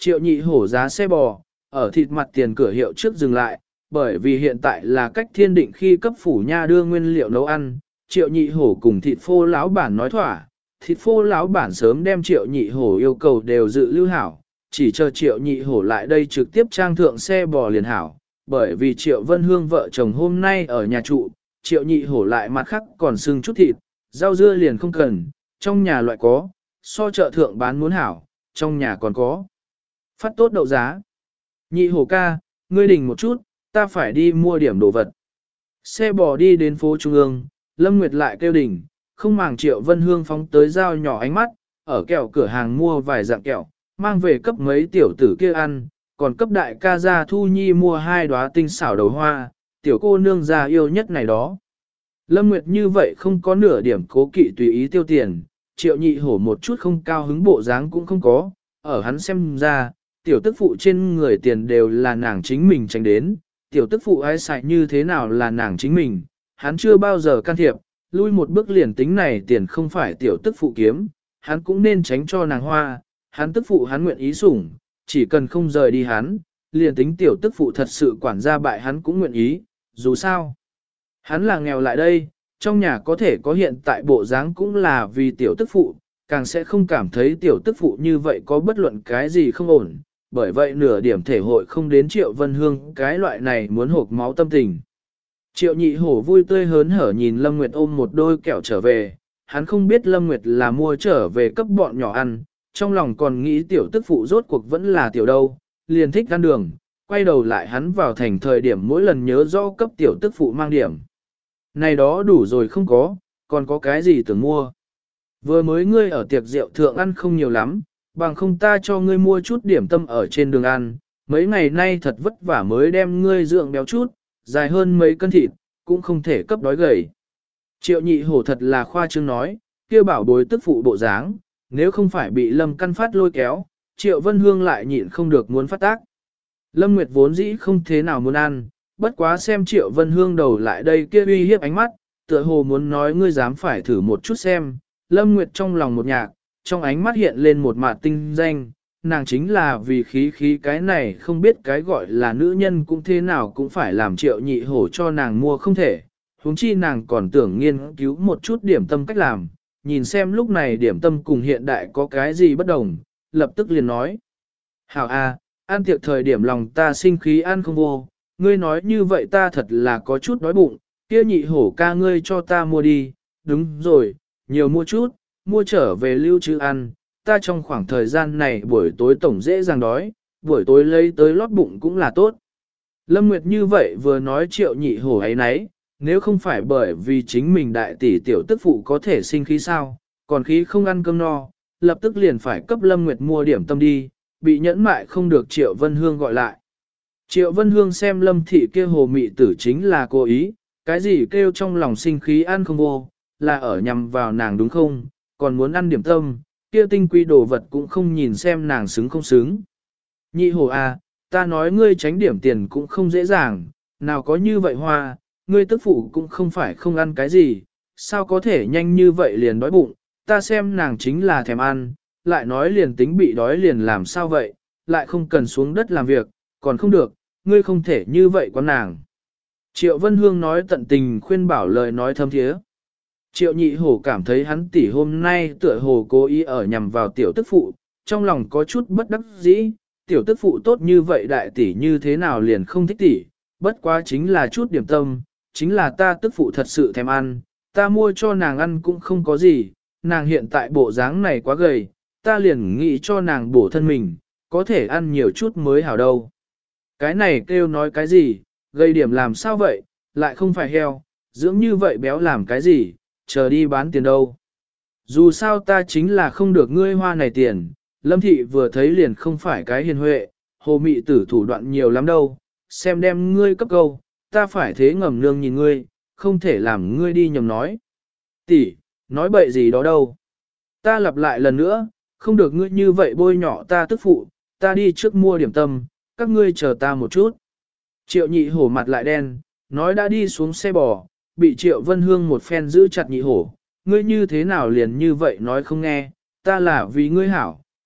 Triệu nhị hổ giá xe bò, ở thịt mặt tiền cửa hiệu trước dừng lại, bởi vì hiện tại là cách thiên định khi cấp phủ nha đưa nguyên liệu nấu ăn, triệu nhị hổ cùng thịt phô lão bản nói thỏa, thịt phô lão bản sớm đem triệu nhị hổ yêu cầu đều dự lưu hảo, chỉ chờ triệu nhị hổ lại đây trực tiếp trang thượng xe bò liền hảo, bởi vì triệu vân hương vợ chồng hôm nay ở nhà trụ, triệu nhị hổ lại mặt khác còn xương chút thịt, rau dưa liền không cần, trong nhà loại có, so chợ thượng bán muốn hảo, trong nhà còn có. Phát tốt đậu giá. Nhị hổ ca, ngươi đình một chút, ta phải đi mua điểm đồ vật. Xe bò đi đến phố Trung ương, Lâm Nguyệt lại kêu đỉnh, không màng Triệu Vân Hương phóng tới dao nhỏ ánh mắt, ở kẹo cửa hàng mua vài dạng kẹo, mang về cấp mấy tiểu tử kia ăn, còn cấp đại ca gia Thu Nhi mua 2 đóa tinh xảo đầu hoa, tiểu cô nương gia yêu nhất này đó. Lâm Nguyệt như vậy không có nửa điểm cố kỵ tùy ý tiêu tiền, Triệu nhị hổ một chút không cao hứng bộ dáng cũng không có, ở hắn xem ra, tiểu tức phụ trên người tiền đều là nàng chính mình tránh đến, tiểu tức phụ ai xài như thế nào là nàng chính mình, hắn chưa bao giờ can thiệp, lui một bước liền tính này tiền không phải tiểu tức phụ kiếm, hắn cũng nên tránh cho nàng hoa, hắn tức phụ hắn nguyện ý sủng, chỉ cần không rời đi hắn, liền tính tiểu tức phụ thật sự quản gia bại hắn cũng nguyện ý, dù sao. Hắn là nghèo lại đây, trong nhà có thể có hiện tại bộ dáng cũng là vì tiểu tức phụ, càng sẽ không cảm thấy tiểu tức phụ như vậy có bất luận cái gì không ổn, bởi vậy nửa điểm thể hội không đến Triệu Vân Hương cái loại này muốn hộp máu tâm tình. Triệu nhị hổ vui tươi hớn hở nhìn Lâm Nguyệt ôm một đôi kẹo trở về, hắn không biết Lâm Nguyệt là mua trở về cấp bọn nhỏ ăn, trong lòng còn nghĩ tiểu tức phụ rốt cuộc vẫn là tiểu đâu, liền thích ăn đường, quay đầu lại hắn vào thành thời điểm mỗi lần nhớ rõ cấp tiểu tức phụ mang điểm. Này đó đủ rồi không có, còn có cái gì tưởng mua. Vừa mới ngươi ở tiệc rượu thượng ăn không nhiều lắm, bằng không ta cho ngươi mua chút điểm tâm ở trên đường ăn, mấy ngày nay thật vất vả mới đem ngươi dưỡng béo chút, dài hơn mấy cân thịt, cũng không thể cấp đói gầy. Triệu nhị hổ thật là khoa trương nói, kia bảo bối tức phụ bộ dáng, nếu không phải bị Lâm Căn Phát lôi kéo, Triệu Vân Hương lại nhịn không được muốn phát tác. Lâm Nguyệt vốn dĩ không thế nào muốn ăn, bất quá xem Triệu Vân Hương đầu lại đây kia uy hiếp ánh mắt, tựa hồ muốn nói ngươi dám phải thử một chút xem. Lâm Nguyệt trong lòng một nhạc, trong ánh mắt hiện lên một mạt tinh danh, nàng chính là vì khí cái này không biết cái gọi là nữ nhân cũng thế nào cũng phải làm Triệu nhị hổ cho nàng mua không thể, huống chi nàng còn tưởng nghiên cứu một chút điểm tâm cách làm, nhìn xem lúc này điểm tâm cùng hiện đại có cái gì bất đồng, lập tức liền nói. Hảo a, ăn tiệc thời điểm lòng ta sinh khí ăn không vô, ngươi nói như vậy ta thật là có chút đói bụng, kia nhị hổ ca ngươi cho ta mua đi, đúng rồi, nhiều mua chút, mua trở về lưu trữ ăn, ta trong khoảng thời gian này buổi tối tổng dễ dàng đói, buổi tối lấy tới lót bụng cũng là tốt. Lâm Nguyệt như vậy vừa nói Triệu nhị hổ ấy nấy, nếu không phải bởi vì chính mình đại tỷ tiểu tức phụ có thể sinh khí sao, còn khí không ăn cơm no, lập tức liền phải cấp Lâm Nguyệt mua điểm tâm đi, bị nhẫn mại không được Triệu Vân Hương gọi lại. Triệu Vân Hương xem Lâm thị kia hồ mị tử chính là cố ý, cái gì kêu trong lòng sinh khí ăn không vô, là ở nhằm vào nàng đúng không, còn muốn ăn điểm tâm, kia tinh quy đồ vật cũng không nhìn xem nàng xứng không xứng. Nhị hồ à, ta nói ngươi tránh điểm tiền cũng không dễ dàng, nào có như vậy hoa, ngươi tức phụ cũng không phải không ăn cái gì, sao có thể nhanh như vậy liền đói bụng, ta xem nàng chính là thèm ăn, lại nói liền tính bị đói liền làm sao vậy, lại không cần xuống đất làm việc, còn không được, ngươi không thể như vậy con nàng. Triệu Vân Hương nói tận tình khuyên bảo lời nói thâm thiế. Triệu nhị hổ cảm thấy hắn tỷ hôm nay tựa hồ cố ý ở nhằm vào tiểu tức phụ, trong lòng có chút bất đắc dĩ, tiểu tức phụ tốt như vậy đại tỷ như thế nào liền không thích tỷ, bất quá chính là chút điểm tâm, chính là ta tức phụ thật sự thèm ăn, ta mua cho nàng ăn cũng không có gì, nàng hiện tại bộ dáng này quá gầy, ta liền nghĩ cho nàng bổ thân mình, có thể ăn nhiều chút mới hảo đâu. Cái này kêu nói cái gì, gây điểm làm sao vậy, lại không phải heo, dưỡng như vậy béo làm cái gì, chờ đi bán tiền đâu. Dù sao ta chính là không được ngươi hoa này tiền, Lâm thị vừa thấy liền không phải cái hiền huệ, hồ mị tử thủ đoạn nhiều lắm đâu, xem đem ngươi cấp câu, ta phải thế ngầm nương nhìn ngươi, không thể làm ngươi đi nhầm nói. Tỷ, nói bậy gì đó đâu. Ta lặp lại lần nữa, không được ngươi như vậy bôi nhỏ ta tức phụ, ta đi trước mua điểm tâm, các ngươi chờ ta một chút. Triệu nhị hổ mặt lại đen, nói đã đi xuống xe bò, bị Triệu Vân Hương một phen giữ chặt nhị hổ, ngươi như thế nào liền như vậy nói không nghe, ta là vì ngươi hảo,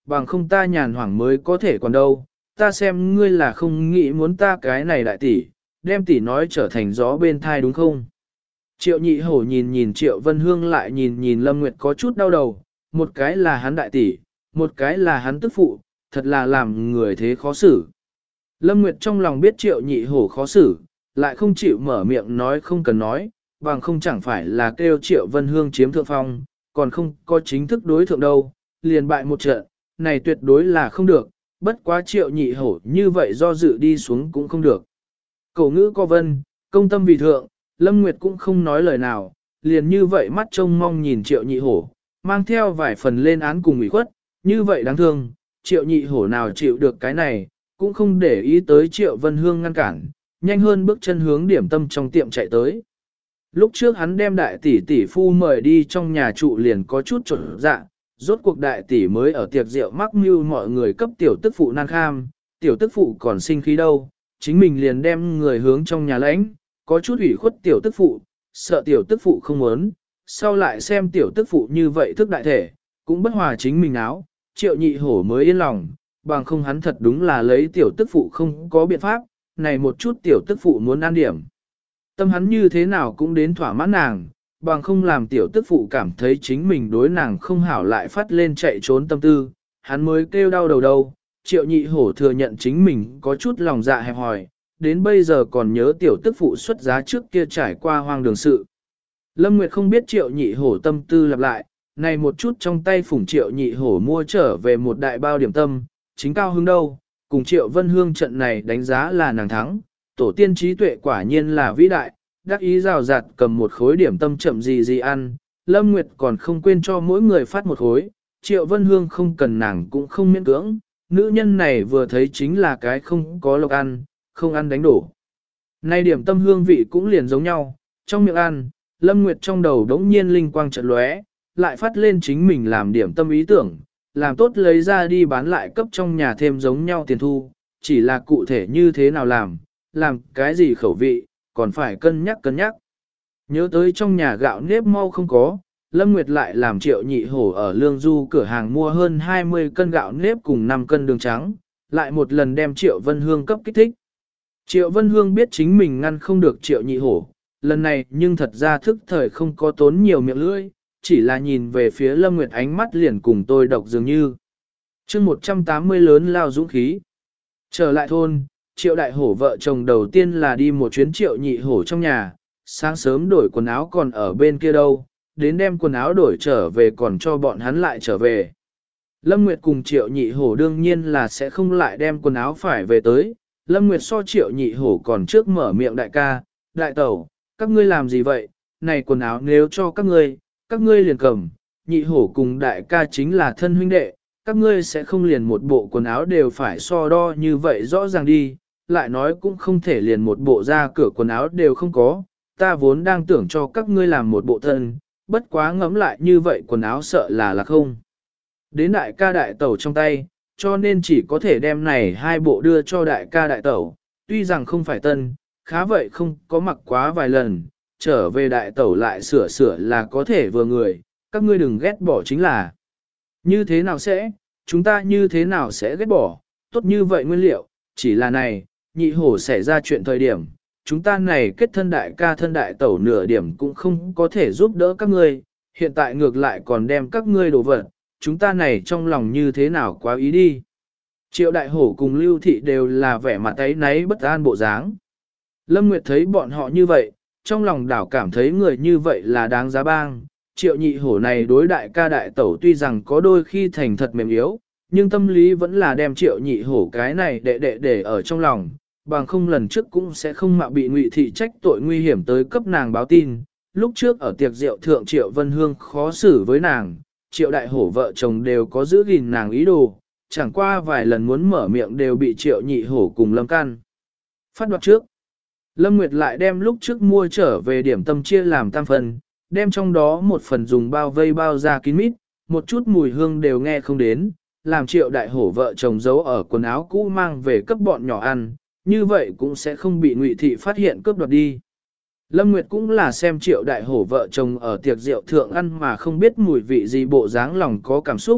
bằng không ta nhàn hoảng mới có thể còn đâu, ta xem ngươi là không nghĩ muốn ta cái này đại tỷ, đem tỷ nói trở thành gió bên thai đúng không? Triệu nhị hổ nhìn nhìn Triệu Vân Hương lại nhìn nhìn Lâm Nguyệt có chút đau đầu, một cái là hắn đại tỷ, một cái là hắn tức phụ, thật là làm người thế khó xử. Lâm Nguyệt trong lòng biết Triệu nhị hổ khó xử, lại không chịu mở miệng nói không cần nói, bằng không chẳng phải là kêu Triệu Vân Hương chiếm thượng phong, còn không có chính thức đối thượng đâu, liền bại một trận, này tuyệt đối là không được, bất quá Triệu nhị hổ như vậy do dự đi xuống cũng không được. Cổ ngữ có vân, công tâm vì thượng, Lâm Nguyệt cũng không nói lời nào, liền như vậy mắt trông mong nhìn Triệu nhị hổ, mang theo vài phần lên án cùng ủy khuất, như vậy đáng thương, Triệu nhị hổ nào chịu được cái này, cũng không để ý tới Triệu Vân Hương ngăn cản, nhanh hơn bước chân hướng điểm tâm trong tiệm chạy tới. Lúc trước hắn đem đại tỷ tỷ phu mời đi trong nhà trụ liền có chút trộn dạ, rốt cuộc đại tỷ mới ở tiệc rượu mắc mưu mọi người cấp tiểu tức phụ nan kham, tiểu tức phụ còn sinh khí đâu, chính mình liền đem người hướng trong nhà lãnh, có chút ủy khuất tiểu tức phụ, sợ tiểu tức phụ không muốn, sau lại xem tiểu tức phụ như vậy thức đại thể, cũng bất hòa chính mình áo, Triệu nhị hổ mới yên lòng, bằng không hắn thật đúng là lấy tiểu tức phụ không có biện pháp, này một chút tiểu tức phụ muốn ăn điểm. Tâm hắn như thế nào cũng đến thỏa mãn nàng, bằng không làm tiểu tức phụ cảm thấy chính mình đối nàng không hảo lại phát lên chạy trốn tâm tư, hắn mới kêu đau đầu đâu. Triệu nhị hổ thừa nhận chính mình có chút lòng dạ hẹp hòi, đến bây giờ còn nhớ tiểu tức phụ xuất giá trước kia trải qua hoang đường sự. Lâm Nguyệt không biết triệu nhị hổ tâm tư lặp lại, này một chút trong tay phủng triệu nhị hổ mua trở về một đại bao điểm tâm, chính cao hứng đâu, cùng triệu vân hương trận này đánh giá là nàng thắng, tổ tiên trí tuệ quả nhiên là vĩ đại, đắc ý rào rạt cầm một khối điểm tâm chậm gì ăn, Lâm Nguyệt còn không quên cho mỗi người phát một khối, triệu vân hương không cần nàng cũng không miễn cưỡng, nữ nhân này vừa thấy chính là cái không có lộc ăn, không ăn đánh đổ. Nay điểm tâm hương vị cũng liền giống nhau, trong miệng ăn, Lâm Nguyệt trong đầu đống nhiên linh quang chợt lóe, lại phát lên chính mình làm điểm tâm ý tưởng, làm tốt lấy ra đi bán lại cấp trong nhà thêm giống nhau tiền thu, chỉ là cụ thể như thế nào làm cái gì khẩu vị, còn phải cân nhắc. Nhớ tới trong nhà gạo nếp mau không có, Lâm Nguyệt lại làm triệu nhị hổ ở lương du cửa hàng mua hơn 20 cân gạo nếp cùng 5 cân đường trắng, lại một lần đem triệu vân hương cấp kích thích. Triệu vân hương biết chính mình ngăn không được triệu nhị hổ, lần này nhưng thật ra thức thời không có tốn nhiều miệng lưỡi, chỉ là nhìn về phía Lâm Nguyệt ánh mắt liền cùng tôi độc dường như. chương 180 lớn lao dũng khí. Trở lại thôn, triệu đại hổ vợ chồng đầu tiên là đi một chuyến triệu nhị hổ trong nhà, sáng sớm đổi quần áo còn ở bên kia đâu, đến đem quần áo đổi trở về còn cho bọn hắn lại trở về. Lâm Nguyệt cùng triệu nhị hổ đương nhiên là sẽ không lại đem quần áo phải về tới, Lâm Nguyệt so triệu nhị hổ còn trước mở miệng đại ca, đại tẩu, các ngươi làm gì vậy, này quần áo nếu cho các ngươi liền cầm, nhị hổ cùng đại ca chính là thân huynh đệ, các ngươi sẽ không liền một bộ quần áo đều phải so đo như vậy rõ ràng đi, lại nói cũng không thể liền một bộ ra cửa quần áo đều không có, ta vốn đang tưởng cho các ngươi làm một bộ thân, bất quá ngẫm lại như vậy quần áo sợ là không. Đến đại ca đại tẩu trong tay, cho nên chỉ có thể đem này hai bộ đưa cho đại ca đại tẩu, tuy rằng không phải tân, khá vậy không có mặc quá vài lần, trở về đại tẩu lại sửa là có thể vừa người, các ngươi đừng ghét bỏ chính là. Như thế nào sẽ, chúng ta như thế nào sẽ ghét bỏ, tốt như vậy nguyên liệu, chỉ là này, nhị hổ xảy ra chuyện thời điểm, chúng ta này kết thân đại ca thân đại tẩu nửa điểm cũng không có thể giúp đỡ các ngươi, hiện tại ngược lại còn đem các ngươi đổ vật, chúng ta này trong lòng như thế nào quá ý đi. Triệu đại hổ cùng lưu thị đều là vẻ mặt ấy náy bất an bộ dáng. Lâm Nguyệt thấy bọn họ như vậy, trong lòng đảo cảm thấy người như vậy là đáng giá bang. Triệu nhị hổ này đối đại ca đại tẩu tuy rằng có đôi khi thành thật mềm yếu, nhưng tâm lý vẫn là đem triệu nhị hổ cái này để ở trong lòng, bằng không lần trước cũng sẽ không mạo bị Ngụy thị trách tội nguy hiểm tới cấp nàng báo tin. Lúc trước ở tiệc rượu thượng Triệu Vân Hương khó xử với nàng, Triệu đại hổ vợ chồng đều có giữ gìn nàng ý đồ, chẳng qua vài lần muốn mở miệng đều bị Triệu nhị hổ cùng Lâm Can phát đoạt trước. Lâm Nguyệt lại đem lúc trước mua trở về điểm tâm chia làm tam phần, đem trong đó một phần dùng bao vây bao ra kín mít, một chút mùi hương đều nghe không đến, làm Triệu đại hổ vợ chồng giấu ở quần áo cũ mang về cấp bọn nhỏ ăn, như vậy cũng sẽ không bị Ngụy thị phát hiện cướp đoạt đi. Lâm Nguyệt cũng là xem Triệu đại hổ vợ chồng ở tiệc rượu thượng ăn mà không biết mùi vị gì bộ dáng lòng có cảm xúc,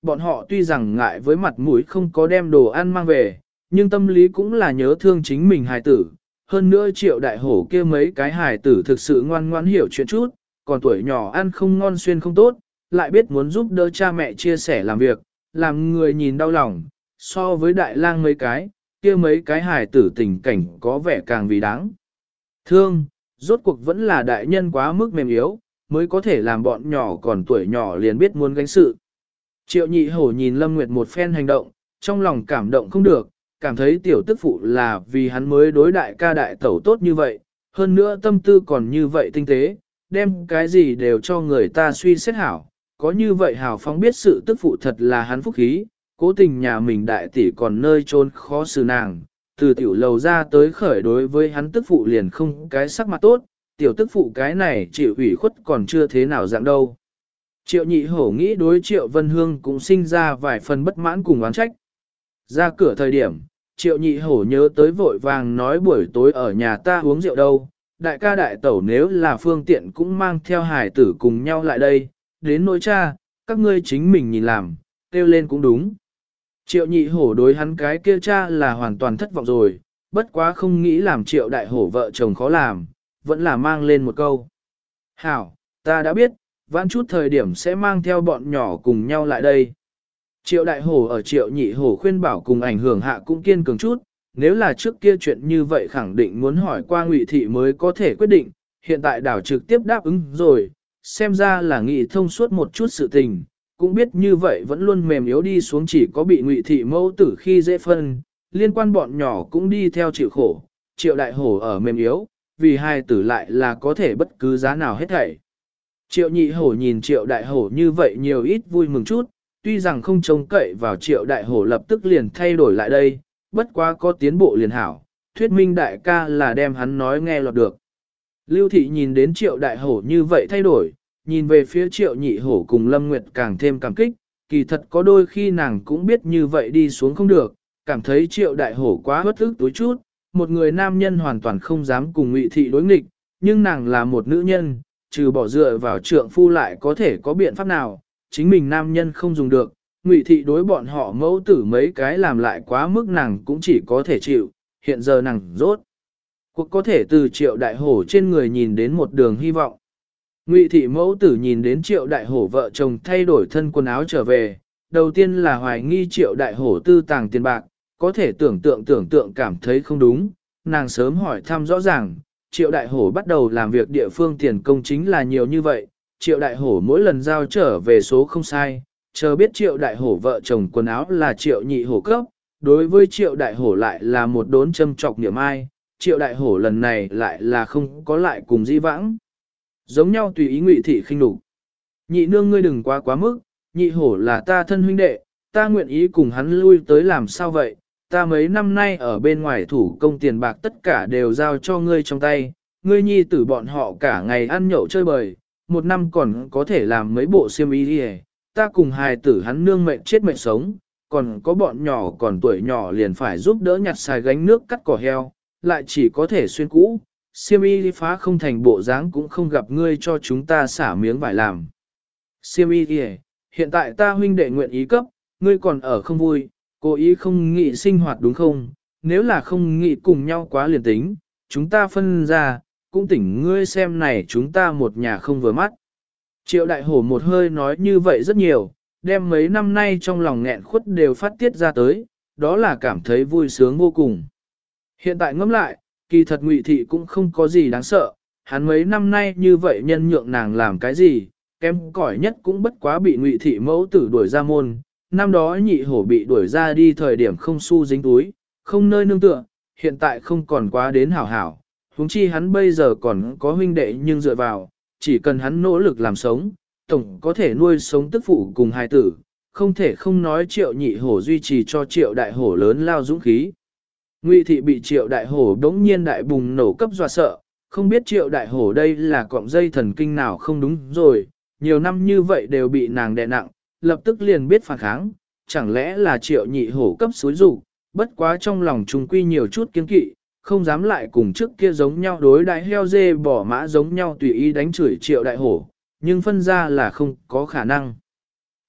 bọn họ tuy rằng ngại với mặt mũi không có đem đồ ăn mang về, nhưng tâm lý cũng là nhớ thương chính mình hài tử. Hơn nữa Triệu Đại Hổ kia mấy cái hài tử thực sự ngoan ngoãn hiểu chuyện chút, còn tuổi nhỏ ăn không ngon xuyên không tốt, lại biết muốn giúp đỡ cha mẹ chia sẻ làm việc, làm người nhìn đau lòng, so với đại lang mấy cái, kia mấy cái hài tử tình cảnh có vẻ càng vì đáng thương, rốt cuộc vẫn là đại nhân quá mức mềm yếu, mới có thể làm bọn nhỏ còn tuổi nhỏ liền biết muốn gánh sự. Triệu Nhị Hổ nhìn Lâm Nguyệt một phen hành động, trong lòng cảm động không được, cảm thấy tiểu tức phụ là vì hắn mới đối đại ca đại tẩu tốt như vậy, hơn nữa tâm tư còn như vậy tinh tế, đem cái gì đều cho người ta suy xét hảo, có như vậy hảo phóng biết sự tức phụ thật là hắn phúc khí, cố tình nhà mình đại tỷ còn nơi trốn khó xử nàng, từ tiểu lầu ra tới khởi đối với hắn tức phụ liền không cái sắc mặt tốt, tiểu tức phụ cái này chịu ủy khuất còn chưa thế nào dạng đâu. Triệu Nhị Hổ nghĩ đối Triệu Vân Hương cũng sinh ra vài phần bất mãn cùng oán trách. Ra cửa thời điểm, Triệu Nhị Hổ nhớ tới vội vàng nói buổi tối ở nhà ta uống rượu đâu, đại ca đại tẩu nếu là phương tiện cũng mang theo hải tử cùng nhau lại đây, đến nỗi cha, các ngươi chính mình nhìn làm, kêu lên cũng đúng. Triệu Nhị Hổ đối hắn cái kia cha là hoàn toàn thất vọng rồi, bất quá không nghĩ làm Triệu Đại Hổ vợ chồng khó làm, vẫn là mang lên một câu. Hảo, ta đã biết, vãn chút thời điểm sẽ mang theo bọn nhỏ cùng nhau lại đây. Triệu Đại Hổ ở Triệu Nhị Hổ khuyên bảo cùng ảnh hưởng hạ cũng kiên cường chút, nếu là trước kia chuyện như vậy khẳng định muốn hỏi qua Ngụy Thị mới có thể quyết định, hiện tại đảo trực tiếp đáp ứng rồi, xem ra là nghị thông suốt một chút sự tình, cũng biết như vậy vẫn luôn mềm yếu đi xuống chỉ có bị Ngụy Thị mẫu tử khi dễ phân, liên quan bọn nhỏ cũng đi theo chịu khổ, Triệu Đại Hổ ở mềm yếu, vì hai tử lại là có thể bất cứ giá nào hết thảy. Triệu Nhị Hổ nhìn Triệu Đại Hổ như vậy nhiều ít vui mừng chút, tuy rằng không trông cậy vào Triệu Đại Hổ lập tức liền thay đổi lại đây, bất quá có tiến bộ liền hảo, thuyết minh đại ca là đem hắn nói nghe lọt được. Lưu Thị nhìn đến Triệu Đại Hổ như vậy thay đổi, nhìn về phía Triệu Nhị Hổ cùng Lâm Nguyệt càng thêm cảm kích, kỳ thật có đôi khi nàng cũng biết như vậy đi xuống không được, cảm thấy Triệu Đại Hổ quá bất ức túi chút, một người nam nhân hoàn toàn không dám cùng Ngụy Thị đối nghịch, nhưng nàng là một nữ nhân, trừ bỏ dựa vào trượng phu lại có thể có biện pháp nào, chính mình nam nhân không dùng được, Ngụy Thị đối bọn họ mẫu tử mấy cái làm lại quá mức nàng cũng chỉ có thể chịu, hiện giờ nàng rốt. Cuộc có thể từ Triệu Đại Hổ trên người nhìn đến một đường hy vọng. Ngụy Thị mẫu tử nhìn đến Triệu Đại Hổ vợ chồng thay đổi thân quần áo trở về, đầu tiên là hoài nghi Triệu Đại Hổ tư tàng tiền bạc, có thể tưởng tượng cảm thấy không đúng, nàng sớm hỏi thăm rõ ràng, Triệu Đại Hổ bắt đầu làm việc địa phương tiền công chính là nhiều như vậy, Triệu Đại Hổ mỗi lần giao trở về số không sai, chờ biết Triệu Đại Hổ vợ chồng quần áo là Triệu Nhị Hổ cấp, đối với Triệu Đại Hổ lại là một đốn châm trọc niệm ai, Triệu Đại Hổ lần này lại là không có lại cùng di vãng. Giống nhau tùy ý Ngụy Thị khinh nhục. Nhị nương ngươi đừng quá mức, Nhị Hổ là ta thân huynh đệ, ta nguyện ý cùng hắn lui tới làm sao vậy, ta mấy năm nay ở bên ngoài thủ công tiền bạc tất cả đều giao cho ngươi trong tay, ngươi nhi tử bọn họ cả ngày ăn nhậu chơi bời, một năm còn có thể làm mấy bộ xiêm y đi, ta cùng hài tử hắn nương mệnh chết mệnh sống, còn có bọn nhỏ còn tuổi nhỏ liền phải giúp đỡ nhặt xài gánh nước cắt cỏ heo, lại chỉ có thể xuyên cũ, xiêm y phá không thành bộ dáng cũng không gặp ngươi cho chúng ta xả miếng vải làm. Xiêm y hiện tại ta huynh đệ nguyện ý cấp, ngươi còn ở không vui, cố ý không nghĩ sinh hoạt đúng không, nếu là không nghĩ cùng nhau quá liền tính, chúng ta phân ra, cũng tỉnh ngươi xem này chúng ta một nhà không vừa mắt. Triệu Đại Hổ một hơi nói như vậy rất nhiều, đem mấy năm nay trong lòng nghẹn khuất đều phát tiết ra tới, đó là cảm thấy vui sướng vô cùng. Hiện tại ngẫm lại, kỳ thật Ngụy Thị cũng không có gì đáng sợ, hắn mấy năm nay như vậy nhân nhượng nàng làm cái gì, kém cỏi nhất cũng bất quá bị Ngụy Thị mẫu tử đuổi ra môn, năm đó Nhị Hổ bị đuổi ra đi thời điểm không xu dính túi, không nơi nương tựa, hiện tại không còn quá đến hảo hảo, huống chi hắn bây giờ còn có huynh đệ nhưng dựa vào, chỉ cần hắn nỗ lực làm sống, tổng có thể nuôi sống tức phụ cùng hài tử, không thể không nói Triệu Nhị Hổ duy trì cho Triệu Đại Hổ lớn lao dũng khí. Ngụy Thị bị Triệu Đại Hổ đống nhiên đại bùng nổ cấp dọa sợ, không biết Triệu Đại Hổ đây là cọng dây thần kinh nào không đúng rồi, nhiều năm như vậy đều bị nàng đè nặng, lập tức liền biết phản kháng, chẳng lẽ là Triệu Nhị Hổ cấp xúi rủ, bất quá trong lòng trung quy nhiều chút kiên kỵ, không dám lại cùng trước kia giống nhau đối đãi heo dê bỏ mã giống nhau tùy ý đánh chửi Triệu Đại Hổ, nhưng phân ra là không có khả năng.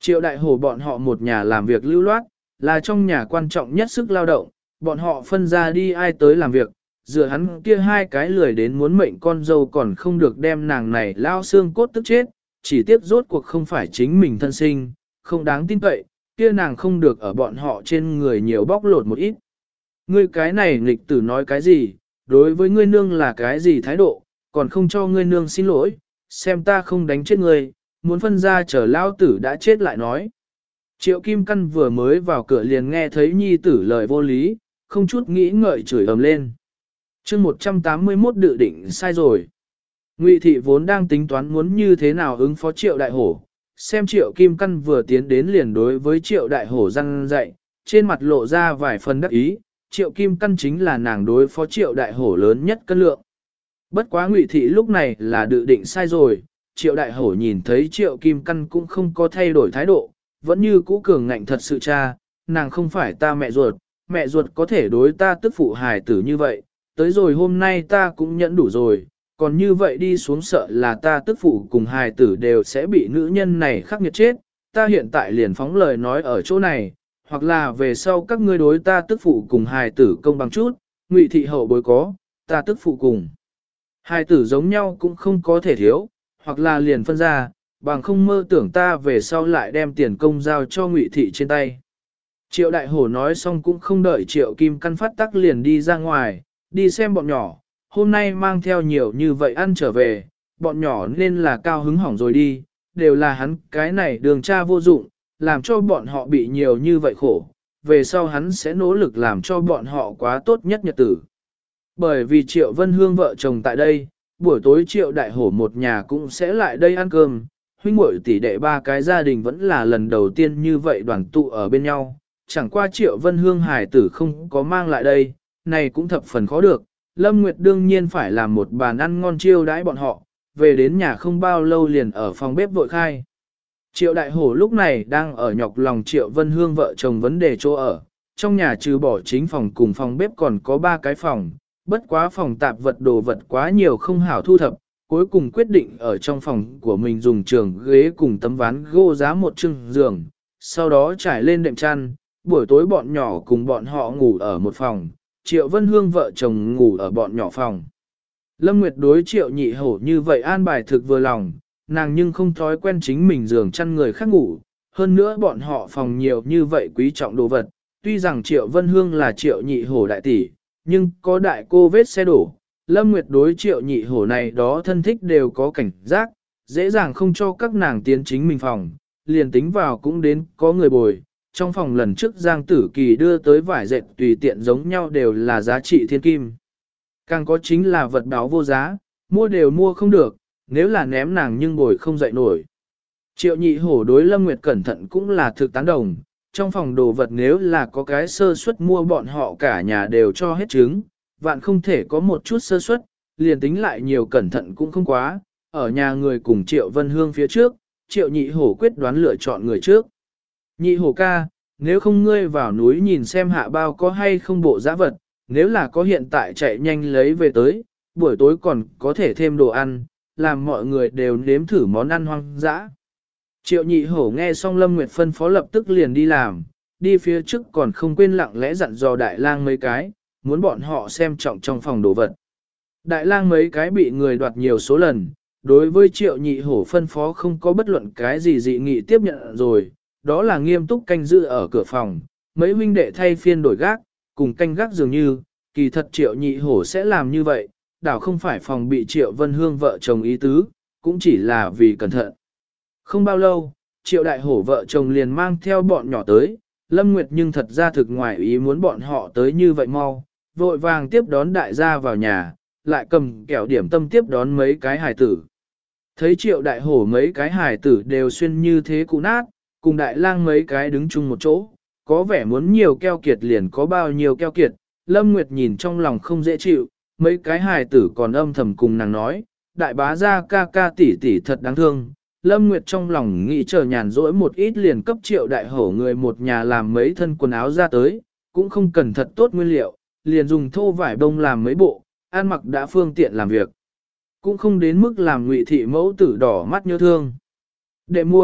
Triệu đại hổ bọn họ một nhà làm việc lưu loát, là trong nhà quan trọng nhất sức lao động, bọn họ phân ra đi ai tới làm việc, dựa hắn kia hai cái lười đến muốn mệnh con dâu còn không được đem nàng này lao xương cốt tức chết, chỉ tiếc rốt cuộc không phải chính mình thân sinh, không đáng tin cậy, kia nàng không được ở bọn họ trên người nhiều bóc lột một ít. Ngươi cái này nghịch tử nói cái gì, đối với ngươi nương là cái gì thái độ, còn không cho ngươi nương xin lỗi, xem ta không đánh chết ngươi, muốn phân ra chờ lao tử đã chết lại nói. Triệu Kim Căn vừa mới vào cửa liền nghe thấy nhi tử lời vô lý, không chút nghĩ ngợi chửi ầm lên. chương 181 dự định sai rồi. Ngụy thị vốn đang tính toán muốn như thế nào ứng phó Triệu Đại Hổ, xem Triệu Kim Căn vừa tiến đến liền đối với Triệu Đại Hổ răn dạy, trên mặt lộ ra vài phần đắc ý, Triệu Kim Căn chính là nàng đối phó Triệu Đại Hổ lớn nhất cân lượng. Bất quá Ngụy thị lúc này là dự định sai rồi, Triệu Đại Hổ nhìn thấy Triệu Kim Căn cũng không có thay đổi thái độ, vẫn như cũ cường ngạnh thật sự cha, nàng không phải ta mẹ ruột có thể đối ta tức phụ hài tử như vậy, tới rồi hôm nay ta cũng nhẫn đủ rồi, còn như vậy đi xuống sợ là ta tức phụ cùng hài tử đều sẽ bị nữ nhân này khắc nghiệt chết, ta hiện tại liền phóng lời nói ở chỗ này, hoặc là về sau các ngươi đối ta tức phụ cùng hài tử công bằng chút, Ngụy thị hậu bối có, ta tức phụ cùng. Hài tử giống nhau cũng không có thể thiếu, hoặc là liền phân ra, bằng không mơ tưởng ta về sau lại đem tiền công giao cho Ngụy thị trên tay. Triệu Đại Hổ nói xong cũng không đợi Triệu Kim Căn phát tắc liền đi ra ngoài, đi xem bọn nhỏ, hôm nay mang theo nhiều như vậy ăn trở về, bọn nhỏ nên là cao hứng hỏng rồi đi, đều là hắn cái này đường cha vô dụng, làm cho bọn họ bị nhiều như vậy khổ, về sau hắn sẽ nỗ lực làm cho bọn họ quá tốt nhất nhật tử. Bởi vì Triệu Vân Hương vợ chồng tại đây, buổi tối Triệu Đại Hổ một nhà cũng sẽ lại đây ăn cơm, huynh muội tỷ đệ ba cái gia đình vẫn là lần đầu tiên như vậy đoàn tụ ở bên nhau, chẳng qua Triệu Vân Hương hải tử không có mang lại đây, này cũng thập phần khó được, Lâm Nguyệt đương nhiên phải làm một bàn ăn ngon chiêu đãi bọn họ, về đến nhà không bao lâu liền ở phòng bếp vội khai. Triệu Đại Hổ lúc này đang ở nhọc lòng Triệu Vân Hương vợ chồng vấn đề chỗ ở, trong nhà trừ bỏ chính phòng cùng phòng bếp còn có 3 cái phòng, bất quá phòng tạp vật đồ vật quá nhiều không hảo thu thập, cuối cùng quyết định ở trong phòng của mình dùng trường ghế cùng tấm ván gỗ giá một chừng giường, sau đó trải lên đệm chăn, buổi tối bọn nhỏ cùng bọn họ ngủ ở một phòng, Triệu Vân Hương vợ chồng ngủ ở bọn nhỏ phòng. Lâm Nguyệt đối Triệu Nhị Hổ như vậy an bài thực vừa lòng, nàng nhưng không thói quen chính mình giường chăn người khác ngủ, hơn nữa bọn họ phòng nhiều như vậy quý trọng đồ vật, tuy rằng Triệu Vân Hương là Triệu Nhị Hổ đại tỷ, nhưng có đại cô vết xe đổ, Lâm Nguyệt đối Triệu Nhị Hổ này đó thân thích đều có cảnh giác, dễ dàng không cho các nàng tiến chính mình phòng, liền tính vào cũng đến có người bồi. Trong phòng lần trước Giang Tử Kỳ đưa tới vải dệt tùy tiện giống nhau đều là giá trị thiên kim. Càng có chính là vật báo vô giá, mua đều mua không được, nếu là ném nàng nhưng bồi không dậy nổi. Triệu Nhị Hổ đối Lâm Nguyệt cẩn thận cũng là thực tán đồng, trong phòng đồ vật nếu là có cái sơ suất mua bọn họ cả nhà đều cho hết trứng, vạn không thể có một chút sơ suất, liền tính lại nhiều cẩn thận cũng không quá, ở nhà người cùng Triệu Vân Hương phía trước, Triệu Nhị Hổ quyết đoán lựa chọn người trước. Nhị Hổ ca, nếu không ngươi vào núi nhìn xem hạ bao có hay không bộ giã vật, nếu là có hiện tại chạy nhanh lấy về tới, buổi tối còn có thể thêm đồ ăn, làm mọi người đều nếm thử món ăn hoang dã. Triệu Nhị Hổ nghe xong Lâm Nguyệt phân phó lập tức liền đi làm, đi phía trước còn không quên lặng lẽ dặn dò Đại Lang mấy cái, muốn bọn họ xem trọng trong phòng đồ vật. Đại Lang mấy cái bị người đoạt nhiều số lần, đối với Triệu Nhị Hổ phân phó không có bất luận cái gì dị nghị tiếp nhận rồi, đó là nghiêm túc canh giữ ở cửa phòng, mấy huynh đệ thay phiên đổi gác, cùng canh gác dường như, kỳ thật Triệu Nhị Hổ sẽ làm như vậy, đảo không phải phòng bị Triệu Vân Hương vợ chồng ý tứ, cũng chỉ là vì cẩn thận. Không bao lâu, Triệu Đại Hổ vợ chồng liền mang theo bọn nhỏ tới, Lâm Nguyệt nhưng thật ra thực ngoài ý muốn bọn họ tới như vậy mau, vội vàng tiếp đón đại gia vào nhà, lại cầm kẹo điểm tâm tiếp đón mấy cái hài tử. Thấy Triệu Đại Hổ mấy cái hài tử đều xuyên như thế cũ nát, cùng Đại Lang mấy cái đứng chung một chỗ, có vẻ muốn nhiều keo kiệt liền có bao nhiêu keo kiệt, Lâm Nguyệt nhìn trong lòng không dễ chịu, mấy cái hài tử còn âm thầm cùng nàng nói, đại bá gia ca ca tỷ tỷ thật đáng thương. Lâm Nguyệt trong lòng nghĩ chờ nhàn rỗi một ít liền cấp Triệu Đại Hổ người một nhà làm mấy thân quần áo ra tới, cũng không cần thật tốt nguyên liệu, liền dùng thô vải bông làm mấy bộ, ăn mặc đã phương tiện làm việc. Cũng không đến mức làm Ngụy thị mẫu tử đỏ mắt nhớ thương. Đệ muội,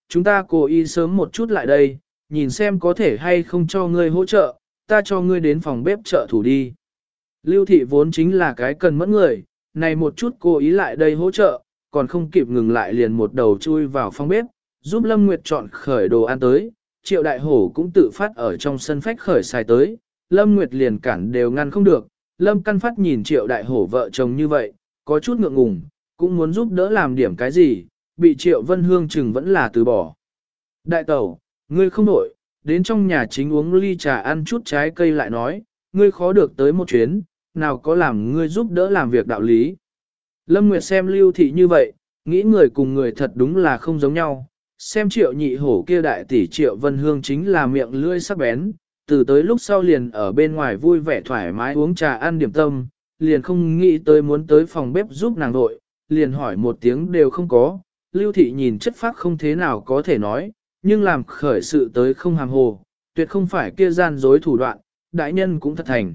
chúng ta cố ý sớm một chút lại đây, nhìn xem có thể hay không cho ngươi hỗ trợ, ta cho ngươi đến phòng bếp trợ thủ đi. Lưu thị vốn chính là cái cần mẫn người, này một chút cố ý lại đây hỗ trợ, còn không kịp ngừng lại liền một đầu chui vào phòng bếp, giúp Lâm Nguyệt chọn khởi đồ ăn tới, Triệu Đại Hổ cũng tự phát ở trong sân phách khởi xài tới, Lâm Nguyệt liền cản đều ngăn không được, Lâm Căn Phát nhìn Triệu Đại Hổ vợ chồng như vậy, có chút ngượng ngùng, cũng muốn giúp đỡ làm điểm cái gì, bị Triệu Vân Hương chừng vẫn là từ bỏ. Đại tẩu, ngươi không đổi, đến trong nhà chính uống ly trà ăn chút trái cây lại nói, ngươi khó được tới một chuyến, nào có làm ngươi giúp đỡ làm việc đạo lý. Lâm Nguyệt xem Lưu thị như vậy, nghĩ người cùng người thật đúng là không giống nhau, xem Triệu Nhị Hổ kia đại tỷ Triệu Vân Hương chính là miệng lưỡi sắc bén, từ tới lúc sau liền ở bên ngoài vui vẻ thoải mái uống trà ăn điểm tâm, liền không nghĩ tới muốn tới phòng bếp giúp nàng đội, liền hỏi một tiếng đều không có. Lưu thị nhìn chất phác không thế nào có thể nói, nhưng làm khởi sự tới không hàm hồ, tuyệt không phải kia gian dối thủ đoạn, đại nhân cũng thật thành.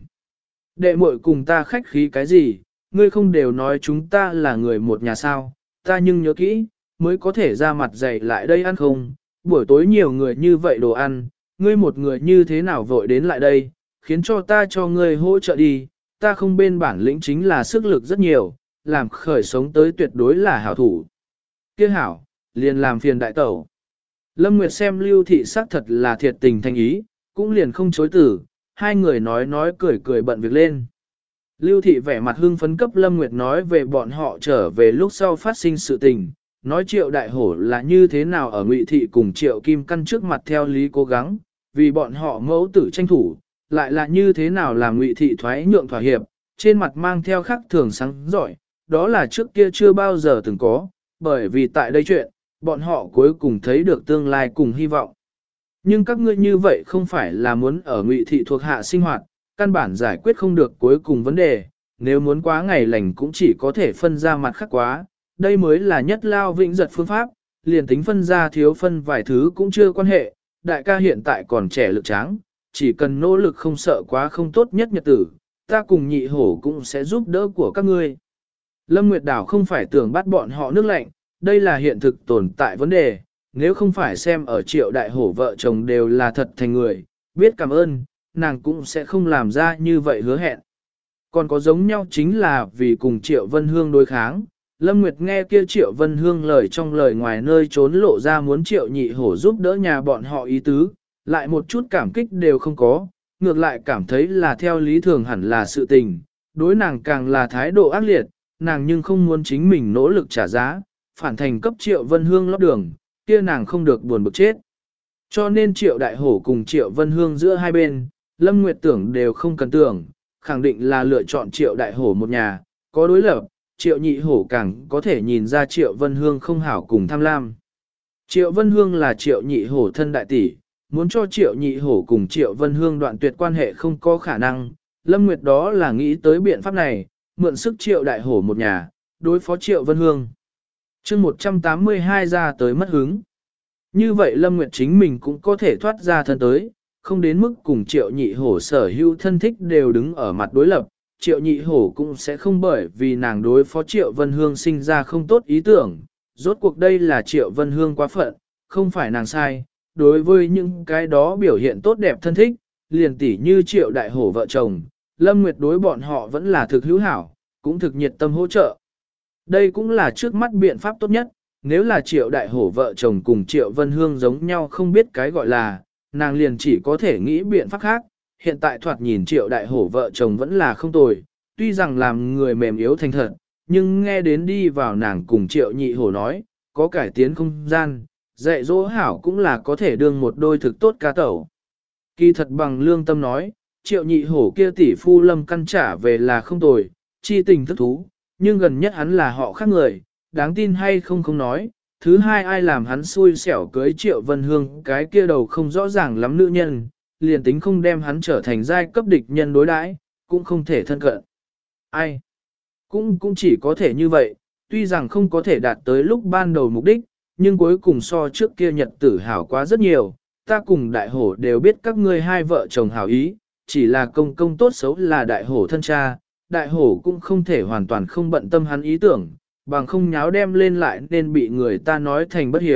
Đệ muội cùng ta khách khí cái gì, ngươi không đều nói chúng ta là người một nhà sao, ta nhưng nhớ kỹ, mới có thể ra mặt dày lại đây ăn không, buổi tối nhiều người như vậy đồ ăn, ngươi một người như thế nào vội đến lại đây, khiến cho ta cho ngươi hỗ trợ đi, ta không bên bản lĩnh chính là sức lực rất nhiều, làm khởi sống tới tuyệt đối là hảo thủ. Kia hảo, liền làm phiền đại tẩu. Lâm Nguyệt xem Lưu thị xác thật là thiệt tình thành ý, cũng liền không chối từ, hai người nói cười cười bận việc lên. Lưu thị vẻ mặt hưng phấn cấp Lâm Nguyệt nói về bọn họ trở về lúc sau phát sinh sự tình, nói Triệu Đại Hổ là như thế nào ở Ngụy thị cùng Triệu Kim Căn trước mặt theo lý cố gắng, vì bọn họ mẫu tử tranh thủ, lại là như thế nào làm Ngụy thị thoái nhượng thỏa hiệp, trên mặt mang theo khắc thường sáng giỏi, đó là trước kia chưa bao giờ từng có, bởi vì tại đây chuyện, bọn họ cuối cùng thấy được tương lai cùng hy vọng. Nhưng các ngươi như vậy không phải là muốn ở Ngụy thị thuộc hạ sinh hoạt, căn bản giải quyết không được cuối cùng vấn đề, nếu muốn quá ngày lành cũng chỉ có thể phân ra mặt khác quá, đây mới là nhất lao vĩnh giật phương pháp, liền tính phân ra thiếu phân vài thứ cũng chưa quan hệ, đại ca hiện tại còn trẻ lực tráng, chỉ cần nỗ lực không sợ quá không tốt nhất nhật tử, ta cùng Nhị Hổ cũng sẽ giúp đỡ của các ngươi. Lâm Nguyệt Đảo không phải tưởng bắt bọn họ nước lạnh, đây là hiện thực tồn tại vấn đề, nếu không phải xem ở Triệu Đại Hổ vợ chồng đều là thật thành người, biết cảm ơn, nàng cũng sẽ không làm ra như vậy hứa hẹn. Còn có giống nhau chính là vì cùng Triệu Vân Hương đối kháng, Lâm Nguyệt nghe kia Triệu Vân Hương lời trong lời ngoài nơi trốn lộ ra muốn Triệu Nhị Hổ giúp đỡ nhà bọn họ ý tứ, lại một chút cảm kích đều không có, ngược lại cảm thấy là theo lý thường hẳn là sự tình, đối nàng càng là thái độ ác liệt, nàng nhưng không muốn chính mình nỗ lực trả giá, phản thành cấp Triệu Vân Hương lót đường, kia nàng không được buồn bực chết. Cho nên Triệu Đại Hổ cùng Triệu Vân Hương giữa hai bên, Lâm Nguyệt tưởng đều không cần tưởng, khẳng định là lựa chọn Triệu Đại Hổ một nhà, có đối lập, Triệu Nhị Hổ càng có thể nhìn ra Triệu Vân Hương không hảo cùng tham lam. Triệu Vân Hương là Triệu Nhị Hổ thân đại tỷ, muốn cho Triệu Nhị Hổ cùng Triệu Vân Hương đoạn tuyệt quan hệ không có khả năng, Lâm Nguyệt đó là nghĩ tới biện pháp này, mượn sức Triệu Đại Hổ một nhà, đối phó Triệu Vân Hương. chương 182 ra tới mất hứng. Như vậy Lâm Nguyệt chính mình cũng có thể thoát ra thân tới, không đến mức cùng Triệu Nhị Hổ sở hữu thân thích đều đứng ở mặt đối lập, Triệu Nhị Hổ cũng sẽ không bởi vì nàng đối phó Triệu Vân Hương sinh ra không tốt ý tưởng, rốt cuộc đây là Triệu Vân Hương quá phận, không phải nàng sai, đối với những cái đó biểu hiện tốt đẹp thân thích, liền tỉ như Triệu Đại Hổ vợ chồng, Lâm Nguyệt đối bọn họ vẫn là thực hữu hảo, cũng thực nhiệt tâm hỗ trợ. Đây cũng là trước mắt biện pháp tốt nhất, nếu là Triệu Đại Hổ vợ chồng cùng Triệu Vân Hương giống nhau không biết cái gọi là, nàng liền chỉ có thể nghĩ biện pháp khác. Hiện tại thoạt nhìn Triệu Đại Hổ vợ chồng vẫn là không tồi, tuy rằng làm người mềm yếu thành thật, nhưng nghe đến đi vào nàng cùng Triệu Nhị Hổ nói, có cải tiến không gian, dạy dỗ hảo cũng là có thể đương một đôi thực tốt ca tẩu. Kỳ thật bằng lương tâm nói, Triệu Nhị Hổ kia tỷ phu Lâm Căn trả về là không tồi, chi tình thức thú, nhưng gần nhất hắn là họ khác người, đáng tin hay không không nói. Thứ hai ai làm hắn xui xẻo cưới Triệu Vân Hương cái kia đầu không rõ ràng lắm nữ nhân, liền tính không đem hắn trở thành giai cấp địch nhân đối đãi, cũng không thể thân cận. Ai? Cũng chỉ có thể như vậy, tuy rằng không có thể đạt tới lúc ban đầu mục đích, nhưng cuối cùng so trước kia nhật tử hảo quá rất nhiều. Ta cùng Đại Hổ đều biết các ngươi hai vợ chồng hảo ý, chỉ là công công tốt xấu là Đại Hổ thân cha, Đại Hổ cũng không thể hoàn toàn không bận tâm hắn ý tưởng, bằng không nháo đem lên lại nên bị người ta nói thành bất hiếu,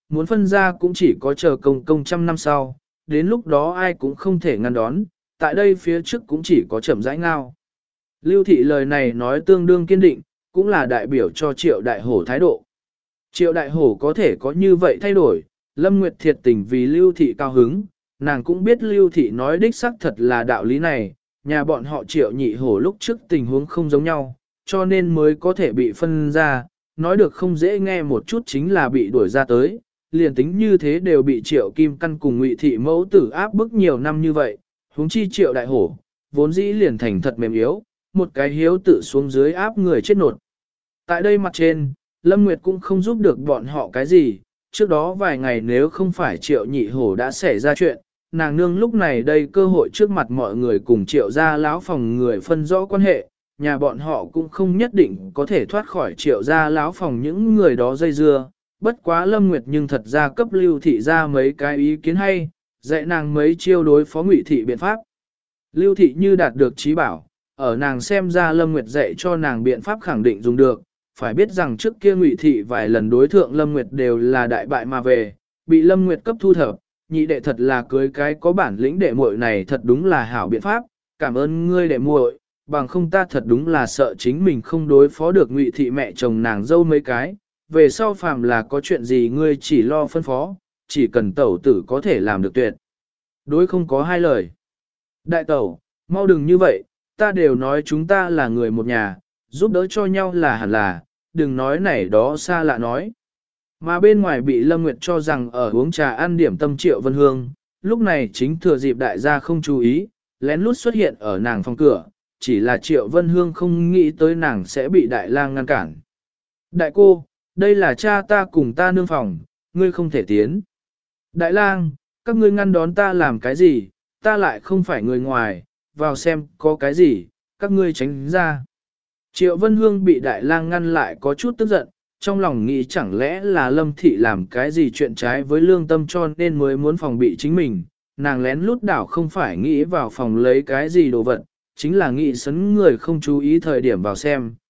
muốn phân ra cũng chỉ có chờ công công trăm năm sau, đến lúc đó ai cũng không thể ngăn đón, tại đây phía trước cũng chỉ có chậm rãi ngao. Lưu thị lời này nói tương đương kiên định, cũng là đại biểu cho Triệu Đại Hổ thái độ. Triệu Đại Hổ có thể có như vậy thay đổi, Lâm Nguyệt thiệt tình vì Lưu thị cao hứng, nàng cũng biết Lưu thị nói đích xác thật là đạo lý này, nhà bọn họ Triệu Nhị Hổ lúc trước tình huống không giống nhau, cho nên mới có thể bị phân ra, nói được không dễ nghe một chút chính là bị đuổi ra tới, liền tính như thế đều bị Triệu Kim Căn cùng Ngụy thị mẫu tử áp bức nhiều năm như vậy, huống chi Triệu Đại Hổ, vốn dĩ liền thành thật mềm yếu, một cái hiếu tự xuống dưới áp người chết nột. Tại đây mặt trên, Lâm Nguyệt cũng không giúp được bọn họ cái gì, trước đó vài ngày nếu không phải Triệu Nhị Hổ đã xảy ra chuyện, nàng nương lúc này đây cơ hội trước mặt mọi người cùng Triệu gia lão phòng người phân rõ quan hệ, nhà bọn họ cũng không nhất định có thể thoát khỏi Triệu gia lão phòng những người đó dây dưa, bất quá Lâm Nguyệt nhưng thật ra cấp Lưu thị ra mấy cái ý kiến hay, dạy nàng mấy chiêu đối phó Ngụy thị biện pháp. Lưu thị như đạt được trí bảo, ở nàng xem ra Lâm Nguyệt dạy cho nàng biện pháp khẳng định dùng được, phải biết rằng trước kia Ngụy thị vài lần đối thượng Lâm Nguyệt đều là đại bại mà về, bị Lâm Nguyệt cấp thu thập, nhị đệ thật là cưới cái có bản lĩnh đệ muội này thật đúng là hảo biện pháp, cảm ơn ngươi đệ muội, bằng không ta thật đúng là sợ chính mình không đối phó được Ngụy thị mẹ chồng nàng dâu mấy cái, về sau phàm là có chuyện gì ngươi chỉ lo phân phó, chỉ cần tẩu tử có thể làm được tuyệt. Đối không có hai lời. Đại tẩu, mau đừng như vậy, ta đều nói chúng ta là người một nhà, giúp đỡ cho nhau là hẳn là, đừng nói này đó xa lạ nói. Mà bên ngoài bị Lâm Nguyệt cho rằng ở uống trà ăn điểm tâm Triệu Vân Hương, lúc này chính thừa dịp đại gia không chú ý, lén lút xuất hiện ở nàng phòng cửa, chỉ là Triệu Vân Hương không nghĩ tới nàng sẽ bị đại lang ngăn cản. Đại cô, đây là cha ta cùng ta nương phòng, ngươi không thể tiến. Đại lang, các ngươi ngăn đón ta làm cái gì, ta lại không phải người ngoài, vào xem có cái gì, các ngươi tránh ra. Triệu Vân Hương bị đại lang ngăn lại có chút tức giận, trong lòng nghĩ chẳng lẽ là Lâm Thị làm cái gì chuyện trái với lương tâm cho nên mới muốn phòng bị chính mình, nàng lén lút đảo không phải nghĩ vào phòng lấy cái gì đồ vật, chính là nghĩ sấn người không chú ý thời điểm vào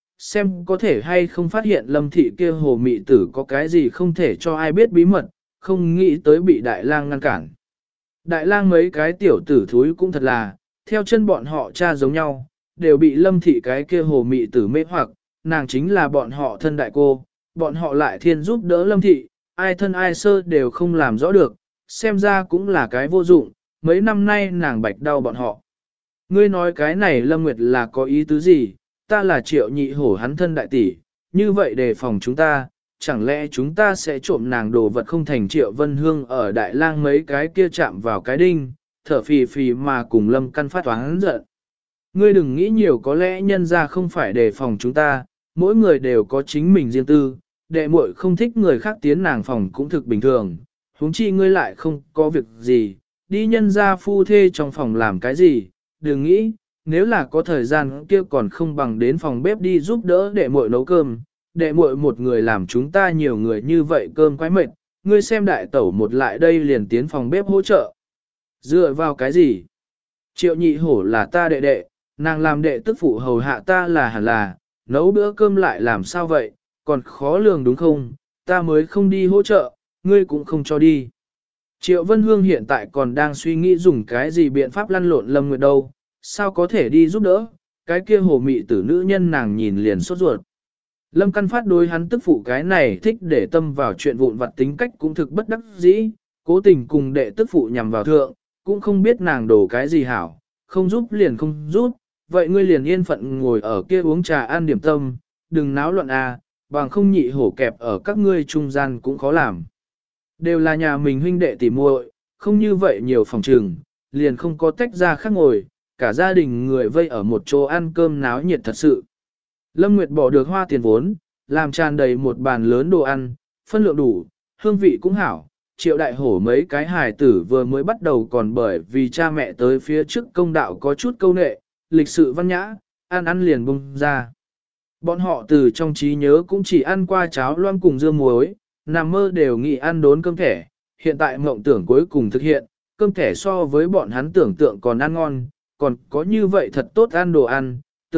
xem có thể hay không phát hiện Lâm Thị kia hồ mị tử có cái gì không thể cho ai biết bí mật, không nghĩ tới bị đại lang ngăn cản. Đại lang mấy cái tiểu tử thúi cũng thật là, theo chân bọn họ cha giống nhau, đều bị Lâm Thị cái kia hồ mị tử mê hoặc, nàng chính là bọn họ thân đại cô, bọn họ lại thiên giúp đỡ Lâm Thị, ai thân ai sơ đều không làm rõ được, xem ra cũng là cái vô dụng, mấy năm nay nàng bạch đau bọn họ. Ngươi nói cái này Lâm Nguyệt là có ý tứ gì, ta là Triệu Nhị Hổ hắn thân đại tỷ, như vậy đề phòng chúng ta, chẳng lẽ chúng ta sẽ trộm nàng đồ vật không thành Triệu Vân Hương ở Đại Lang mấy cái kia chạm vào cái đinh, thở phì phì mà cùng Lâm Căn phát toán giận. Ngươi đừng nghĩ nhiều, có lẽ nhân ra không phải đề phòng chúng ta, mỗi người đều có chính mình riêng tư, đệ muội không thích người khác tiến nàng phòng cũng thực bình thường, huống chi ngươi lại không có việc gì, đi nhân ra phu thê trong phòng làm cái gì, đừng nghĩ, nếu là có thời gian kia còn không bằng đến phòng bếp đi giúp đỡ đệ muội nấu cơm, đệ muội một người làm chúng ta nhiều người như vậy cơm quái mệt, ngươi xem đại tẩu một lại đây liền tiến phòng bếp hỗ trợ. Dựa vào cái gì? Triệu Nhị Hổ là ta đệ đệ, nàng làm đệ tức phụ hầu hạ ta là hẳn là, nấu bữa cơm lại làm sao vậy, còn khó lường đúng không, ta mới không đi hỗ trợ, ngươi cũng không cho đi. Triệu Vân Hương hiện tại còn đang suy nghĩ dùng cái gì biện pháp lăn lộn Lâm Nguyệt đâu, sao có thể đi giúp đỡ, cái kia hồ mị tử nữ nhân nàng nhìn liền sốt ruột. Lâm Căn Phát đối hắn tức phụ cái này thích để tâm vào chuyện vụn vặt tính cách cũng thực bất đắc dĩ, cố tình cùng đệ tức phụ nhằm vào thượng, cũng không biết nàng đổ cái gì hảo, không giúp liền không giúp, vậy ngươi liền yên phận ngồi ở kia uống trà ăn điểm tâm, đừng náo loạn à, bằng không Nhị Hổ kẹp ở các ngươi trung gian cũng khó làm. Đều là nhà mình huynh đệ tỉ muội, không như vậy nhiều phòng trường, liền không có tách ra khác ngồi, cả gia đình người vây ở một chỗ ăn cơm náo nhiệt thật sự. Lâm Nguyệt bỏ được hoa tiền vốn, làm tràn đầy một bàn lớn đồ ăn, phân lượng đủ, hương vị cũng hảo. Triệu Đại Hổ mấy cái hài tử vừa mới bắt đầu còn bởi vì cha mẹ tới phía trước công đạo có chút câu nệ, lịch sự văn nhã, ăn liền bung ra. Bọn họ từ trong trí nhớ cũng chỉ ăn qua cháo loãng cùng dưa muối, nằm mơ đều nghĩ ăn đốn cơm thẻ, hiện tại mộng tưởng cuối cùng thực hiện, cơm thẻ so với bọn hắn tưởng tượng còn ăn ngon, còn có như vậy thật tốt ăn đồ ăn,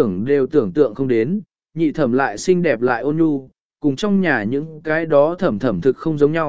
tưởng tượng không đến, nhị thẩm lại xinh đẹp lại ôn nhu, cùng trong nhà những cái đó thẩm thực không giống nhau,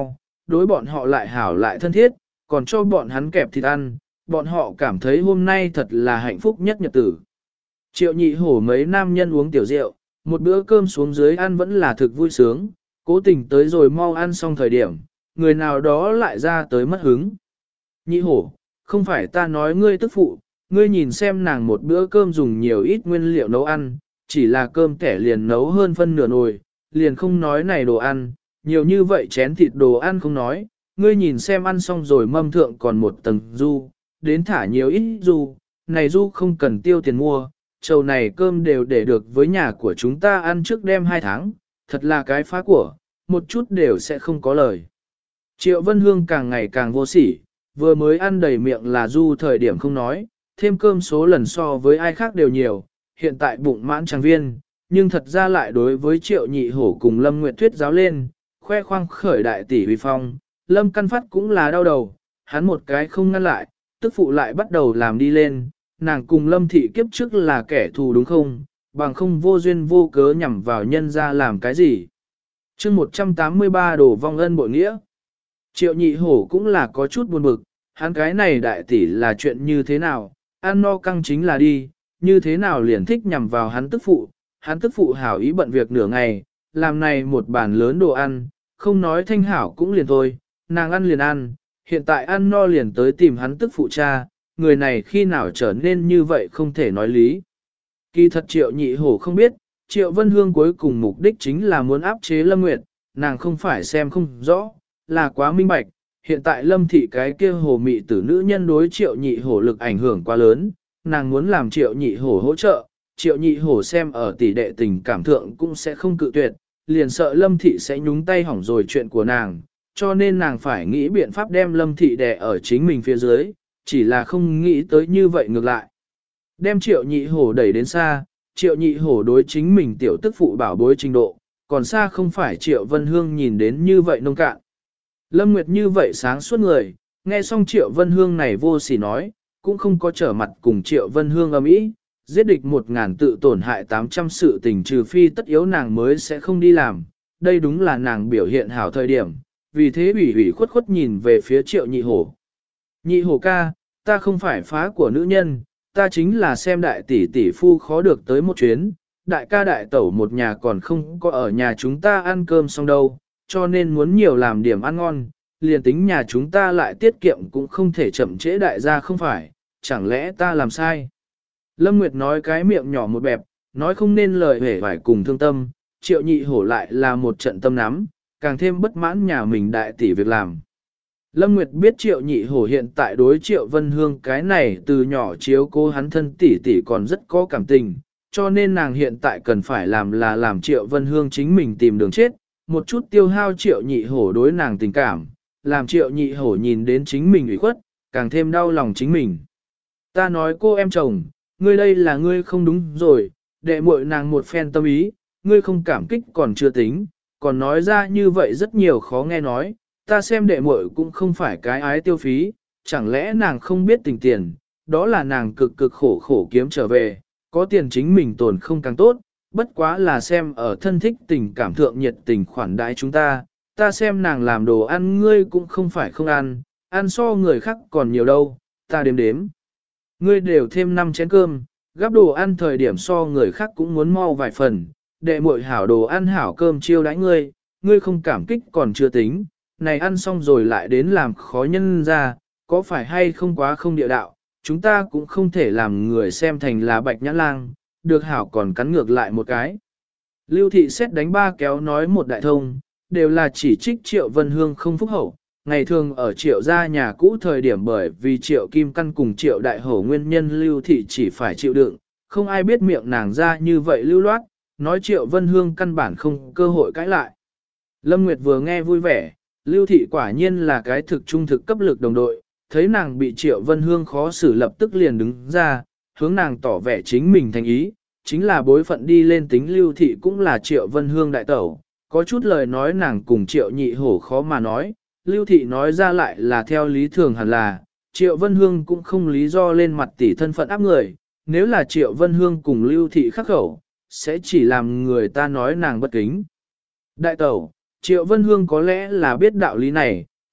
đối bọn họ lại hảo lại thân thiết, còn cho bọn hắn kẹp thịt ăn, bọn họ cảm thấy hôm nay thật là hạnh phúc nhất nhật tử. Triệu nhị hổ mấy nam nhân uống tiểu rượu, một bữa cơm xuống dưới ăn vẫn là thực vui sướng, cố tình tới rồi mau ăn xong thời điểm, người nào đó lại ra tới mất hứng. Nhị hổ, không phải ta nói ngươi tức phụ, ngươi nhìn xem nàng một bữa cơm dùng nhiều ít nguyên liệu nấu ăn, chỉ là cơm kẻ liền nấu hơn phân nửa nồi, liền không nói này đồ ăn, nhiều như vậy chén thịt đồ ăn không nói, ngươi nhìn xem ăn xong rồi mâm thượng còn một tầng du, đến thả nhiều ít du, này du không cần tiêu tiền mua, trầu này cơm đều để được với nhà của chúng ta ăn trước đêm 2 tháng, thật là cái phá của, một chút đều sẽ không có lời. Triệu Vân Hương càng ngày càng vô sỉ, vừa mới ăn đầy miệng là du thời điểm không nói, thêm cơm số lần so với ai khác đều nhiều, hiện tại bụng mãn tràng viên, nhưng thật ra lại đối với Triệu Nhị Hổ cùng Lâm Nguyệt Thuyết giáo lên, khoe khoang khởi đại tỷ uy phong, Lâm Căn Phát cũng là đau đầu, hắn một cái không ngăn lại, tức phụ lại bắt đầu làm đi lên, nàng cùng Lâm Thị kiếp trước là kẻ thù đúng không, bằng không vô duyên vô cớ nhằm vào nhân ra làm cái gì. chương 183 đổ vong ân bội nghĩa. Triệu Nhị Hổ cũng là có chút buồn bực, hắn cái này đại tỷ là chuyện như thế nào, ăn no căng chính là đi, như thế nào liền thích nhằm vào hắn tức phụ hảo ý bận việc nửa ngày, làm này một bàn lớn đồ ăn, không nói thanh hảo cũng liền thôi, nàng ăn liền ăn, hiện tại ăn no liền tới tìm hắn tức phụ cha, người này khi nào trở nên như vậy không thể nói lý. Kỳ thật Triệu Nhị Hổ không biết, Triệu Vân Hương cuối cùng mục đích chính là muốn áp chế Lâm Nguyệt, nàng không phải xem không rõ, là quá minh bạch, hiện tại Lâm Thị cái kia hồ mị tử nữ nhân đối Triệu Nhị Hổ lực ảnh hưởng quá lớn, nàng muốn làm Triệu Nhị Hổ hỗ trợ, Triệu Nhị Hổ xem ở tỷ đệ tình cảm thượng cũng sẽ không cự tuyệt, liền sợ Lâm Thị sẽ nhúng tay hỏng rồi chuyện của nàng, cho nên nàng phải nghĩ biện pháp đem Lâm Thị đè ở chính mình phía dưới, chỉ là không nghĩ tới như vậy ngược lại. Đem Triệu Nhị Hổ đẩy đến xa, Triệu Nhị Hổ đối chính mình tiểu tức phụ bảo bối trình độ, còn xa không phải Triệu Vân Hương nhìn đến như vậy nông cạn. Lâm Nguyệt như vậy sáng suốt người, nghe xong Triệu Vân Hương này vô sỉ nói, cũng không có trở mặt cùng Triệu Vân Hương âm ý, giết địch 1000 tự tổn hại 800 sự tình trừ phi tất yếu nàng mới sẽ không đi làm, đây đúng là nàng biểu hiện hảo thời điểm, vì thế ủy khuất khuất nhìn về phía Triệu Nhị Hổ. Nhị Hổ ca, ta không phải phá của nữ nhân, ta chính là xem đại tỷ tỷ phu khó được tới một chuyến, đại ca đại tẩu một nhà còn không có ở nhà chúng ta ăn cơm xong đâu, cho nên muốn nhiều làm điểm ăn ngon, liền tính nhà chúng ta lại tiết kiệm cũng không thể chậm trễ đại gia không phải, chẳng lẽ ta làm sai. Lâm Nguyệt nói cái miệng nhỏ một bẹp, nói không nên lời hể vải cùng thương tâm, Triệu Nhị Hổ lại là một trận tâm nắm, càng thêm bất mãn nhà mình đại tỷ việc làm. Lâm Nguyệt biết Triệu Nhị Hổ hiện tại đối Triệu Vân Hương cái này từ nhỏ chiếu cố hắn thân tỷ tỷ còn rất có cảm tình, cho nên nàng hiện tại cần phải làm là làm Triệu Vân Hương chính mình tìm đường chết, một chút tiêu hao Triệu Nhị Hổ đối nàng tình cảm, làm Triệu Nhị Hổ nhìn đến chính mình ủy khuất, càng thêm đau lòng chính mình. Ta nói cô em chồng, ngươi đây là ngươi không đúng rồi, đệ muội nàng một phen tâm ý, ngươi không cảm kích còn chưa tính, còn nói ra như vậy rất nhiều khó nghe nói, ta xem đệ muội cũng không phải cái ái tiêu phí, chẳng lẽ nàng không biết tình tiền, đó là nàng cực cực khổ khổ kiếm trở về, có tiền chính mình tồn không càng tốt, bất quá là xem ở thân thích tình cảm thượng nhiệt tình khoản đãi chúng ta xem nàng làm đồ ăn ngươi cũng không phải không ăn, ăn so người khác còn nhiều đâu, ta đếm đếm. Ngươi đều thêm 5 chén cơm, gắp đồ ăn thời điểm so người khác cũng muốn mau vài phần, đệ muội hảo đồ ăn hảo cơm chiêu đãi ngươi, ngươi không cảm kích còn chưa tính, này ăn xong rồi lại đến làm khó nhân ra, có phải hay không quá không địa đạo, chúng ta cũng không thể làm người xem thành là bạch nhãn lang, được hảo còn cắn ngược lại một cái. Lưu thị xét đánh ba kéo nói một đại thông, đều là chỉ trích Triệu Vân Hương không phúc hậu, ngày thường ở Triệu gia nhà cũ thời điểm bởi vì Triệu Kim Căn cùng Triệu Đại Hổ nguyên nhân Lưu thị chỉ phải chịu đựng, không ai biết miệng nàng ra như vậy lưu loát, nói Triệu Vân Hương căn bản không cơ hội cãi lại. Lâm Nguyệt vừa nghe vui vẻ, Lưu thị quả nhiên là cái thực trung thực cấp lực đồng đội, thấy nàng bị Triệu Vân Hương khó xử lập tức liền đứng ra, hướng nàng tỏ vẻ chính mình thành ý, chính là bối phận đi lên tính Lưu thị cũng là Triệu Vân Hương đại tẩu, có chút lời nói nàng cùng Triệu Nhị Hổ khó mà nói, Lưu thị nói ra lại là theo lý thường hẳn là, Triệu Vân Hương cũng không lý do lên mặt tỷ thân phận áp người, nếu là Triệu Vân Hương cùng Lưu thị khắc khẩu, sẽ chỉ làm người ta nói nàng bất kính. Đại tẩu, Triệu Vân Hương có lẽ là biết đạo lý này,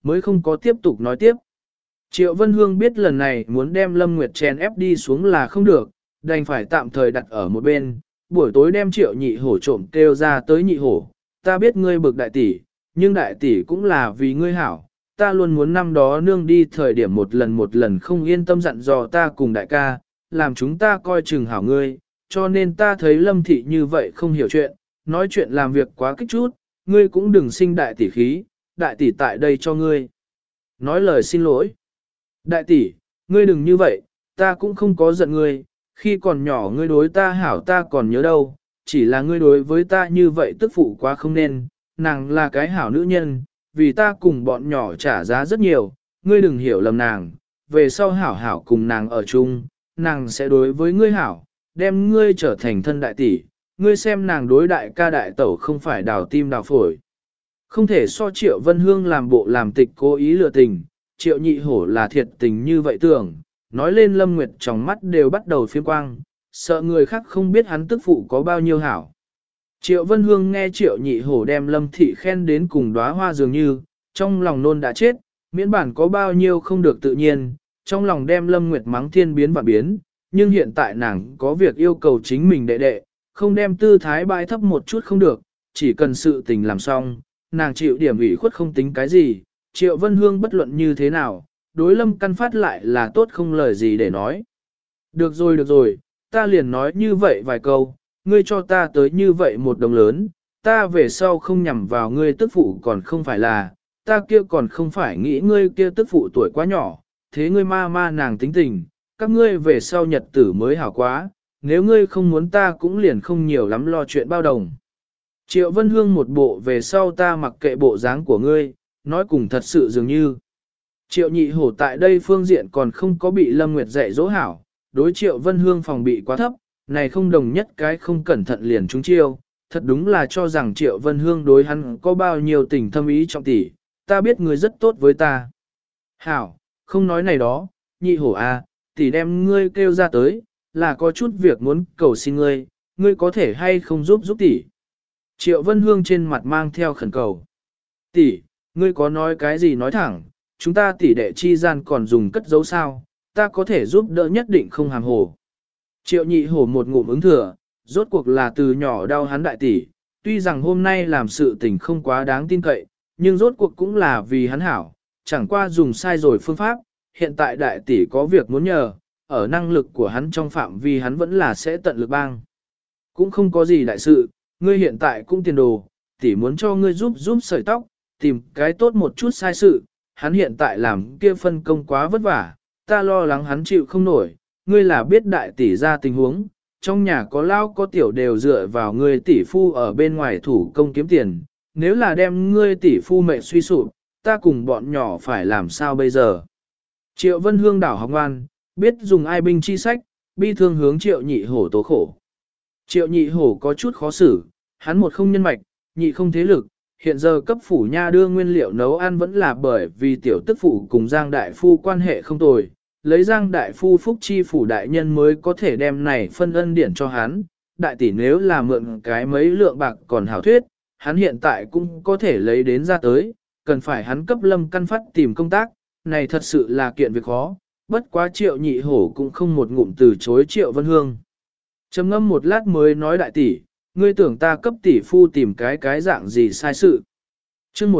mới không có tiếp tục nói tiếp. Triệu Vân Hương biết lần này muốn đem Lâm Nguyệt chèn ép đi xuống là không được, đành phải tạm thời đặt ở một bên, buổi tối đem Triệu Nhị Hổ trộm kêu ra tới Nhị Hổ, ta biết ngươi bực đại tỷ, nhưng đại tỷ cũng là vì ngươi hảo, ta luôn muốn năm đó nương đi thời điểm một lần không yên tâm dặn dò ta cùng đại ca, làm chúng ta coi chừng hảo ngươi, cho nên ta thấy Lâm Thị như vậy không hiểu chuyện, nói chuyện làm việc quá kích chút, ngươi cũng đừng sinh đại tỷ khí, đại tỷ tại đây cho ngươi. Nói lời xin lỗi. Đại tỷ, ngươi đừng như vậy, ta cũng không có giận ngươi, khi còn nhỏ ngươi đối ta hảo ta còn nhớ đâu, chỉ là ngươi đối với ta như vậy tức phụ quá không nên, nàng là cái hảo nữ nhân, vì ta cùng bọn nhỏ trả giá rất nhiều, ngươi đừng hiểu lầm nàng, về sau hảo hảo cùng nàng ở chung, nàng sẽ đối với ngươi hảo, đem ngươi trở thành thân đại tỷ, ngươi xem nàng đối đại ca đại tẩu không phải đào tim đào phổi. Không thể so Triệu Vân Hương làm bộ làm tịch cố ý lừa tình, Triệu Nhị Hổ là thiệt tình như vậy tưởng, nói lên Lâm Nguyệt trong mắt đều bắt đầu phiếm quang, sợ người khác không biết hắn tức phụ có bao nhiêu hảo. Triệu Vân Hương nghe Triệu Nhị Hổ đem Lâm Thị khen đến cùng đóa hoa dường như, trong lòng nôn đã chết, miễn bản có bao nhiêu không được tự nhiên, trong lòng đem Lâm Nguyệt mắng thiên biến và biến, nhưng hiện tại nàng có việc yêu cầu chính mình đệ đệ, không đem tư thái bãi thấp một chút không được, chỉ cần sự tình làm xong, nàng chịu điểm ủy khuất không tính cái gì, Triệu Vân Hương bất luận như thế nào, đối Lâm Căn Phát lại là tốt không lời gì để nói. Được rồi, ta liền nói như vậy vài câu, ngươi cho ta tới như vậy một đồng lớn, ta về sau không nhằm vào ngươi tức phụ còn không phải là, ta kia còn không phải nghĩ ngươi kia tức phụ tuổi quá nhỏ, thế ngươi ma nàng tính tình, các ngươi về sau nhật tử mới hảo quá, nếu ngươi không muốn ta cũng liền không nhiều lắm lo chuyện bao đồng. Triệu Vân Hương một bộ về sau ta mặc kệ bộ dáng của ngươi, nói cùng thật sự dường như. Triệu Nhị Hổ tại đây phương diện còn không có bị Lâm Nguyệt dạy dỗ hảo, đối Triệu Vân Hương phòng bị quá thấp, này không đồng nhất cái không cẩn thận liền trúng chiêu, thật đúng là cho rằng Triệu Vân Hương đối hắn có bao nhiêu tình thâm ý trọng tỷ, ta biết ngươi rất tốt với ta. Hảo, không nói này đó, Nhị Hổ à, tỷ đem ngươi kêu ra tới, là có chút việc muốn cầu xin ngươi, ngươi có thể hay không giúp tỷ. Triệu Vân Hương trên mặt mang theo khẩn cầu. Tỷ, ngươi có nói cái gì nói thẳng, chúng ta tỷ đệ chi gian còn dùng cất dấu sao, ta có thể giúp đỡ nhất định không hàm hồ. Triệu Nhị Hổ một ngụm ứng thừa, rốt cuộc là từ nhỏ đau hắn đại tỷ, tuy rằng hôm nay làm sự tình không quá đáng tin cậy, nhưng rốt cuộc cũng là vì hắn hảo, chẳng qua dùng sai rồi phương pháp, hiện tại đại tỷ có việc muốn nhờ, ở năng lực của hắn trong phạm vi hắn vẫn là sẽ tận lực bang. Cũng không có gì đại sự, ngươi hiện tại cũng tiền đồ, tỷ muốn cho ngươi giúp sợi tóc, tìm cái tốt một chút sai sự, hắn hiện tại làm kia phân công quá vất vả, ta lo lắng hắn chịu không nổi, ngươi là biết đại tỷ ra tình huống, trong nhà có lao có tiểu đều dựa vào ngươi tỷ phu ở bên ngoài thủ công kiếm tiền, nếu là đem ngươi tỷ phu mệnh suy sụp, ta cùng bọn nhỏ phải làm sao bây giờ. Triệu Vân Hương đảo học ngoan, biết dùng ai binh chi sách, bi thương hướng Triệu Nhị Hổ tố khổ. Triệu Nhị Hổ có chút khó xử, hắn một không nhân mạch, nhị không thế lực, hiện giờ cấp phủ nha đưa nguyên liệu nấu ăn vẫn là bởi vì tiểu tức phủ cùng Giang Đại Phu quan hệ không tồi, lấy Giang Đại Phu phúc chi phủ đại nhân mới có thể đem này phân ân điển cho hắn, đại tỷ nếu là mượn cái mấy lượng bạc còn hảo thuyết, hắn hiện tại cũng có thể lấy đến ra tới, cần phải hắn cấp Lâm Căn Phát tìm công tác, này thật sự là kiện việc khó, bất quá Triệu Nhị Hổ cũng không một ngụm từ chối Triệu Vân Hương. Trầm ngâm một lát mới nói đại tỷ, ngươi tưởng ta cấp tỷ phu tìm cái dạng gì sai sự. chương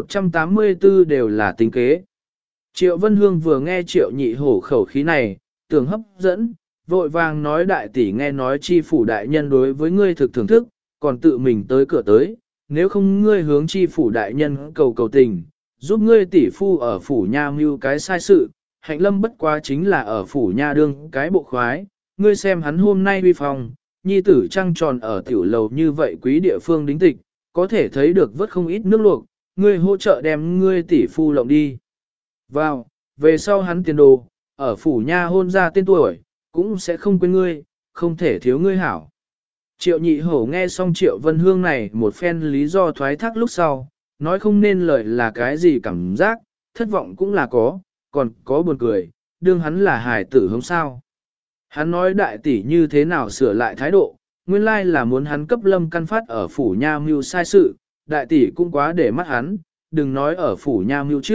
184 đều là tính kế. Triệu Vân Hương vừa nghe Triệu Nhị Hổ khẩu khí này, tưởng hấp dẫn, vội vàng nói đại tỷ nghe nói chi phủ đại nhân đối với ngươi thực thưởng thức, còn tự mình tới cửa tới, nếu không ngươi hướng chi phủ đại nhân cầu tình, giúp ngươi tỷ phu ở phủ nha mưu cái sai sự, hạnh lâm bất quá chính là ở phủ nha đương cái bộ khoái, ngươi xem hắn hôm nay uy phong, nhi tử trăng tròn ở tiểu lầu như vậy quý địa phương đính tịch, có thể thấy được vớt không ít nước luộc, ngươi hỗ trợ đem ngươi tỷ phu lộng đi. Vào, về sau hắn tiền đồ, ở phủ nha hôn ra tên tuổi, cũng sẽ không quên ngươi, không thể thiếu ngươi hảo. Triệu Nhị Hổ nghe xong Triệu Vân Hương này một phen lý do thoái thác lúc sau, nói không nên lời là cái gì cảm giác, thất vọng cũng là có, còn có buồn cười, đương hắn là hài tử không sao. Hắn nói đại tỷ như thế nào sửa lại thái độ, nguyên lai là muốn hắn cấp Lâm Căn Phát ở phủ nha mưu sai sự, đại tỷ cũng quá để mắt hắn, đừng nói ở phủ nha mưu trước,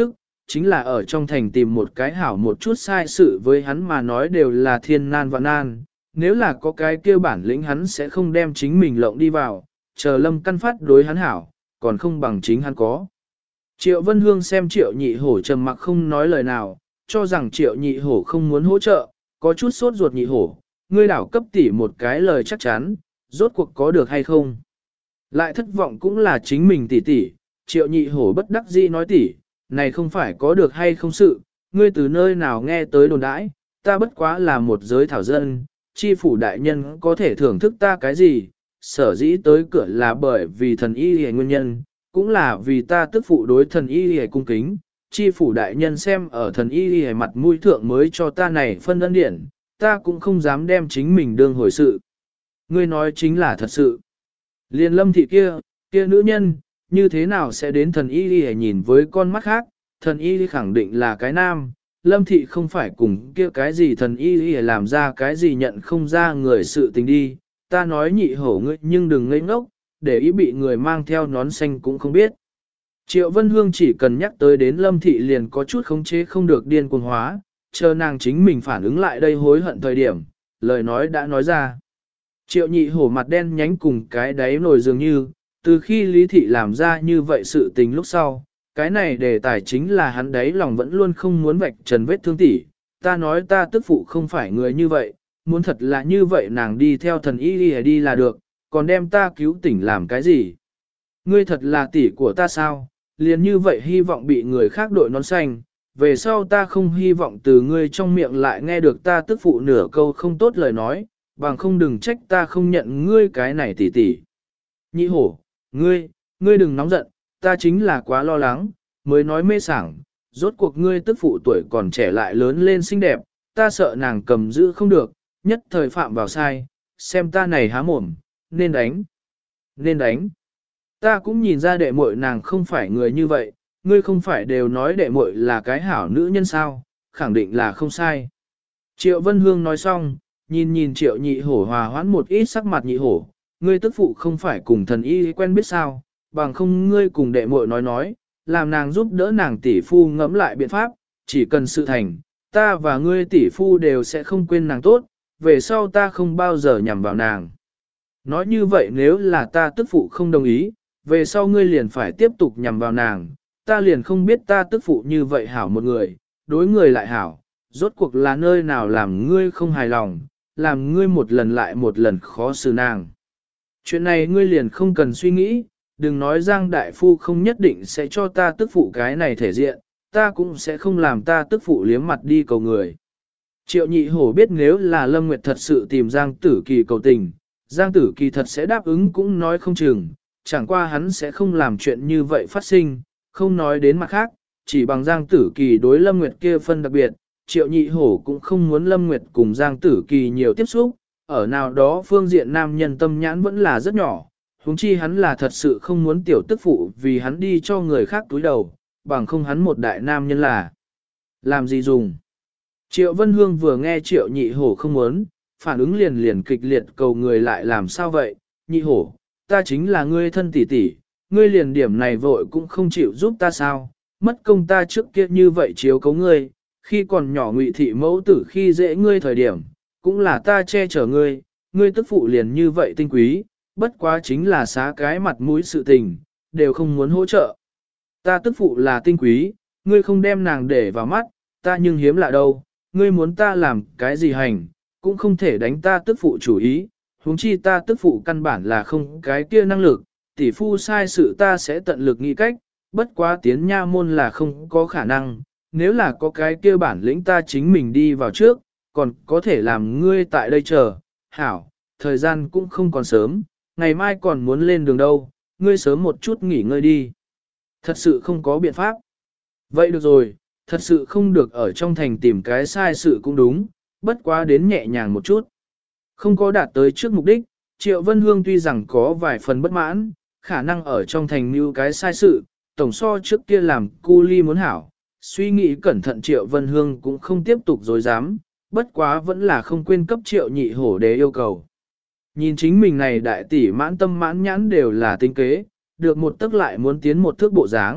chính là ở trong thành tìm một cái hảo một chút sai sự với hắn mà nói đều là thiên nan vạn nan, nếu là có cái kia bản lĩnh hắn sẽ không đem chính mình lộng đi vào, chờ Lâm Căn Phát đối hắn hảo, còn không bằng chính hắn có. Triệu Vân Hương xem Triệu Nhị Hổ trầm mặc không nói lời nào, cho rằng Triệu Nhị Hổ không muốn hỗ trợ, có chút sốt ruột Nhị Hổ, ngươi đảo cấp tỷ một cái lời chắc chắn, rốt cuộc có được hay không. Lại thất vọng cũng là chính mình tỷ, Triệu Nhị Hổ bất đắc dĩ nói tỷ, này không phải có được hay không sự, ngươi từ nơi nào nghe tới đồn đãi, ta bất quá là một giới thảo dân, chi phủ đại nhân có thể thưởng thức ta cái gì, sở dĩ tới cửa là bởi vì thần y hề nguyên nhân, cũng là vì ta tức phụ đối thần y hề cung kính, chi phủ đại nhân xem ở thần y hề mặt mũi thượng mới cho ta này phân ân điển, ta cũng không dám đem chính mình đương hồi sự. Ngươi nói chính là thật sự. Liên Lâm thị kia nữ nhân, như thế nào sẽ đến thần y hề nhìn với con mắt khác, thần y khẳng định là cái nam. Lâm thị không phải cùng kia cái gì thần y làm ra cái gì nhận không ra người sự tình đi, ta nói Nhị Hổ ngươi nhưng đừng ngây ngốc, để ý bị người mang theo nón xanh cũng không biết. Triệu Vân Hương chỉ cần nhắc tới đến Lâm thị liền có chút khống chế không được điên cuồng hóa, chờ nàng chính mình phản ứng lại đây hối hận thời điểm, lời nói đã nói ra. Triệu Nhị Hổ mặt đen nhánh cùng cái đáy nồi dường như, từ khi Lý thị làm ra như vậy sự tình lúc sau, cái này đề tài chính là hắn đấy lòng vẫn luôn không muốn vạch trần vết thương tỉ. Ta nói ta tức phụ không phải người như vậy, muốn thật là như vậy nàng đi theo thần y đi là được, còn đem ta cứu tỉnh làm cái gì? Ngươi thật là tỷ của ta sao? Liền như vậy hy vọng bị người khác đội nón xanh, về sau ta không hy vọng từ ngươi trong miệng lại nghe được ta tức phụ nửa câu không tốt lời nói, bằng không đừng trách ta không nhận ngươi cái này tỷ tỷ. Nhị Hổ, ngươi đừng nóng giận, ta chính là quá lo lắng, mới nói mê sảng, rốt cuộc ngươi tức phụ tuổi còn trẻ lại lớn lên xinh đẹp, ta sợ nàng cầm giữ không được, nhất thời phạm vào sai, xem ta này há mồm, nên đánh. Ta cũng nhìn ra đệ muội nàng không phải người như vậy, ngươi không phải đều nói đệ muội là cái hảo nữ nhân sao, khẳng định là không sai. Triệu Vân Hương nói xong, nhìn Triệu Nhị Hổ hòa hoãn một ít sắc mặt Nhị Hổ, ngươi tức phụ không phải cùng thần y quen biết sao, bằng không ngươi cùng đệ muội nói, làm nàng giúp đỡ nàng tỷ phu ngẫm lại biện pháp, chỉ cần sự thành, ta và ngươi tỷ phu đều sẽ không quên nàng tốt, về sau ta không bao giờ nhằm vào nàng. Nói như vậy nếu là ta tức phụ không đồng ý, về sau ngươi liền phải tiếp tục nhằm vào nàng, ta liền không biết ta tức phụ như vậy hảo một người, đối người lại hảo, rốt cuộc là nơi nào làm ngươi không hài lòng, làm ngươi một lần lại một lần khó xử nàng. Chuyện này ngươi liền không cần suy nghĩ, đừng nói Giang Đại Phu không nhất định sẽ cho ta tức phụ cái này thể diện, ta cũng sẽ không làm ta tức phụ liếm mặt đi cầu người. Triệu Nhị Hổ biết nếu là Lâm Nguyệt thật sự tìm Giang Tử Kỳ cầu tình, Giang Tử Kỳ thật sẽ đáp ứng cũng nói không chừng, chẳng qua hắn sẽ không làm chuyện như vậy phát sinh, không nói đến mặt khác, chỉ bằng Giang Tử Kỳ đối Lâm Nguyệt kia phân đặc biệt, Triệu Nhị Hổ cũng không muốn Lâm Nguyệt cùng Giang Tử Kỳ nhiều tiếp xúc, ở nào đó phương diện nam nhân tâm nhãn vẫn là rất nhỏ, huống chi hắn là thật sự không muốn tiểu tức phụ vì hắn đi cho người khác túi đầu, bằng không hắn một đại nam nhân là làm gì dùng. Triệu Vân Hương vừa nghe Triệu Nhị Hổ không muốn, phản ứng liền kịch liệt cầu người lại làm sao vậy, Nhị Hổ, ta chính là ngươi thân tỷ tỷ, ngươi liền điểm này vội cũng không chịu giúp ta sao, mất công ta trước kia như vậy chiếu cấu ngươi, khi còn nhỏ Ngụy thị mẫu tử khi dễ ngươi thời điểm, cũng là ta che chở ngươi, ngươi tức phụ liền như vậy tinh quý, bất quá chính là xá cái mặt mũi sự tình, đều không muốn hỗ trợ. Ta tức phụ là tinh quý, ngươi không đem nàng để vào mắt, ta nhưng hiếm lạ đâu, ngươi muốn ta làm cái gì hành, cũng không thể đánh ta tức phụ chủ ý, huống chi ta tức phụ căn bản là không cái kia năng lực, tỷ phu sai sự ta sẽ tận lực nghĩ cách, bất quá tiến nha môn là không có khả năng, nếu là có cái kia bản lĩnh ta chính mình đi vào trước, còn có thể làm ngươi tại đây chờ, hảo, thời gian cũng không còn sớm, ngày mai còn muốn lên đường đâu, ngươi sớm một chút nghỉ ngơi đi. Thật sự không có biện pháp. Vậy được rồi, thật sự không được ở trong thành tìm cái sai sự cũng đúng, bất quá đến nhẹ nhàng một chút. Không có đạt tới trước mục đích, Triệu Vân Hương tuy rằng có vài phần bất mãn, khả năng ở trong thành mưu cái sai sự, tổng so trước kia làm cu ly muốn hảo. Suy nghĩ cẩn thận Triệu Vân Hương cũng không tiếp tục dối dám, bất quá vẫn là không quên cấp Triệu Nhị Hổ đế yêu cầu. Nhìn chính mình này đại tỷ mãn tâm mãn nhãn đều là tinh kế, được một tức lại muốn tiến một thước bộ dáng,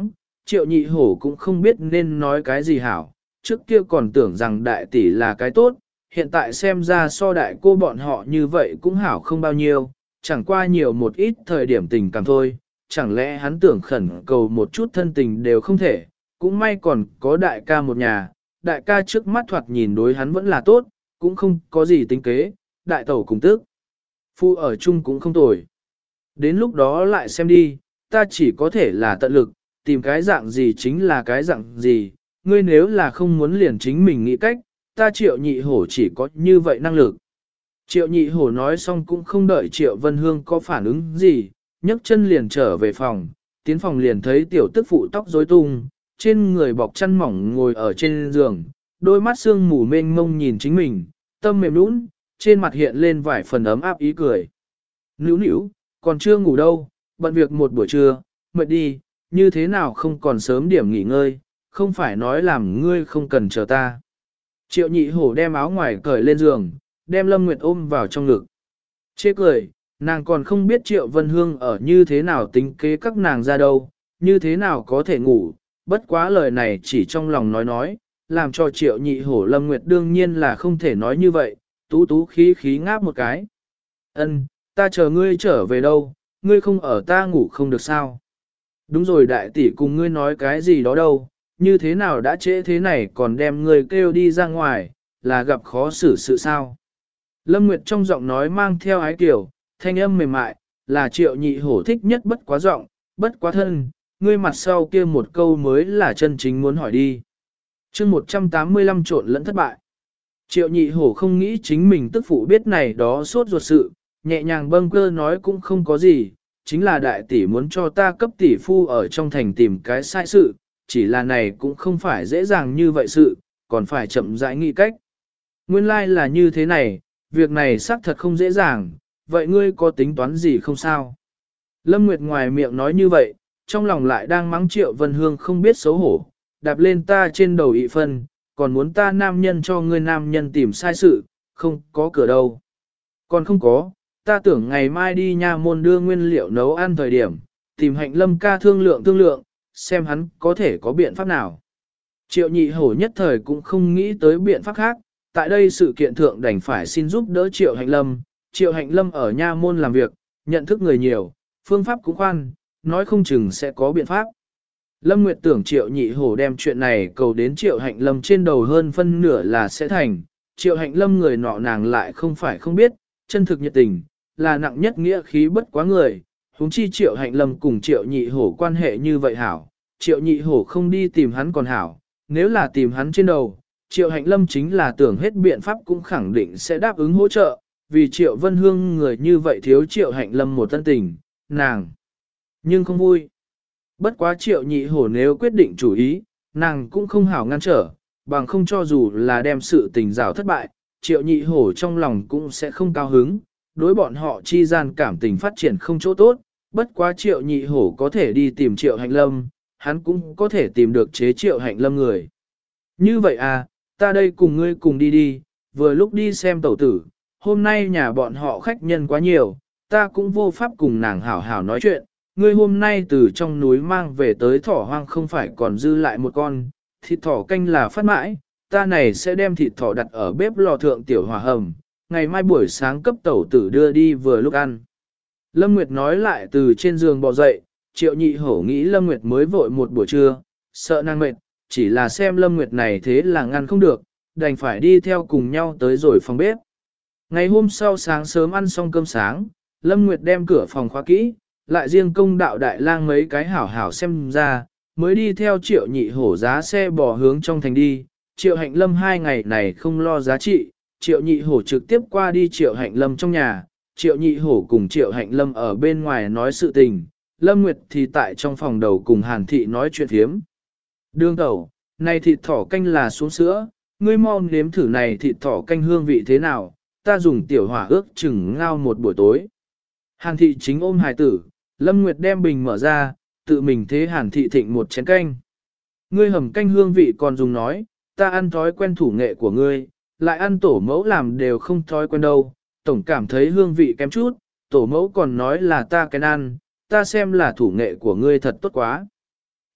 Triệu Nhị Hổ cũng không biết nên nói cái gì hảo, trước kia còn tưởng rằng đại tỷ là cái tốt, hiện tại xem ra so đại cô bọn họ như vậy cũng hảo không bao nhiêu, chẳng qua nhiều một ít thời điểm tình cảm thôi, chẳng lẽ hắn tưởng khẩn cầu một chút thân tình đều không thể, cũng may còn có đại ca một nhà, đại ca trước mắt thoạt nhìn đối hắn vẫn là tốt, cũng không có gì tính kế, đại tẩu cùng tức. Phu ở chung cũng không tồi. Đến lúc đó lại xem đi, ta chỉ có thể là tận lực, tìm cái dạng gì chính là cái dạng gì, ngươi nếu là không muốn liền chính mình nghĩ cách, ta Triệu Nhị Hổ chỉ có như vậy năng lực. Triệu Nhị Hổ nói xong cũng không đợi Triệu Vân Hương có phản ứng gì, nhấc chân liền trở về phòng, tiến phòng liền thấy tiểu tức phụ tóc rối tung, trên người bọc chăn mỏng ngồi ở trên giường, đôi mắt sương mù mênh mông nhìn chính mình, tâm mềm nũng, trên mặt hiện lên vài phần ấm áp ý cười. Nữu nữu, còn chưa ngủ đâu, bận việc một buổi trưa, mệt đi, như thế nào không còn sớm điểm nghỉ ngơi, không phải nói làm ngươi không cần chờ ta. Triệu Nhị Hổ đem áo ngoài cởi lên giường, đem Lâm Nguyệt ôm vào trong ngực. Chê cười, nàng còn không biết Triệu Vân Hương ở như thế nào tính kế các nàng ra đâu, như thế nào có thể ngủ, bất quá lời này chỉ trong lòng nói, làm cho Triệu Nhị Hổ Lâm Nguyệt đương nhiên là không thể nói như vậy, tú tú khí khí ngáp một cái. Ân, ta chờ ngươi trở về đâu, ngươi không ở ta ngủ không được sao. Đúng rồi đại tỷ cùng ngươi nói cái gì đó đâu, như thế nào đã trễ thế này còn đem ngươi kêu đi ra ngoài, là gặp khó xử sự sao. Lâm Nguyệt trong giọng nói mang theo ái kiểu, thanh âm mềm mại, là Triệu Nhị Hổ thích nhất bất quá giọng, bất quá thân, ngươi mặt sau kia một câu mới là chân chính muốn hỏi đi. chương 185 trộn lẫn thất bại. Triệu Nhị Hổ không nghĩ chính mình tức phụ biết này đó sốt ruột sự, nhẹ nhàng bâng cơ nói cũng không có gì, chính là đại tỷ muốn cho ta cấp tỷ phu ở trong thành tìm cái sai sự, chỉ là này cũng không phải dễ dàng như vậy sự, còn phải chậm rãi nghĩ cách. Nguyên lai là như thế này, việc này xác thật không dễ dàng, vậy ngươi có tính toán gì không sao? Lâm Nguyệt ngoài miệng nói như vậy, trong lòng lại đang mắng Triệu Vân Hương không biết xấu hổ, đạp lên ta trên đầu ị phân, còn muốn ta nam nhân cho ngươi nam nhân tìm sai sự, không có cửa đâu. Còn không có, ta tưởng ngày mai đi nha môn đưa nguyên liệu nấu ăn thời điểm, tìm Hạnh Lâm ca thương lượng, xem hắn có thể có biện pháp nào. Triệu Nhị Hổ nhất thời cũng không nghĩ tới biện pháp khác, tại đây sự kiện thượng đành phải xin giúp đỡ Triệu Hạnh Lâm. Triệu Hạnh Lâm ở nha môn làm việc, nhận thức người nhiều, phương pháp cũng khoan, nói không chừng sẽ có biện pháp. Lâm Nguyệt tưởng Triệu Nhị Hổ đem chuyện này cầu đến Triệu Hạnh Lâm trên đầu hơn phân nửa là sẽ thành. Triệu Hạnh Lâm người nọ nàng lại không phải không biết, chân thực nhiệt tình, là nặng nhất nghĩa khí bất quá người. Huống chi Triệu Hạnh Lâm cùng Triệu Nhị Hổ quan hệ như vậy hảo, Triệu Nhị Hổ không đi tìm hắn còn hảo, nếu là tìm hắn trên đầu, Triệu Hạnh Lâm chính là tưởng hết biện pháp cũng khẳng định sẽ đáp ứng hỗ trợ, vì Triệu Vân Hương người như vậy thiếu Triệu Hạnh Lâm một tân tình, nàng. Nhưng không vui. Bất quá Triệu Nhị Hổ nếu quyết định chủ ý, nàng cũng không hảo ngăn trở, bằng không cho dù là đem sự tình rào thất bại, Triệu Nhị Hổ trong lòng cũng sẽ không cao hứng, đối bọn họ chi gian cảm tình phát triển không chỗ tốt, bất quá Triệu Nhị Hổ có thể đi tìm Triệu Hạnh Lâm, hắn cũng có thể tìm được chế Triệu Hạnh Lâm người. Như vậy à, ta đây cùng ngươi cùng đi đi, vừa lúc đi xem tẩu tử, hôm nay nhà bọn họ khách nhân quá nhiều, ta cũng vô pháp cùng nàng hảo hảo nói chuyện, ngươi hôm nay từ trong núi mang về tới thỏ hoang không phải còn dư lại một con, thịt thỏ canh là phát mãi, ta này sẽ đem thịt thỏ đặt ở bếp lò thượng tiểu hỏa hầm, ngày mai buổi sáng cấp tẩu tử đưa đi vừa lúc ăn. Lâm Nguyệt nói lại từ trên giường bò dậy, Triệu Nhị Hổ nghĩ Lâm Nguyệt mới vội một buổi trưa, sợ nàng mệt, chỉ là xem Lâm Nguyệt này thế là ngăn không được, đành phải đi theo cùng nhau tới rồi phòng bếp. Ngày hôm sau sáng sớm ăn xong cơm sáng, Lâm Nguyệt đem cửa phòng khóa kỹ, lại riêng công đạo đại lang mấy cái hảo hảo xem ra, mới đi theo Triệu Nhị Hổ giá xe bò hướng trong thành đi. Triệu Hạnh Lâm 2 ngày này không lo giá trị, Triệu Nhị Hổ trực tiếp qua đi Triệu Hạnh Lâm trong nhà, Triệu Nhị Hổ cùng Triệu Hạnh Lâm ở bên ngoài nói sự tình, Lâm Nguyệt thì tại trong phòng đầu cùng Hàn Thị nói chuyện thiếm. Đương tẩu, này thịt thỏ canh là xuống sữa, ngươi mau nếm thử này thịt thỏ canh hương vị thế nào, ta dùng tiểu hỏa ước chừng ngao một buổi tối. Hàn Thị chính ôm hài tử, Lâm Nguyệt đem bình mở ra, tự mình thế Hàn Thị thịnh một chén canh. Ngươi hầm canh hương vị còn dùng nói, ta ăn thói quen thủ nghệ của ngươi, lại ăn tổ mẫu làm đều không thói quen đâu, tổng cảm thấy hương vị kém chút, tổ mẫu còn nói là ta cái ăn, ta xem là thủ nghệ của ngươi thật tốt quá.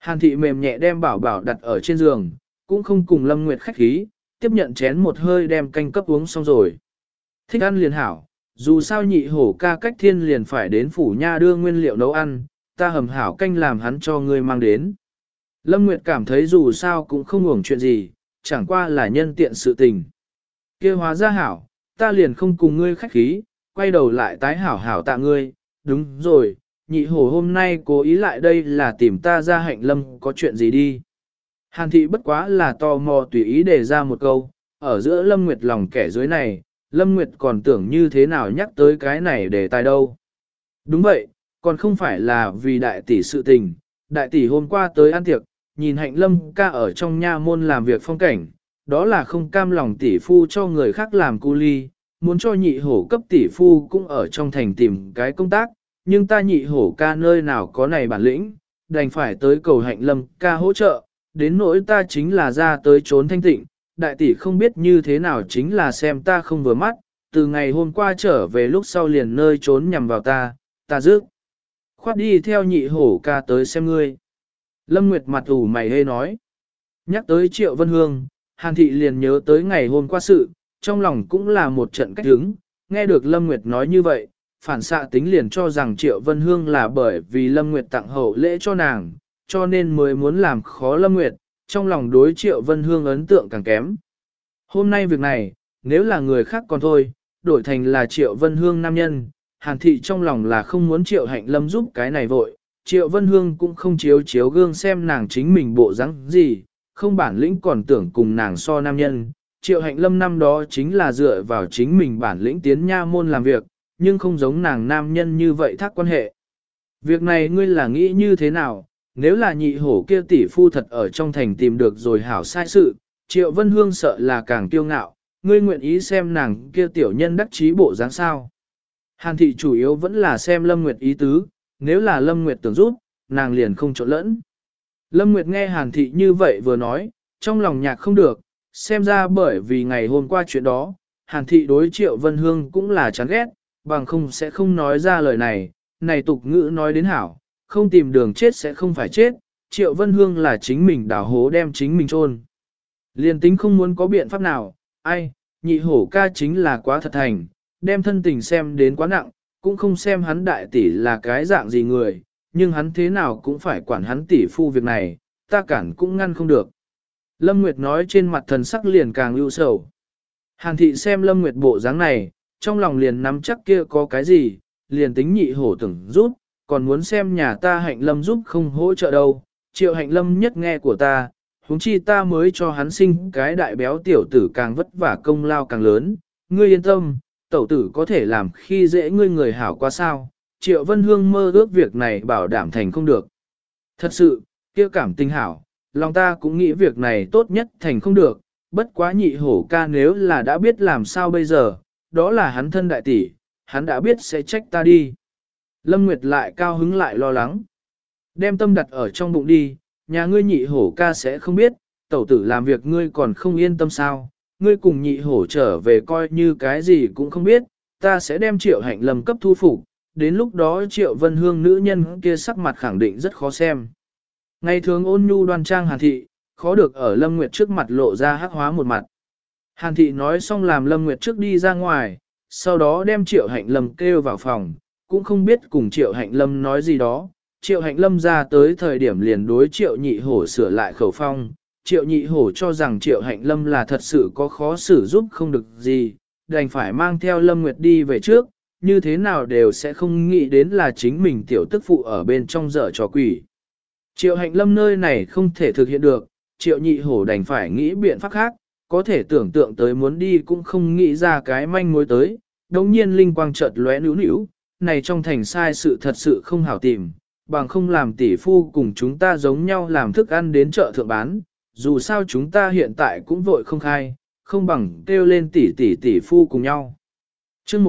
Hàn thị mềm nhẹ đem bảo bảo đặt ở trên giường, cũng không cùng Lâm Nguyệt khách khí, tiếp nhận chén một hơi đem canh cấp uống xong rồi. Thích ăn liền hảo, dù sao nhị hổ ca cách thiên liền phải đến phủ nha đưa nguyên liệu nấu ăn, ta hầm hảo canh làm hắn cho ngươi mang đến. Lâm Nguyệt cảm thấy dù sao cũng không uổng chuyện gì, chẳng qua là nhân tiện sự tình. Kia hóa ra hảo, ta liền không cùng ngươi khách khí, quay đầu lại tái hảo hảo tạ ngươi, đúng rồi, nhị hổ hôm nay cố ý lại đây là tìm ta ra Hạnh Lâm có chuyện gì đi. Hàn thị bất quá là tò mò tùy ý đề ra một câu, ở giữa Lâm Nguyệt lòng kẻ dưới này, Lâm Nguyệt còn tưởng như thế nào nhắc tới cái này để tài đâu. Đúng vậy, còn không phải là vì đại tỷ sự tình, đại tỷ hôm qua tới ăn tiệc, nhìn Hạnh Lâm ca ở trong nha môn làm việc phong cảnh, đó là không cam lòng tỷ phu cho người khác làm cu ly, muốn cho nhị hổ cấp tỷ phu cũng ở trong thành tìm cái công tác, nhưng ta nhị hổ ca nơi nào có này bản lĩnh, đành phải tới cầu Hạnh Lâm ca hỗ trợ, đến nỗi ta chính là ra tới trốn thanh tịnh, đại tỷ không biết như thế nào chính là xem ta không vừa mắt, từ ngày hôm qua trở về lúc sau liền nơi trốn nhằm vào ta rước. Khoát đi theo nhị hổ ca tới xem ngươi. Lâm Nguyệt mặt ủ mày hê nói. Nhắc tới Triệu Vân Hương, Hàn Thị liền nhớ tới ngày hôm qua sự, trong lòng cũng là một trận cách hứng, nghe được Lâm Nguyệt nói như vậy, phản xạ tính liền cho rằng Triệu Vân Hương là bởi vì Lâm Nguyệt tặng hậu lễ cho nàng, cho nên mới muốn làm khó Lâm Nguyệt, trong lòng đối Triệu Vân Hương ấn tượng càng kém. Hôm nay việc này, nếu là người khác còn thôi, đổi thành là Triệu Vân Hương nam nhân, Hàn Thị trong lòng là không muốn Triệu Hạnh Lâm giúp cái này vội, Triệu Vân Hương cũng không chiếu gương xem nàng chính mình bộ dáng gì, không bản lĩnh còn tưởng cùng nàng so nam nhân. Triệu Hạnh Lâm năm đó chính là dựa vào chính mình bản lĩnh tiến nha môn làm việc, nhưng không giống nàng nam nhân như vậy thác quan hệ. Việc này ngươi là nghĩ như thế nào, nếu là nhị hổ kia tỷ phu thật ở trong thành tìm được rồi hảo sai sự, Triệu Vân Hương sợ là càng kiêu ngạo, ngươi nguyện ý xem nàng kia tiểu nhân đắc chí bộ dáng sao. Hàn Thị chủ yếu vẫn là xem Lâm Nguyệt ý tứ, nếu là Lâm Nguyệt tưởng giúp, nàng liền không trộn lẫn. Lâm Nguyệt nghe Hàn Thị như vậy vừa nói, trong lòng nhạc không được, xem ra bởi vì ngày hôm qua chuyện đó, Hàn Thị đối Triệu Vân Hương cũng là chán ghét, bằng không sẽ không nói ra lời này, này tục ngữ nói đến hảo, không tìm đường chết sẽ không phải chết, Triệu Vân Hương là chính mình đào hố đem chính mình chôn. Liên tính không muốn có biện pháp nào, ai, nhị hổ ca chính là quá thật thành, đem thân tình xem đến quá nặng, cũng không xem hắn đại tỷ là cái dạng gì người, nhưng hắn thế nào cũng phải quản hắn tỷ phu việc này, ta cản cũng ngăn không được. Lâm Nguyệt nói trên mặt thần sắc liền càng ưu sầu. Hàn Thị xem Lâm Nguyệt bộ dáng này, trong lòng liền nắm chắc kia có cái gì, liền tính nhị hổ tưởng giúp, còn muốn xem nhà ta Hạnh Lâm giúp không hỗ trợ đâu. Triệu Hạnh Lâm nhất nghe của ta, huống chi ta mới cho hắn sinh cái đại béo tiểu tử càng vất vả công lao càng lớn, ngươi yên tâm, tẩu tử có thể làm khi dễ ngươi người hảo quá sao, Triệu Vân Hương mơ ước việc này bảo đảm thành không được. Thật sự, kia cảm tình hảo, lòng ta cũng nghĩ việc này tốt nhất thành không được, bất quá nhị hổ ca nếu là đã biết làm sao bây giờ, đó là hắn thân đại tỷ, hắn đã biết sẽ trách ta đi. Lâm Nguyệt lại cao hứng lại lo lắng. Đem tâm đặt ở trong bụng đi, nhà ngươi nhị hổ ca sẽ không biết, tẩu tử làm việc ngươi còn không yên tâm sao, ngươi cùng nhị hổ trở về coi như cái gì cũng không biết, ta sẽ đem Triệu Hạnh Lâm cấp thu phục, đến lúc đó Triệu Vân Hương nữ nhân kia sắc mặt khẳng định rất khó xem. Ngày thường ôn nhu đoan trang Hàn Thị, khó được ở Lâm Nguyệt trước mặt lộ ra hắc hóa một mặt. Hàn Thị nói xong làm Lâm Nguyệt trước đi ra ngoài, sau đó đem Triệu Hạnh Lâm kêu vào phòng, cũng không biết cùng Triệu Hạnh Lâm nói gì đó. Triệu Hạnh Lâm ra tới thời điểm liền đối Triệu Nhị Hổ sửa lại khẩu phong. Triệu Nhị Hổ cho rằng Triệu Hạnh Lâm là thật sự có khó xử giúp không được gì, đành phải mang theo Lâm Nguyệt đi về trước, như thế nào đều sẽ không nghĩ đến là chính mình tiểu tức phụ ở bên trong dở trò quỷ. Triệu Hạnh Lâm nơi này không thể thực hiện được, Triệu Nhị Hổ đành phải nghĩ biện pháp khác, có thể tưởng tượng tới muốn đi cũng không nghĩ ra cái manh mối tới, đồng nhiên linh quang chợt lóe nữu nữu, này trong thành sai sự thật sự không hảo tìm, bằng không làm tỷ phu cùng chúng ta giống nhau làm thức ăn đến chợ thượng bán, dù sao chúng ta hiện tại cũng vội không khai, không bằng kêu lên tỷ phu cùng nhau. Chương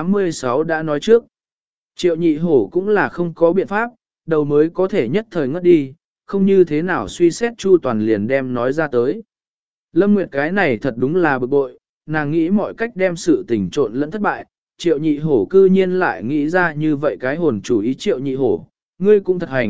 186 đã nói trước, Triệu Nhị Hổ cũng là không có biện pháp, đầu mới có thể nhất thời ngất đi, không như thế nào suy xét chu toàn liền đem nói ra tới. Lâm Nguyệt cái này thật đúng là bực bội, nàng nghĩ mọi cách đem sự tình trộn lẫn thất bại, Triệu Nhị Hổ cư nhiên lại nghĩ ra như vậy cái hồn chủ ý Triệu Nhị Hổ, ngươi cũng thật hành,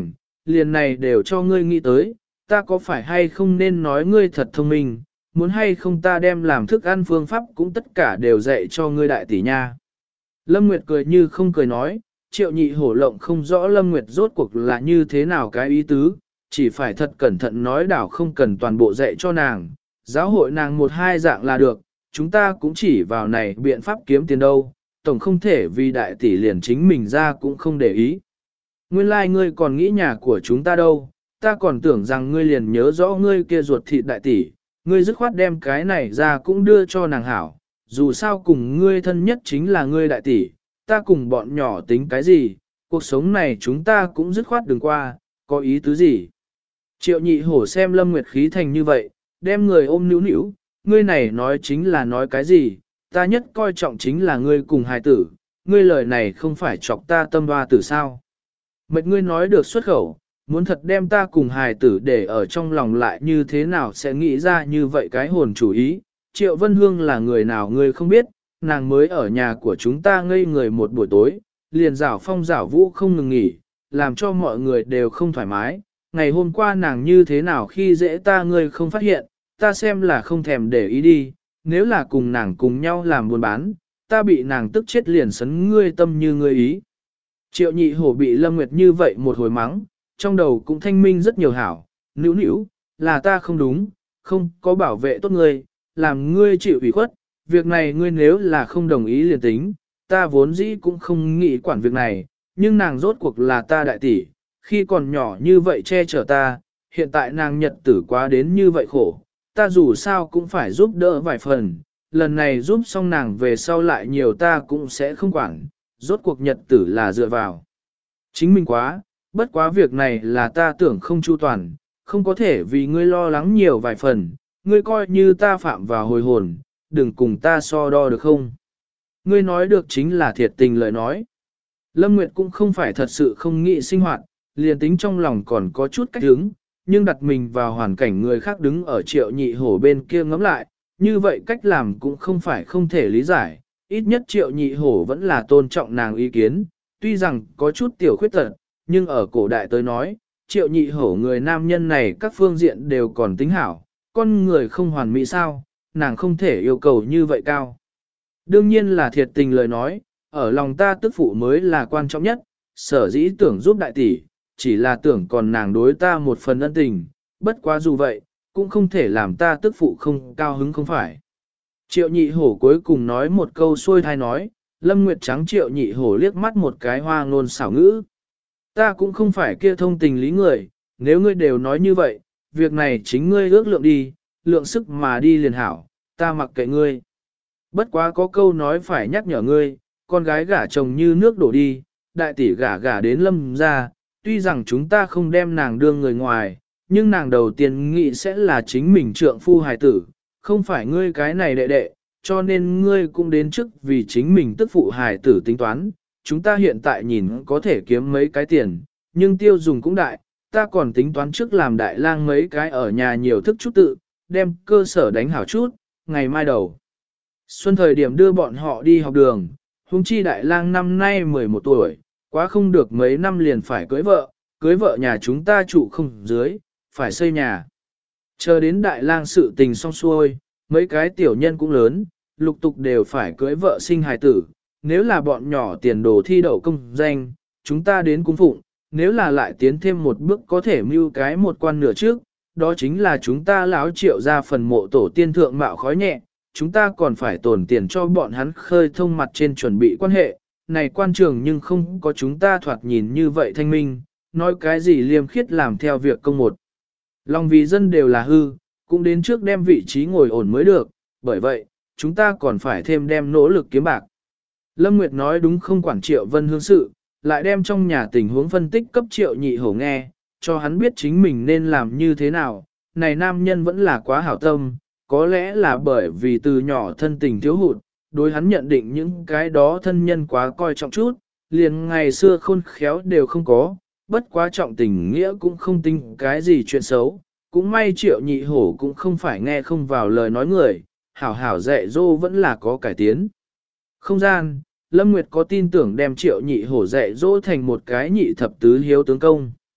liền này đều cho ngươi nghĩ tới, ta có phải hay không nên nói ngươi thật thông minh, muốn hay không ta đem làm thức ăn phương pháp cũng tất cả đều dạy cho ngươi đại tỷ nha. Lâm Nguyệt cười như không cười nói, Triệu Nhị Hổ lộng không rõ Lâm Nguyệt rốt cuộc là như thế nào cái ý tứ, chỉ phải thật cẩn thận nói đảo không cần toàn bộ dạy cho nàng, giáo hội nàng một hai dạng là được, chúng ta cũng chỉ vào này biện pháp kiếm tiền đâu, tổng không thể vì đại tỷ liền chính mình ra cũng không để ý. Nguyên lai like ngươi còn nghĩ nhà của chúng ta đâu, ta còn tưởng rằng ngươi liền nhớ rõ ngươi kia ruột thịt đại tỷ, ngươi dứt khoát đem cái này ra cũng đưa cho nàng hảo, dù sao cùng ngươi thân nhất chính là ngươi đại tỷ, ta cùng bọn nhỏ tính cái gì, cuộc sống này chúng ta cũng dứt khoát đừng qua, có ý tứ gì. Triệu Nhị Hổ xem Lâm Nguyệt khí thành như vậy, đem người ôm níu níu, ngươi này nói chính là nói cái gì, ta nhất coi trọng chính là ngươi cùng hài tử, ngươi lời này không phải chọc ta tâm hoa tử sao. Mệt ngươi nói được xuất khẩu, muốn thật đem ta cùng hài tử để ở trong lòng lại như thế nào sẽ nghĩ ra như vậy cái hồn chủ ý. Triệu Vân Hương là người nào ngươi không biết, nàng mới ở nhà của chúng ta ngây người một buổi tối, liền rảo phong rảo vũ không ngừng nghỉ, làm cho mọi người đều không thoải mái. Ngày hôm qua nàng như thế nào khi dễ ta ngươi không phát hiện, ta xem là không thèm để ý đi, nếu là cùng nàng cùng nhau làm buôn bán, ta bị nàng tức chết liền sấn ngươi tâm như ngươi ý. Triệu Nhị Hổ bị Lâm Nguyệt như vậy một hồi mắng, trong đầu cũng thanh minh rất nhiều hảo, nữu nữu, là ta không đúng, không có bảo vệ tốt ngươi, làm ngươi chịu ủy khuất, việc này ngươi nếu là không đồng ý liền tính, ta vốn dĩ cũng không nghĩ quản việc này, nhưng nàng rốt cuộc là ta đại tỷ, khi còn nhỏ như vậy che chở ta, hiện tại nàng nhật tử quá đến như vậy khổ, ta dù sao cũng phải giúp đỡ vài phần, lần này giúp xong nàng về sau lại nhiều ta cũng sẽ không quản, rốt cuộc nhật tử là dựa vào. Chính mình quá, bất quá việc này là ta tưởng không chu toàn, không có thể vì ngươi lo lắng nhiều vài phần, ngươi coi như ta phạm vào hồi hồn, đừng cùng ta so đo được không? Ngươi nói được chính là thiệt tình lời nói. Lâm Nguyệt cũng không phải thật sự không nghĩ sinh hoạt, liền tính trong lòng còn có chút cách đứng, nhưng đặt mình vào hoàn cảnh người khác đứng ở Triệu Nhị Hổ bên kia ngắm lại, như vậy cách làm cũng không phải không thể lý giải, ít nhất Triệu Nhị Hổ vẫn là tôn trọng nàng ý kiến, tuy rằng có chút tiểu khuyết tật, nhưng ở cổ đại tới nói, Triệu Nhị Hổ người nam nhân này các phương diện đều còn tính hảo, con người không hoàn mỹ sao, nàng không thể yêu cầu như vậy cao. Đương nhiên là thiệt tình lời nói, ở lòng ta tức phụ mới là quan trọng nhất, sở dĩ tưởng giúp đại tỷ, chỉ là tưởng còn nàng đối ta một phần ân tình, bất quá dù vậy, cũng không thể làm ta tức phụ không cao hứng không phải. Triệu Nhị Hổ cuối cùng nói một câu xuôi thai nói, Lâm Nguyệt trắng Triệu Nhị Hổ liếc mắt một cái hoa ngôn xảo ngữ. Ta cũng không phải kia thông tình lý người, nếu ngươi đều nói như vậy, việc này chính ngươi ước lượng đi, lượng sức mà đi liền hảo, ta mặc kệ ngươi. Bất quá có câu nói phải nhắc nhở ngươi, con gái gả chồng như nước đổ đi, đại tỷ gả đến Lâm ra, tuy rằng chúng ta không đem nàng đương người ngoài, nhưng nàng đầu tiên nghĩ sẽ là chính mình trượng phu hài tử, không phải ngươi cái này đệ đệ, cho nên ngươi cũng đến trước vì chính mình tức phụ hài tử tính toán. Chúng ta hiện tại nhìn có thể kiếm mấy cái tiền, nhưng tiêu dùng cũng đại, ta còn tính toán trước làm đại lang mấy cái ở nhà nhiều thức chút tự, đem cơ sở đánh hảo chút, ngày mai đầu. Xuân thời điểm đưa bọn họ đi học đường, huống chi đại lang năm nay 11 tuổi, quá không được mấy năm liền phải cưới vợ nhà chúng ta trụ không dưới, phải xây nhà. Chờ đến đại lang sự tình xong xuôi, mấy cái tiểu nhân cũng lớn, lục tục đều phải cưới vợ sinh hài tử, nếu là bọn nhỏ tiền đồ thi đậu công danh, chúng ta đến cung phụng, nếu là lại tiến thêm một bước có thể mưu cái một quan nửa trước, đó chính là chúng ta lão Triệu ra phần mộ tổ tiên thượng mạo khói nhẹ, chúng ta còn phải tổn tiền cho bọn hắn khơi thông mặt trên chuẩn bị quan hệ, này quan trường nhưng không có chúng ta thoạt nhìn như vậy thanh minh, nói cái gì liêm khiết làm theo việc công một. Lòng vì dân đều là hư, cũng đến trước đem vị trí ngồi ổn mới được, bởi vậy, chúng ta còn phải thêm đem nỗ lực kiếm bạc. Lâm Nguyệt nói đúng không quản Triệu Vân Hương sự, lại đem trong nhà tình huống phân tích cấp Triệu Nhị Hổ nghe, cho hắn biết chính mình nên làm như thế nào. Này nam nhân vẫn là quá hảo tâm, có lẽ là bởi vì từ nhỏ thân tình thiếu hụt, đối hắn nhận định những cái đó thân nhân quá coi trọng chút, liền ngày xưa khôn khéo đều không có, bất quá trọng tình nghĩa cũng không tính cái gì chuyện xấu. Cũng may Triệu Nhị Hổ cũng không phải nghe không vào lời nói người, hảo hảo dạy dỗ vẫn là có cải tiến. Không gian, Lâm Nguyệt có tin tưởng đem Triệu Nhị Hổ dạy dỗ thành một cái nhị thập tứ hiếu tướng công.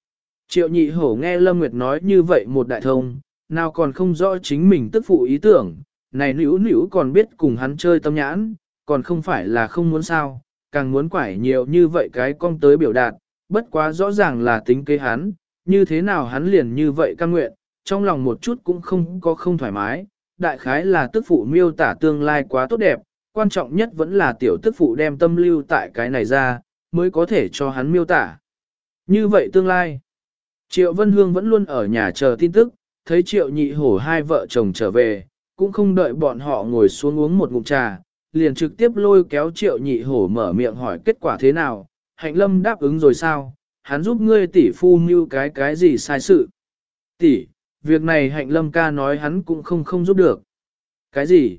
Triệu nhị hổ nghe Lâm Nguyệt nói như vậy một đại thông, nào còn không rõ chính mình tức phụ ý tưởng, này nữ nữ còn biết cùng hắn chơi tâm nhãn, còn không phải là không muốn sao, càng muốn quải nhiều như vậy cái con tới biểu đạt, bất quá rõ ràng là tính kế hắn, như thế nào hắn liền như vậy cam nguyện, trong lòng một chút cũng không thoải mái, đại khái là tức phụ miêu tả tương lai quá tốt đẹp, quan trọng nhất vẫn là tiểu tức phụ đem tâm lưu tại cái này ra, mới có thể cho hắn miêu tả. Như vậy tương lai, Triệu Vân Hương vẫn luôn ở nhà chờ tin tức, thấy Triệu nhị hổ hai vợ chồng trở về, cũng không đợi bọn họ ngồi xuống uống một ngụm trà, liền trực tiếp lôi kéo Triệu nhị hổ mở miệng hỏi kết quả thế nào, Hạnh Lâm đáp ứng rồi sao, hắn giúp ngươi tỷ phu mưu cái gì sai sự. Tỷ, việc này Hạnh Lâm ca nói hắn cũng không giúp được. Cái gì?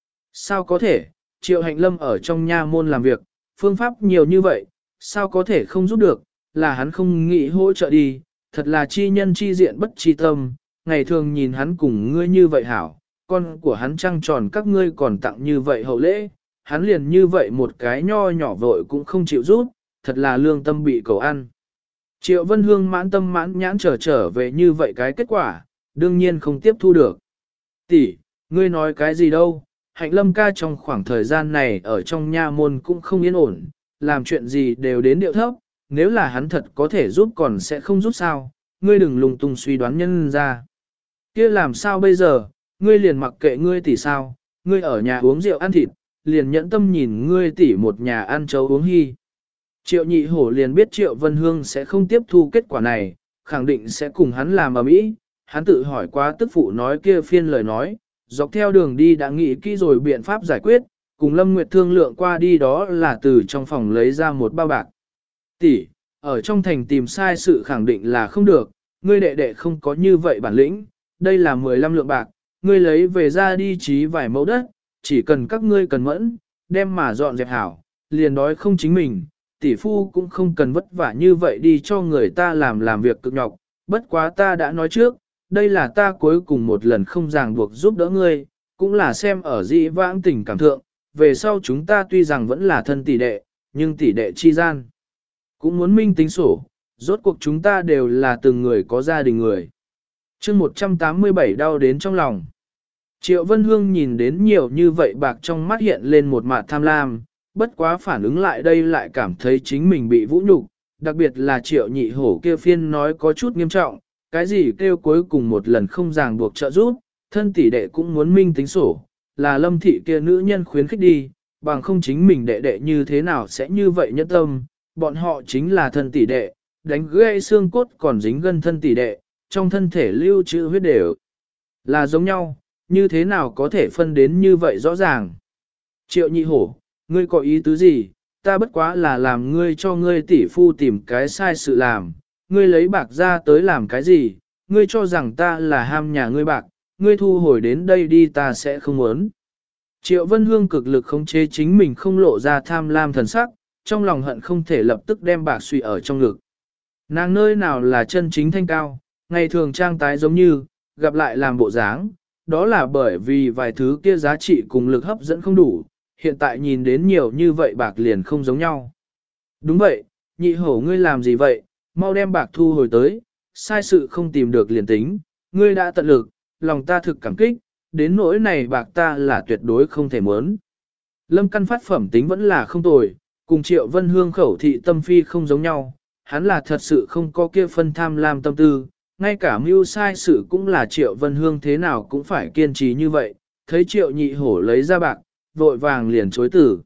Sao có thể, Triệu Hạnh Lâm ở trong nha môn làm việc, phương pháp nhiều như vậy, sao có thể không giúp được, là hắn không nghĩ hỗ trợ đi, thật là chi nhân chi diện bất chi tâm, ngày thường nhìn hắn cùng ngươi như vậy hảo, con của hắn trăng tròn các ngươi còn tặng như vậy hậu lễ, hắn liền như vậy một cái nho nhỏ vội cũng không chịu giúp, thật là lương tâm bị cầu ăn. Triệu Vân Hương mãn tâm mãn nhãn trở về như vậy cái kết quả, đương nhiên không tiếp thu được. Tỷ, ngươi nói cái gì đâu, Hạnh Lâm ca trong khoảng thời gian này ở trong nha môn cũng không yên ổn, làm chuyện gì đều đến điệu thấp, nếu là hắn thật có thể giúp còn sẽ không giúp sao, ngươi đừng lung tung suy đoán nhân ra. Kia làm sao bây giờ, ngươi liền mặc kệ ngươi tỷ sao, ngươi ở nhà uống rượu ăn thịt, liền nhẫn tâm nhìn ngươi tỷ một nhà ăn chấu uống hy. Triệu nhị hổ liền biết Triệu Vân Hương sẽ không tiếp thu kết quả này, khẳng định sẽ cùng hắn làm ở mỹ. Hắn tự hỏi quá tức phụ nói kia phiên lời nói, dọc theo đường đi đã nghĩ kỹ rồi biện pháp giải quyết, cùng Lâm Nguyệt thương lượng qua đi đó là từ trong phòng lấy ra một bao bạc. Tỷ, ở trong thành tìm sai sự khẳng định là không được, ngươi đệ đệ không có như vậy bản lĩnh, đây là 15 lượng bạc, ngươi lấy về ra đi trí vài mẫu đất, chỉ cần các ngươi cần mẫn, đem mà dọn dẹp hảo, liền đói không chính mình, tỷ phu cũng không cần vất vả như vậy đi cho người ta làm việc cực nhọc, bất quá ta đã nói trước, đây là ta cuối cùng một lần không ràng buộc giúp đỡ ngươi, cũng là xem ở dĩ vãng tình cảm thượng, về sau chúng ta tuy rằng vẫn là thân tỷ đệ, nhưng tỷ đệ chi gian, cũng muốn minh tính sổ, rốt cuộc chúng ta đều là từng người có gia đình người. chương 187 đau đến trong lòng. Triệu Vân Hương nhìn đến nhiều như vậy bạc trong mắt hiện lên một mặt tham lam, bất quá phản ứng lại đây lại cảm thấy chính mình bị vũ nhục, đặc biệt là Triệu nhị hổ kia phiên nói có chút nghiêm trọng, cái gì kêu cuối cùng một lần không ràng buộc trợ giúp, thân tỷ đệ cũng muốn minh tính sổ, là Lâm thị kia nữ nhân khuyến khích đi, bằng không chính mình đệ đệ như thế nào sẽ như vậy nhẫn tâm, bọn họ chính là thân tỷ đệ, đánh gãy xương cốt còn dính gân thân tỷ đệ, trong thân thể lưu trữ huyết đều là giống nhau, như thế nào có thể phân đến như vậy rõ ràng. Triệu nhị hổ, ngươi có ý tứ gì, ta bất quá là làm ngươi cho ngươi tỷ phu tìm cái sai sự làm, ngươi lấy bạc ra tới làm cái gì, ngươi cho rằng ta là ham nhà ngươi bạc, ngươi thu hồi đến đây đi ta sẽ không muốn. Triệu Vân Hương cực lực khống chế chính mình không lộ ra tham lam thần sắc, trong lòng hận không thể lập tức đem bạc suy ở trong ngực. Nàng nơi nào là chân chính thanh cao, ngày thường trang tái giống như, gặp lại làm bộ dáng, đó là bởi vì vài thứ kia giá trị cùng lực hấp dẫn không đủ, hiện tại nhìn đến nhiều như vậy bạc liền không giống nhau. Đúng vậy, nhị hổ ngươi làm gì vậy, mau đem bạc thu hồi tới, sai sự không tìm được liền tính, ngươi đã tận lực, lòng ta thực cảm kích, đến nỗi này bạc ta là tuyệt đối không thể muốn. Lâm căn phát phẩm tính vẫn là không tồi, cùng Triệu Vân Hương khẩu thị tâm phi không giống nhau, hắn là thật sự không có kia phân tham lam tâm tư, ngay cả mưu sai sự cũng là Triệu Vân Hương thế nào cũng phải kiên trì như vậy, thấy Triệu nhị hổ lấy ra bạc, vội vàng liền chối tử.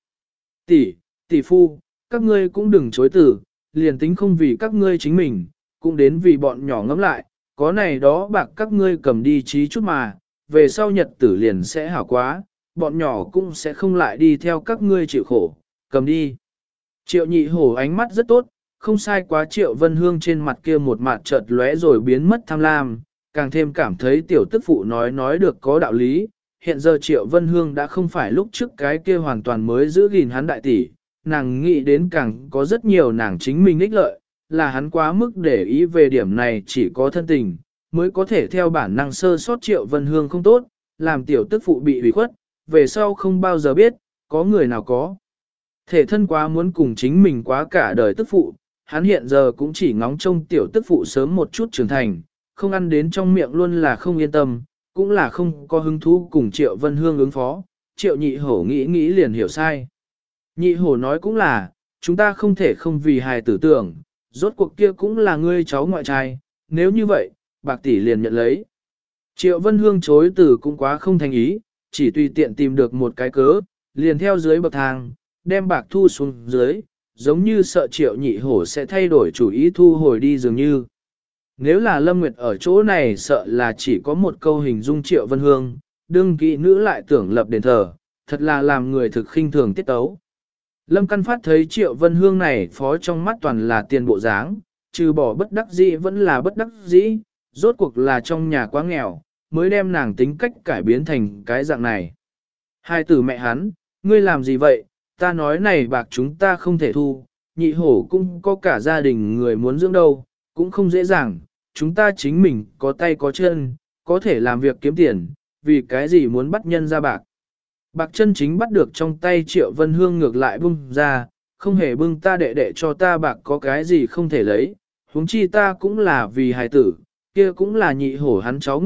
Tỷ phu, các ngươi cũng đừng chối tử, liền tính không vì các ngươi chính mình, cũng đến vì bọn nhỏ ngẫm lại, có này đó bạc các ngươi cầm đi trí chút mà, về sau nhật tử liền sẽ hảo quá, bọn nhỏ cũng sẽ không lại đi theo các ngươi chịu khổ, cầm đi. Triệu nhị hổ ánh mắt rất tốt, không sai quá Triệu Vân Hương trên mặt kia một mặt chợt lóe rồi biến mất tham lam, càng thêm cảm thấy tiểu tức phụ nói được có đạo lý. Hiện giờ Triệu Vân Hương đã không phải lúc trước cái kia hoàn toàn mới giữ gìn hắn đại tỷ, nàng nghĩ đến càng có rất nhiều nàng chính mình ích lợi, là hắn quá mức để ý về điểm này chỉ có thân tình, mới có thể theo bản năng sơ sót Triệu Vân Hương không tốt, làm tiểu tức phụ bị hủy khuất, về sau không bao giờ biết, có người nào có. Thể thân quá muốn cùng chính mình quá cả đời tức phụ, hắn hiện giờ cũng chỉ ngóng trông tiểu tức phụ sớm một chút trưởng thành, không ăn đến trong miệng luôn là không yên tâm, cũng là không có hứng thú cùng Triệu Vân Hương ứng phó. Triệu nhị hổ nghĩ liền hiểu sai. Nhị hổ nói cũng là, chúng ta không thể không vì hài tử tưởng, rốt cuộc kia cũng là ngươi cháu ngoại trai, nếu như vậy, bạc tỷ liền nhận lấy. Triệu Vân Hương chối từ cũng quá không thành ý, chỉ tùy tiện tìm được một cái cớ, liền theo dưới bậc thang, đem bạc thu xuống dưới, giống như sợ Triệu nhị hổ sẽ thay đổi chủ ý thu hồi đi dường như. Nếu là Lâm Nguyệt ở chỗ này sợ là chỉ có một câu hình dung Triệu Vân Hương, đương kỵ nữ lại tưởng lập đền thờ, thật là làm người thực khinh thường tiết tấu. Lâm Căn Phát thấy Triệu Vân Hương này phó trong mắt toàn là tiền bộ dáng, trừ bỏ bất đắc dĩ vẫn là bất đắc dĩ, rốt cuộc là trong nhà quá nghèo, mới đem nàng tính cách cải biến thành cái dạng này. Hai tử mẹ hắn, ngươi làm gì vậy, ta nói này bạc chúng ta không thể thu, nhị hổ cũng có cả gia đình người muốn dưỡng đâu, cũng không dễ dàng, chúng ta chính mình có tay có chân, có thể làm việc kiếm tiền, vì cái gì muốn bắt nhân ra bạc. Bạc chân chính bắt được trong tay Triệu Vân Hương ngược lại bung ra, không hề bưng ta đệ đệ cho ta bạc có cái gì không thể lấy, huống chi ta cũng là vì hài tử, kia cũng là nhị hổ hắn cháu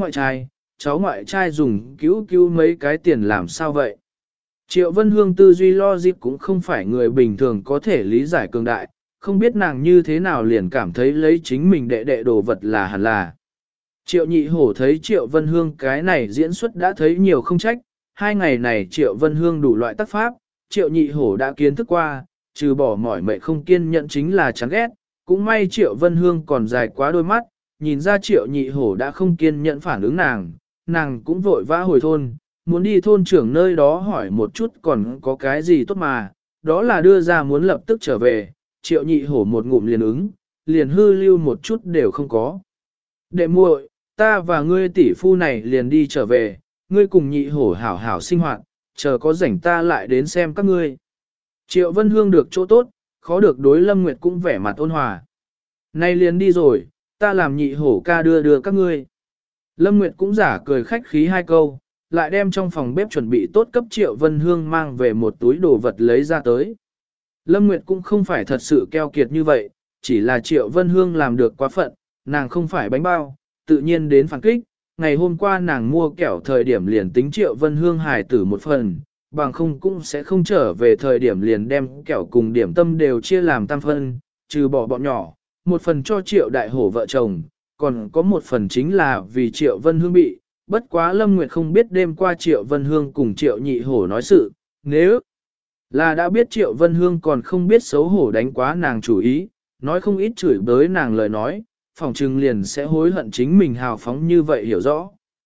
ngoại trai dùng cứu mấy cái tiền làm sao vậy. Triệu Vân Hương tư duy logic cũng không phải người bình thường có thể lý giải cường đại, không biết nàng như thế nào liền cảm thấy lấy chính mình đệ đệ đồ vật là hẳn là. Triệu nhị hổ thấy Triệu Vân Hương cái này diễn xuất đã thấy nhiều không trách, 2 ngày này Triệu Vân Hương đủ loại tác pháp, Triệu nhị hổ đã kiến thức qua, trừ bỏ mỏi mệt không kiên nhẫn chính là chán ghét, cũng may Triệu Vân Hương còn dài quá đôi mắt, nhìn ra Triệu nhị hổ đã không kiên nhẫn phản ứng nàng cũng vội vã hồi thôn, muốn đi thôn trưởng nơi đó hỏi một chút còn có cái gì tốt mà, đó là đưa ra muốn lập tức trở về, Triệu nhị hổ một ngụm liền ứng, liền hư lưu một chút đều không có. Đệ muội, ta và ngươi tỷ phu này liền đi trở về, ngươi cùng nhị hổ hảo hảo sinh hoạt, chờ có rảnh ta lại đến xem các ngươi. Triệu Vân Hương được chỗ tốt, khó được đối Lâm Nguyệt cũng vẻ mặt ôn hòa. Nay liền đi rồi, ta làm nhị hổ ca đưa các ngươi. Lâm Nguyệt cũng giả cười khách khí 2 câu, lại đem trong phòng bếp chuẩn bị tốt cấp Triệu Vân Hương mang về một túi đồ vật lấy ra tới. Lâm Nguyệt cũng không phải thật sự keo kiệt như vậy, chỉ là Triệu Vân Hương làm được quá phận, nàng không phải bánh bao, tự nhiên đến phản kích. Ngày hôm qua nàng mua kẹo thời điểm liền tính Triệu Vân Hương hài tử một phần, bằng không cũng sẽ không trở về thời điểm liền đem kẹo cùng điểm tâm đều chia làm tam phân, trừ bỏ bọn nhỏ, một phần cho Triệu Đại Hổ vợ chồng, còn có một phần chính là vì Triệu Vân Hương bị, bất quá Lâm Nguyệt không biết đêm qua Triệu Vân Hương cùng Triệu Nhị Hổ nói sự, nếu là đã biết Triệu Vân Hương còn không biết xấu hổ đánh quá nàng chủ ý, nói không ít chửi bới nàng lời nói, phòng trừng liền sẽ hối hận chính mình hào phóng như vậy hiểu rõ.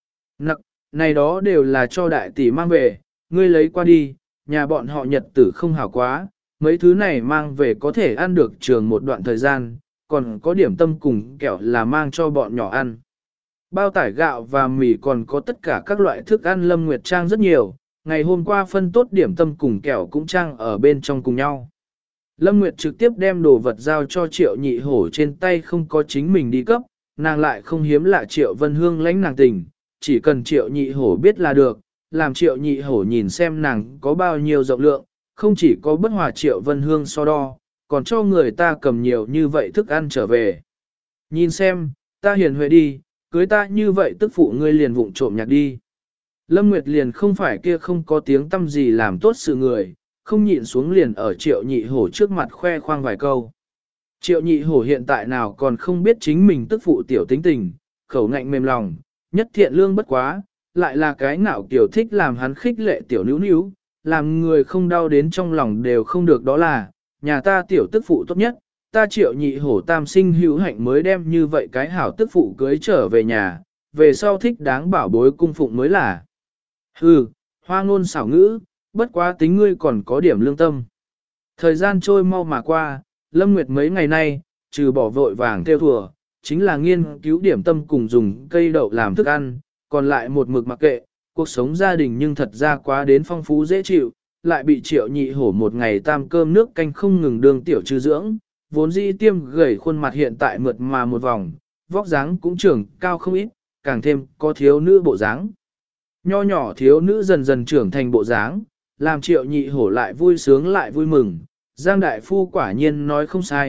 Này đó đều là cho đại tỷ mang về, ngươi lấy qua đi, nhà bọn họ nhật tử không hảo quá, mấy thứ này mang về có thể ăn được trường một đoạn thời gian, còn có điểm tâm cùng kẹo là mang cho bọn nhỏ ăn. Bao tải gạo và mì còn có tất cả các loại thức ăn Lâm Nguyệt trang rất nhiều, ngày hôm qua phân tốt điểm tâm cùng kẹo cũng trang ở bên trong cùng nhau. Lâm Nguyệt trực tiếp đem đồ vật giao cho Triệu Nhị Hổ trên tay không có chính mình đi cấp, nàng lại không hiếm lạ Triệu Vân Hương lãnh nàng tình, chỉ cần Triệu Nhị Hổ biết là được, làm Triệu Nhị Hổ nhìn xem nàng có bao nhiêu rộng lượng, không chỉ có bất hòa Triệu Vân Hương so đo, còn cho người ta cầm nhiều như vậy thức ăn trở về. Nhìn xem, ta hiền huệ đi, cưới ta như vậy tức phụ ngươi liền vụng trộm nhạc đi. Lâm Nguyệt liền không phải kia không có tiếng tâm gì làm tốt sự người, không nhịn xuống liền ở Triệu Nhị Hổ trước mặt khoe khoang vài câu. Triệu Nhị Hổ hiện tại nào còn không biết chính mình tức phụ tiểu tính tình, khẩu ngạnh mềm lòng, nhất thiện lương bất quá, lại là cái ngạo kiểu thích làm hắn khích lệ tiểu níu níu, làm người không đau đến trong lòng đều không được đó là, nhà ta tiểu tức phụ tốt nhất, ta Triệu Nhị Hổ tam sinh hữu hạnh mới đem như vậy cái hảo tức phụ cưới trở về nhà, về sau thích đáng bảo bối cung phụng mới là. Hừ, hoa ngôn xảo ngữ, bất quá tính ngươi còn có điểm lương tâm. Thời gian trôi mau mà qua, Lâm Nguyệt mấy ngày nay, trừ bỏ vội vàng theo thùa, chính là nghiên cứu điểm tâm cùng dùng cây đậu làm thức ăn, còn lại một mực mặc kệ, cuộc sống gia đình nhưng thật ra quá đến phong phú dễ chịu, lại bị Triệu Nhị Hổ một ngày tam cơm nước canh không ngừng đường tiểu trừ dưỡng, vốn dĩ tiêm gầy khuôn mặt hiện tại mượt mà một vòng, vóc dáng cũng trưởng cao không ít, càng thêm có thiếu nữ bộ dáng. Nho nhỏ thiếu nữ dần dần trưởng thành bộ dáng, làm Triệu Nhị Hổ lại vui sướng lại vui mừng, Giang Đại Phu quả nhiên nói không sai,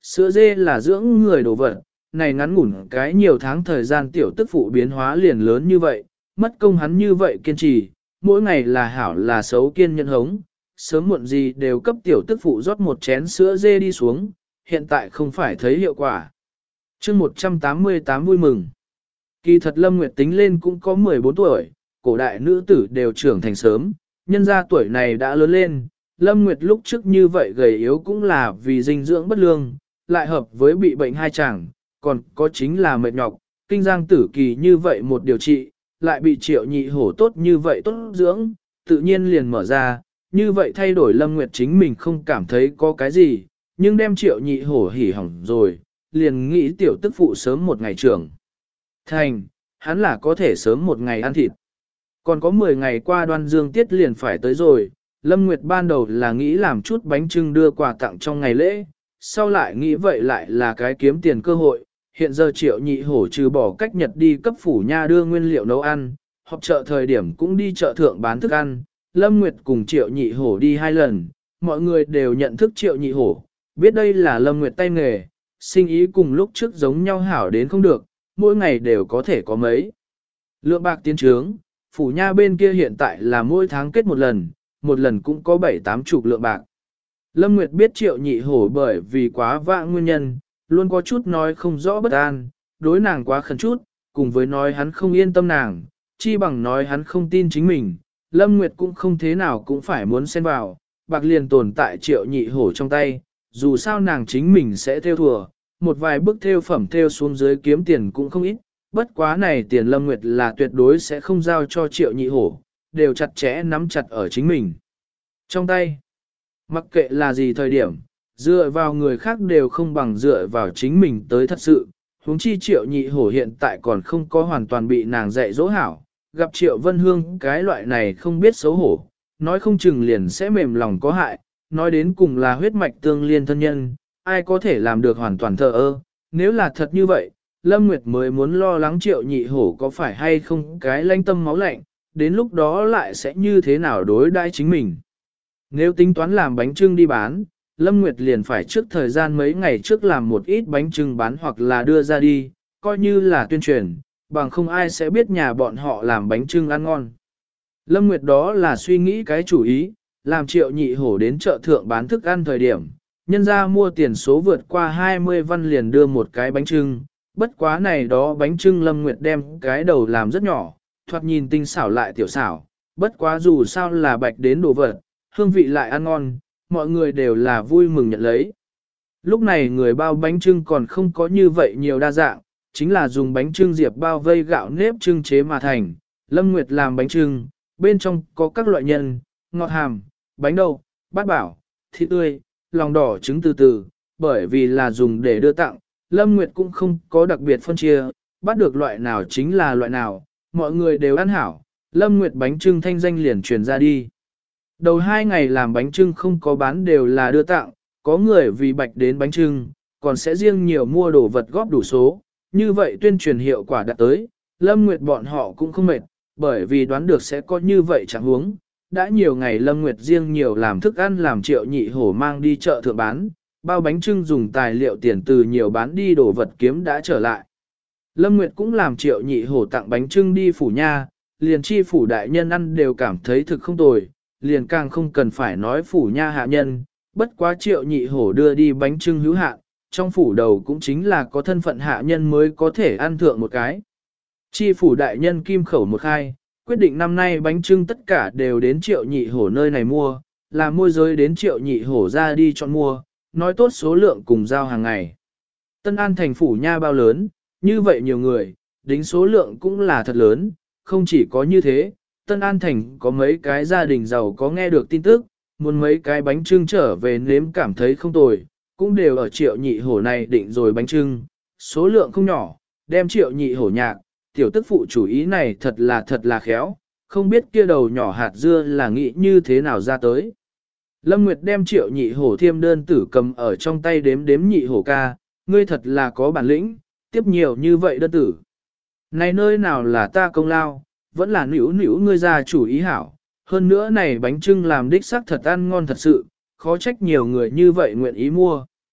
Sữa dê là dưỡng người đồ vật, này ngắn ngủn cái nhiều tháng thời gian tiểu tức phụ biến hóa liền lớn như vậy, mất công hắn như vậy kiên trì, mỗi ngày là hảo là xấu kiên nhẫn hống, sớm muộn gì đều cấp tiểu tức phụ rót một chén sữa dê đi xuống, hiện tại không phải thấy hiệu quả. chương 188 vui mừng. Kỳ thật Lâm Nguyệt tính lên cũng có 14 tuổi, cổ đại nữ tử đều trưởng thành sớm, nhân ra tuổi này đã lớn lên, Lâm Nguyệt lúc trước như vậy gầy yếu cũng là vì dinh dưỡng bất lương, lại hợp với bị bệnh hai chàng, còn có chính là mệt nhọc, kinh giang tử kỳ như vậy một điều trị, lại bị Triệu Nhị Hổ tốt như vậy tốt dưỡng, tự nhiên liền mở ra, như vậy thay đổi Lâm Nguyệt chính mình không cảm thấy có cái gì, nhưng đem Triệu Nhị Hổ hỉ hỏng rồi, liền nghĩ tiểu tức phụ sớm một ngày trưởng thành, hắn là có thể sớm một ngày ăn thịt. Còn có 10 ngày qua Đoan Dương tiết liền phải tới rồi, Lâm Nguyệt ban đầu là nghĩ làm chút bánh trưng đưa quà tặng trong ngày lễ, sau lại nghĩ vậy lại là cái kiếm tiền cơ hội, hiện giờ Triệu Nhị Hổ trừ bỏ cách Nhật đi cấp phủ nha đưa nguyên liệu nấu ăn, họp chợ thời điểm cũng đi chợ thượng bán thức ăn, Lâm Nguyệt cùng Triệu Nhị Hổ đi 2 lần, mọi người đều nhận thức Triệu Nhị Hổ, biết đây là Lâm Nguyệt tay nghề, sinh ý cùng lúc trước giống nhau hảo đến không được, mỗi ngày đều có thể có mấy. Lượng bạc tiến trướng, phủ nha bên kia hiện tại là mỗi tháng kết một lần cũng có 7-8 chục lượng bạc. Lâm Nguyệt biết Triệu Nhị Hổ bởi vì quá vãng nguyên nhân, luôn có chút nói không rõ bất an, đối nàng quá khẩn chút, cùng với nói hắn không yên tâm nàng, chi bằng nói hắn không tin chính mình. Lâm Nguyệt cũng không thế nào cũng phải muốn xen vào, bạc liền tồn tại Triệu Nhị Hổ trong tay, dù sao nàng chính mình sẽ theo thùa, một vài bức theo phẩm theo xuống dưới kiếm tiền cũng không ít, bất quá này tiền Lâm Nguyệt là tuyệt đối sẽ không giao cho Triệu Nhị Hổ, đều chặt chẽ nắm chặt ở chính mình trong tay. Mặc kệ là gì thời điểm, dựa vào người khác đều không bằng dựa vào chính mình tới thật sự, huống chi Triệu Nhị Hổ hiện tại còn không có hoàn toàn bị nàng dạy dỗ hảo, gặp Triệu Vân Hương cái loại này không biết xấu hổ, nói không chừng liền sẽ mềm lòng có hại, nói đến cùng là huyết mạch tương liên thân nhân, ai có thể làm được hoàn toàn thờ ơ, nếu là thật như vậy, Lâm Nguyệt mới muốn lo lắng Triệu Nhị Hổ có phải hay không cái lanh tâm máu lạnh, đến lúc đó lại sẽ như thế nào đối đãi chính mình. Nếu tính toán làm bánh trưng đi bán, Lâm Nguyệt liền phải trước thời gian mấy ngày trước làm một ít bánh trưng bán hoặc là đưa ra đi, coi như là tuyên truyền, bằng không ai sẽ biết nhà bọn họ làm bánh trưng ăn ngon. Lâm Nguyệt đó là suy nghĩ cái chủ ý, làm Triệu Nhị Hổ đến chợ thượng bán thức ăn thời điểm, nhân ra mua tiền số vượt qua 20 văn liền đưa một cái bánh trưng, bất quá này đó bánh trưng Lâm Nguyệt đem cái đầu làm rất nhỏ, thoạt nhìn tinh xảo lại tiểu xảo, bất quá dù sao là bạch đến đồ vật, hương vị lại ăn ngon, mọi người đều là vui mừng nhận lấy. Lúc này người bao bánh trưng còn không có như vậy nhiều đa dạng, chính là dùng bánh trưng diệp bao vây gạo nếp trưng chế mà thành. Lâm Nguyệt làm bánh trưng, bên trong có các loại nhân, ngọt hàm, bánh đậu, bát bảo, thịt tươi, lòng đỏ trứng từ từ, bởi vì là dùng để đưa tặng, Lâm Nguyệt cũng không có đặc biệt phân chia, bắt được loại nào chính là loại nào, mọi người đều ăn hảo, Lâm Nguyệt bánh trưng thanh danh liền truyền ra đi. Đầu 2 ngày làm bánh trưng không có bán đều là đưa tặng, có người vì bạch đến bánh trưng, còn sẽ riêng nhiều mua đồ vật góp đủ số, như vậy tuyên truyền hiệu quả đạt tới, Lâm Nguyệt bọn họ cũng không mệt, bởi vì đoán được sẽ có như vậy chẳng huống. Đã nhiều ngày Lâm Nguyệt riêng nhiều làm thức ăn làm Triệu Nhị Hổ mang đi chợ thượng bán, bao bánh trưng dùng tài liệu tiền từ nhiều bán đi đồ vật kiếm đã trở lại. Lâm Nguyệt cũng làm Triệu Nhị Hổ tặng bánh trưng đi phủ nha, liền chi phủ đại nhân ăn đều cảm thấy thực không tồi, liền càng không cần phải nói phủ nha hạ nhân, bất quá Triệu Nhị Hổ đưa đi bánh trưng hữu hạn, trong phủ đầu cũng chính là có thân phận hạ nhân mới có thể ăn thượng một cái. Chi phủ đại nhân kim khẩu một khai, quyết định năm nay bánh trưng tất cả đều đến Triệu Nhị Hổ nơi này mua, là môi giới đến Triệu Nhị Hổ ra đi chọn mua, nói tốt số lượng cùng giao hàng ngày. Tân An thành phủ nha bao lớn, như vậy nhiều người, đính số lượng cũng là thật lớn, không chỉ có như thế, Tân An thành có mấy cái gia đình giàu có nghe được tin tức, muốn mấy cái bánh trưng trở về nếm cảm thấy không tồi, cũng đều ở Triệu Nhị Hổ này định rồi bánh trưng, số lượng không nhỏ, đem Triệu Nhị Hổ nhạc, tiểu tức phụ chủ ý này thật là khéo, không biết kia đầu nhỏ hạt dưa là nghĩ như thế nào ra tới. Lâm Nguyệt đem Triệu Nhị Hổ thiêm đơn tử cầm ở trong tay đếm Nhị Hổ ca, ngươi thật là có bản lĩnh, tiếp nhiều như vậy đơn tử. Này nơi nào là ta công lao, vẫn là nữu ngươi ra chủ ý hảo, hơn nữa này bánh trưng làm đích xác thật ăn ngon thật sự, khó trách nhiều người như vậy nguyện ý mua.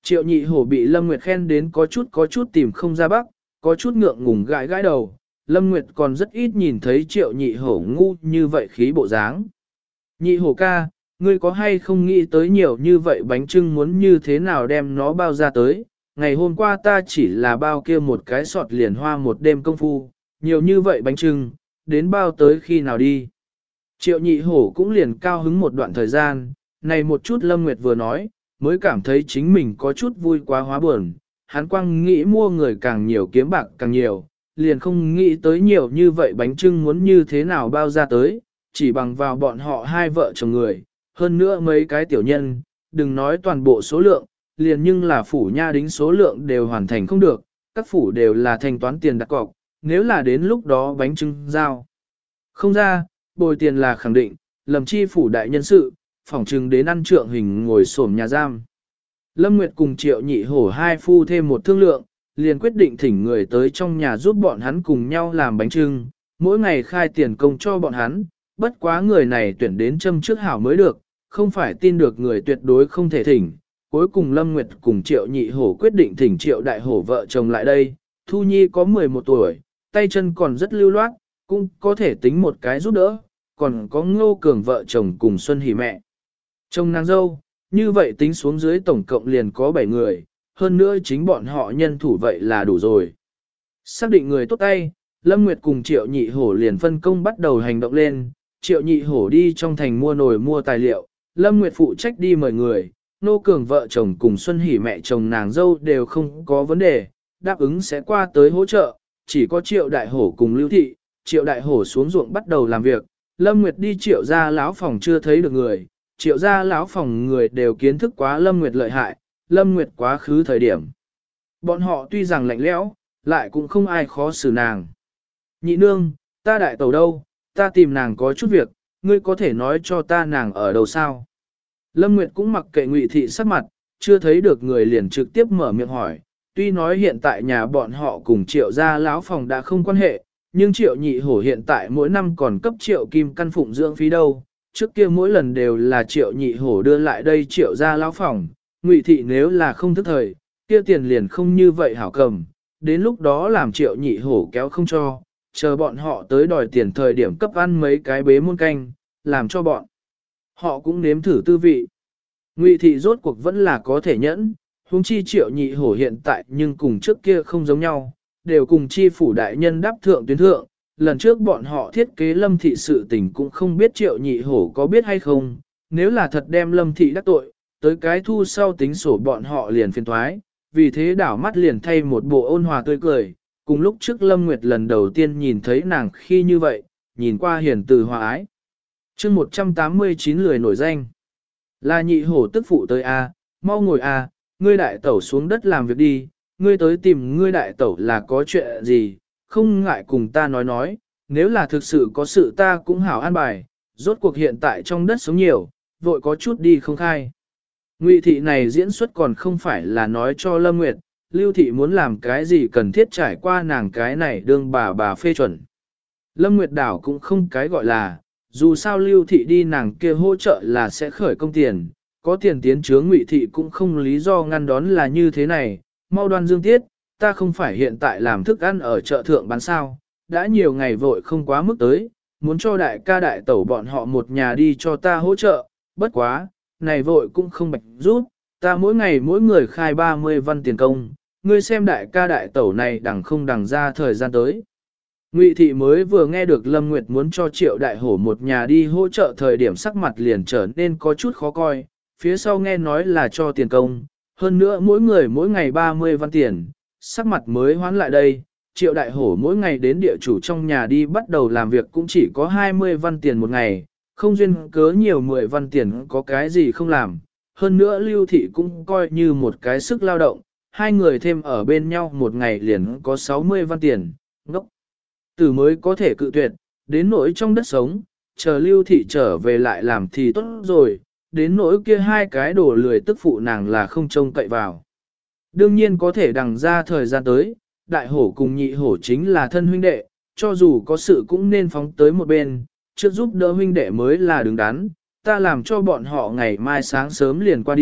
Triệu nhị hổ bị Lâm Nguyệt khen đến có chút tìm không ra bắc, có chút ngượng ngùng gãi gãi đầu. Lâm Nguyệt còn rất ít nhìn thấy triệu nhị hổ ngu như vậy khí bộ dáng. Nhị hổ ca, ngươi có hay không nghĩ tới nhiều như vậy bánh trưng muốn như thế nào đem nó bao ra tới? Ngày hôm qua ta chỉ là bao kia một cái sọt liền hoa một đêm công phu, nhiều như vậy bánh trưng, đến bao tới khi nào đi? Triệu nhị hổ cũng liền cao hứng một đoạn thời gian, này một chút Lâm Nguyệt vừa nói, mới cảm thấy chính mình có chút vui quá hóa buồn, hắn quăng nghĩ mua người càng nhiều kiếm bạc càng nhiều, liền không nghĩ tới nhiều như vậy bánh trưng muốn như thế nào bao ra tới, chỉ bằng vào bọn họ hai vợ chồng người, hơn nữa mấy cái tiểu nhân, đừng nói toàn bộ số lượng, liền nhưng là phủ nha đính số lượng đều hoàn thành không được, các phủ đều là thanh toán tiền đặt cọc, nếu là đến lúc đó bánh trưng giao. Không ra, bồi tiền là khẳng định, lầm chi phủ đại nhân sự, phỏng trừng đến ăn trượng hình ngồi xổm nhà giam. Lâm Nguyệt cùng Triệu Nhị Hổ hai phu thêm một thương lượng, liền quyết định thỉnh người tới trong nhà giúp bọn hắn cùng nhau làm bánh trưng, mỗi ngày khai tiền công cho bọn hắn, bất quá người này tuyển đến châm trước hảo mới được, không phải tin được người tuyệt đối không thể thỉnh. Cuối cùng Lâm Nguyệt cùng Triệu Nhị Hổ quyết định thỉnh Triệu Đại Hổ vợ chồng lại đây, Thu Nhi có 11 tuổi, tay chân còn rất lưu loát, cũng có thể tính một cái giúp đỡ, còn có Ngô Cường vợ chồng cùng Xuân Hỷ mẹ. Chồng nàng dâu, như vậy tính xuống dưới tổng cộng liền có 7 người, hơn nữa chính bọn họ nhân thủ vậy là đủ rồi. Xác định người tốt tay, Lâm Nguyệt cùng Triệu Nhị Hổ liền phân công bắt đầu hành động lên, Triệu Nhị Hổ đi trong thành mua nồi mua tài liệu, Lâm Nguyệt phụ trách đi mời người, Nô Cường vợ chồng cùng Xuân Hỷ mẹ chồng nàng dâu đều không có vấn đề, đáp ứng sẽ qua tới hỗ trợ, chỉ có Triệu Đại Hổ cùng Lưu Thị, Triệu Đại Hổ xuống ruộng bắt đầu làm việc, Lâm Nguyệt đi Triệu gia lão phòng chưa thấy được người, Triệu gia lão phòng người đều kiến thức quá Lâm Nguyệt lợi hại, Lâm Nguyệt quá khứ thời điểm. Bọn họ tuy rằng lạnh lẽo, lại cũng không ai khó xử nàng. Nhị nương, ta đại tẩu đâu, ta tìm nàng có chút việc, ngươi có thể nói cho ta nàng ở đâu sao? Lâm Nguyệt cũng mặc kệ Ngụy Thị sắc mặt, chưa thấy được người liền trực tiếp mở miệng hỏi. Tuy nói hiện tại nhà bọn họ cùng Triệu gia lão phòng đã không quan hệ, nhưng Triệu Nhị Hổ hiện tại mỗi năm còn cấp Triệu kim căn phụng dưỡng phí đâu. Trước kia mỗi lần đều là Triệu Nhị Hổ đưa lại đây Triệu gia lão phòng, Ngụy Thị nếu là không thức thời, kia tiền liền không như vậy hảo cầm, đến lúc đó làm Triệu Nhị Hổ kéo không cho, chờ bọn họ tới đòi tiền thời điểm cấp ăn mấy cái bế muôn canh, làm cho bọn họ cũng nếm thử tư vị. Ngụy Thị rốt cuộc vẫn là có thể nhẫn, huống chi Triệu Nhị Hổ hiện tại nhưng cùng trước kia không giống nhau, đều cùng chi phủ đại nhân đáp thượng tuyến thượng. Lần trước bọn họ thiết kế Lâm Thị sự tình cũng không biết Triệu Nhị Hổ có biết hay không, nếu là thật đem Lâm Thị đắc tội, tới cái thu sau tính sổ bọn họ liền phiền thoái, vì thế đảo mắt liền thay một bộ ôn hòa tươi cười, cùng lúc trước Lâm Nguyệt lần đầu tiên nhìn thấy nàng khi như vậy, nhìn qua hiền từ hòa ái. chương 189 lười nổi danh. Là Nhị Hổ tức phụ tới a, mau ngồi a, ngươi đại tẩu xuống đất làm việc đi, ngươi tới tìm ngươi đại tẩu là có chuyện gì, không ngại cùng ta nói, nếu là thực sự có sự ta cũng hảo an bài, rốt cuộc hiện tại trong đất sống nhiều, vội có chút đi không khai. Ngụy Thị này diễn xuất còn không phải là nói cho Lâm Nguyệt, Lưu Thị muốn làm cái gì cần thiết trải qua nàng cái này đương bà phê chuẩn. Lâm Nguyệt đảo cũng không cái gọi là, dù sao Lưu Thị đi nàng kia hỗ trợ là sẽ khởi công tiền, có tiền tiến chướng Ngụy Thị cũng không lý do ngăn đón là như thế này, mau đoan dương tiết, ta không phải hiện tại làm thức ăn ở chợ thượng bán sao, đã nhiều ngày vội không quá mức tới, muốn cho đại ca đại tẩu bọn họ một nhà đi cho ta hỗ trợ, bất quá, này vội cũng không bạch rút, ta mỗi ngày mỗi người khai 30 văn tiền công, ngươi xem đại ca đại tẩu này đằng không đằng ra thời gian tới. Ngụy Thị mới vừa nghe được Lâm Nguyệt muốn cho Triệu Đại Hổ một nhà đi hỗ trợ thời điểm sắc mặt liền trở nên có chút khó coi, phía sau nghe nói là cho tiền công, hơn nữa mỗi người mỗi ngày 30 văn tiền, sắc mặt mới hoán lại đây, Triệu Đại Hổ mỗi ngày đến địa chủ trong nhà đi bắt đầu làm việc cũng chỉ có 20 văn tiền một ngày, không duyên cớ nhiều 10 văn tiền có cái gì không làm, hơn nữa Lưu Thị cũng coi như một cái sức lao động, hai người thêm ở bên nhau một ngày liền có 60 văn tiền, ngốc. Tử mới có thể cự tuyệt, đến nỗi trong đất sống, chờ Lưu Thị trở về lại làm thì tốt rồi, đến nỗi kia hai cái đồ lười tức phụ nàng là không trông cậy vào. Đương nhiên có thể đằng ra thời gian tới, Đại Hổ cùng Nhị Hổ chính là thân huynh đệ, cho dù có sự cũng nên phóng tới một bên, trước giúp đỡ huynh đệ mới là đứng đắn, ta làm cho bọn họ ngày mai sáng sớm liền qua đi,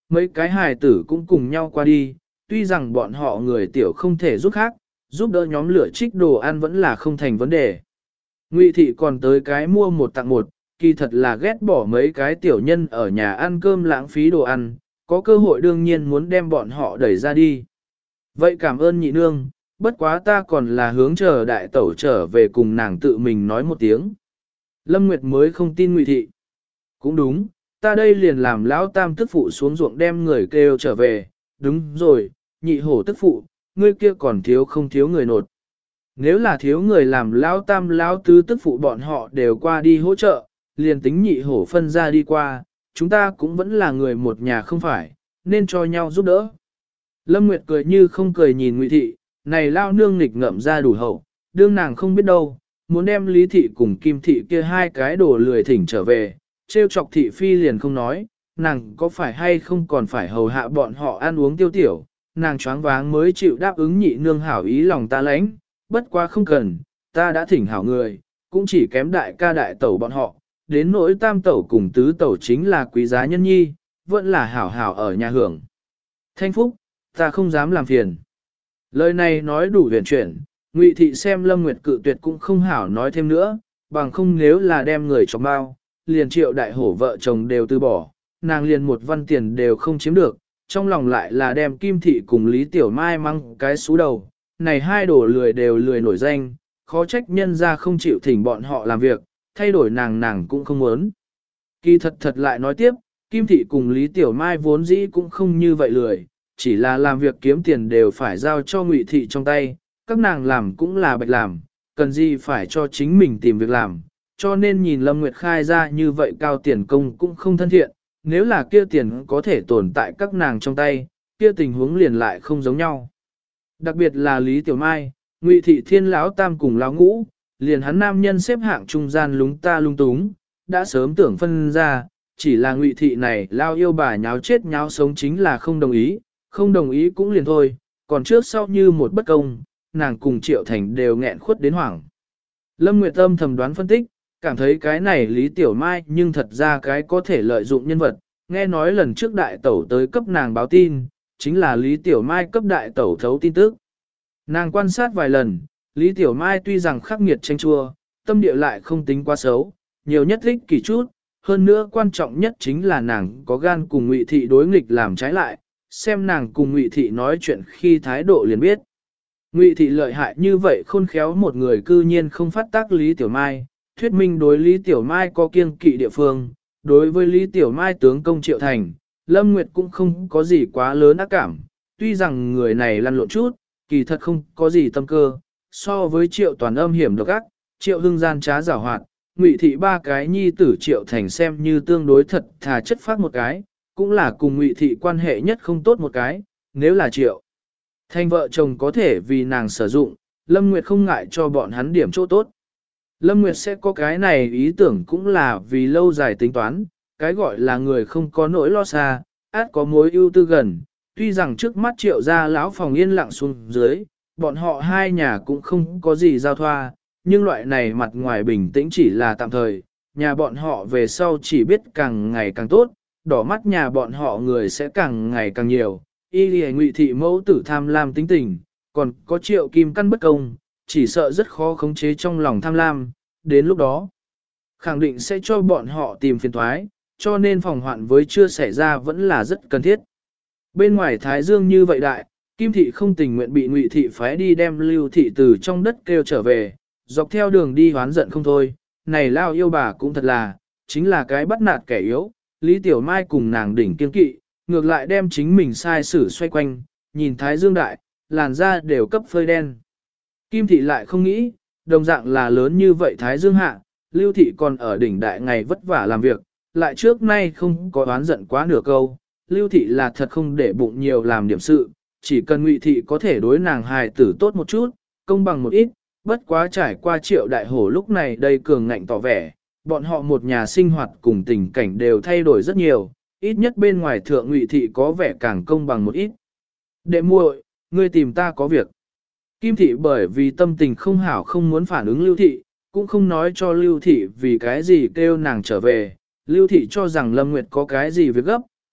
mấy cái hài tử cũng cùng nhau qua đi, tuy rằng bọn họ người tiểu không thể giúp khác, giúp đỡ nhóm lửa trích đồ ăn vẫn là không thành vấn đề. Ngụy thị còn tới cái mua một tặng một, kỳ thật là ghét bỏ mấy cái tiểu nhân ở nhà ăn cơm lãng phí đồ ăn, có cơ hội đương nhiên muốn đem bọn họ đẩy ra đi. Vậy cảm ơn nhị nương, bất quá ta còn là hướng chờ đại tẩu trở về cùng nàng tự mình nói một tiếng. Lâm Nguyệt mới không tin Ngụy thị. Cũng đúng, ta đây liền làm lão tam tức phụ xuống ruộng đem người kêu trở về, đúng rồi, nhị hổ tức phụ, ngươi kia còn thiếu không thiếu người nột. Nếu là thiếu người làm lão tam lão tứ tức phụ bọn họ đều qua đi hỗ trợ, liền tính nhị hổ phân ra đi qua, chúng ta cũng vẫn là người một nhà không phải, nên cho nhau giúp đỡ. Lâm Nguyệt cười như không cười nhìn Ngụy thị, này lao nương nghịch ngậm ra đủ hậu, đương nàng không biết đâu, muốn đem Lý thị cùng Kim thị kia hai cái đồ lười thỉnh trở về, trêu chọc thị phi liền không nói, nàng có phải hay không còn phải hầu hạ bọn họ ăn uống tiêu tiểu, nàng choáng váng mới chịu đáp ứng nhị nương hảo ý lòng ta lãnh, bất quá không cần, ta đã thỉnh hảo người, cũng chỉ kém đại ca đại tẩu bọn họ, đến nỗi tam tẩu cùng tứ tẩu chính là quý giá nhân nhi, vẫn là hảo hảo ở nhà hưởng. Thanh phúc, ta không dám làm phiền. Lời này nói đủ huyền chuyển, Ngụy thị xem Lâm Nguyệt cự tuyệt cũng không hảo nói thêm nữa, bằng không nếu là đem người cho bao, liền Triệu đại hổ vợ chồng đều từ bỏ, nàng liền một văn tiền đều không chiếm được, trong lòng lại là đem Kim thị cùng Lý Tiểu Mai mang cái xú đầu, này hai đồ lười đều lười nổi danh, khó trách nhân ra không chịu thỉnh bọn họ làm việc, thay đổi nàng cũng không muốn. Kỳ thật lại nói tiếp, Kim thị cùng Lý Tiểu Mai vốn dĩ cũng không như vậy lười, chỉ là làm việc kiếm tiền đều phải giao cho Ngụy thị trong tay, các nàng làm cũng là bạch làm, cần gì phải cho chính mình tìm việc làm, cho nên nhìn Lâm Nguyệt khai ra như vậy cao tiền công cũng không thân thiện, nếu là kia tiền có thể tồn tại các nàng trong tay, kia tình huống liền lại không giống nhau. Đặc biệt là Lý Tiểu Mai, Ngụy thị thiên lão tam cùng lão ngũ, liền hắn nam nhân xếp hạng trung gian lúng ta lung túng, đã sớm tưởng phân ra, chỉ là Ngụy thị này lao yêu bà nháo chết nháo sống chính là không đồng ý cũng liền thôi, còn trước sau như một bất công, nàng cùng Triệu Thành đều nghẹn khuất đến hoảng. Lâm Nguyệt Âm thầm đoán phân tích, cảm thấy cái này Lý Tiểu Mai nhưng thật ra cái có thể lợi dụng nhân vật, nghe nói lần trước đại tẩu tới cấp nàng báo tin, chính là Lý Tiểu Mai cấp đại tẩu thấu tin tức. Nàng quan sát vài lần, Lý Tiểu Mai tuy rằng khắc nghiệt tranh chua, tâm địa lại không tính quá xấu, nhiều nhất ích kỷ chút, hơn nữa quan trọng nhất chính là nàng có gan cùng Ngụy thị đối nghịch làm trái lại, xem nàng cùng Ngụy thị nói chuyện khi thái độ liền biết. Ngụy thị lợi hại như vậy khôn khéo một người cư nhiên không phát tác Lý Tiểu Mai, thuyết minh đối Lý Tiểu Mai có kiêng kỵ địa phương, đối với Lý Tiểu Mai tướng công Triệu Thành, Lâm Nguyệt cũng không có gì quá lớn ác cảm, tuy rằng người này lăn lộn chút, kỳ thật không có gì tâm cơ, so với Triệu Toàn âm hiểm độc ác, Triệu Hưng gian trá giảo hoạt, Ngụy thị ba cái nhi tử Triệu Thành xem như tương đối thật thà chất phác một cái, cũng là cùng Ngụy thị quan hệ nhất không tốt một cái, nếu là Triệu Thành vợ chồng có thể vì nàng sử dụng, Lâm Nguyệt không ngại cho bọn hắn điểm chỗ tốt. Lâm Nguyệt sẽ có cái này ý tưởng cũng là vì lâu dài tính toán, cái gọi là người không có nỗi lo xa, át có mối ưu tư gần, tuy rằng trước mắt Triệu gia lão phòng yên lặng xuống dưới, bọn họ hai nhà cũng không có gì giao thoa, nhưng loại này mặt ngoài bình tĩnh chỉ là tạm thời, nhà bọn họ về sau chỉ biết càng ngày càng tốt, đỏ mắt nhà bọn họ người sẽ càng ngày càng nhiều, y lì Ngụy thị mẫu tử tham lam tính tình, còn có Triệu kim căn bất công, chỉ sợ rất khó khống chế trong lòng tham lam, đến lúc đó, khẳng định sẽ cho bọn họ tìm phiền toái, cho nên phòng hoạn với chưa xảy ra vẫn là rất cần thiết. Bên ngoài Thái Dương như vậy đại, Kim thị không tình nguyện bị Ngụy thị phái đi đem Lưu thị từ trong đất kêu trở về, dọc theo đường đi hoán giận không thôi, này lao yêu bà cũng thật là, chính là cái bắt nạt kẻ yếu, Lý Tiểu Mai cùng nàng đỉnh kiên kỵ, ngược lại đem chính mình sai sử xoay quanh, nhìn Thái Dương đại, làn da đều cấp phơi đen. Kim thị lại không nghĩ, đồng dạng là lớn như vậy Thái Dương hạ, Lưu thị còn ở đỉnh đại ngày vất vả làm việc, lại trước nay không có oán giận quá nửa câu, Lưu thị là thật không để bụng nhiều làm điểm sự, chỉ cần Ngụy thị có thể đối nàng hài tử tốt một chút, công bằng một ít, bất quá trải qua Triệu đại hổ lúc này đây cường ngạnh tỏ vẻ, bọn họ một nhà sinh hoạt cùng tình cảnh đều thay đổi rất nhiều, ít nhất bên ngoài thượng Ngụy thị có vẻ càng công bằng một ít. Đệ muội, ngươi tìm ta có việc. Kim thị bởi vì tâm tình không hảo không muốn phản ứng Lưu thị, cũng không nói cho Lưu thị vì cái gì kêu nàng trở về. Lưu thị cho rằng Lâm Nguyệt có cái gì việc gấp,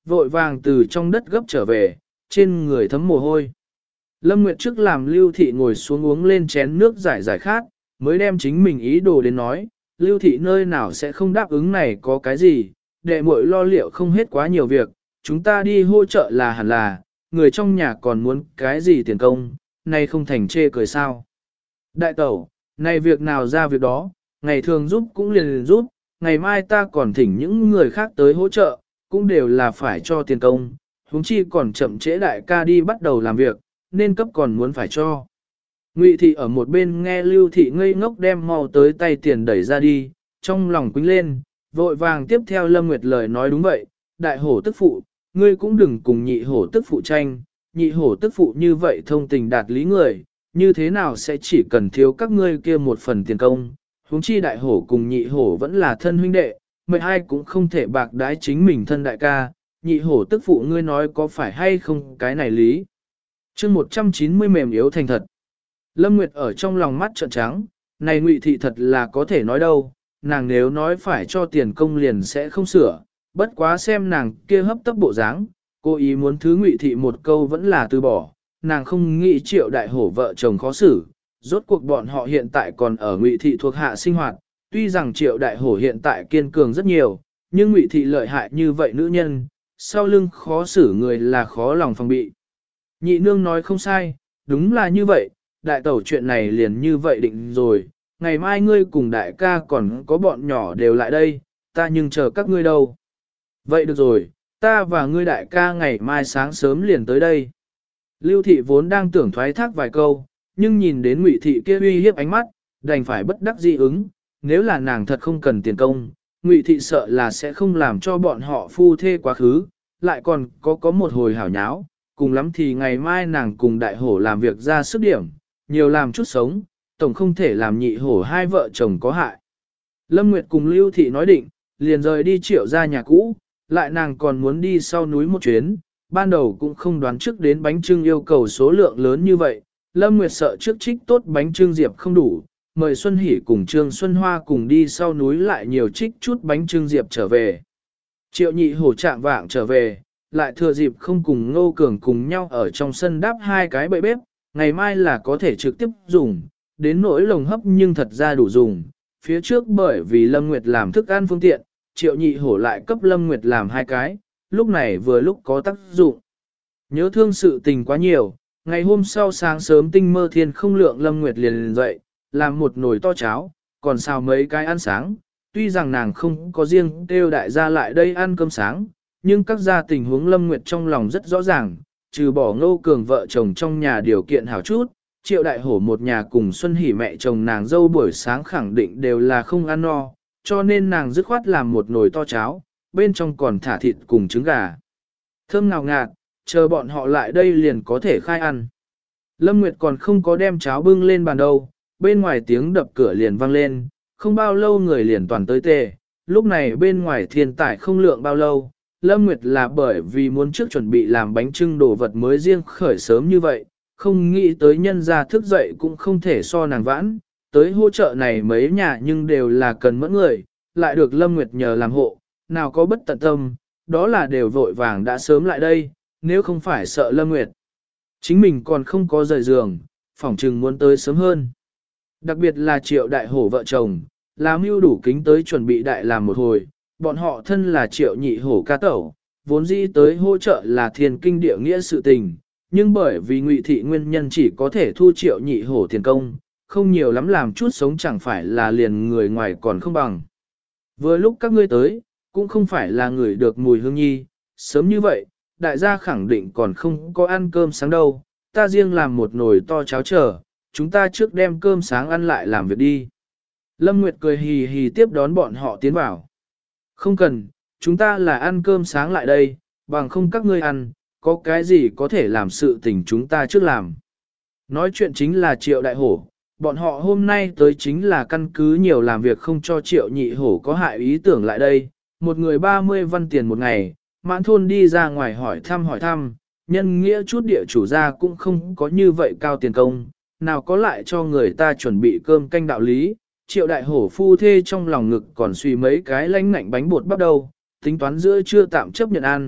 vội vàng từ trong đất gấp trở về, trên người thấm mồ hôi. Lâm Nguyệt trước làm Lưu Thị ngồi xuống uống lên chén nước giải giải khát, mới đem chính mình ý đồ đến nói, Lưu Thị nơi nào sẽ không đáp ứng này có cái gì, đệ muội lo liệu không hết quá nhiều việc, chúng ta đi hỗ trợ là hẳn là, người trong nhà còn muốn cái gì tiền công, nay không thành chê cười sao. Đại tẩu, này việc nào ra việc đó, ngày thường giúp cũng liền giúp, ngày mai ta còn thỉnh những người khác tới hỗ trợ, cũng đều là phải cho tiền công, huống chi còn chậm trễ đại ca đi bắt đầu làm việc, nên cấp còn muốn phải cho. Ngụy thị ở một bên nghe Lưu Thị ngây ngốc đem mau tới tay tiền đẩy ra đi, trong lòng quýnh lên, vội vàng tiếp theo Lâm Nguyệt lời nói đúng vậy, đại hổ tức phụ, ngươi cũng đừng cùng nhị hổ tức phụ tranh, nhị hổ tức phụ như vậy thông tình đạt lý người, như thế nào sẽ chỉ cần thiếu các ngươi kia một phần tiền công, huống chi đại hổ cùng nhị hổ vẫn là thân huynh đệ, mười hai cũng không thể bạc đái chính mình thân đại ca, nhị hổ tức phụ ngươi nói có phải hay không cái này lý. Chương 190 mềm yếu thành thật. Lâm Nguyệt ở trong lòng mắt trợn trắng, này Ngụy thị thật là có thể nói đâu, nàng nếu nói phải cho tiền công liền sẽ không sửa, bất quá xem nàng kia hấp tấp bộ dáng, cô ý muốn thứ Ngụy thị một câu vẫn là từ bỏ, nàng không nghĩ Triệu đại hổ vợ chồng khó xử, rốt cuộc bọn họ hiện tại còn ở Ngụy thị thuộc hạ sinh hoạt, tuy rằng Triệu đại hổ hiện tại kiên cường rất nhiều, nhưng Ngụy thị lợi hại như vậy nữ nhân, sau lưng khó xử người là khó lòng phòng bị. Nhị nương nói không sai, đúng là như vậy, đại tẩu chuyện này liền như vậy định rồi, ngày mai ngươi cùng đại ca còn có bọn nhỏ đều lại đây, ta nhưng chờ các ngươi đâu. Vậy được rồi, ta và ngươi đại ca ngày mai sáng sớm liền tới đây. Lưu thị vốn đang tưởng thoái thác vài câu, nhưng nhìn đến Ngụy thị kia uy hiếp ánh mắt, đành phải bất đắc dĩ ứng, nếu là nàng thật không cần tiền công, Ngụy thị sợ là sẽ không làm cho bọn họ phu thê quá khứ, lại còn có một hồi hảo nháo, cùng lắm thì ngày mai nàng cùng đại hổ làm việc ra sức điểm, nhiều làm chút sống, tổng không thể làm nhị hổ hai vợ chồng có hại. Lâm Nguyệt cùng Lưu Thị nói định, liền rời đi Triệu ra nhà cũ, lại nàng còn muốn đi sau núi một chuyến, ban đầu cũng không đoán trước đến bánh trưng yêu cầu số lượng lớn như vậy, Lâm Nguyệt sợ trước trích tốt bánh trưng diệp không đủ, mời Xuân Hỷ cùng Trương Xuân Hoa cùng đi sau núi lại nhiều trích chút bánh trưng diệp trở về. Triệu nhị hổ trạng vạng trở về, lại thừa dịp không cùng Ngô Cường cùng nhau ở trong sân đáp hai cái bậy bếp, ngày mai là có thể trực tiếp dùng, đến nỗi lồng hấp nhưng thật ra đủ dùng. Phía trước bởi vì Lâm Nguyệt làm thức ăn phương tiện, Triệu nhị hổ lại cấp Lâm Nguyệt làm hai cái, lúc này vừa lúc có tác dụng. Nhớ thương sự tình quá nhiều, ngày hôm sau sáng sớm tinh mơ thiên không lượng Lâm Nguyệt liền dậy, làm một nồi to cháo, còn xào mấy cái ăn sáng. Tuy rằng nàng không có riêng kêu đại gia lại đây ăn cơm sáng, nhưng các gia tình huống Lâm Nguyệt trong lòng rất rõ ràng, trừ bỏ Ngô Cường vợ chồng trong nhà điều kiện hảo chút, Triệu đại hổ một nhà cùng Xuân Hỷ mẹ chồng nàng dâu buổi sáng khẳng định đều là không ăn no, cho nên nàng dứt khoát làm một nồi to cháo, bên trong còn thả thịt cùng trứng gà. Thơm ngào ngạt, chờ bọn họ lại đây liền có thể khai ăn. Lâm Nguyệt còn không có đem cháo bưng lên bàn đâu, bên ngoài tiếng đập cửa liền vang lên, không bao lâu người liền toàn tới tề, lúc này bên ngoài thiên tải không lượng bao lâu. Lâm Nguyệt là bởi vì muốn trước chuẩn bị làm bánh trưng đồ vật mới riêng khởi sớm như vậy, không nghĩ tới nhân gia thức dậy cũng không thể so nàng vãn, tới hỗ trợ này mấy nhà nhưng đều là cần mẫn người, lại được Lâm Nguyệt nhờ làm hộ, nào có bất tận tâm, đó là đều vội vàng đã sớm lại đây, nếu không phải sợ Lâm Nguyệt. Chính mình còn không có rời giường, phỏng chừng muốn tới sớm hơn. Đặc biệt là Triệu đại hổ vợ chồng, làm mưu đủ kính tới chuẩn bị đại làm một hồi. Bọn họ thân là Triệu nhị hổ ca tẩu, vốn dĩ tới hỗ trợ là thiên kinh địa nghĩa sự tình, nhưng bởi vì Ngụy thị nguyên nhân chỉ có thể thu Triệu nhị hổ tiền công, không nhiều lắm làm chút sống chẳng phải là liền người ngoài còn không bằng. Vừa lúc các ngươi tới, cũng không phải là người được mùi hương nhi, sớm như vậy, đại gia khẳng định còn không có ăn cơm sáng đâu, ta riêng làm một nồi to cháo chờ, chúng ta trước đem cơm sáng ăn lại làm việc đi. Lâm Nguyệt cười hì hì tiếp đón bọn họ tiến vào. Không cần, chúng ta là ăn cơm sáng lại đây, bằng không các ngươi ăn, có cái gì có thể làm sự tình chúng ta trước làm. Nói chuyện chính là Triệu đại hổ, bọn họ hôm nay tới chính là căn cứ nhiều làm việc không cho Triệu nhị hổ có hại ý tưởng lại đây, một người 30 văn tiền một ngày, mãn thôn đi ra ngoài hỏi thăm, nhân nghĩa chút địa chủ gia cũng không có như vậy cao tiền công, nào có lại cho người ta chuẩn bị cơm canh đạo lý. Triệu đại hổ phu thê trong lòng ngực còn suy mấy cái lánh ngạnh bánh bột bắp đầu, tính toán giữa chưa tạm chấp nhận ăn,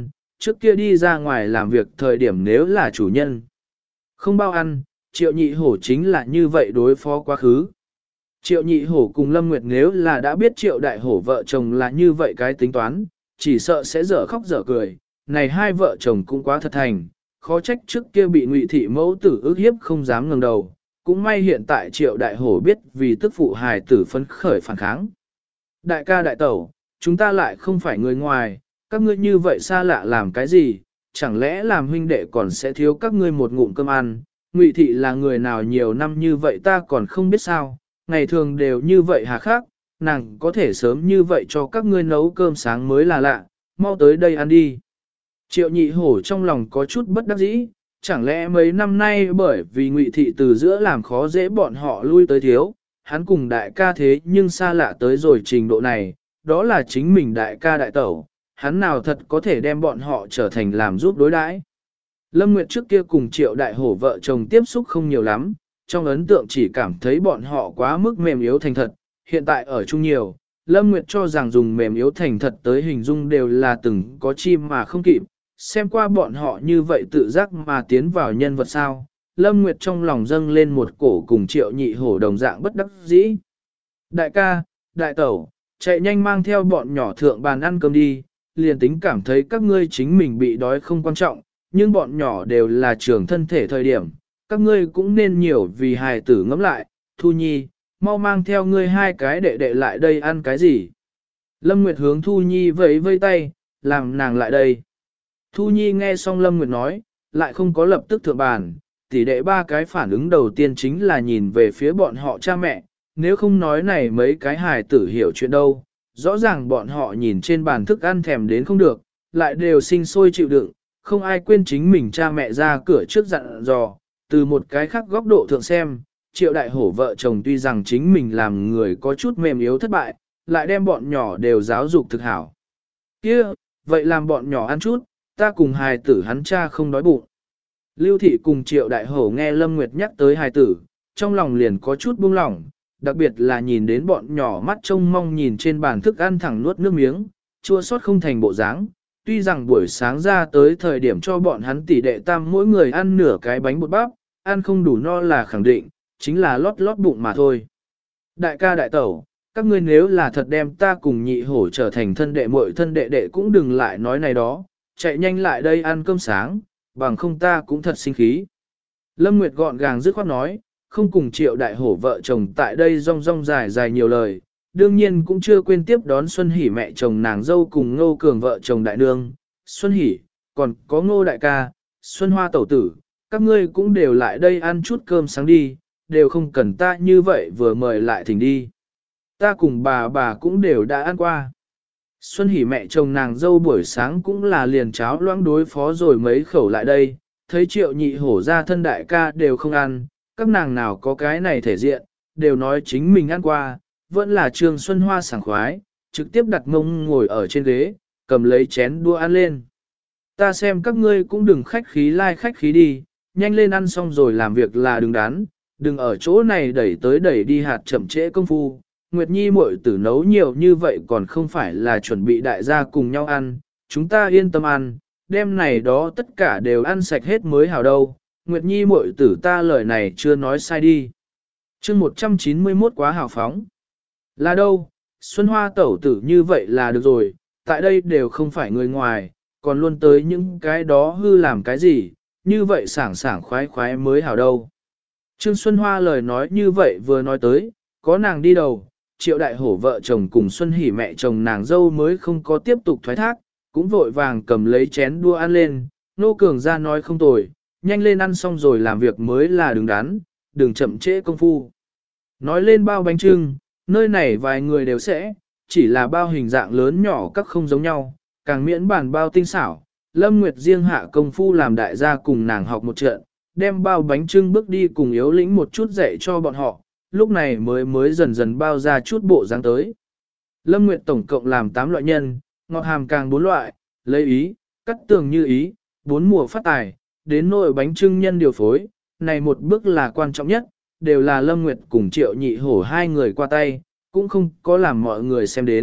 trước kia đi ra ngoài làm việc thời điểm nếu là chủ nhân. Không bao ăn, Triệu Nhị Hổ chính là như vậy đối phó quá khứ. Triệu Nhị Hổ cùng Lâm Nguyệt nếu là đã biết Triệu Đại Hổ vợ chồng là như vậy cái tính toán, chỉ sợ sẽ dở khóc dở cười, này hai vợ chồng cũng quá thật thành, khó trách trước kia bị Ngụy thị mẫu tử ức hiếp không dám ngẩng đầu, cũng may hiện tại Triệu Đại Hổ biết vì tức phụ hài tử phấn khởi phản kháng. Đại ca đại tẩu, chúng ta lại không phải người ngoài, các ngươi như vậy xa lạ làm cái gì, chẳng lẽ làm huynh đệ còn sẽ thiếu các ngươi một ngụm cơm ăn, Ngụy thị là người nào nhiều năm như vậy ta còn không biết sao, ngày thường đều như vậy hà khắc, nàng có thể sớm như vậy cho các ngươi nấu cơm sáng mới là lạ, mau tới đây ăn đi. Triệu Nhị Hổ trong lòng có chút bất đắc dĩ, chẳng lẽ mấy năm nay bởi vì Ngụy thị từ giữa làm khó dễ bọn họ lui tới thiếu, hắn cùng đại ca thế nhưng xa lạ tới rồi trình độ này, đó là chính mình đại ca đại tẩu, hắn nào thật có thể đem bọn họ trở thành làm giúp đối đãi. Lâm Nguyệt trước kia cùng Triệu Đại Hổ vợ chồng tiếp xúc không nhiều lắm, trong ấn tượng chỉ cảm thấy bọn họ quá mức mềm yếu thành thật, hiện tại ở chung nhiều, Lâm Nguyệt cho rằng dùng mềm yếu thành thật tới hình dung đều là từng có chim mà không kịp, xem qua bọn họ như vậy tự giác mà tiến vào nhân vật sao, Lâm Nguyệt trong lòng dâng lên một cổ cùng Triệu Nhị Hổ đồng dạng bất đắc dĩ. Đại ca, đại tẩu, chạy nhanh mang theo bọn nhỏ thượng bàn ăn cơm đi, liền tính cảm thấy các ngươi chính mình bị đói không quan trọng, nhưng bọn nhỏ đều là trưởng thân thể thời điểm, các ngươi cũng nên nhiều vì hài tử ngẫm lại, Thu Nhi, mau mang theo ngươi hai cái đệ đệ lại đây ăn cái gì. Lâm Nguyệt hướng Thu Nhi vẫy vây tay, làm nàng lại đây. Thu Nhi nghe xong Lâm Nguyệt nói, lại không có lập tức thượng bàn, tỷ đệ ba cái phản ứng đầu tiên chính là nhìn về phía bọn họ cha mẹ, nếu không nói này mấy cái hài tử hiểu chuyện đâu, rõ ràng bọn họ nhìn trên bàn thức ăn thèm đến không được, lại đều sinh sôi chịu đựng, không ai quên chính mình cha mẹ ra cửa trước dặn dò, từ một cái khác góc độ thượng xem, Triệu Đại Hổ vợ chồng tuy rằng chính mình làm người có chút mềm yếu thất bại, lại đem bọn nhỏ đều giáo dục thực hảo. Kia, vậy làm bọn nhỏ ăn chút, ta cùng hài tử hắn cha không đói bụng. Lưu Thị cùng Triệu Đại Hổ nghe Lâm Nguyệt nhắc tới hài tử, trong lòng liền có chút buông lỏng, đặc biệt là nhìn đến bọn nhỏ mắt trông mong nhìn trên bàn thức ăn thẳng nuốt nước miếng, chua xót không thành bộ dáng. Tuy rằng buổi sáng ra tới thời điểm cho bọn hắn tỷ đệ tam mỗi người ăn nửa cái bánh bột bắp, ăn không đủ no là khẳng định, chính là lót lót bụng mà thôi. Đại ca đại tẩu, các ngươi nếu là thật đem ta cùng Nhị Hổ trở thành thân đệ muội thân đệ đệ cũng đừng lại nói này đó, chạy nhanh lại đây ăn cơm sáng, bằng không ta cũng thật sinh khí. Lâm Nguyệt gọn gàng dứt khoát nói, không cùng Triệu Đại Hổ vợ chồng tại đây rong rong dài dài nhiều lời, đương nhiên cũng chưa quên tiếp đón Xuân Hỷ mẹ chồng nàng dâu cùng Ngô Cường vợ chồng đại nương, Xuân Hỷ, còn có Ngô đại ca, Xuân Hoa tẩu tử, các ngươi cũng đều lại đây ăn chút cơm sáng đi, đều không cần ta như vậy vừa mời lại thỉnh đi. Ta cùng bà cũng đều đã ăn qua. Xuân Hỷ mẹ chồng nàng dâu buổi sáng cũng là liền cháo loãng đối phó rồi mấy khẩu lại đây, thấy Triệu Nhị Hổ ra thân đại ca đều không ăn, các nàng nào có cái này thể diện, đều nói chính mình ăn qua, vẫn là Trương Xuân Hoa sảng khoái, trực tiếp đặt mông ngồi ở trên ghế, cầm lấy chén đua ăn lên. Ta xem các ngươi cũng đừng khách khí lai khách khí đi, nhanh lên ăn xong rồi làm việc là đừng đắn, đừng ở chỗ này đẩy tới đẩy đi hạt chậm trễ công phu. Nguyệt Nhi muội tử nấu nhiều như vậy còn không phải là chuẩn bị đại gia cùng nhau ăn, chúng ta yên tâm ăn, đêm này đó tất cả đều ăn sạch hết mới hảo đâu. Nguyệt Nhi muội tử ta lời này chưa nói sai đi. Chương 191 quá hào phóng. Là đâu, Xuân Hoa tẩu tử như vậy là được rồi, tại đây đều không phải người ngoài, còn luôn tới những cái đó hư làm cái gì, như vậy sảng sảng khoái khoái mới hảo đâu. Trương Xuân Hoa lời nói như vậy vừa nói tới, có nàng đi đầu, Triệu Đại Hổ vợ chồng cùng Xuân Hỷ mẹ chồng nàng dâu mới không có tiếp tục thoái thác, cũng vội vàng cầm lấy chén đua ăn lên, Nô Cường ra nói không tồi, nhanh lên ăn xong rồi làm việc mới là đứng đắn, đừng chậm trễ công phu. Nói lên bao bánh trưng, nơi này vài người đều sẽ, chỉ là bao hình dạng lớn nhỏ các không giống nhau, càng miễn bản bao tinh xảo. Lâm Nguyệt riêng hạ công phu làm đại gia cùng nàng học một trận, đem bao bánh trưng bước đi cùng yếu lĩnh một chút dạy cho bọn họ, lúc này mới dần dần bao ra chút bộ dáng tới. Lâm Nguyệt tổng cộng làm 8 loại nhân, ngọt hàm càng 4 loại, lấy ý, cắt tường như ý, 4 mùa phát tài, đến nồi bánh trưng nhân điều phối, này một bước là quan trọng nhất, đều là Lâm Nguyệt cùng Triệu Nhị Hổ hai người qua tay, cũng không có làm mọi người xem đến,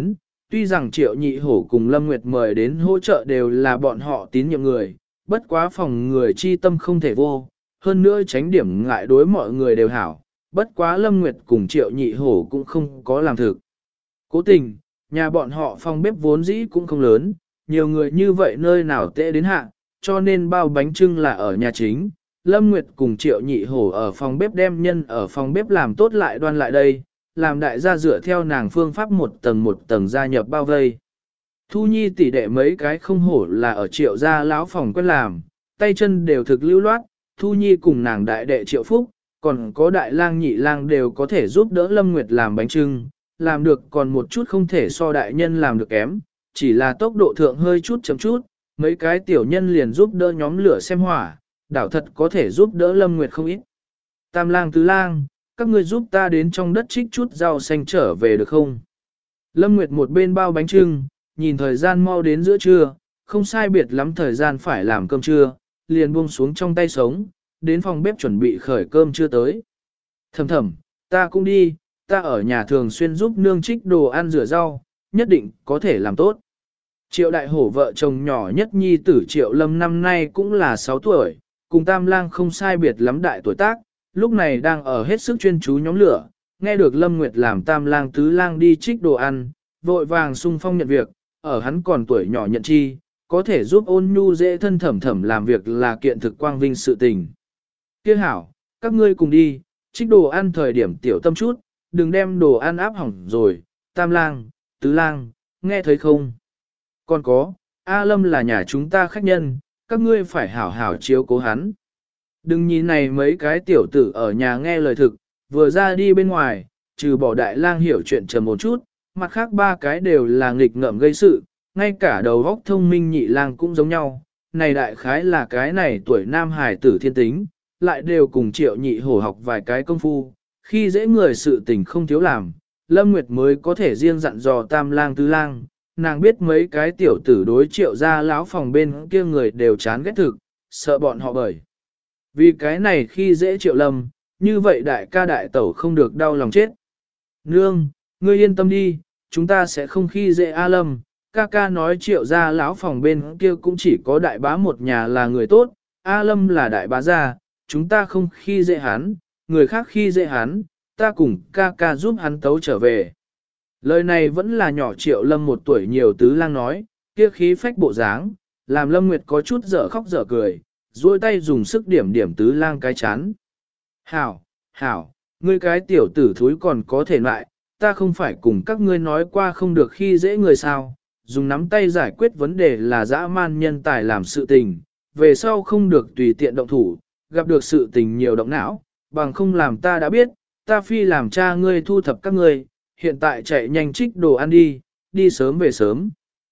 Tuy rằng Triệu Nhị Hổ cùng Lâm Nguyệt mời đến hỗ trợ đều là bọn họ tín nhiệm người, bất quá phòng người chi tâm không thể vô, hơn nữa tránh điểm ngại đối mọi người đều hảo, bất quá Lâm Nguyệt cùng Triệu Nhị Hổ cũng không có làm thực. Cố tình, nhà bọn họ phòng bếp vốn dĩ cũng không lớn, nhiều người như vậy nơi nào tệ đến hạ, cho nên bao bánh trưng là ở nhà chính. Lâm Nguyệt cùng Triệu Nhị Hổ ở phòng bếp đem nhân ở phòng bếp làm tốt lại đoan lại đây, làm đại gia dựa theo nàng phương pháp một tầng gia nhập bao vây. Thu Nhi tỷ đệ mấy cái không hổ là ở Triệu gia lão phòng quen làm, tay chân đều thực lưu loát, Thu Nhi cùng nàng đại đệ Triệu Phúc, còn có đại lang nhị lang đều có thể giúp đỡ Lâm Nguyệt làm bánh trưng, làm được còn một chút không thể so đại nhân làm được kém, chỉ là tốc độ thượng hơi chút chậm chút, mấy cái tiểu nhân liền giúp đỡ nhóm lửa xem hỏa, đảo thật có thể giúp đỡ Lâm Nguyệt không ít. Tam lang tứ lang, các ngươi giúp ta đến trong đất trích chút rau xanh trở về được không? Lâm Nguyệt một bên bao bánh trưng, nhìn thời gian mau đến giữa trưa, không sai biệt lắm thời gian phải làm cơm trưa, liền buông xuống trong tay sống, đến phòng bếp chuẩn bị khởi cơm trưa tới. Thầm thầm, ta cũng đi, ta ở nhà thường xuyên giúp nương trích đồ ăn rửa rau, nhất định có thể làm tốt. Triệu Đại Hổ vợ chồng nhỏ nhất nhi tử Triệu Lâm năm nay cũng là 6 tuổi, cùng Tam Lang không sai biệt lắm đại tuổi tác, lúc này đang ở hết sức chuyên chú nhóm lửa, nghe được Lâm Nguyệt làm Tam Lang Tứ Lang đi trích đồ ăn, vội vàng sung phong nhận việc, ở hắn còn tuổi nhỏ nhận chi, có thể giúp Ôn Nhu dễ thân thầm thầm làm việc là kiện thực quang vinh sự tình. Kia hảo, các ngươi cùng đi, trích đồ ăn thời điểm tiểu tâm chút, đừng đem đồ ăn áp hỏng rồi, Tam Lang, Tứ Lang, nghe thấy không? Còn có, A Lâm là nhà chúng ta khách nhân, các ngươi phải hảo hảo chiếu cố hắn. Đừng nhìn này mấy cái tiểu tử ở nhà nghe lời thực, vừa ra đi bên ngoài, trừ bỏ đại lang hiểu chuyện trầm một chút, mặt khác ba cái đều là nghịch ngợm gây sự, ngay cả đầu óc thông minh nhị lang cũng giống nhau. Này đại khái là cái này tuổi nam hải tử thiên tính, lại đều cùng Triệu Nhị Hổ học vài cái công phu, khi dễ người sự tình không thiếu làm, Lâm Nguyệt mới có thể riêng dặn dò Tam Lang Tứ Lang. Nàng biết mấy cái tiểu tử đối Triệu gia lão phòng bên kia người đều chán ghét thực, sợ bọn họ bởi. Vì cái này khi dễ Triệu Lâm, như vậy đại ca đại tẩu không được đau lòng chết. Nương, ngươi yên tâm đi, chúng ta sẽ không khi dễ A Lâm, ca ca nói Triệu gia lão phòng bên kia cũng chỉ có đại bá một nhà là người tốt, A Lâm là đại bá gia, chúng ta không khi dễ hắn, người khác khi dễ hắn, ta cùng ca ca giúp hắn tấu trở về. Lời này vẫn là nhỏ Triệu Lâm một tuổi nhiều Tứ Lang nói, kia khí phách bộ dáng, làm Lâm Nguyệt có chút dở khóc dở cười, duỗi tay dùng sức điểm điểm Tứ Lang cái chán. Hảo, hảo, ngươi cái tiểu tử thúi còn có thể lại, ta không phải cùng các ngươi nói qua không được khi dễ người sao, dùng nắm tay giải quyết vấn đề là dã man nhân tài làm sự tình, về sau không được tùy tiện động thủ, gặp được sự tình nhiều động não, bằng không làm ta đã biết, ta phi làm cha ngươi thu thập các ngươi, hiện tại chạy nhanh trích đồ ăn đi, đi sớm về sớm.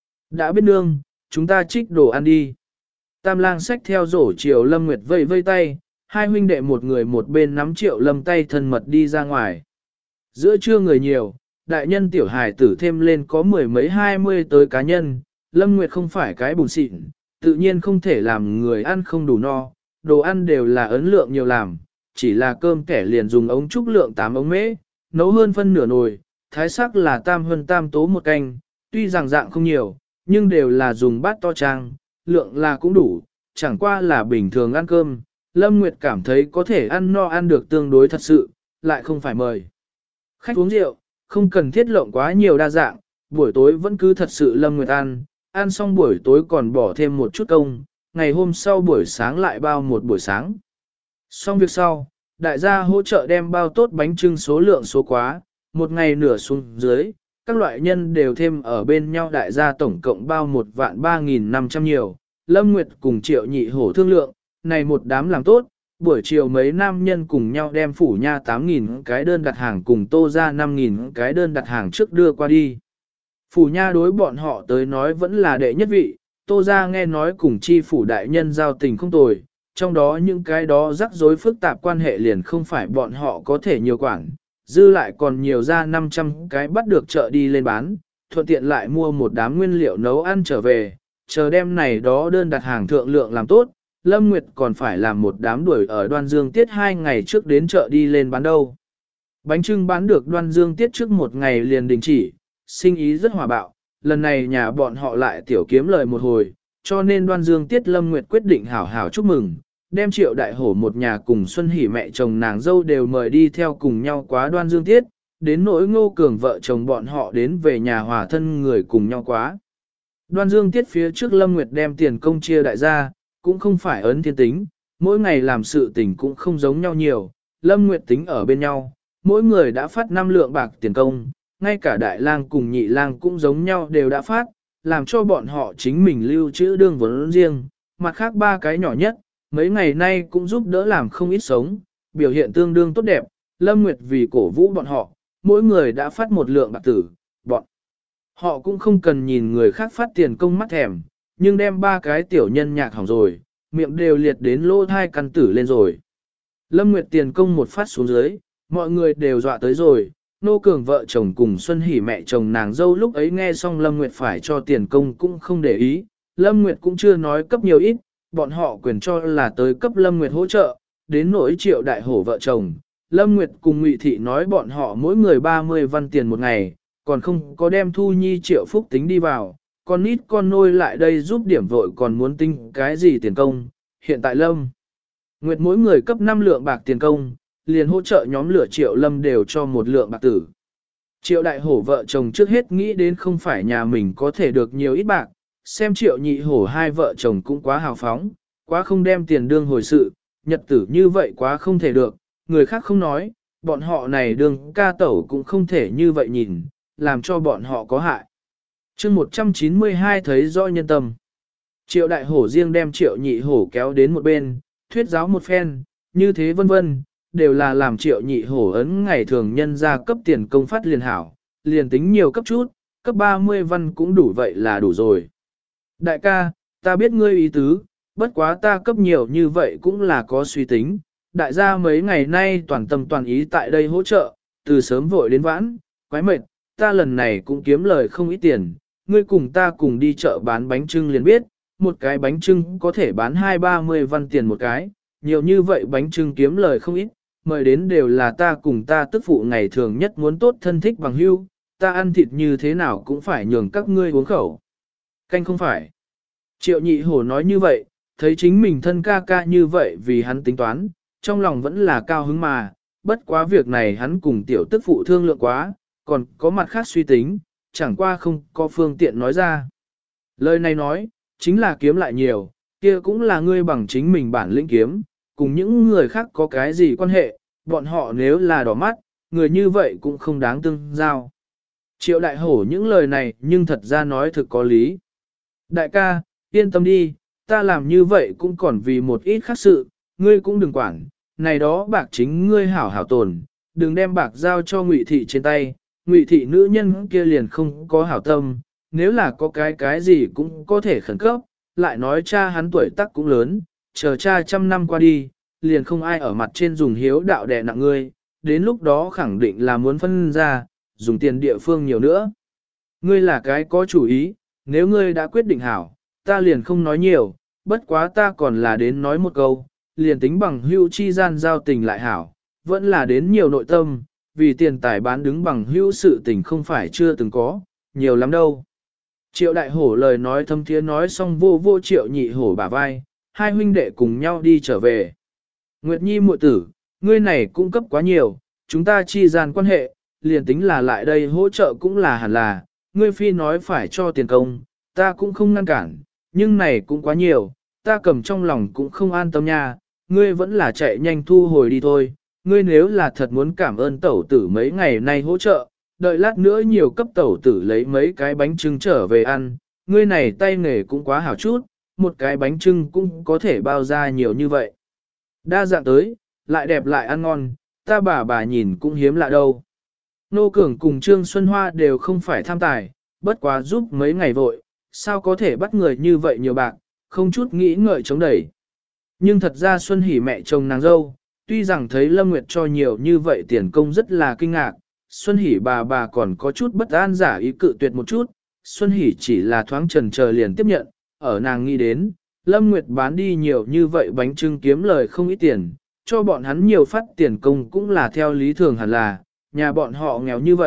Đã biết nương, chúng ta trích đồ ăn đi. Tam Lang xách theo rổ Triệu Lâm Nguyệt vây vây tay, hai huynh đệ một người một bên nắm Triệu Lâm tay thân mật đi ra ngoài. Giữa trưa người nhiều, đại nhân tiểu hài tử thêm lên có mười mấy 20 tới cá nhân, Lâm Nguyệt không phải cái bùn xịn, tự nhiên không thể làm người ăn không đủ no, đồ ăn đều là ấn lượng nhiều làm, chỉ là cơm kẻ liền dùng ống trúc lượng 8 ống mễ, nấu hơn phân nửa nồi, thái sắc là tam hơn tam tố một canh, tuy rằng dạng không nhiều, nhưng đều là dùng bát to trang, lượng là cũng đủ, chẳng qua là bình thường ăn cơm, Lâm Nguyệt cảm thấy có thể ăn no ăn được tương đối thật sự, lại không phải mời khách uống rượu, không cần thiết lộng quá nhiều đa dạng, buổi tối vẫn cứ thật sự Lâm Nguyệt ăn xong buổi tối còn bỏ thêm một chút công, ngày hôm sau buổi sáng lại bao một buổi sáng. Xong việc sau, đại gia hỗ trợ đem bao tốt bánh trưng số lượng số quá, một ngày nửa xuống dưới, các loại nhân đều thêm ở bên nhau đại gia tổng cộng bao 1.3.500 nhiều. Lâm Nguyệt cùng Triệu Nhị Hổ thương lượng, này một đám làm tốt, buổi chiều mấy nam nhân cùng nhau đem phủ nha 8.000 cái đơn đặt hàng cùng tô ra 5.000 cái đơn đặt hàng trước đưa qua đi. Phủ nha đối bọn họ tới nói vẫn là đệ nhất vị, tô ra nghe nói cùng chi phủ đại nhân giao tình không tồi, trong đó những cái đó rắc rối phức tạp quan hệ liền không phải bọn họ có thể nhiều quản, dư lại còn nhiều ra 500 cái bắt được chợ đi lên bán, thuận tiện lại mua một đám nguyên liệu nấu ăn trở về, chờ đêm này đó đơn đặt hàng thượng lượng làm tốt, Lâm Nguyệt còn phải làm một đám đuổi ở Đoan Dương Tiết 2 ngày trước đến chợ đi lên bán đâu. Bánh trưng bán được Đoan Dương Tiết trước một ngày liền đình chỉ, sinh ý rất hòa bạo, lần này nhà bọn họ lại tiểu kiếm lời một hồi, cho nên Đoan Dương Tiết Lâm Nguyệt quyết định hảo hảo chúc mừng, đem Triệu Đại Hổ một nhà cùng Xuân Hỷ mẹ chồng nàng dâu đều mời đi theo cùng nhau quá Đoan Dương Tiết, đến nỗi Ngô Cường vợ chồng bọn họ đến về nhà hòa thân người cùng nhau quá. Đoan Dương Tiết phía trước Lâm Nguyệt đem tiền công chia đại gia, cũng không phải ấn thiên tính, mỗi ngày làm sự tình cũng không giống nhau nhiều, Lâm Nguyệt tính ở bên nhau, mỗi người đã phát 5 lượng bạc tiền công, ngay cả đại lang cùng nhị lang cũng giống nhau đều đã phát, làm cho bọn họ chính mình lưu trữ đương vốn riêng, mặt khác 3 cái nhỏ nhất, mấy ngày nay cũng giúp đỡ làm không ít sống, biểu hiện tương đương tốt đẹp, Lâm Nguyệt vì cổ vũ bọn họ, mỗi người đã phát 1 lượng bạc tử, bọn họ cũng không cần nhìn người khác phát tiền công mắt thèm, nhưng đem 3 cái tiểu nhân nhạc hỏng rồi, miệng đều liệt đến lỗ thai căn tử lên rồi. Lâm Nguyệt tiền công một phát xuống dưới, mọi người đều dọa tới rồi, Nô Cường vợ chồng cùng Xuân Hỷ mẹ chồng nàng dâu lúc ấy nghe xong Lâm Nguyệt phải cho tiền công cũng không để ý, Lâm Nguyệt cũng chưa nói cấp nhiều ít, bọn họ quyền cho là tới cấp Lâm Nguyệt hỗ trợ, đến nỗi Triệu Đại Hổ vợ chồng. Lâm Nguyệt cùng Ngụy Thị nói bọn họ mỗi người 30 văn tiền một ngày, còn không có đem Thu Nhi Triệu Phúc tính đi vào, con nít con nôi lại đây giúp điểm vội còn muốn tính cái gì tiền công. Hiện tại Lâm Nguyệt mỗi người cấp 5 lượng bạc tiền công, liền hỗ trợ nhóm lửa Triệu Lâm đều cho 1 lượng bạc tử. Triệu Đại Hổ vợ chồng trước hết nghĩ đến không phải nhà mình có thể được nhiều ít bạc, xem Triệu Nhị Hổ hai vợ chồng cũng quá hào phóng, quá không đem tiền đương hồi sự, nhật tử như vậy quá không thể được, người khác không nói, bọn họ này đương ca tẩu cũng không thể như vậy nhìn, làm cho bọn họ có hại. chương 192 thấy rõ nhân tâm. Triệu Đại Hổ riêng đem Triệu Nhị Hổ kéo đến một bên, thuyết giáo một phen, như thế vân vân, đều là làm Triệu Nhị Hổ ấn ngày thường nhân ra cấp tiền công phát liền hảo, liền tính nhiều cấp chút, cấp 30 văn cũng đủ vậy là đủ rồi. Đại ca, ta biết ngươi ý tứ, bất quá ta cấp nhiều như vậy cũng là có suy tính, đại gia mấy ngày nay toàn tâm toàn ý tại đây hỗ trợ, từ sớm vội đến vãn, quái mệt, ta lần này cũng kiếm lời không ít tiền, ngươi cùng ta cùng đi chợ bán bánh trưng liền biết, một cái bánh trưng có thể bán 20-30 văn tiền một cái, nhiều như vậy bánh trưng kiếm lời không ít, mời đến đều là ta cùng ta tức phụ ngày thường nhất muốn tốt thân thích bằng hưu, ta ăn thịt như thế nào cũng phải nhường các ngươi uống khẩu. Canh không phải. Triệu Nhị Hổ nói như vậy, thấy chính mình thân ca ca như vậy vì hắn tính toán, trong lòng vẫn là cao hứng mà, bất quá việc này hắn cùng tiểu tức phụ thương lượng quá, còn có mặt khác suy tính, chẳng qua không có phương tiện nói ra. Lời này nói, chính là kiếm lại nhiều, kia cũng là ngươi bằng chính mình bản lĩnh kiếm, cùng những người khác có cái gì quan hệ, bọn họ nếu là đỏ mắt, người như vậy cũng không đáng tương giao. Triệu Đại Hổ những lời này nhưng thật ra nói thực có lý. Đại ca, yên tâm đi, ta làm như vậy cũng còn vì một ít khác sự, ngươi cũng đừng quản, này đó bạc chính ngươi hảo hảo tồn, đừng đem bạc giao cho Ngụy Thị trên tay, Ngụy Thị nữ nhân kia liền không có hảo tâm, nếu là có cái gì cũng có thể khẩn cấp, lại nói cha hắn tuổi tác cũng lớn, chờ cha 100 năm qua đi, liền không ai ở mặt trên dùng hiếu đạo đè nặng ngươi, đến lúc đó khẳng định là muốn phân ra, dùng tiền địa phương nhiều nữa. Ngươi là cái có chủ ý, nếu ngươi đã quyết định hảo, ta liền không nói nhiều, bất quá ta còn là đến nói một câu, liền tính bằng hữu chi gian giao tình lại hảo, vẫn là đến nhiều nội tâm, vì tiền tài bán đứng bằng hữu sự tình không phải chưa từng có, nhiều lắm đâu. Triệu Đại Hổ lời nói thâm thiế nói xong vô vô Triệu Nhị Hổ bả vai, hai huynh đệ cùng nhau đi trở về. Nguyệt Nhi muội tử, ngươi này cung cấp quá nhiều, chúng ta chi gian quan hệ, liền tính là lại đây hỗ trợ cũng là hẳn là, ngươi phi nói phải cho tiền công, ta cũng không ngăn cản, nhưng này cũng quá nhiều, ta cầm trong lòng cũng không an tâm nha, ngươi vẫn là chạy nhanh thu hồi đi thôi, ngươi nếu là thật muốn cảm ơn tẩu tử mấy ngày nay hỗ trợ, đợi lát nữa nhiều cấp tẩu tử lấy mấy cái bánh trưng trở về ăn, ngươi này tay nghề cũng quá hảo chút, một cái bánh trưng cũng có thể bao ra nhiều như vậy. Đa dạng tới, lại đẹp lại ăn ngon, ta bà nhìn cũng hiếm lạ đâu. Nô Cường cùng Trương Xuân Hoa đều không phải tham tài, bất quá giúp mấy ngày vội, sao có thể bắt người như vậy nhiều bạc, không chút nghĩ ngợi chống đẩy. Nhưng thật ra Xuân Hỷ mẹ chồng nàng dâu, tuy rằng thấy Lâm Nguyệt cho nhiều như vậy tiền công rất là kinh ngạc, Xuân Hỷ bà còn có chút bất an giả ý cự tuyệt một chút, Xuân Hỷ chỉ là thoáng chần chờ liền tiếp nhận, ở nàng nghĩ đến, Lâm Nguyệt bán đi nhiều như vậy bánh trưng kiếm lời không ít tiền, cho bọn hắn nhiều phát tiền công cũng là theo lý thường hẳn là, nhà bọn họ nghèo như vậy,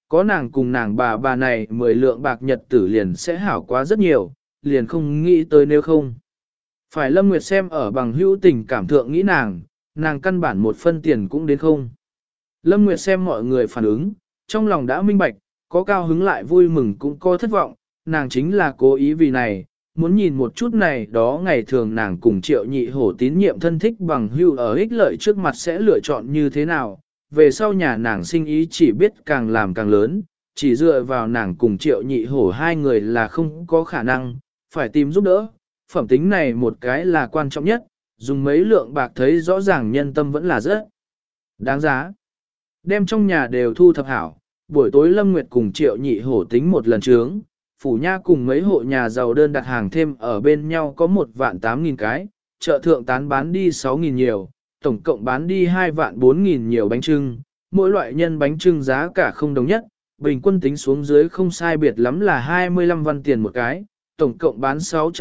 có nàng cùng nàng bà này 10 lượng bạc nhật tử liền sẽ hảo quá rất nhiều, liền không nghĩ tới nếu không. Phải Lâm Nguyệt xem ở bằng hữu tình cảm thượng nghĩ nàng căn bản một phân tiền cũng đến không. Lâm Nguyệt xem mọi người phản ứng, trong lòng đã minh bạch, có cao hứng lại vui mừng cũng có thất vọng, nàng chính là cố ý vì này, muốn nhìn một chút này đó ngày thường nàng cùng Triệu Nhị Hổ tín nhiệm thân thích bằng hữu ở ích lợi trước mặt sẽ lựa chọn như thế nào, về sau nhà nàng sinh ý chỉ biết càng làm càng lớn, chỉ dựa vào nàng cùng Triệu Nhị Hổ hai người là không có khả năng, phải tìm giúp đỡ, phẩm tính này một cái là quan trọng nhất, dùng mấy lượng bạc thấy rõ ràng nhân tâm vẫn là rất đáng giá. Đem trong nhà đều thu thập hảo, buổi tối Lâm Nguyệt cùng Triệu Nhị Hổ tính một lần trướng, phủ nha cùng mấy hộ nhà giàu đơn đặt hàng thêm ở bên nhau có 1.800.000 cái, chợ thượng tán bán đi 6.000 nhiều, tổng cộng bán đi 2.400.000 nhiều bánh trưng, mỗi loại nhân bánh trưng giá cả không đồng nhất, bình quân tính xuống dưới không sai biệt lắm là 25 văn tiền một cái, tổng cộng bán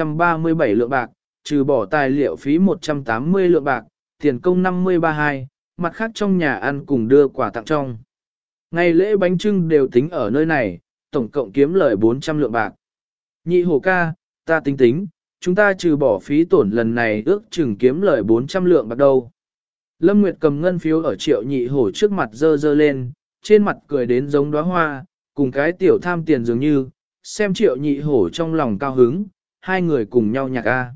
637 lượng bạc, trừ bỏ tài liệu phí 180 lượng bạc, tiền công 50-32, mặt khác trong nhà ăn cùng đưa quà tặng trong. Ngày lễ bánh trưng đều tính ở nơi này, tổng cộng kiếm lời 400 lượng bạc. Nhị Hổ ca, ta tính, chúng ta trừ bỏ phí tổn lần này ước chừng kiếm lời 400 lượng bạc đâu. Lâm Nguyệt cầm ngân phiếu ở Triệu Nhị Hổ trước mặt dơ lên, trên mặt cười đến giống đóa hoa, cùng cái tiểu tham tiền dường như, xem Triệu Nhị Hổ trong lòng cao hứng, hai người cùng nhau nhạc a.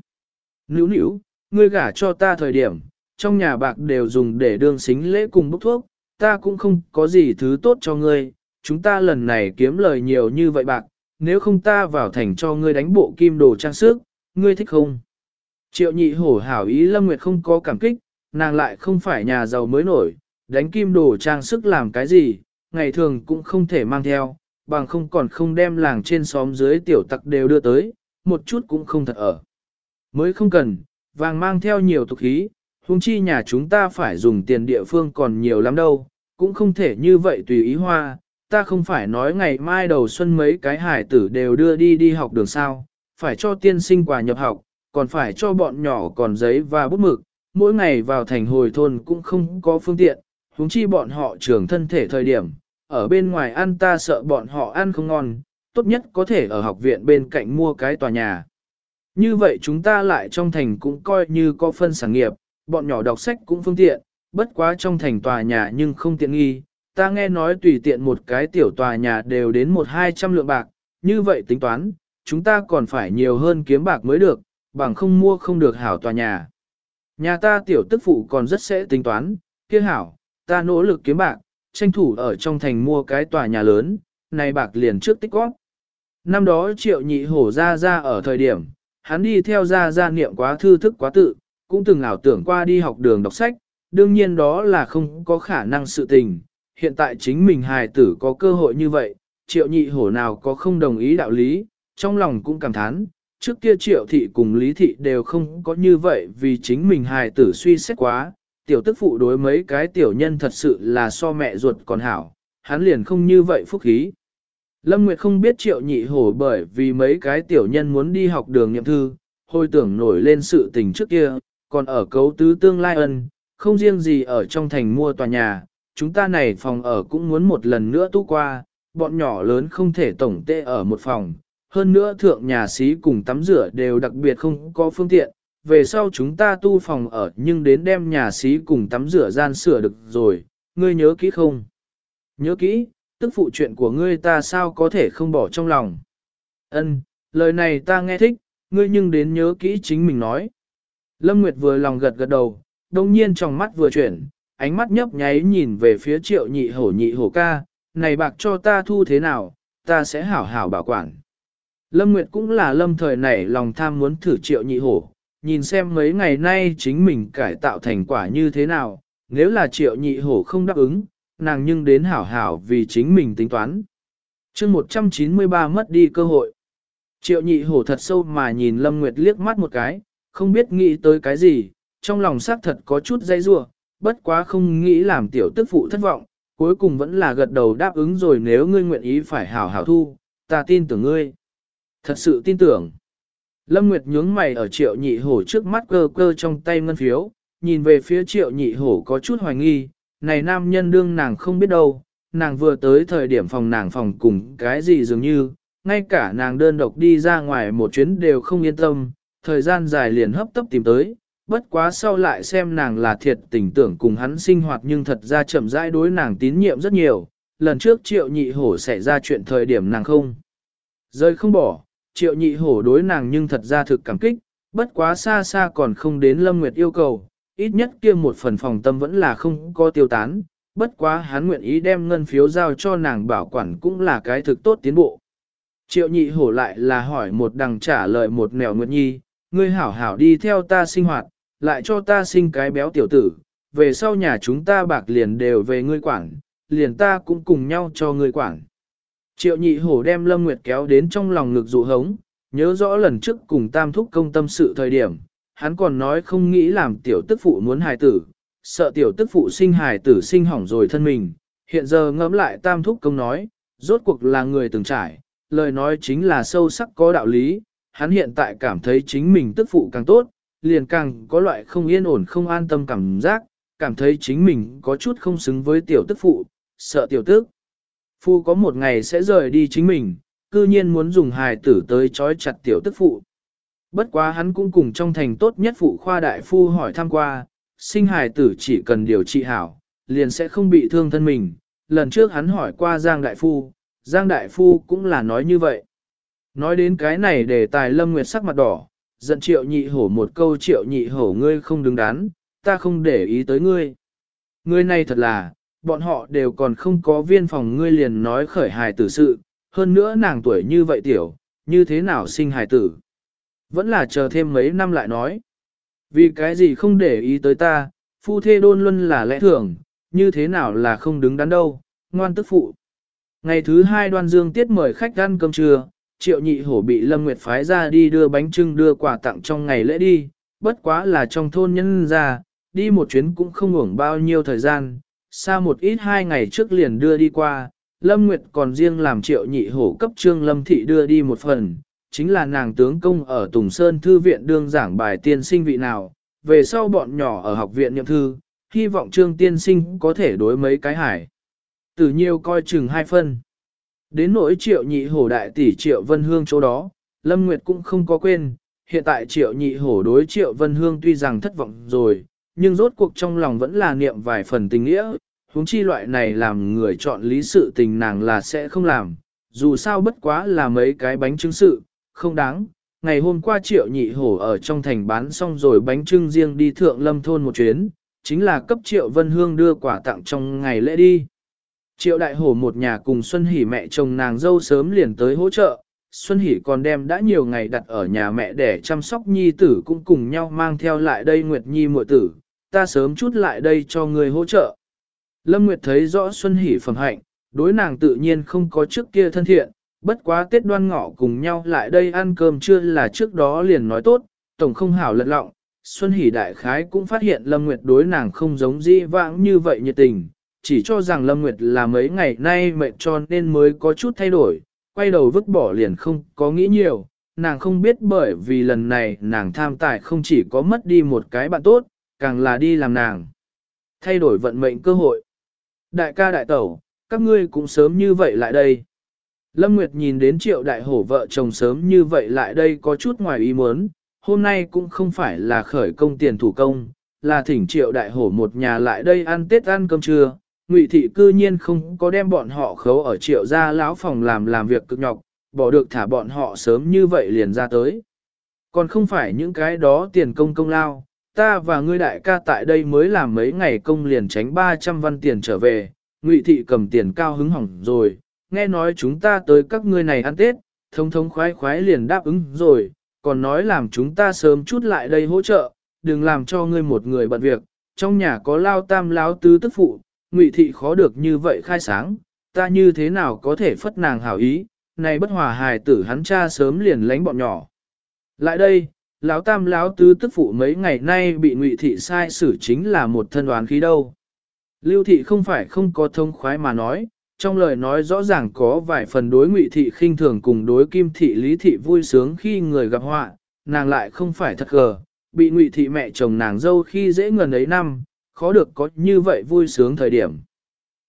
Nữu, ngươi gả cho ta thời điểm, trong nhà bạc đều dùng để đương xính lễ cùng bốc thuốc, ta cũng không có gì thứ tốt cho ngươi, chúng ta lần này kiếm lời nhiều như vậy bạc, nếu không ta vào thành cho ngươi đánh bộ kim đồ trang sức, ngươi thích không? Triệu Nhị Hổ hảo ý Lâm Nguyệt không có cảm kích, nàng lại không phải nhà giàu mới nổi, đánh kim đồ trang sức làm cái gì, ngày thường cũng không thể mang theo, bằng không còn không đem làng trên xóm dưới tiểu tặc đều đưa tới, một chút cũng không thật ở. Mới không cần, vàng mang theo nhiều tục khí, huống chi nhà chúng ta phải dùng tiền địa phương còn nhiều lắm đâu, cũng không thể như vậy tùy ý hoa, ta không phải nói ngày mai đầu xuân mấy cái hải tử đều đưa đi học đường sao, phải cho tiên sinh quà nhập học, còn phải cho bọn nhỏ còn giấy và bút mực, mỗi ngày vào thành hồi thôn cũng không có phương tiện, huống chi bọn họ trưởng thân thể thời điểm, ở bên ngoài ăn ta sợ bọn họ ăn không ngon, tốt nhất có thể ở học viện bên cạnh mua cái tòa nhà. Như vậy chúng ta lại trong thành cũng coi như có phân sản nghiệp, bọn nhỏ đọc sách cũng phương tiện, bất quá trong thành tòa nhà nhưng không tiện nghi, ta nghe nói tùy tiện một cái tiểu tòa nhà đều đến 100-200 lượng bạc, như vậy tính toán, chúng ta còn phải nhiều hơn kiếm bạc mới được, bằng không mua không được hảo tòa nhà. Nhà ta tiểu tức phụ còn rất sẽ tính toán, kia hảo, ta nỗ lực kiếm bạc, tranh thủ ở trong thành mua cái tòa nhà lớn, này bạc liền trước tích góp. Năm đó Triệu Nhị Hổ ra ở thời điểm, hắn đi theo ra niệm quá thư thức quá tự, cũng từng ảo tưởng qua đi học đường đọc sách, đương nhiên đó là không có khả năng sự tình. Hiện tại chính mình hài tử có cơ hội như vậy, Triệu Nhị Hổ nào có không đồng ý đạo lý, trong lòng cũng cảm thán, trước kia Triệu Thị cùng Lý Thị đều không có như vậy vì chính mình hài tử suy xét quá, tiểu tức phụ đối mấy cái tiểu nhân thật sự là so mẹ ruột còn hảo, hắn liền không như vậy phúc khí. Lâm Nguyệt không biết Triệu Nhị Hổ bởi vì mấy cái tiểu nhân muốn đi học đường niệm thư, hồi tưởng nổi lên sự tình trước kia, còn ở cấu tứ tương lai ân, không riêng gì ở trong thành mua tòa nhà, chúng ta này phòng ở cũng muốn một lần nữa tu qua, bọn nhỏ lớn không thể tổng tệ ở một phòng, hơn nữa thượng nhà xí cùng tắm rửa đều đặc biệt không có phương tiện, về sau chúng ta tu phòng ở nhưng đến đem nhà xí cùng tắm rửa gian sửa được rồi, ngươi nhớ kỹ không? Nhớ kỹ, tức phụ chuyện của ngươi ta sao có thể không bỏ trong lòng. Ân, lời này ta nghe thích, ngươi nhưng đến nhớ kỹ chính mình nói. Lâm Nguyệt vừa lòng gật đầu, đồng nhiên trong mắt vừa chuyển, ánh mắt nhấp nháy nhìn về phía Triệu Nhị Hổ ca, này bạc cho ta thu thế nào, ta sẽ hảo hảo bảo quản. Lâm Nguyệt cũng là lâm thời nảy lòng tham muốn thử Triệu Nhị Hổ, nhìn xem mấy ngày nay chính mình cải tạo thành quả như thế nào, nếu là Triệu Nhị Hổ không đáp ứng, nàng nhưng đến hảo hảo vì chính mình tính toán. chương 193 mất đi cơ hội. Triệu Nhị Hổ thật sâu mà nhìn Lâm Nguyệt liếc mắt một cái, không biết nghĩ tới cái gì, trong lòng xác thật có chút dây rua, bất quá không nghĩ làm tiểu tức phụ thất vọng, cuối cùng vẫn là gật đầu đáp ứng rồi nếu ngươi nguyện ý phải hảo hảo thu, ta tin tưởng ngươi. Thật sự tin tưởng. Lâm Nguyệt nhướng mày ở Triệu Nhị Hổ trước mắt cơ trong tay ngân phiếu, nhìn về phía Triệu Nhị Hổ có chút hoài nghi, này nam nhân đương nàng không biết đâu, nàng vừa tới thời điểm phòng cùng cái gì dường như, ngay cả nàng đơn độc đi ra ngoài một chuyến đều không yên tâm, thời gian dài liền hấp tấp tìm tới, bất quá sau lại xem nàng là thiệt tình tưởng cùng hắn sinh hoạt nhưng thật ra chậm rãi đối nàng tín nhiệm rất nhiều, lần trước Triệu Nhị Hổ xảy ra chuyện thời điểm nàng không rơi không bỏ, Triệu Nhị Hổ đối nàng nhưng thật ra thực cảm kích, bất quá xa xa còn không đến Lâm Nguyệt yêu cầu, ít nhất kia một phần phòng tâm vẫn là không có tiêu tán, bất quá hắn nguyện ý đem ngân phiếu giao cho nàng bảo quản cũng là cái thực tốt tiến bộ. Triệu Nhị Hổ lại là hỏi một đằng trả lời một nẻo Nguyệt Nhi, ngươi hảo hảo đi theo ta sinh hoạt, lại cho ta sinh cái béo tiểu tử, về sau nhà chúng ta bạc liền đều về ngươi quản, liền ta cũng cùng nhau cho ngươi quản. Triệu Nhị Hổ đem Lâm Nguyệt kéo đến trong lòng ngực dụ hống, nhớ rõ lần trước cùng Tam Thúc công tâm sự thời điểm, hắn còn nói không nghĩ làm tiểu tức phụ muốn hài tử, sợ tiểu tức phụ sinh hài tử sinh hỏng rồi thân mình, hiện giờ ngẫm lại Tam Thúc công nói, rốt cuộc là người từng trải, lời nói chính là sâu sắc có đạo lý, hắn hiện tại cảm thấy chính mình tức phụ càng tốt, liền càng có loại không yên ổn không an tâm cảm giác, cảm thấy chính mình có chút không xứng với tiểu tức phụ, sợ tiểu tức phụ có một ngày sẽ rời đi chính mình, cư nhiên muốn dùng hài tử tới trói chặt tiểu tức phụ. Bất quá hắn cũng cùng trong thành tốt nhất phụ khoa đại phu hỏi thăm qua, sinh hài tử chỉ cần điều trị hảo, liền sẽ không bị thương thân mình. Lần trước hắn hỏi qua Giang đại phu cũng là nói như vậy. Nói đến cái này để tài Lâm Nguyệt sắc mặt đỏ, giận Triệu Nhị Hổ một câu Triệu Nhị Hổ ngươi không đứng đắn, ta không để ý tới ngươi. Ngươi này thật là, bọn họ đều còn không có viên phòng ngươi liền nói khởi hài tử sự, hơn nữa nàng tuổi như vậy tiểu, như thế nào sinh hài tử. Vẫn là chờ thêm mấy năm lại nói. Vì cái gì không để ý tới ta, phu thê đôn luân là lẽ thường, như thế nào là không đứng đắn đâu, ngoan tức phụ. Ngày thứ hai Đoan Dương Tiết mời khách ăn cơm trưa, Triệu Nhị Hổ bị Lâm Nguyệt phái ra đi đưa bánh trưng đưa quà tặng trong ngày lễ đi, bất quá là trong thôn nhân ra, đi một chuyến cũng không uổng bao nhiêu thời gian, xa một ít 2 ngày trước liền đưa đi qua, Lâm Nguyệt còn riêng làm Triệu Nhị Hổ cấp Trương Lâm Thị đưa đi một phần, chính là nàng tướng công ở Tùng Sơn Thư viện đương giảng bài tiên sinh vị nào, về sau bọn nhỏ ở học viện nhậm thư, hy vọng Trương tiên sinh có thể đối mấy cái hải. Từ nhiều coi chừng 2 phân. Đến nỗi Triệu Nhị Hổ đại tỷ Triệu Vân Hương chỗ đó, Lâm Nguyệt cũng không có quên, hiện tại Triệu Nhị Hổ đối Triệu Vân Hương tuy rằng thất vọng rồi, nhưng rốt cuộc trong lòng vẫn là niệm vài phần tình nghĩa, huống chi loại này làm người chọn lý sự tình nàng là sẽ không làm, dù sao bất quá là mấy cái bánh trưng sự, không đáng. Ngày hôm qua Triệu Nhị Hổ ở trong thành bán xong rồi bánh trưng riêng đi Thượng Lâm thôn một chuyến, chính là cấp Triệu Vân Hương đưa quà tặng trong ngày lễ đi. Triệu Đại Hổ một nhà cùng Xuân Hỷ mẹ chồng nàng dâu sớm liền tới hỗ trợ, Xuân Hỷ còn đem đã nhiều ngày đặt ở nhà mẹ để chăm sóc nhi tử cũng cùng nhau mang theo lại đây Nguyệt Nhi muội tử, ta sớm chút lại đây cho người hỗ trợ. Lâm Nguyệt thấy rõ Xuân Hỷ phẩm hạnh, đối nàng tự nhiên không có trước kia thân thiện, bất quá Tết Đoan Ngọ cùng nhau lại đây ăn cơm trưa là trước đó liền nói tốt, tổng không hảo lật lọng. Xuân Hỷ đại khái cũng phát hiện Lâm Nguyệt đối nàng không giống dĩ vãng như vậy nhiệt tình, chỉ cho rằng Lâm Nguyệt là mấy ngày nay mệt cho nên mới có chút thay đổi, quay đầu vứt bỏ liền không có nghĩ nhiều, nàng không biết bởi vì lần này nàng tham tài không chỉ có mất đi một cái bạn tốt, càng là đi làm nàng thay đổi vận mệnh cơ hội. Đại ca đại tẩu, các ngươi cũng sớm như vậy lại đây. Lâm Nguyệt nhìn đến Triệu Đại Hổ vợ chồng sớm như vậy lại đây có chút ngoài ý muốn, hôm nay cũng không phải là khởi công tiền thủ công, là thỉnh Triệu Đại Hổ một nhà lại đây ăn Tết ăn cơm trưa. Ngụy thị cư nhiên không có đem bọn họ khấu ở Triệu gia lão phòng làm việc cực nhọc, bỏ được thả bọn họ sớm như vậy liền ra tới. Còn không phải những cái đó tiền công lao, ta và ngươi đại ca tại đây mới làm mấy ngày công liền tránh 300 văn tiền trở về, Ngụy thị cầm tiền cao hứng hỏng rồi, nghe nói chúng ta tới các ngươi này ăn Tết, thống khoái liền đáp ứng rồi, còn nói làm chúng ta sớm chút lại đây hỗ trợ, đừng làm cho ngươi một người bận việc, trong nhà có lao tam láo tứ tức phụ, Ngụy thị khó được như vậy khai sáng, ta như thế nào có thể phất nàng hảo ý, này bất hòa hài tử hắn cha sớm liền lánh bọn nhỏ. Lại đây, lão tam lão tứ tức phụ mấy ngày nay bị Ngụy thị sai xử chính là một thân đoán khí đâu. Lưu thị không phải không có thông khoái mà nói, trong lời nói rõ ràng có vài phần đối Ngụy thị khinh thường cùng đối Kim thị Lý thị vui sướng khi người gặp họa, nàng lại không phải thật gờ, bị Ngụy thị mẹ chồng nàng dâu khi dễ ngần ấy năm, khó được có như vậy vui sướng thời điểm.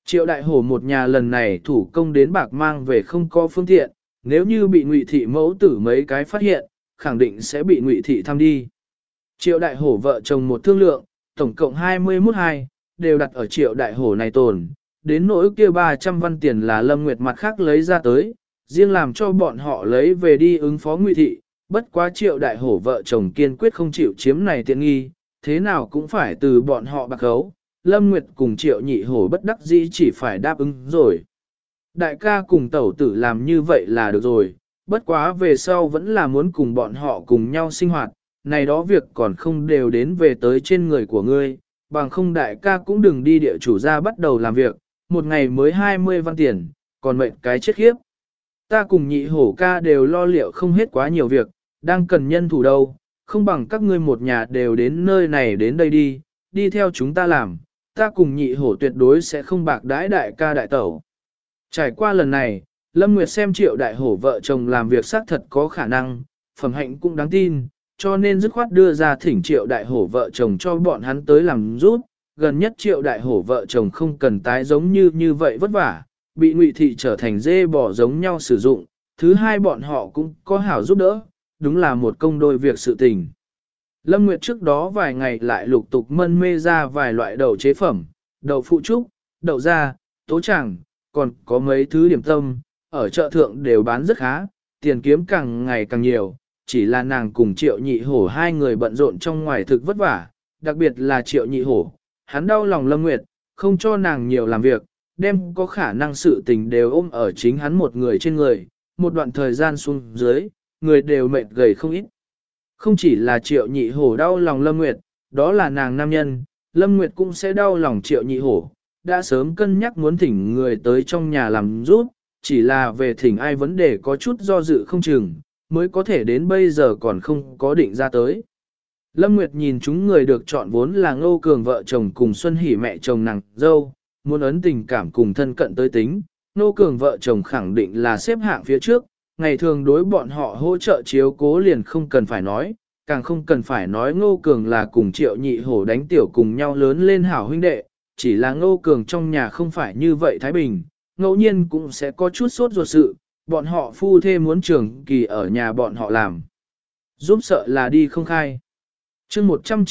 Triệu đại hổ một nhà lần này thủ công đến bạc mang về không có phương tiện, nếu như bị Ngụy thị mẫu tử mấy cái phát hiện, khẳng định sẽ bị Ngụy thị thăm đi. Triệu đại hổ vợ chồng một thương lượng, tổng cộng 21 hai, đều đặt ở triệu đại hổ này tồn, đến nỗi kia 300 văn tiền là Lâm Nguyệt mặt khác lấy ra tới, riêng làm cho bọn họ lấy về đi ứng phó Ngụy thị, bất quá triệu đại hổ vợ chồng kiên quyết không chịu chiếm này tiện nghi, thế nào cũng phải từ bọn họ bạc khấu, Lâm Nguyệt cùng triệu nhị hổ bất đắc dĩ chỉ phải đáp ứng rồi. Đại ca cùng tẩu tử làm như vậy là được rồi, bất quá về sau vẫn là muốn cùng bọn họ cùng nhau sinh hoạt, này đó việc còn không đều đến về tới trên người của ngươi, bằng không đại ca cũng đừng đi địa chủ ra bắt đầu làm việc, một ngày mới 20 văn tiền, còn mệnh cái chết khiếp. Ta cùng nhị hổ ca đều lo liệu không hết quá nhiều việc, đang cần nhân thủ đâu, không bằng các ngươi một nhà đều đến nơi này đến đây đi theo chúng ta làm, ta cùng nhị hổ tuyệt đối sẽ không bạc đãi đại ca đại tẩu. Trải qua lần này, Lâm Nguyệt xem triệu đại hổ vợ chồng làm việc xác thật có khả năng, phẩm hạnh cũng đáng tin, cho nên dứt khoát đưa ra thỉnh triệu đại hổ vợ chồng cho bọn hắn tới làm giúp, gần nhất triệu đại hổ vợ chồng không cần tái giống như vậy vất vả, bị Ngụy thị trở thành dê bò giống nhau sử dụng, thứ hai bọn họ cũng có hảo giúp đỡ, đúng là một công đôi việc sự tình. Lâm Nguyệt trước đó vài ngày lại lục tục mân mê ra vài loại đậu chế phẩm, đậu phụ trúc, đậu da, tố chẳng, còn có mấy thứ điểm tâm, ở chợ thượng đều bán rất khá, tiền kiếm càng ngày càng nhiều, chỉ là nàng cùng triệu nhị hổ hai người bận rộn trong ngoài thực vất vả, đặc biệt là triệu nhị hổ, hắn đau lòng Lâm Nguyệt, không cho nàng nhiều làm việc, đem có khả năng sự tình đều ôm ở chính hắn một người trên người, một đoạn thời gian xuống dưới, người đều mệt gầy không ít. Không chỉ là triệu nhị hổ đau lòng Lâm Nguyệt, đó là nàng nam nhân, Lâm Nguyệt cũng sẽ đau lòng triệu nhị hổ, đã sớm cân nhắc muốn thỉnh người tới trong nhà làm giúp, chỉ là về thỉnh ai vấn đề có chút do dự không chừng, mới có thể đến bây giờ còn không có định ra tới. Lâm Nguyệt nhìn chúng người được chọn vốn là Ngô Cường vợ chồng cùng Xuân Hỷ mẹ chồng nàng dâu, muốn ấn tình cảm cùng thân cận tới tính, Ngô Cường vợ chồng khẳng định là xếp hạng phía trước, ngày thường đối bọn họ hỗ trợ chiếu cố liền không cần phải nói, càng không cần phải nói Ngô Cường là cùng triệu nhị hổ đánh tiểu cùng nhau lớn lên hảo huynh đệ, chỉ là Ngô Cường trong nhà không phải như vậy Thái Bình, ngẫu nhiên cũng sẽ có chút sốt ruột sự, bọn họ phu thê muốn trường kỳ ở nhà bọn họ làm. Giúp sợ là đi không khai. chương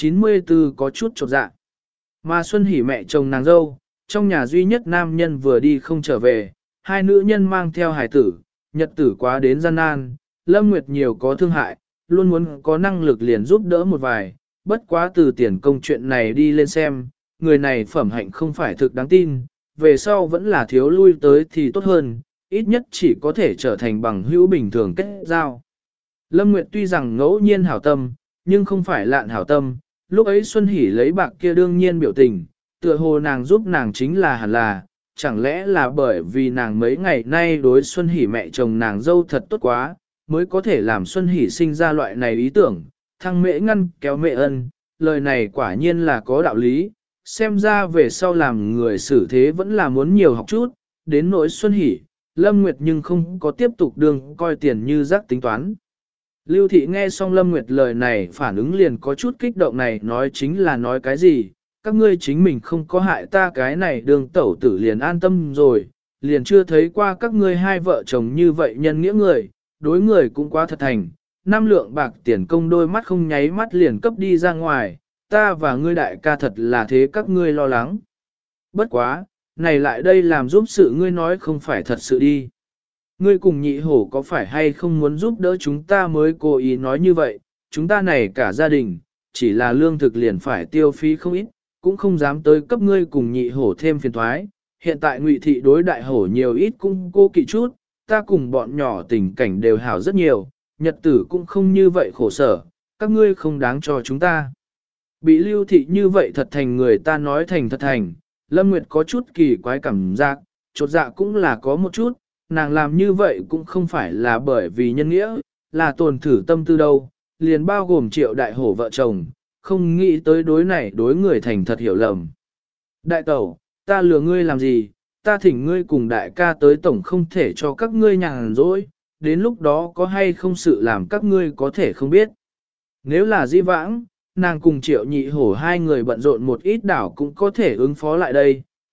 194 có chút chột dạ. Mà Xuân Hỷ mẹ chồng nàng dâu, trong nhà duy nhất nam nhân vừa đi không trở về, hai nữ nhân mang theo hài tử, nhật tử quá đến gian nan, Lâm Nguyệt nhiều có thương hại, luôn muốn có năng lực liền giúp đỡ một vài, bất quá từ tiền công chuyện này đi lên xem, người này phẩm hạnh không phải thực đáng tin, về sau vẫn là thiếu lui tới thì tốt hơn, ít nhất chỉ có thể trở thành bằng hữu bình thường kết giao. Lâm Nguyệt tuy rằng ngẫu nhiên hảo tâm, nhưng không phải lạn hảo tâm, lúc ấy Xuân Hỷ lấy bạc kia đương nhiên biểu tình, tựa hồ nàng giúp nàng chính là hẳn là, chẳng lẽ là bởi vì nàng mấy ngày nay đối Xuân Hỷ mẹ chồng nàng dâu thật tốt quá, mới có thể làm Xuân Hỷ sinh ra loại này ý tưởng, thăng mễ ngăn kéo mẹ ân, lời này quả nhiên là có đạo lý, xem ra về sau làm người xử thế vẫn là muốn nhiều học chút, đến nỗi Xuân Hỷ, Lâm Nguyệt nhưng không có tiếp tục đương coi tiền như rác tính toán. Lưu Thị nghe xong Lâm Nguyệt lời này phản ứng liền có chút kích động này nói chính là nói cái gì, các ngươi chính mình không có hại ta cái này đường tẩu tử liền an tâm rồi, liền chưa thấy qua các ngươi hai vợ chồng như vậy nhân nghĩa người, đối người cũng quá thật thành, 5 lượng bạc tiền công đôi mắt không nháy mắt liền cấp đi ra ngoài, ta và ngươi đại ca thật là thế các ngươi lo lắng. Bất quá, này lại đây làm giúp sự ngươi nói không phải thật sự đi. Ngươi cùng nhị hổ có phải hay không muốn giúp đỡ chúng ta mới cố ý nói như vậy, chúng ta này cả gia đình, chỉ là lương thực liền phải tiêu phí không ít, cũng không dám tới cấp ngươi cùng nhị hổ thêm phiền thoái. Hiện tại Ngụy thị đối đại hổ nhiều ít cũng cô kỵ chút, ta cùng bọn nhỏ tình cảnh đều hảo rất nhiều, nhật tử cũng không như vậy khổ sở, các ngươi không đáng cho chúng ta. Bị Lưu Thị như vậy thật thành người ta nói thành thật thành, Lâm Nguyệt có chút kỳ quái cảm giác, chột dạ cũng là có một chút, nàng làm như vậy cũng không phải là bởi vì nhân nghĩa, là tồn thử tâm tư đâu, liền bao gồm Triệu đại hổ vợ chồng, không nghĩ tới đối này đối người thành thật hiểu lầm. Đại tẩu, ta lừa ngươi làm gì, ta thỉnh ngươi cùng đại ca tới tổng không thể cho các ngươi nhàn rỗi, đến lúc đó có hay không sự làm các ngươi có thể không biết. Nếu là di vãng, nàng cùng Triệu nhị hổ hai người bận rộn một ít đảo cũng có thể ứng phó lại đây,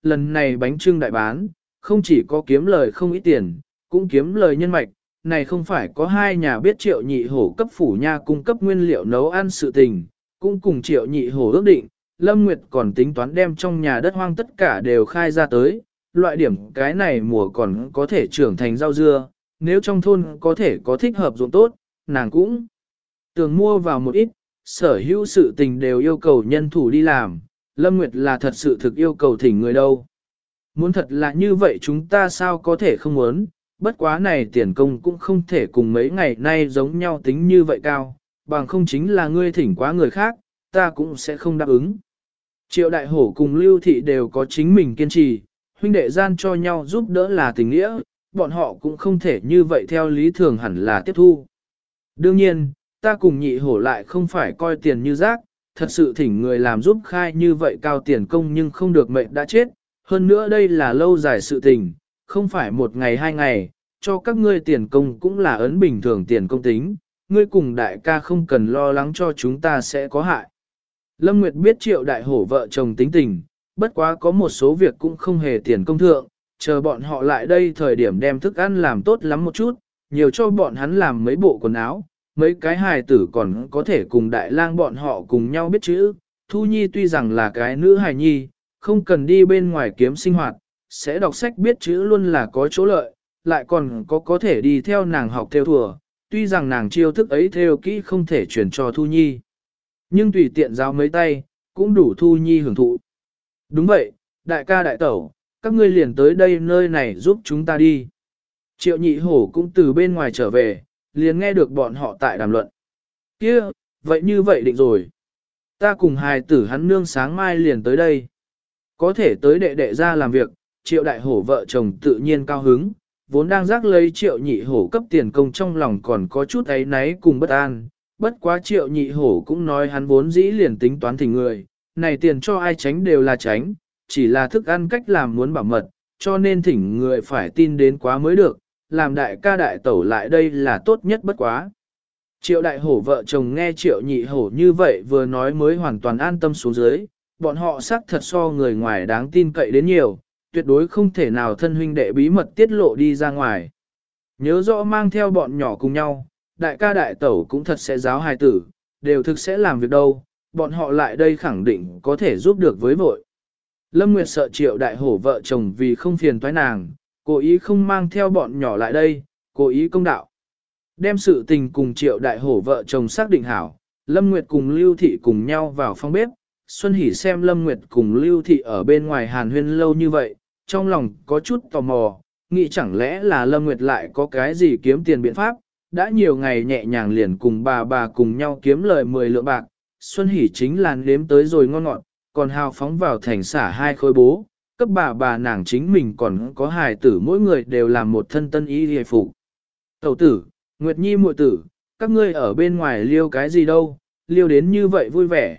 lần này bánh trưng đại bán, không chỉ có kiếm lời không ít tiền, cũng kiếm lời nhân mạch, này không phải có hai nhà biết Triệu Nhị Hổ cấp phủ nha cung cấp nguyên liệu nấu ăn sự tình, cũng cùng Triệu Nhị Hổ ước định, Lâm Nguyệt còn tính toán đem trong nhà đất hoang tất cả đều khai ra tới, loại điểm cái này mùa còn có thể trưởng thành rau dưa, nếu trong thôn có thể có thích hợp ruộng tốt, nàng cũng tưởng mua vào một ít, sở hữu sự tình đều yêu cầu nhân thủ đi làm, Lâm Nguyệt là thật sự thực yêu cầu thỉnh người đâu. Muốn thật là như vậy chúng ta sao có thể không muốn, bất quá này tiền công cũng không thể cùng mấy ngày nay giống nhau tính như vậy cao, bằng không chính là ngươi thỉnh quá người khác, ta cũng sẽ không đáp ứng. Triệu Đại Hổ cùng Lưu Thị đều có chính mình kiên trì, huynh đệ gian cho nhau giúp đỡ là tình nghĩa, bọn họ cũng không thể như vậy theo lý thường hẳn là tiếp thu. Đương nhiên, ta cùng Nhị Hổ lại không phải coi tiền như rác, thật sự thỉnh người làm giúp khai như vậy cao tiền công nhưng không được mệnh đã chết, hơn nữa đây là lâu dài sự tình, không phải một ngày hai ngày, cho các ngươi tiền công cũng là ấn bình thường tiền công tính, ngươi cùng đại ca không cần lo lắng cho chúng ta sẽ có hại. Lâm Nguyệt biết Triệu Đại Hổ vợ chồng tính tình, bất quá có một số việc cũng không hề tiền công thượng, chờ bọn họ lại đây thời điểm đem thức ăn làm tốt lắm một chút, nhiều cho bọn hắn làm mấy bộ quần áo, mấy cái hài tử còn có thể cùng đại lang bọn họ cùng nhau biết chữ. Thu Nhi tuy rằng là cái nữ hài nhi, không cần đi bên ngoài kiếm sinh hoạt, sẽ đọc sách biết chữ luôn là có chỗ lợi, lại còn có thể đi theo nàng học theo thùa, tuy rằng nàng chiêu thức ấy theo kỹ không thể truyền cho Thu Nhi. Nhưng tùy tiện giao mấy tay, cũng đủ Thu Nhi hưởng thụ. Đúng vậy, đại ca đại tẩu, các ngươi liền tới đây nơi này giúp chúng ta đi. Triệu Nhị Hổ cũng từ bên ngoài trở về, liền nghe được bọn họ tại đàm luận. Kia, vậy như vậy định rồi. Ta cùng hài tử hắn nương sáng mai liền tới đây. Có thể tới đệ đệ ra làm việc, Triệu Đại Hổ vợ chồng tự nhiên cao hứng, vốn đang rác lấy Triệu Nhị Hổ cấp tiền công trong lòng còn có chút áy náy cùng bất an. Bất quá Triệu Nhị Hổ cũng nói hắn vốn dĩ liền tính toán thỉnh người, này tiền cho ai tránh đều là tránh, chỉ là thức ăn cách làm muốn bảo mật, cho nên thỉnh người phải tin đến quá mới được, làm đại ca đại tẩu lại đây là tốt nhất bất quá. Triệu Đại Hổ vợ chồng nghe Triệu Nhị Hổ như vậy vừa nói mới hoàn toàn an tâm xuống dưới, bọn họ xác thật so người ngoài đáng tin cậy đến nhiều, tuyệt đối không thể nào thân huynh đệ bí mật tiết lộ đi ra ngoài. Nhớ rõ mang theo bọn nhỏ cùng nhau, đại ca đại tẩu cũng thật sẽ giáo hài tử, đều thực sẽ làm việc đâu, bọn họ lại đây khẳng định có thể giúp được với vội. Lâm Nguyệt sợ Triệu Đại Hổ vợ chồng vì không phiền toái nàng, cố ý không mang theo bọn nhỏ lại đây, cố ý công đạo. Đem sự tình cùng Triệu Đại Hổ vợ chồng xác định hảo, Lâm Nguyệt cùng Lưu Thị cùng nhau vào phòng bếp. Xuân Hỷ xem Lâm Nguyệt cùng Lưu Thị ở bên ngoài hàn huyên lâu như vậy, trong lòng có chút tò mò, nghĩ chẳng lẽ là Lâm Nguyệt lại có cái gì kiếm tiền biện pháp, đã nhiều ngày nhẹ nhàng liền cùng bà cùng nhau kiếm lời 10 lượng bạc, Xuân Hỷ chính là nếm tới rồi ngon ngọt, còn hào phóng vào thành xả 2 khối bố, cấp bà nàng chính mình còn có hài tử mỗi người đều làm một thân tân y hề phục. Tẩu tử, Nguyệt Nhi muội tử, các ngươi ở bên ngoài liêu cái gì đâu, liêu đến như vậy vui vẻ.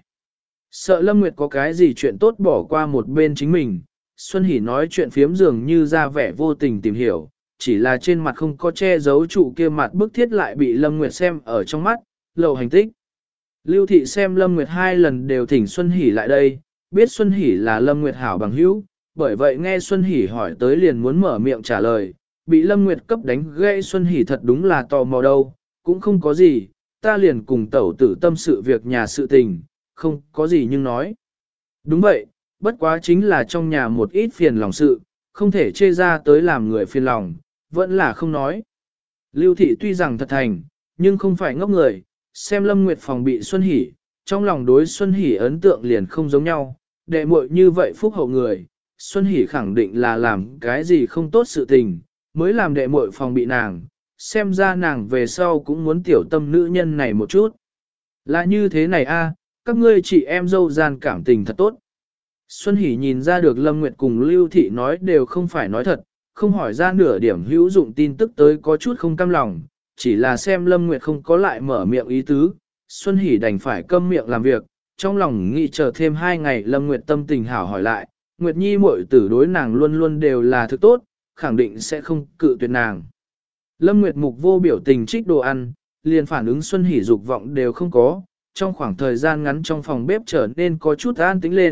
Sợ Lâm Nguyệt có cái gì chuyện tốt bỏ qua một bên chính mình, Xuân Hỷ nói chuyện phiếm dường như ra vẻ vô tình tìm hiểu, chỉ là trên mặt không có che giấu trụ kia mặt bức thiết lại bị Lâm Nguyệt xem ở trong mắt, lầu hành tích. Lưu Thị xem Lâm Nguyệt 2 lần đều thỉnh Xuân Hỷ lại đây, biết Xuân Hỷ là Lâm Nguyệt hảo bằng hữu, bởi vậy nghe Xuân Hỷ hỏi tới liền muốn mở miệng trả lời, bị Lâm Nguyệt cấp đánh gây Xuân Hỷ thật đúng là tò mò đâu, cũng không có gì, ta liền cùng tẩu tử tâm sự việc nhà sự tình, không có gì nhưng nói. Đúng vậy, bất quá chính là trong nhà một ít phiền lòng sự, không thể chê ra tới làm người phiền lòng, vẫn là không nói. Lưu Thị tuy rằng thật thành, nhưng không phải ngốc người, xem Lâm Nguyệt phòng bị Xuân Hỷ, trong lòng đối Xuân Hỷ ấn tượng liền không giống nhau, đệ muội như vậy phúc hậu người, Xuân Hỷ khẳng định là làm cái gì không tốt sự tình, mới làm đệ muội phòng bị nàng, xem ra nàng về sau cũng muốn tiểu tâm nữ nhân này một chút. Là như thế này a, các ngươi chị em dâu gian cảm tình thật tốt. Xuân Hỷ nhìn ra được Lâm Nguyệt cùng Lưu Thị nói đều không phải nói thật, không hỏi ra nửa điểm hữu dụng tin tức tới có chút không cam lòng, chỉ là xem Lâm Nguyệt không có lại mở miệng ý tứ, Xuân Hỷ đành phải câm miệng làm việc, trong lòng nghĩ chờ thêm 2 ngày Lâm Nguyệt tâm tình hảo hỏi lại, Nguyệt Nhi muội tử đối nàng luôn luôn đều là thứ tốt, khẳng định sẽ không cự tuyệt nàng. Lâm Nguyệt mục vô biểu tình trích đồ ăn, liền phản ứng Xuân Hỷ dục vọng đều không có, trong khoảng thời gian ngắn trong phòng bếp trở nên có chút an tĩnh lên,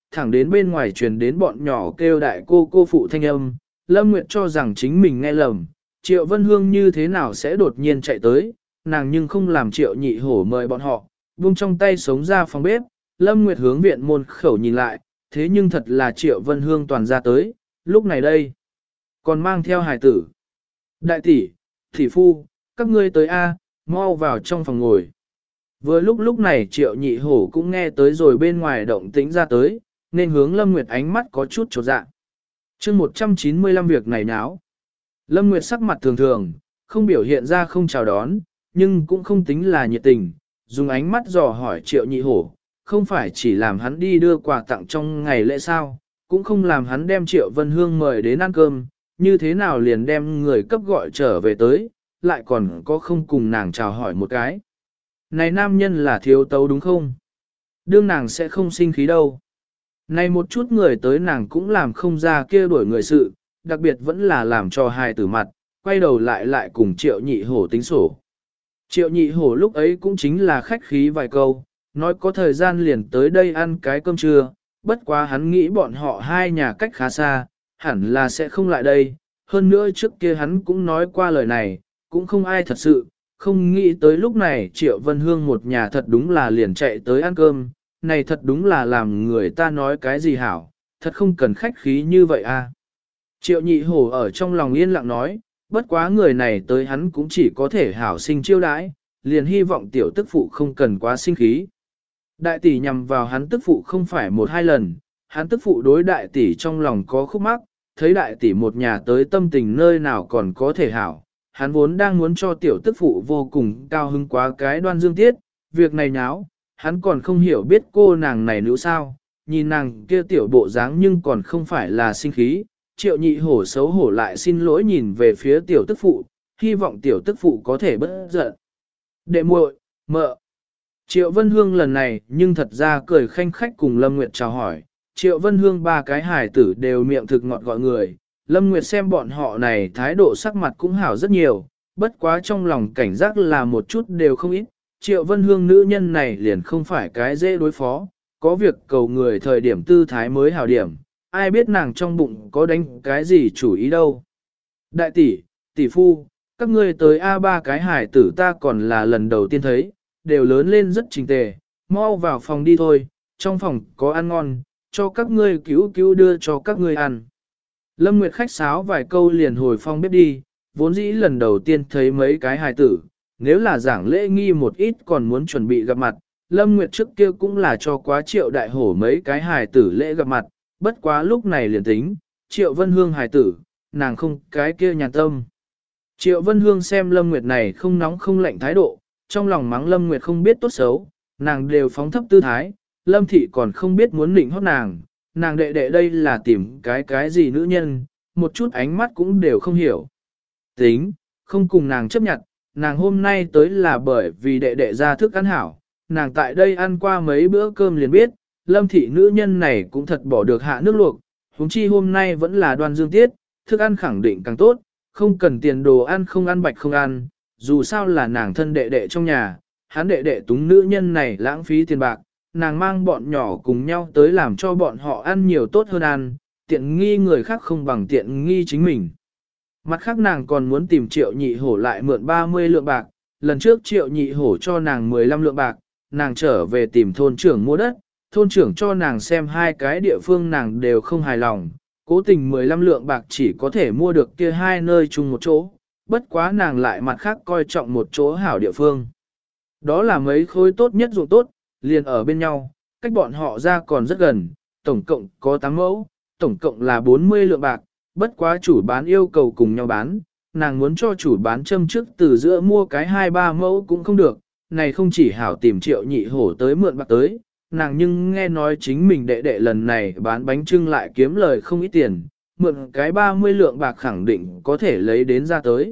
thẳng đến bên ngoài truyền đến bọn nhỏ kêu đại cô phụ thanh âm, Lâm Nguyệt cho rằng chính mình nghe lầm, Triệu Vân Hương như thế nào sẽ đột nhiên chạy tới, nàng nhưng không làm Triệu Nhị Hổ mời bọn họ, buông trong tay sống ra phòng bếp, Lâm Nguyệt hướng viện môn khẩu nhìn lại, thế nhưng thật là Triệu Vân Hương toàn ra tới, lúc này đây, còn mang theo hài tử. Đại tỷ, tỷ phu, các ngươi tới A, mau vào trong phòng ngồi. Vừa lúc này Triệu Nhị Hổ cũng nghe tới rồi bên ngoài động tĩnh ra tới, nên hướng Lâm Nguyệt ánh mắt có chút chột dạ. Chương 195 việc này náo. Lâm Nguyệt sắc mặt thường thường, không biểu hiện ra không chào đón, nhưng cũng không tính là nhiệt tình, dùng ánh mắt dò hỏi Triệu Nhị Hổ, không phải chỉ làm hắn đi đưa quà tặng trong ngày lễ sao, cũng không làm hắn đem Triệu Vân Hương mời đến ăn cơm, như thế nào liền đem người cấp gọi trở về tới, lại còn có không cùng nàng chào hỏi một cái. Này nam nhân là thiếu tấu đúng không? Đương nàng sẽ không sinh khí đâu. Này một chút người tới nàng cũng làm không ra kia đuổi người sự, đặc biệt vẫn là làm cho hài tử mặt, quay đầu lại cùng Triệu Nhị Hổ tính sổ. Triệu Nhị Hổ lúc ấy cũng chính là khách khí vài câu, nói có thời gian liền tới đây ăn cái cơm trưa, bất quá hắn nghĩ bọn họ hai nhà cách khá xa, hẳn là sẽ không lại đây. Hơn nữa trước kia hắn cũng nói qua lời này, cũng không ai thật sự, không nghĩ tới lúc này Triệu Vân Hương một nhà thật đúng là liền chạy tới ăn cơm, này thật đúng là làm người ta nói cái gì hảo, thật không cần khách khí như vậy a. Triệu Nhị Hổ ở trong lòng yên lặng nói, bất quá người này tới hắn cũng chỉ có thể hảo sinh chiêu đãi, liền hy vọng tiểu tức phụ không cần quá sinh khí. Đại tỷ nhằm vào hắn tức phụ không phải một hai lần, hắn tức phụ đối đại tỷ trong lòng có khúc mắc, thấy đại tỷ một nhà tới tâm tình nơi nào còn có thể hảo, hắn vốn đang muốn cho tiểu tức phụ vô cùng cao hứng quá cái đoan dương tiết, việc này nháo, hắn còn không hiểu biết cô nàng này nữ sao, nhìn nàng kia tiểu bộ dáng nhưng còn không phải là sinh khí, Triệu Nhị Hổ xấu hổ lại xin lỗi nhìn về phía tiểu tức phụ, hy vọng tiểu tức phụ có thể bớt giận. Đệ muội, mợ. Triệu Vân Hương lần này nhưng thật ra cười khanh khách cùng Lâm Nguyệt chào hỏi, Triệu Vân Hương ba cái hài tử đều miệng thực ngọt gọi người, Lâm Nguyệt xem bọn họ này thái độ sắc mặt cũng hảo rất nhiều, bất quá trong lòng cảnh giác là một chút đều không ít, Triệu Vân Hương nữ nhân này liền không phải cái dễ đối phó, có việc cầu người thời điểm tư thái mới hảo điểm, ai biết nàng trong bụng có đánh cái gì chủ ý đâu. Đại tỷ, tỷ phu, các ngươi tới A3 cái hải tử ta còn là lần đầu tiên thấy, đều lớn lên rất trình tề, mau vào phòng đi thôi, trong phòng có ăn ngon, cho các ngươi cứu đưa cho các ngươi ăn. Lâm Nguyệt khách sáo vài câu liền hồi phòng bếp đi, vốn dĩ lần đầu tiên thấy mấy cái hài tử, nếu là giảng lễ nghi một ít còn muốn chuẩn bị gặp mặt, Lâm Nguyệt trước kia cũng là cho quá Triệu Đại Hổ mấy cái hài tử lễ gặp mặt, bất quá lúc này liền tính, Triệu Vân Hương hài tử, nàng không cái kia nhàn tâm. Triệu Vân Hương xem Lâm Nguyệt này không nóng không lạnh thái độ, trong lòng mắng Lâm Nguyệt không biết tốt xấu, nàng đều phóng thấp tư thái, Lâm Thị còn không biết muốn nịnh hót nàng đệ đệ đây là tìm cái gì nữ nhân, một chút ánh mắt cũng đều không hiểu. Tính, không cùng nàng chấp nhận, nàng hôm nay tới là bởi vì đệ đệ ra thức ăn hảo, nàng tại đây ăn qua mấy bữa cơm liền biết, Lâm Thị nữ nhân này cũng thật bỏ được hạ nước luộc, huống chi hôm nay vẫn là đoan dương tiết, thức ăn khẳng định càng tốt, không cần tiền đồ ăn không ăn bạch không ăn, dù sao là nàng thân đệ đệ trong nhà, hắn đệ đệ túng nữ nhân này lãng phí tiền bạc, nàng mang bọn nhỏ cùng nhau tới làm cho bọn họ ăn nhiều tốt hơn ăn, tiện nghi người khác không bằng tiện nghi chính mình. Mặt khác nàng còn muốn tìm Triệu Nhị Hổ lại mượn 30 lượng bạc, lần trước Triệu Nhị Hổ cho nàng 15 lượng bạc, nàng trở về tìm thôn trưởng mua đất, thôn trưởng cho nàng xem hai cái địa phương nàng đều không hài lòng, cố tình 15 lượng bạc chỉ có thể mua được kia hai nơi chung một chỗ, bất quá nàng lại mặt khác coi trọng một chỗ hảo địa phương. Đó là mấy khối tốt nhất ruộng tốt, liền ở bên nhau, cách bọn họ ra còn rất gần, tổng cộng có 8 mẫu, tổng cộng là 40 lượng bạc, bất quá chủ bán yêu cầu cùng nhau bán, nàng muốn cho chủ bán châm trước từ giữa mua cái 2-3 mẫu cũng không được, này không chỉ hảo tìm Triệu Nhị Hổ tới mượn bạc tới, nàng nhưng nghe nói chính mình đệ đệ lần này bán bánh trưng lại kiếm lời không ít tiền, mượn cái 30 lượng bạc khẳng định có thể lấy đến ra tới.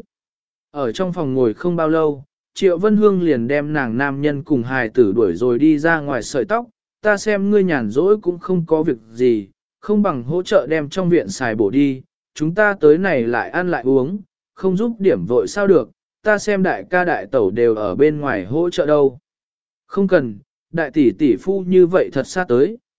Ở trong phòng ngồi không bao lâu, Triệu Vân Hương liền đem nàng nam nhân cùng hài tử đuổi rồi đi ra ngoài sợi tóc, ta xem ngươi nhàn rỗi cũng không có việc gì, không bằng hỗ trợ đem trong viện xài bổ đi, chúng ta tới này lại ăn lại uống, không giúp điểm vội sao được, ta xem đại ca đại tẩu đều ở bên ngoài hỗ trợ đâu. Không cần, đại tỷ tỷ phu như vậy thật xa tới,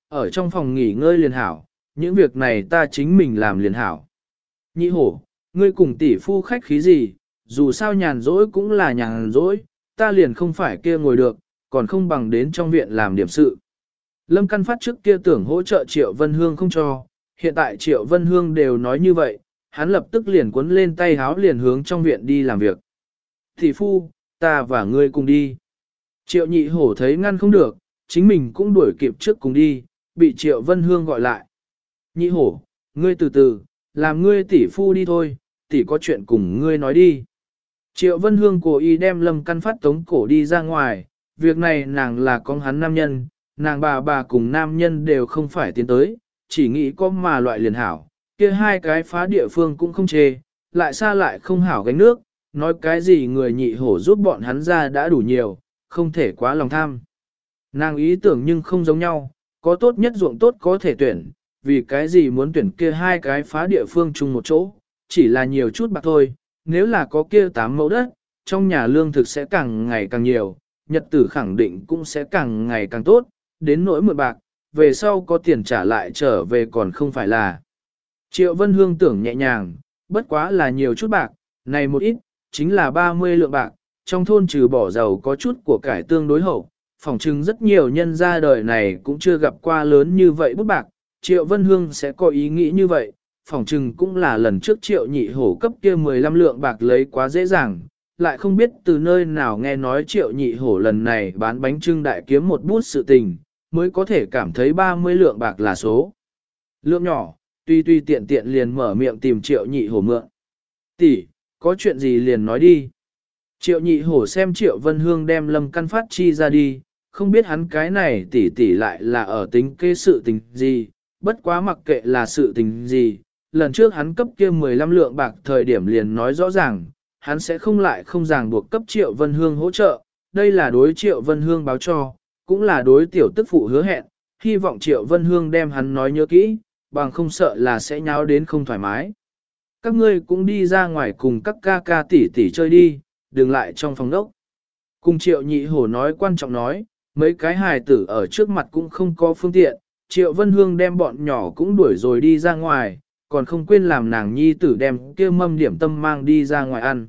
ở trong phòng nghỉ ngơi liền hảo, những việc này ta chính mình làm liền hảo. Nhị hổ, ngươi cùng tỷ phu khách khí gì, dù sao nhàn rỗi cũng là nhàn rỗi, ta liền không phải kia ngồi được, còn không bằng đến trong viện làm điểm sự. Lâm Căn Phát trước kia tưởng hỗ trợ Triệu Vân Hương không cho, hiện tại Triệu Vân Hương đều nói như vậy, hắn lập tức liền cuốn lên tay háo liền hướng trong viện đi làm việc. Tỷ phu, ta và ngươi cùng đi. Triệu nhị hổ thấy ngăn không được, chính mình cũng đuổi kịp trước cùng đi, bị Triệu Vân Hương gọi lại. Nhị hổ, ngươi từ từ, làm ngươi tỷ phu đi thôi, tỷ có chuyện cùng ngươi nói đi. Triệu Vân Hương cố ý đem Lâm Căn Phát tống cổ đi ra ngoài, việc này nàng là con hắn nam nhân, nàng bà cùng nam nhân đều không phải tiến tới, chỉ nghĩ có mà loại liền hảo, kia hai cái phá địa phương cũng không chê, lại xa lại không hảo gánh nước, nói cái gì người nhị hổ giúp bọn hắn ra đã đủ nhiều, không thể quá lòng tham. Nàng ý tưởng nhưng không giống nhau, có tốt nhất ruộng tốt có thể tuyển, vì cái gì muốn tuyển kia hai cái phá địa phương chung một chỗ, chỉ là nhiều chút bạc thôi, nếu là có kia 8 mẫu đất, trong nhà lương thực sẽ càng ngày càng nhiều, nhật tử khẳng định cũng sẽ càng ngày càng tốt, đến nỗi mượn bạc, về sau có tiền trả lại trở về còn không phải là. Triệu Vân Hương tưởng nhẹ nhàng, bất quá là nhiều chút bạc, này một ít, chính là 30 lượng bạc, trong thôn trừ bỏ giàu có chút của cải tương đối hậu, phỏng chừng rất nhiều nhân gia đời này cũng chưa gặp qua lớn như vậy bút bạc, Triệu Vân Hương sẽ có ý nghĩ như vậy, phỏng chừng cũng là lần trước Triệu nhị hổ cấp kia 15 lượng bạc lấy quá dễ dàng, lại không biết từ nơi nào nghe nói Triệu nhị hổ lần này bán bánh trưng đại kiếm một bút sự tình, mới có thể cảm thấy 30 lượng bạc là số. Lượng nhỏ, tuy tiện tiện liền mở miệng tìm Triệu nhị hổ mượn. Tỷ, có chuyện gì liền nói đi. Triệu nhị hổ xem Triệu Vân Hương đem Lâm Căn Phát chi ra đi, không biết hắn cái này tỷ lại là ở tính kế sự tình gì, bất quá mặc kệ là sự tình gì, lần trước hắn cấp kia 15 lượng bạc thời điểm liền nói rõ ràng, hắn sẽ không lại không ràng buộc cấp Triệu Vân Hương hỗ trợ, đây là đối Triệu Vân Hương báo cho, cũng là đối tiểu tức phụ hứa hẹn, hy vọng Triệu Vân Hương đem hắn nói nhớ kỹ, bằng không sợ là sẽ nháo đến không thoải mái. Các ngươi cũng đi ra ngoài cùng các ca tỷ chơi đi, đừng lại trong phòng đốc. Cùng Triệu nhị hổ nói quan trọng nói, mấy cái hài tử ở trước mặt cũng không có phương tiện, Triệu Vân Hương đem bọn nhỏ cũng đuổi rồi đi ra ngoài, còn không quên làm nàng nhi tử đem kia mâm điểm tâm mang đi ra ngoài ăn.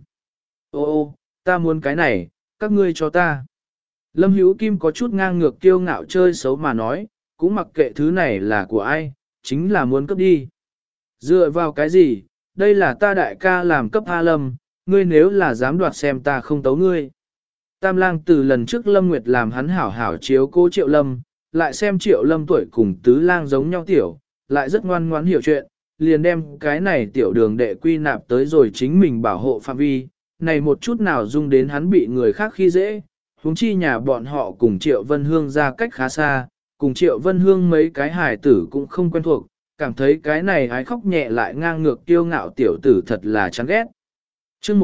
Ô, ta muốn cái này, các ngươi cho ta. Lâm Hữu Kim có chút ngang ngược kiêu ngạo chơi xấu mà nói, cũng mặc kệ thứ này là của ai, chính là muốn cấp đi. Dựa vào cái gì, đây là ta đại ca làm cấp A Lâm, ngươi nếu là dám đoạt xem ta không tấu ngươi. Tam lang từ lần trước Lâm Nguyệt làm hắn hảo hảo chiếu cố Triệu Lâm, lại xem Triệu Lâm tuổi cùng tứ lang giống nhau tiểu, lại rất ngoan ngoãn hiểu chuyện, liền đem cái này tiểu đường đệ quy nạp tới rồi chính mình bảo hộ phạm vi, này một chút nào dung đến hắn bị người khác khi dễ, huống chi nhà bọn họ cùng Triệu Vân Hương ra cách khá xa, cùng Triệu Vân Hương mấy cái hài tử cũng không quen thuộc, cảm thấy cái này ái khóc nhẹ lại ngang ngược kiêu ngạo tiểu tử thật là chán ghét. Chương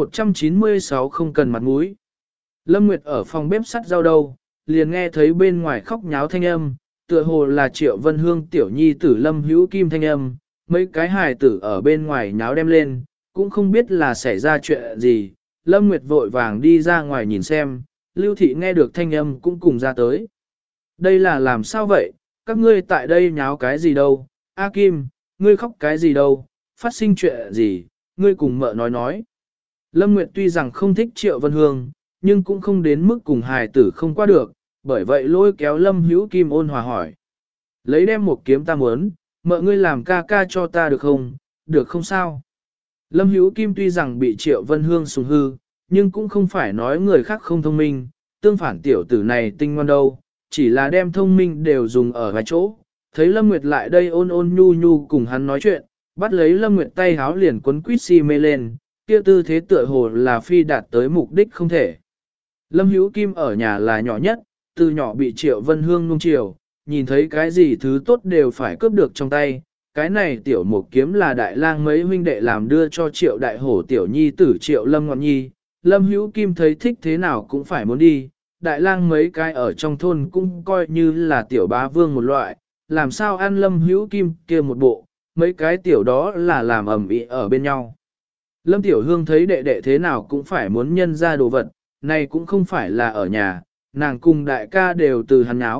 196 không cần mặt mũi. Lâm Nguyệt ở phòng bếp sắt rau đâu, liền nghe thấy bên ngoài khóc nháo thanh âm, tựa hồ là Triệu Vân Hương tiểu nhi tử Lâm Hữu Kim thanh âm, mấy cái hài tử ở bên ngoài nháo đem lên, cũng không biết là xảy ra chuyện gì. Lâm Nguyệt vội vàng đi ra ngoài nhìn xem, Lưu Thị nghe được thanh âm cũng cùng ra tới. Đây là làm sao vậy, các ngươi tại đây nháo cái gì đâu, A Kim, ngươi khóc cái gì đâu, phát sinh chuyện gì, ngươi cùng mợ nói. Lâm Nguyệt tuy rằng không thích Triệu Vân Hương, nhưng cũng không đến mức cùng hài tử không qua được, bởi vậy lôi kéo Lâm Hữu Kim ôn hòa hỏi. Lấy đem một kiếm ta muốn, mợ ngươi làm ca ca cho ta được không sao? Lâm Hữu Kim tuy rằng bị Triệu Vân Hương sùng hư, nhưng cũng không phải nói người khác không thông minh, tương phản tiểu tử này tinh ngoan đâu, chỉ là đem thông minh đều dùng ở vài chỗ. Thấy Lâm Nguyệt lại đây ôn nhu nhu cùng hắn nói chuyện, bắt lấy Lâm Nguyệt tay háo liền quấn quýt si mê lên, kia tư thế tựa hồ là phi đạt tới mục đích không thể. Lâm Hữu Kim ở nhà là nhỏ nhất, từ nhỏ bị Triệu Vân Hương nung chiều, nhìn thấy cái gì thứ tốt đều phải cướp được trong tay. Cái này tiểu một kiếm là đại lang mấy huynh đệ làm đưa cho Triệu đại hổ tiểu nhi tử Triệu Lâm Ngọn Nhi. Lâm Hữu Kim thấy thích thế nào cũng phải muốn đi, đại lang mấy cái ở trong thôn cũng coi như là tiểu bá vương một loại, làm sao ăn Lâm Hữu Kim kia một bộ, mấy cái tiểu đó là làm ẩm ĩ ở bên nhau. Lâm Tiểu Hương thấy đệ đệ thế nào cũng phải muốn nhân ra đồ vật, này cũng không phải là ở nhà, nàng cùng đại ca đều từ hắn nháo,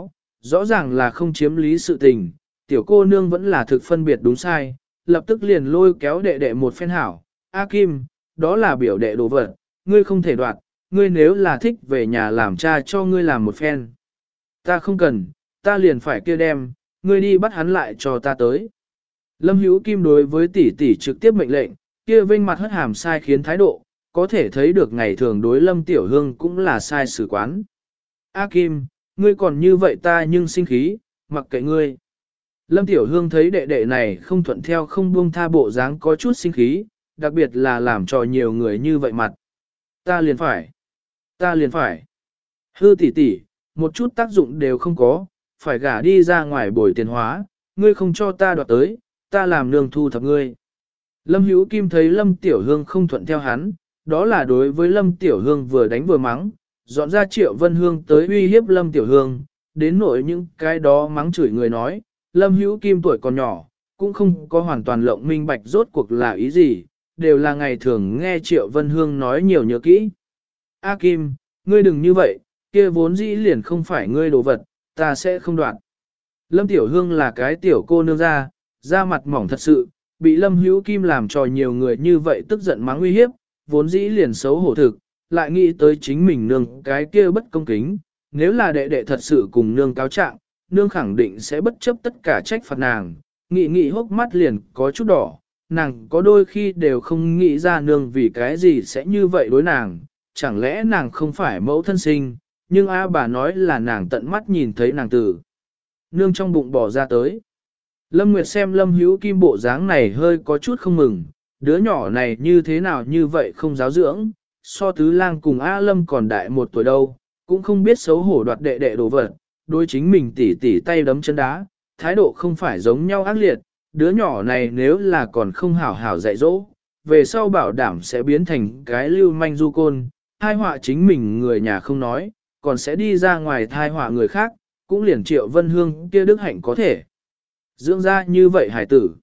Rõ ràng là không chiếm lý sự tình, tiểu cô nương vẫn là thực phân biệt đúng sai, lập tức liền lôi kéo đệ đệ một phen hảo. A Kim, đó là biểu đệ đồ vật, ngươi không thể đoạt, ngươi nếu là thích về nhà làm cha cho ngươi làm một phen. Ta không cần, ta liền phải kia đem, ngươi đi bắt hắn lại cho ta tới. Lâm Hữu Kim đối với tỷ tỷ trực tiếp mệnh lệnh, kia vinh mặt hất hàm sai khiến thái độ, có thể thấy được ngày thường đối Lâm Tiểu Hương cũng là sai xử quán. A Kim, ngươi còn như vậy ta nhưng sinh khí, mặc kệ ngươi. Lâm Tiểu Hương thấy đệ đệ này không thuận theo không buông tha bộ dáng có chút sinh khí, đặc biệt là làm cho nhiều người như vậy mặt. Ta liền phải. Hư tỷ tỷ, một chút tác dụng đều không có, phải gả đi ra ngoài bồi tiền hóa, ngươi không cho ta đoạt tới, ta làm nương thu thập ngươi. Lâm Hữu Kim thấy Lâm Tiểu Hương không thuận theo hắn, đó là đối với Lâm Tiểu Hương vừa đánh vừa mắng, dọn ra Triệu Vân Hương tới uy hiếp Lâm Tiểu Hương, đến nỗi những cái đó mắng chửi người nói, Lâm Hữu Kim tuổi còn nhỏ, cũng không có hoàn toàn lộng minh bạch rốt cuộc là ý gì, đều là ngày thường nghe Triệu Vân Hương nói nhiều nhớ kỹ. A Kim, ngươi đừng như vậy, kia vốn dĩ liền không phải ngươi đồ vật, ta sẽ không đoạt. Lâm Tiểu Hương là cái tiểu cô nương da mặt mỏng thật sự, bị Lâm Hữu Kim làm cho nhiều người như vậy tức giận mắng uy hiếp, vốn dĩ liền xấu hổ thực, lại nghĩ tới chính mình nương cái kia bất công kính, nếu là đệ đệ thật sự cùng nương cáo trạng, nương khẳng định sẽ bất chấp tất cả trách phạt nàng, nghĩ hốc mắt liền có chút đỏ, nàng có đôi khi đều không nghĩ ra nương vì cái gì sẽ như vậy đối nàng, chẳng lẽ nàng không phải mẫu thân sinh, nhưng bà nói là nàng tận mắt nhìn thấy nàng từ nương trong bụng bỏ ra tới. Lâm Nguyệt xem Lâm Hữu Kim bộ dáng này hơi có chút không mừng, đứa nhỏ này như thế nào như vậy không giáo dưỡng, so tứ lang cùng A Lâm còn đại một tuổi đâu, cũng không biết xấu hổ đoạt đệ đệ đồ vật, đối chính mình tỉ tỉ tay đấm chân đá, thái độ không phải giống nhau ác liệt, đứa nhỏ này nếu là còn không hảo hảo dạy dỗ, về sau bảo đảm sẽ biến thành cái lưu manh du côn, thai họa chính mình người nhà không nói, còn sẽ đi ra ngoài thai họa người khác, cũng liền Triệu Vân Hương kia đức hạnh có thể. Dưỡng ra như vậy hải tử.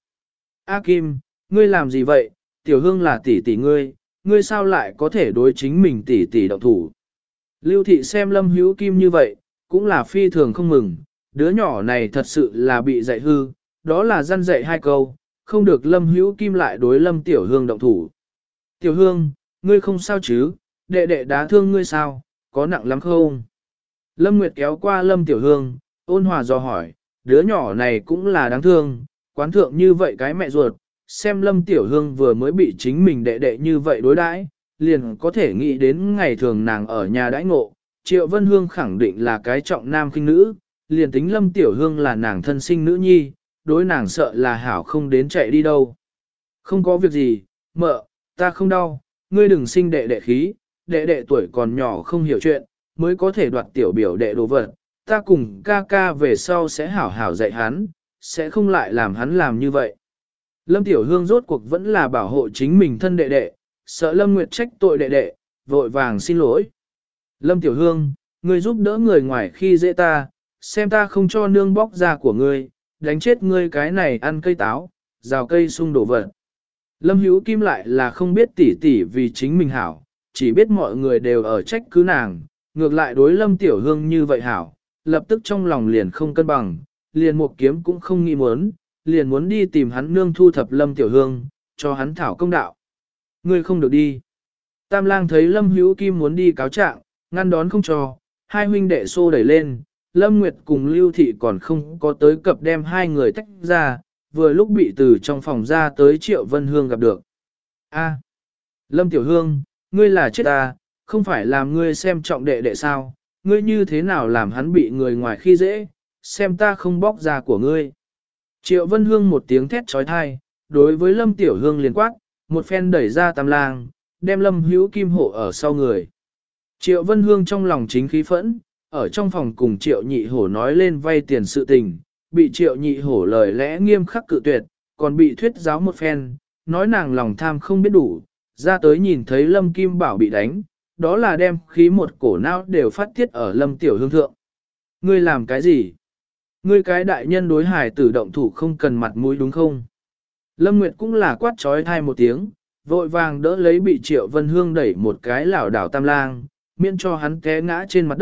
A Kim, ngươi làm gì vậy? Tiểu Hương là tỷ tỷ ngươi sao lại có thể đối chính mình tỷ tỷ động thủ? Lưu thị xem Lâm Hữu Kim như vậy, cũng là phi thường không mừng, đứa nhỏ này thật sự là bị dạy hư, đó là răn dạy hai câu, không được Lâm Hữu Kim lại đối Lâm Tiểu Hương động thủ. Tiểu Hương, ngươi không sao chứ, đệ đệ đá thương ngươi sao, có nặng lắm không? Lâm Nguyệt kéo qua Lâm Tiểu Hương, ôn hòa dò hỏi, đứa nhỏ này cũng là đáng thương, quán thượng như vậy cái mẹ ruột, xem Lâm Tiểu Hương vừa mới bị chính mình đệ đệ như vậy đối đãi, liền có thể nghĩ đến ngày thường nàng ở nhà đãi ngộ, Triệu Vân Hương khẳng định là cái trọng nam khinh nữ, liền tính Lâm Tiểu Hương là nàng thân sinh nữ nhi, đối nàng sợ là hảo không đến chạy đi đâu. Không có việc gì, mợ, ta không đau, ngươi đừng sinh đệ đệ khí, đệ đệ tuổi còn nhỏ không hiểu chuyện, mới có thể đoạt tiểu biểu đệ đồ vật, ta cùng ca ca về sau sẽ hảo hảo dạy hắn, sẽ không lại làm hắn làm như vậy. Lâm Tiểu Hương rốt cuộc vẫn là bảo hộ chính mình thân đệ đệ, sợ Lâm Nguyệt trách tội đệ đệ, vội vàng xin lỗi. Lâm Tiểu Hương, ngươi giúp đỡ người ngoài khi dễ ta, xem ta không cho nương bóc ra của ngươi, đánh chết ngươi cái này ăn cây táo, rào cây sung đổ vật. Lâm Hữu Kim lại là không biết tỉ tỉ vì chính mình hảo, chỉ biết mọi người đều ở trách cứ nàng, ngược lại đối Lâm Tiểu Hương như vậy hảo, lập tức trong lòng liền không cân bằng, liền một kiếm cũng không nghĩ muốn, liền muốn đi tìm hắn nương thu thập Lâm Tiểu Hương, cho hắn thảo công đạo. Ngươi không được đi. Tam lang thấy Lâm Hữu Kim muốn đi cáo trạng, ngăn đón không cho, hai huynh đệ xô đẩy lên, Lâm Nguyệt cùng Lưu Thị còn không có tới cập đem hai người tách ra, vừa lúc bị từ trong phòng ra tới Triệu Vân Hương gặp được. A, Lâm Tiểu Hương, ngươi là chết ta, không phải làm ngươi xem trọng đệ đệ sao, ngươi như thế nào làm hắn bị người ngoài khi dễ, xem ta không bóc ra của ngươi. Triệu Vân Hương một tiếng thét trói thai, đối với Lâm Tiểu Hương liền quát, một phen đẩy ra Tam lang, đem Lâm Hữu Kim hộ ở sau người. Triệu Vân Hương trong lòng chính khí phẫn, ở trong phòng cùng Triệu Nhị Hổ nói lên vay tiền sự tình, bị Triệu Nhị Hổ lời lẽ nghiêm khắc cự tuyệt, còn bị thuyết giáo một phen, nói nàng lòng tham không biết đủ, ra tới nhìn thấy Lâm Kim Bảo bị đánh, đó là đem khí một cổ não đều phát tiết ở Lâm Tiểu Hương thượng. Ngươi làm cái gì? Ngươi cái đại nhân đối hài tử động thủ không cần mặt mũi đúng không? Lâm Nguyệt cũng là quát trói thai một tiếng, vội vàng đỡ lấy bị Triệu Vân Hương đẩy một cái lảo đảo Tam lang, miễn cho hắn té ngã trên mặt đất,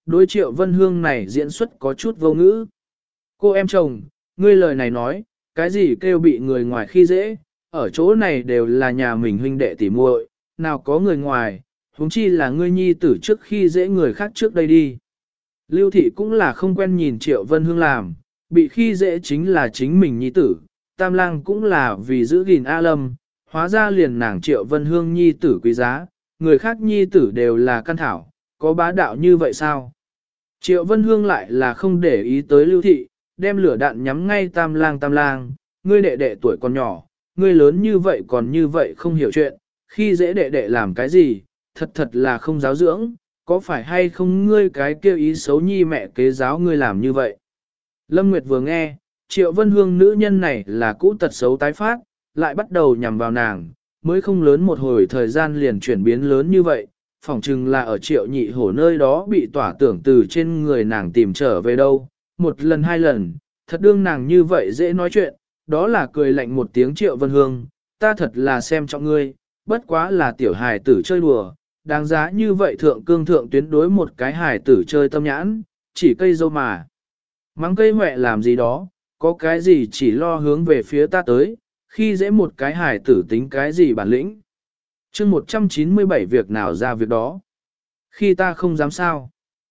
đối Triệu Vân Hương này diễn xuất có chút vô ngữ. Cô em chồng, ngươi lời này nói, cái gì kêu bị người ngoài khi dễ, ở chỗ này đều là nhà mình huynh đệ tỉ muội, nào có người ngoài, huống chi là ngươi nhi tử trước khi dễ người khác trước đây đi. Lưu thị cũng là không quen nhìn Triệu Vân Hương làm, bị khi dễ chính là chính mình nhi tử, Tam Lang cũng là vì giữ gìn A Lâm, hóa ra liền nàng Triệu Vân Hương nhi tử quý giá, người khác nhi tử đều là căn thảo, có bá đạo như vậy sao? Triệu Vân Hương lại là không để ý tới Lưu thị, đem lửa đạn nhắm ngay Tam Lang, ngươi đệ đệ tuổi còn nhỏ, ngươi lớn như vậy còn như vậy không hiểu chuyện, khi dễ đệ đệ làm cái gì, thật là không giáo dưỡng, có phải hay không ngươi cái kêu ý xấu nhi mẹ kế giáo ngươi làm như vậy? Lâm Nguyệt vừa nghe, Triệu Vân Hương nữ nhân này là cũ tật xấu tái phát, lại bắt đầu nhằm vào nàng, mới không lớn một hồi thời gian liền chuyển biến lớn như vậy, phỏng chừng là ở Triệu Nhị Hổ nơi đó bị tỏa tưởng từ trên người nàng tìm trở về đâu, một lần hai lần, thật đương nàng như vậy dễ nói chuyện, đó là cười lạnh một tiếng Triệu Vân Hương, ta thật là xem trọng ngươi, bất quá là tiểu hài tử chơi đùa, đáng giá như vậy thượng cương thượng tuyến đối một cái hài tử chơi tâm nhãn, chỉ cây dâu mà. Mắng cây huệ làm gì đó, có cái gì chỉ lo hướng về phía ta tới, khi dễ một cái hài tử tính cái gì bản lĩnh. chương 197 việc nào ra việc đó. Khi ta không dám sao.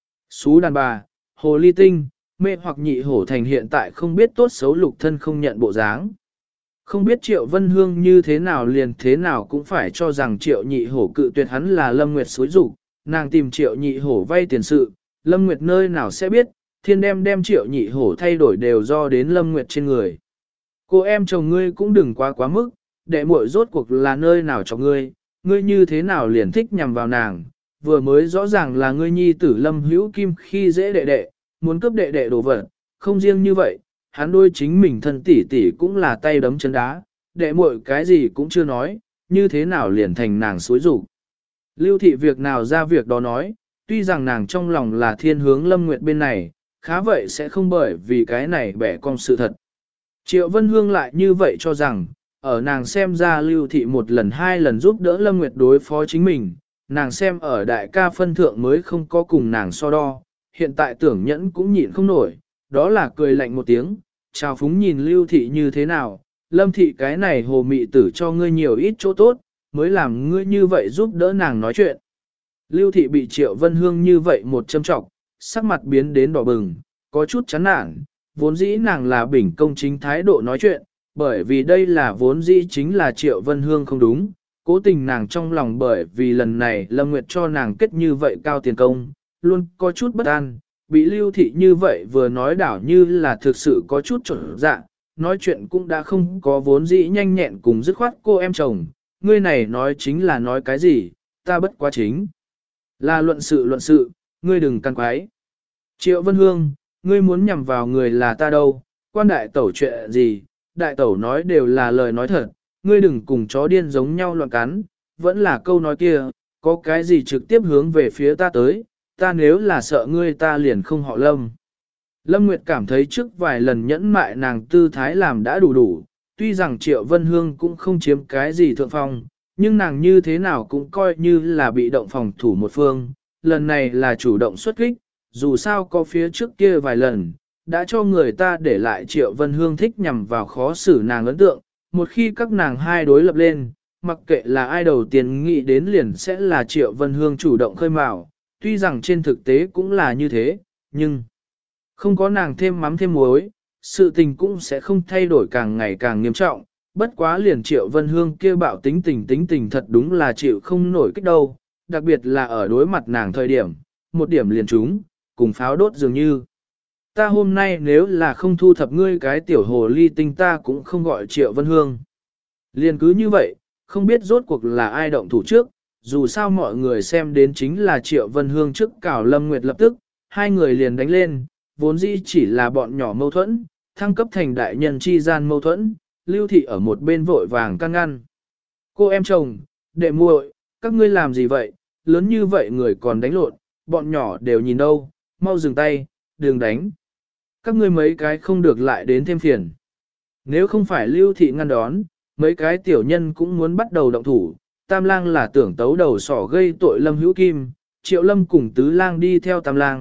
Xú đàn bà, hồ ly tinh, mê hoặc nhị hổ thành hiện tại không biết tốt xấu lục thân không nhận bộ dáng. Không biết Triệu Vân Hương như thế nào liền thế nào cũng phải cho rằng Triệu Nhị Hổ cự tuyệt hắn là Lâm Nguyệt xúi rục, nàng tìm Triệu Nhị Hổ vay tiền sự, Lâm Nguyệt nơi nào sẽ biết, thiên đem Triệu Nhị Hổ thay đổi đều do đến Lâm Nguyệt trên người. Cô em chồng ngươi cũng đừng quá mức, đệ muội rốt cuộc là nơi nào cho ngươi như thế nào liền thích nhằm vào nàng, vừa mới rõ ràng là ngươi nhi tử Lâm Hữu Kim khi dễ đệ đệ, muốn cướp đệ đệ đồ vật, không riêng như vậy. Hắn đôi chính mình thân tỷ tỷ cũng là tay đấm chân đá, đệ muội cái gì cũng chưa nói, như thế nào liền thành nàng xối rủ. Lưu thị việc nào ra việc đó nói, tuy rằng nàng trong lòng là thiên hướng Lâm Nguyệt bên này, khá vậy sẽ không bởi vì cái này bẻ cong sự thật. Triệu Vân Hương lại như vậy cho rằng, ở nàng xem ra Lưu thị một lần hai lần giúp đỡ Lâm Nguyệt đối phó chính mình, nàng xem ở đại ca phân thượng mới không có cùng nàng so đo, hiện tại tưởng nhẫn cũng nhịn không nổi, đó là cười lạnh một tiếng, chào phúng nhìn Lưu thị như thế nào, Lâm thị cái này hồ mị tử cho ngươi nhiều ít chỗ tốt, mới làm ngươi như vậy giúp đỡ nàng nói chuyện. Lưu thị bị Triệu Vân Hương như vậy một châm trọng, sắc mặt biến đến đỏ bừng, có chút chán nản, vốn dĩ nàng là bình công chính thái độ nói chuyện, bởi vì đây là vốn dĩ chính là Triệu Vân Hương không đúng, cố tình nàng trong lòng bởi vì lần này Lâm Nguyệt cho nàng kết như vậy cao tiền công, luôn có chút bất an. Bị Lưu thị như vậy vừa nói đảo như là thực sự có chút trở dạ, nói chuyện cũng đã không có vốn dĩ nhanh nhẹn cùng dứt khoát cô em chồng, ngươi này nói chính là nói cái gì, ta bất quá chính. Là luận sự, ngươi đừng căn quái. Triệu Vân Hương, ngươi muốn nhằm vào người là ta đâu, quan đại tẩu chuyện gì, đại tẩu nói đều là lời nói thật, ngươi đừng cùng chó điên giống nhau loạn cắn, vẫn là câu nói kia, có cái gì trực tiếp hướng về phía ta tới. Ta nếu là sợ ngươi ta liền không họ Lâm. Lâm Nguyệt cảm thấy trước vài lần nhẫn mại nàng tư thái làm đã đủ, tuy rằng Triệu Vân Hương cũng không chiếm cái gì thượng phong, nhưng nàng như thế nào cũng coi như là bị động phòng thủ một phương, lần này là chủ động xuất kích, dù sao có phía trước kia vài lần, đã cho người ta để lại Triệu Vân Hương thích nhằm vào khó xử nàng ấn tượng, một khi các nàng hai đối lập lên, mặc kệ là ai đầu tiên nghĩ đến liền sẽ là Triệu Vân Hương chủ động khơi mào. Tuy rằng trên thực tế cũng là như thế, nhưng không có nàng thêm mắm thêm muối, sự tình cũng sẽ không thay đổi càng ngày càng nghiêm trọng. Bất quá liền Triệu Vân Hương kia bạo tính tình thật đúng là chịu không nổi kích đâu, đặc biệt là ở đối mặt nàng thời điểm, một điểm liền trúng, cùng pháo đốt dường như. Ta hôm nay nếu là không thu thập ngươi cái tiểu hồ ly tinh ta cũng không gọi Triệu Vân Hương. Liền cứ như vậy, không biết rốt cuộc là ai động thủ trước. Dù sao mọi người xem đến chính là Triệu Vân Hương trước cào Lâm Nguyệt lập tức, hai người liền đánh lên, vốn dĩ chỉ là bọn nhỏ mâu thuẫn, thăng cấp thành đại nhân chi gian mâu thuẫn, Lưu thị ở một bên vội vàng can ngăn. Cô em chồng, đệ muội, các ngươi làm gì vậy, lớn như vậy người còn đánh lộn, bọn nhỏ đều nhìn đâu, mau dừng tay, đừng đánh. Các ngươi mấy cái không được lại đến thêm phiền. Nếu không phải Lưu thị ngăn đón, mấy cái tiểu nhân cũng muốn bắt đầu động thủ. Tam lang là tưởng tấu đầu sỏ gây tội Lâm Hữu Kim, Triệu Lâm cùng Tứ lang đi theo Tam lang,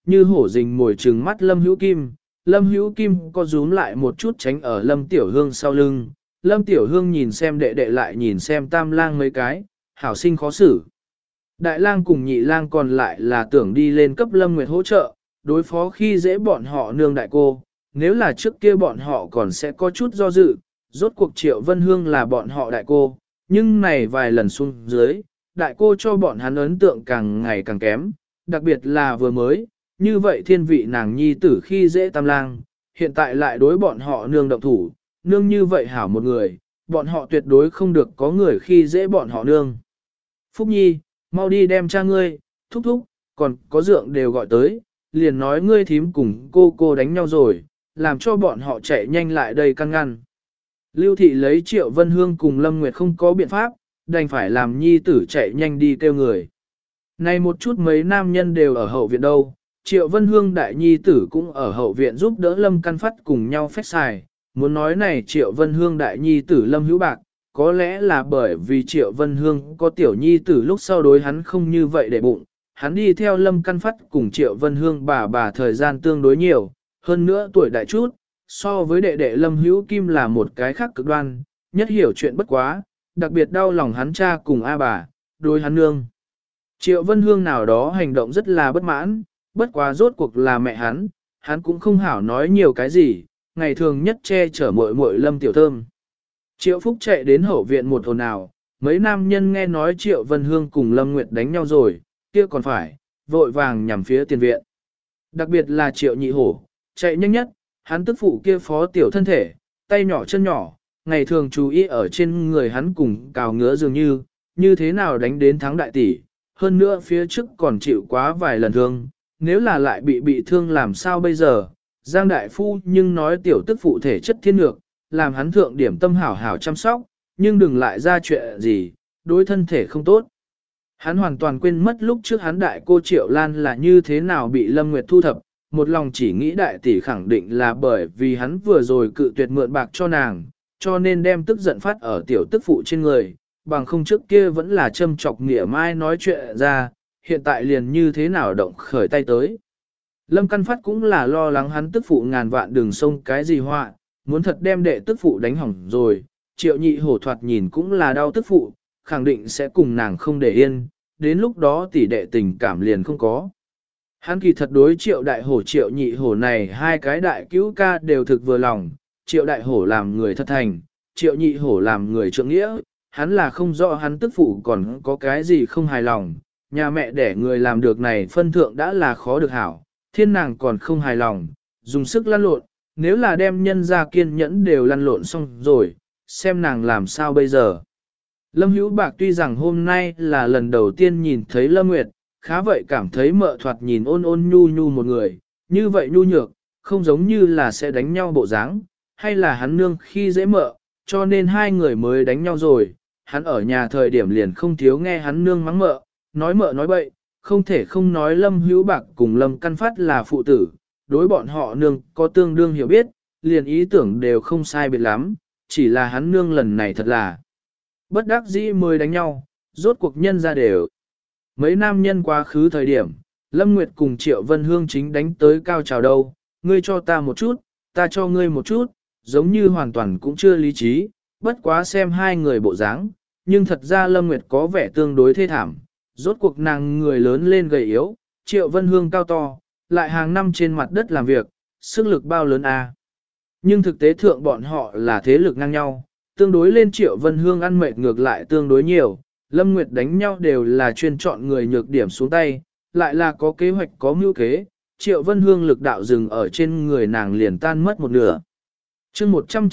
như hổ rình mồi trừng mắt Lâm Hữu Kim. Lâm Hữu Kim có rúm lại một chút tránh ở Lâm Tiểu Hương sau lưng. Lâm Tiểu Hương nhìn xem đệ đệ lại nhìn xem tam lang mấy cái, hảo sinh khó xử. Đại lang cùng nhị lang còn lại là tưởng đi lên cấp Lâm Nguyệt hỗ trợ, đối phó khi dễ bọn họ nương đại cô. Nếu là trước kia bọn họ còn sẽ có chút do dự, rốt cuộc Triệu Vân Hương là bọn họ đại cô, nhưng này vài lần xuống dưới, đại cô cho bọn hắn ấn tượng càng ngày càng kém, đặc biệt là vừa mới, như vậy thiên vị nàng nhi tử khi dễ tam lang, hiện tại lại đối bọn họ nương động thủ, nương như vậy hảo một người, bọn họ tuyệt đối không được có người khi dễ bọn họ nương. Phúc Nhi, mau đi đem cha ngươi, thúc thúc, còn có dượng đều gọi tới, liền nói ngươi thím cùng cô đánh nhau rồi, làm cho bọn họ chạy nhanh lại đây căn ngăn. Lưu Thị lấy Triệu Vân Hương cùng Lâm Nguyệt không có biện pháp, đành phải làm nhi tử chạy nhanh đi kêu người. Này một chút mấy nam nhân đều ở hậu viện đâu, Triệu Vân Hương đại nhi tử cũng ở hậu viện giúp đỡ Lâm Căn Phát cùng nhau phép xài. Muốn nói này Triệu Vân Hương đại nhi tử Lâm Hữu Bạc, có lẽ là bởi vì Triệu Vân Hương có tiểu nhi tử lúc sau đối hắn không như vậy để bụng. Hắn đi theo Lâm Căn Phát cùng Triệu Vân Hương bà thời gian tương đối nhiều, hơn nữa tuổi đại chút, so với đệ đệ Lâm Hữu Kim là một cái khác cực đoan, nhất hiểu chuyện bất quá, đặc biệt đau lòng hắn cha cùng a bà, đối hắn nương. Triệu Vân Hương nào đó hành động rất là bất mãn, bất quá rốt cuộc là mẹ hắn cũng không hảo nói nhiều cái gì, ngày thường nhất che chở muội muội Lâm Tiểu Thơm. Triệu Phúc chạy đến hậu viện một ồn ào, mấy nam nhân nghe nói Triệu Vân Hương cùng Lâm Nguyệt đánh nhau rồi, kia còn phải, vội vàng nhằm phía tiền viện. Đặc biệt là Triệu Nhị Hổ, chạy nhanh nhất, hắn tức phụ kia phó tiểu thân thể, tay nhỏ chân nhỏ, ngày thường chú ý ở trên người hắn cùng cào ngứa dường như thế nào đánh đến thắng đại tỷ, hơn nữa phía trước còn chịu quá vài lần thương, nếu là lại bị thương làm sao bây giờ, Giang Đại Phu nhưng nói tiểu tức phụ thể chất thiên lược, làm hắn thượng điểm tâm hảo hảo chăm sóc, nhưng đừng lại ra chuyện gì, đối thân thể không tốt. Hắn hoàn toàn quên mất lúc trước hắn đại cô Triệu Lan là như thế nào bị Lâm Nguyệt thu thập, một lòng chỉ nghĩ đại tỷ khẳng định là bởi vì hắn vừa rồi cự tuyệt mượn bạc cho nàng, cho nên đem tức giận phát ở tiểu tức phụ trên người, bằng không trước kia vẫn là châm chọc nghĩa mai nói chuyện ra, hiện tại liền như thế nào động khởi tay tới. Lâm Căn Phát cũng là lo lắng hắn tức phụ ngàn vạn đường sông cái gì họa, muốn thật đem đệ tức phụ đánh hỏng rồi, Triệu Nhị Hổ thoạt nhìn cũng là đau tức phụ, khẳng định sẽ cùng nàng không để yên, đến lúc đó tỷ đệ tình cảm liền không có. Hắn kỳ thật đối Triệu Đại Hổ Triệu Nhị Hổ này hai cái đại cứu ca đều thực vừa lòng, Triệu Đại Hổ làm người thật thành, Triệu Nhị Hổ làm người trượng nghĩa, hắn là không rõ hắn tức phụ còn có cái gì không hài lòng, nhà mẹ để người làm được này phân thượng đã là khó được hảo, thiên nàng còn không hài lòng, dùng sức lăn lộn, nếu là đem nhân ra kiên nhẫn đều lăn lộn xong rồi, xem nàng làm sao bây giờ. Lâm Hữu Bạc tuy rằng hôm nay là lần đầu tiên nhìn thấy Lâm Nguyệt, khá vậy cảm thấy mợ thoạt nhìn ôn nhu nhu một người, như vậy nhu nhược, không giống như là sẽ đánh nhau bộ dáng, hay là hắn nương khi dễ mợ, cho nên hai người mới đánh nhau rồi. Hắn ở nhà thời điểm liền không thiếu nghe hắn nương mắng mợ nói bậy, không thể không nói Lâm Hữu Bạc cùng Lâm Căn Phát là phụ tử, đối bọn họ nương có tương đương hiểu biết, liền ý tưởng đều không sai biệt lắm, chỉ là hắn nương lần này thật là bất đắc dĩ mới đánh nhau, rốt cuộc nhân ra đều. Mấy nam nhân quá khứ thời điểm, Lâm Nguyệt cùng Triệu Vân Hương chính đánh tới cao trào đâu, ngươi cho ta một chút, ta cho ngươi một chút, giống như hoàn toàn cũng chưa lý trí, bất quá xem hai người bộ dáng, nhưng thật ra Lâm Nguyệt có vẻ tương đối thê thảm, rốt cuộc nàng người lớn lên gầy yếu, Triệu Vân Hương cao to, lại hàng năm trên mặt đất làm việc, sức lực bao lớn à. Nhưng thực tế thượng bọn họ là thế lực ngang nhau, tương đối lên Triệu Vân Hương ăn mệt ngược lại tương đối nhiều, Lâm Nguyệt đánh nhau đều là chuyên chọn người nhược điểm xuống tay, lại là có kế hoạch có mưu kế, Triệu Vân Hương lực đạo dừng ở trên người nàng liền tan mất một nửa. chương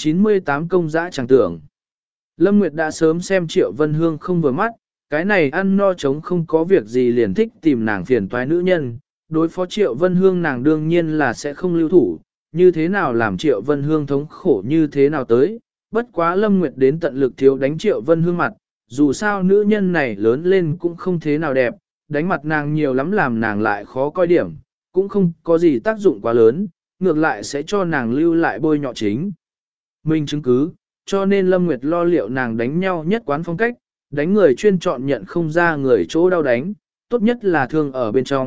198 công dã chẳng tưởng. Lâm Nguyệt đã sớm xem Triệu Vân Hương không vừa mắt, cái này ăn no chống không có việc gì liền thích tìm nàng phiền toái nữ nhân, đối phó Triệu Vân Hương nàng đương nhiên là sẽ không lưu thủ, như thế nào làm Triệu Vân Hương thống khổ như thế nào tới, bất quá Lâm Nguyệt đến tận lực thiếu đánh Triệu Vân Hương mặt, dù sao nữ nhân này lớn lên cũng không thế nào đẹp, đánh mặt nàng nhiều lắm làm nàng lại khó coi điểm, cũng không có gì tác dụng quá lớn, ngược lại sẽ cho nàng lưu lại bôi nhọ chính. Mình chứng cứ, cho nên Lâm Nguyệt lo liệu nàng đánh nhau nhất quán phong cách, đánh người chuyên chọn nhận không ra người chỗ đau đánh, tốt nhất là thương ở bên trong,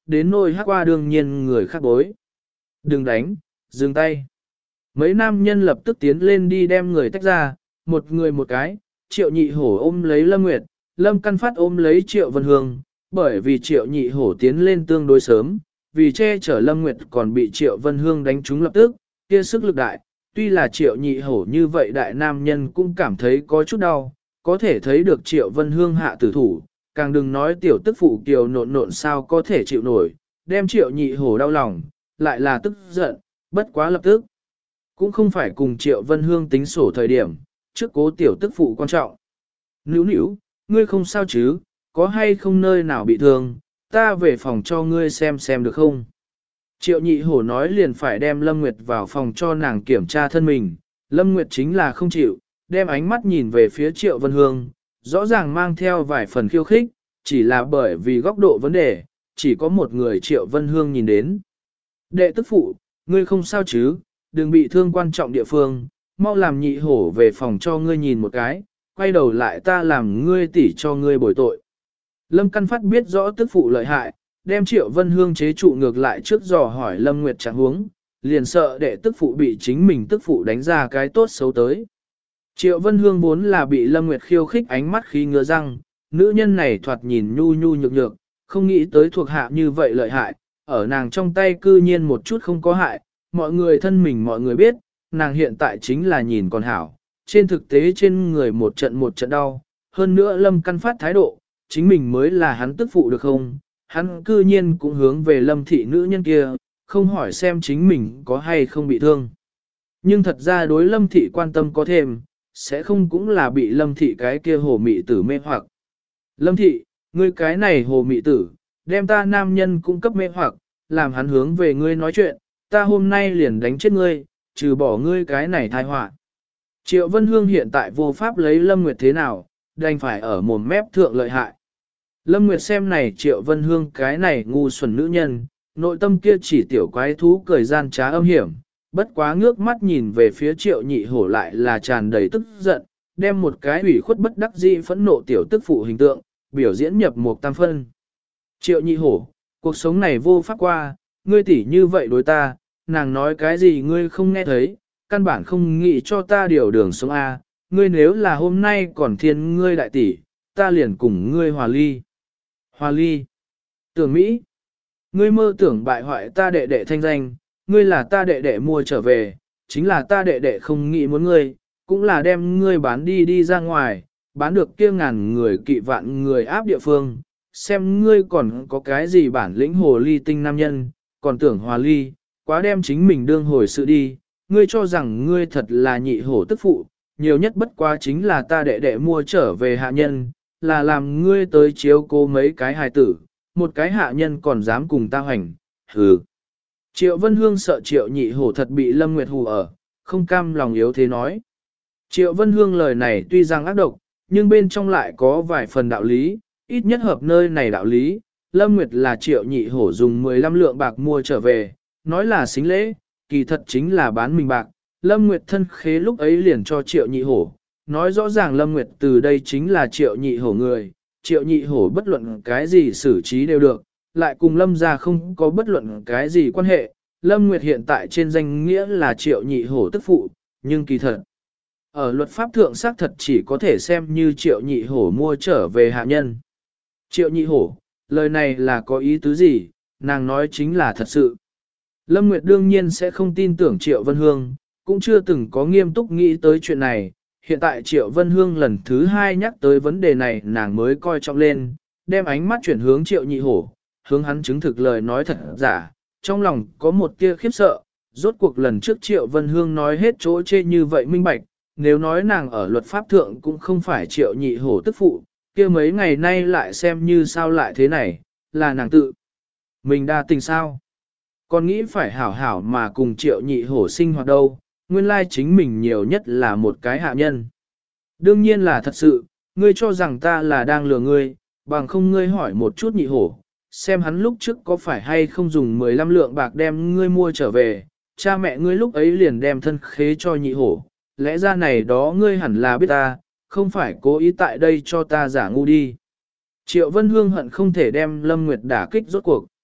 đến nôi hắc qua đương nhiên người khác bối. Đừng đánh, dừng tay. Mấy nam nhân lập tức tiến lên đi đem người tách ra, một người một cái, Triệu Nhị Hổ ôm lấy Lâm Nguyệt, Lâm Căn Phát ôm lấy Triệu Vân Hương, bởi vì Triệu Nhị Hổ tiến lên tương đối sớm, vì che chở Lâm Nguyệt còn bị Triệu Vân Hương đánh trúng lập tức, kia sức lực đại, tuy là Triệu Nhị Hổ như vậy đại nam nhân cũng cảm thấy có chút đau, có thể thấy được Triệu Vân Hương hạ tử thủ, càng đừng nói tiểu tức phụ kiều nộn nộn sao có thể chịu nổi, đem Triệu Nhị Hổ đau lòng, lại là tức giận, bất quá lập tức. Cũng không phải cùng Triệu Vân Hương tính sổ thời điểm, trước cố tiểu tức phụ quan trọng. Nữu nữu, ngươi không sao chứ, có hay không nơi nào bị thương, ta về phòng cho ngươi xem được không? Triệu Nhị Hổ nói liền phải đem Lâm Nguyệt vào phòng cho nàng kiểm tra thân mình, Lâm Nguyệt chính là không chịu, đem ánh mắt nhìn về phía Triệu Vân Hương, rõ ràng mang theo vài phần khiêu khích, chỉ là bởi vì góc độ vấn đề, chỉ có một người Triệu Vân Hương nhìn đến. Đệ tức phụ, ngươi không sao chứ, đừng bị thương quan trọng địa phương, mau làm Nhị Hổ về phòng cho ngươi nhìn một cái, quay đầu lại ta làm ngươi tỉ cho ngươi bồi tội. Lâm Căn Phát biết rõ tức phụ lợi hại, đem Triệu Vân Hương chế trụ ngược lại trước dò hỏi Lâm Nguyệt trạng huống, liền sợ đệ tức phụ bị chính mình tức phụ đánh ra cái tốt xấu tới. Triệu Vân Hương vốn là bị Lâm Nguyệt khiêu khích ánh mắt khi ngứa răng, nữ nhân này thoạt nhìn nhu nhu nhược nhược, không nghĩ tới thuộc hạ như vậy lợi hại, ở nàng trong tay cư nhiên một chút không có hại, mọi người thân mình mọi người biết, nàng hiện tại chính là nhìn còn hảo, trên thực tế trên người một trận đau, hơn nữa Lâm Căn Phát thái độ, chính mình mới là hắn tức phụ được không, hắn cư nhiên cũng hướng về Lâm thị nữ nhân kia, không hỏi xem chính mình có hay không bị thương. Nhưng thật ra đối Lâm thị quan tâm có thêm, sẽ không cũng là bị Lâm thị cái kia hồ mị tử mê hoặc. Lâm thị, ngươi cái này hồ mị tử, đem ta nam nhân cung cấp mê hoặc, làm hắn hướng về ngươi nói chuyện, ta hôm nay liền đánh chết ngươi, trừ bỏ ngươi cái này tai họa. Triệu Vân Hương hiện tại vô pháp lấy Lâm Nguyệt thế nào, đành phải ở mồm mép thượng lợi hại. Lâm Nguyệt xem này Triệu Vân Hương cái này ngu xuẩn nữ nhân, nội tâm kia chỉ tiểu quái thú cười gian trá âm hiểm, bất quá ngước mắt nhìn về phía Triệu Nhị Hổ lại là tràn đầy tức giận, đem một cái ủy khuất bất đắc dĩ phẫn nộ tiểu tức phụ hình tượng, biểu diễn nhập một tam phân. Triệu Nhị Hổ, cuộc sống này vô pháp qua, ngươi tỉ như vậy đối ta, nàng nói cái gì ngươi không nghe thấy, căn bản không nghĩ cho ta điều đường sống A, ngươi nếu là hôm nay còn thiên ngươi đại tỷ, ta liền cùng ngươi hòa ly. Hòa ly. Tưởng Mỹ. Ngươi mơ tưởng bại hoại ta đệ đệ thanh danh, ngươi là ta đệ đệ mua trở về, chính là ta đệ đệ không nghĩ muốn ngươi, cũng là đem ngươi bán đi ra ngoài, bán được kia ngàn người kỵ vạn người áp địa phương, xem ngươi còn có cái gì bản lĩnh hồ ly tinh nam nhân, còn tưởng hòa ly, quá đem chính mình đương hồi sự đi, ngươi cho rằng ngươi thật là nhị hổ tức phụ, nhiều nhất bất quá chính là ta đệ đệ mua trở về hạ nhân, là làm ngươi tới chiếu cố mấy cái hài tử, một cái hạ nhân còn dám cùng ta hành, hừ. Triệu Vân Hương sợ Triệu Nhị Hổ thật bị Lâm Nguyệt hù ở, không cam lòng yếu thế nói. Triệu Vân Hương lời này tuy rằng ác độc, nhưng bên trong lại có vài phần đạo lý, ít nhất hợp nơi này đạo lý. Lâm Nguyệt là Triệu Nhị Hổ dùng 15 lượng bạc mua trở về, nói là xính lễ, kỳ thật chính là bán mình bạc. Lâm Nguyệt thân khế lúc ấy liền cho Triệu Nhị Hổ, nói rõ ràng Lâm Nguyệt từ đây chính là Triệu Nhị Hổ người, Triệu Nhị Hổ bất luận cái gì xử trí đều được, lại cùng Lâm gia không có bất luận cái gì quan hệ. Lâm Nguyệt hiện tại trên danh nghĩa là Triệu Nhị Hổ tức phụ, nhưng kỳ thật, ở luật pháp thượng xác thật chỉ có thể xem như Triệu Nhị Hổ mua trở về hạ nhân. Triệu Nhị Hổ, lời này là có ý tứ gì, nàng nói chính là thật sự. Lâm Nguyệt đương nhiên sẽ không tin tưởng Triệu Vân Hương, cũng chưa từng có nghiêm túc nghĩ tới chuyện này. Hiện tại Triệu Vân Hương lần thứ hai nhắc tới vấn đề này nàng mới coi trọng lên, đem ánh mắt chuyển hướng Triệu Nhị Hổ, hướng hắn chứng thực lời nói thật giả, trong lòng có một tia khiếp sợ, rốt cuộc lần trước Triệu Vân Hương nói hết chỗ chê như vậy minh bạch, nếu nói nàng ở luật pháp thượng cũng không phải Triệu Nhị Hổ tức phụ, kia mấy ngày nay lại xem như sao lại thế này, là nàng tự. Mình đa tình sao? Còn nghĩ phải hảo hảo mà cùng Triệu Nhị Hổ sinh hoạt đâu, nguyên lai chính mình nhiều nhất là một cái hạ nhân. Đương nhiên là thật sự, ngươi cho rằng ta là đang lừa ngươi, bằng không ngươi hỏi một chút Nhị Hổ, xem hắn lúc trước có phải hay không dùng 15 lượng bạc đem ngươi mua trở về, cha mẹ ngươi lúc ấy liền đem thân khế cho Nhị Hổ, lẽ ra này đó ngươi hẳn là biết ta, không phải cố ý tại đây cho ta giả ngu đi. Triệu Vân Hương hận không thể đem Lâm Nguyệt đả kích rốt cuộc.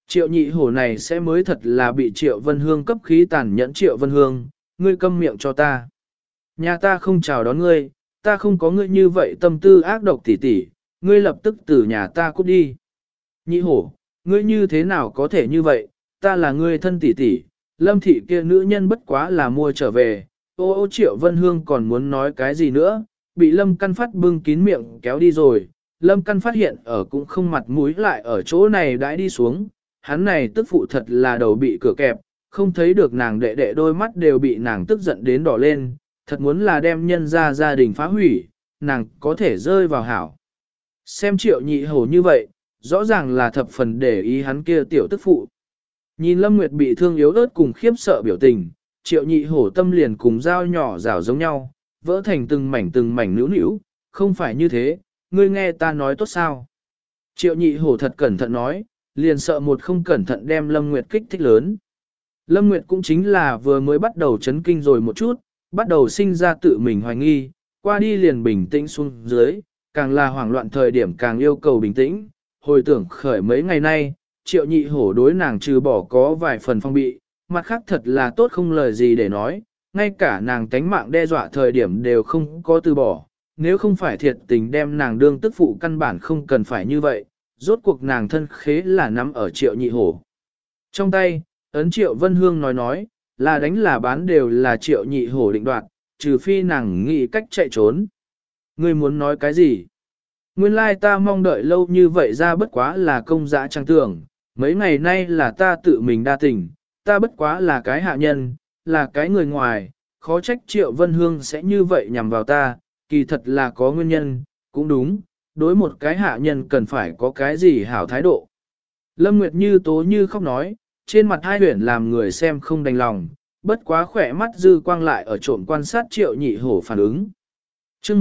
Triệu nhị hổ này sẽ mới thật là bị Triệu Vân Hương cấp khí tàn nhẫn. Triệu Vân Hương, ngươi câm miệng cho ta. Nhà ta không chào đón ngươi, ta không có ngươi như vậy tâm tư ác độc tỉ tỉ, ngươi lập tức từ nhà ta cút đi. Nhị hổ, ngươi như thế nào có thể như vậy, ta là ngươi thân tỉ tỉ, Lâm thị kia nữ nhân bất quá là mua trở về. Ô Triệu Vân Hương còn muốn nói cái gì nữa, bị Lâm Căn Phát bưng kín miệng kéo đi rồi. Lâm Căn phát hiện ở cũng không mặt mũi lại ở chỗ này đãi đi xuống, hắn này tức phụ thật là đầu bị cửa kẹp, không thấy được nàng đệ đệ đôi mắt đều bị nàng tức giận đến đỏ lên, thật muốn là đem nhân ra gia đình phá hủy, nàng có thể rơi vào hảo. Xem Triệu nhị hổ như vậy, rõ ràng là thập phần để ý hắn kia tiểu tức phụ. Nhìn Lâm Nguyệt bị thương yếu ớt cùng khiếp sợ biểu tình, Triệu nhị hổ tâm liền cùng dao nhỏ rảo giống nhau, vỡ thành từng mảnh nữu nữu, không phải như thế, ngươi nghe ta nói tốt sao. Triệu nhị hổ thật cẩn thận nói, liền sợ một không cẩn thận đem Lâm Nguyệt kích thích lớn. Lâm Nguyệt cũng chính là vừa mới bắt đầu chấn kinh rồi một chút, bắt đầu sinh ra tự mình hoài nghi, qua đi liền bình tĩnh xuống dưới, càng là hoảng loạn thời điểm càng yêu cầu bình tĩnh, hồi tưởng khởi mấy ngày nay, Triệu nhị hổ đối nàng trừ bỏ có vài phần phong bị, mặt khác thật là tốt không lời gì để nói, ngay cả nàng tánh mạng đe dọa thời điểm đều không có từ bỏ, nếu không phải thiệt tình đem nàng đương tức phụ căn bản không cần phải như vậy, rốt cuộc nàng thân khế là nắm ở Triệu nhị hổ. Trong tay, ấn Triệu Vân Hương nói, là đánh là bán đều là Triệu nhị hổ định đoạt, trừ phi nàng nghĩ cách chạy trốn. Ngươi muốn nói cái gì? Nguyên lai ta mong đợi lâu như vậy ra bất quá là công dã trang tưởng, mấy ngày nay là ta tự mình đa tình, ta bất quá là cái hạ nhân, là cái người ngoài, khó trách Triệu Vân Hương sẽ như vậy nhằm vào ta, kỳ thật là có nguyên nhân, cũng đúng, đối một cái hạ nhân cần phải có cái gì hảo thái độ. Lâm Nguyệt như tố như khóc nói, trên mặt hai huyển làm người xem không đành lòng, bất quá khỏe mắt dư quang lại ở trộm quan sát Triệu nhị hổ phản ứng. chương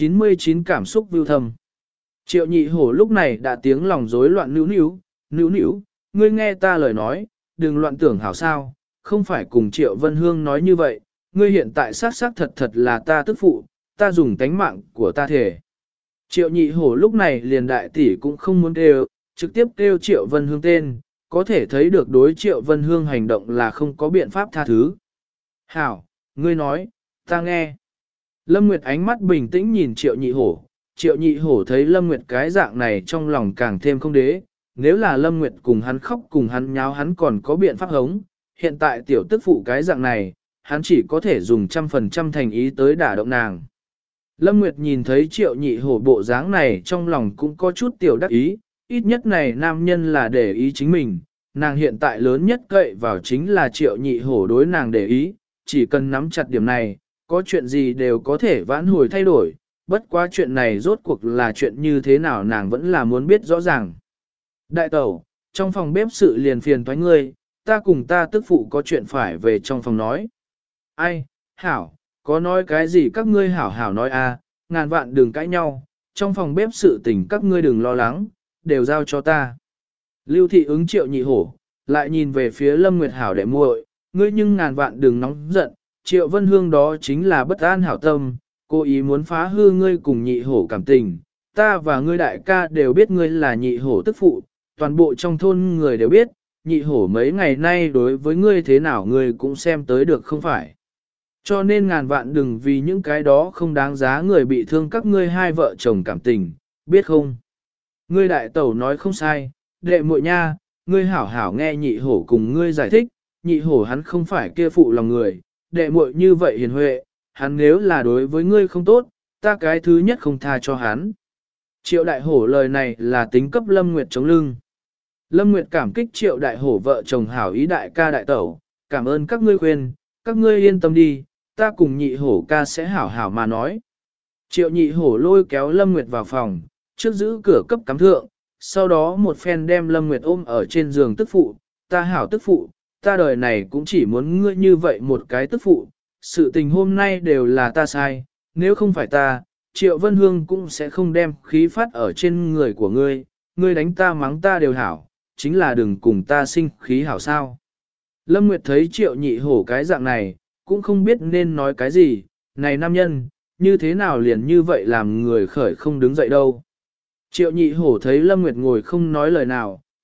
199 cảm xúc vưu thầm. Triệu nhị hổ lúc này đã tiếng lòng rối loạn nữu nữu, ngươi nghe ta lời nói, đừng loạn tưởng hảo sao, không phải cùng Triệu Vân Hương nói như vậy, ngươi hiện tại xác thật là ta tức phụ, ta dùng tánh mạng của ta thể. Triệu nhị hổ lúc này liền đại tỷ cũng không muốn kêu, trực tiếp kêu Triệu Vân Hương tên, có thể thấy được đối Triệu Vân Hương hành động là không có biện pháp tha thứ. Hảo, ngươi nói, ta nghe. Lâm Nguyệt ánh mắt bình tĩnh nhìn Triệu nhị hổ, Triệu nhị hổ thấy Lâm Nguyệt cái dạng này trong lòng càng thêm không đế, nếu là Lâm Nguyệt cùng hắn khóc cùng hắn nháo hắn còn có biện pháp hống, hiện tại tiểu tức phụ cái dạng này, hắn chỉ có thể dùng 100% thành ý tới đả động nàng. Lâm Nguyệt nhìn thấy Triệu nhị hổ bộ dáng này trong lòng cũng có chút tiểu đắc ý, ít nhất này nam nhân là để ý chính mình, nàng hiện tại lớn nhất cậy vào chính là Triệu nhị hổ đối nàng để ý, chỉ cần nắm chặt điểm này, có chuyện gì đều có thể vãn hồi thay đổi, bất quá chuyện này rốt cuộc là chuyện như thế nào nàng vẫn là muốn biết rõ ràng. Đại tẩu, trong phòng bếp sự liền phiền toái ngươi, ta cùng ta tức phụ có chuyện phải về trong phòng nói. Ai, hảo, có nói cái gì các ngươi hảo hảo nói à, ngàn vạn đừng cãi nhau, trong phòng bếp sự tình các ngươi đừng lo lắng, đều giao cho ta. Lưu thị ứng Triệu nhị hổ, lại nhìn về phía Lâm Nguyệt hảo đệ muội, ngươi nhưng ngàn vạn đừng nóng giận, Triệu Vân Hương đó chính là bất an hảo tâm, cố ý muốn phá hư ngươi cùng nhị hổ cảm tình, ta và ngươi đại ca đều biết ngươi là nhị hổ tức phụ, toàn bộ trong thôn người đều biết, nhị hổ mấy ngày nay đối với ngươi thế nào ngươi cũng xem tới được không phải. Cho nên ngàn vạn đừng vì những cái đó không đáng giá người bị thương các ngươi hai vợ chồng cảm tình, biết không? Ngươi đại tẩu nói không sai, đệ muội nha, ngươi hảo hảo nghe nhị hổ cùng ngươi giải thích, nhị hổ hắn không phải kia phụ lòng người, đệ muội như vậy hiền huệ, hắn nếu là đối với ngươi không tốt, ta cái thứ nhất không tha cho hắn. Triệu đại hổ lời này là tính cấp Lâm Nguyệt chống lưng. Lâm Nguyệt cảm kích Triệu đại hổ vợ chồng hảo ý đại ca đại tẩu, cảm ơn các ngươi khuyên, các ngươi yên tâm đi, ta cùng nhị hổ ca sẽ hảo hảo mà nói. Triệu nhị hổ lôi kéo Lâm Nguyệt vào phòng, trước giữ cửa cấp cắm thượng, sau đó một phen đem Lâm Nguyệt ôm ở trên giường tức phụ, ta hảo tức phụ, ta đời này cũng chỉ muốn ngươi như vậy một cái tức phụ, sự tình hôm nay đều là ta sai, nếu không phải ta, Triệu Vân Hương cũng sẽ không đem khí phát ở trên người của ngươi, ngươi đánh ta mắng ta đều hảo, chính là đừng cùng ta sinh khí hảo sao. Lâm Nguyệt thấy Triệu nhị hổ cái dạng này, cũng không biết nên nói cái gì, này nam nhân, như thế nào liền như vậy làm người khởi không đứng dậy đâu. Triệu nhị hổ thấy Lâm Nguyệt ngồi không nói lời nào,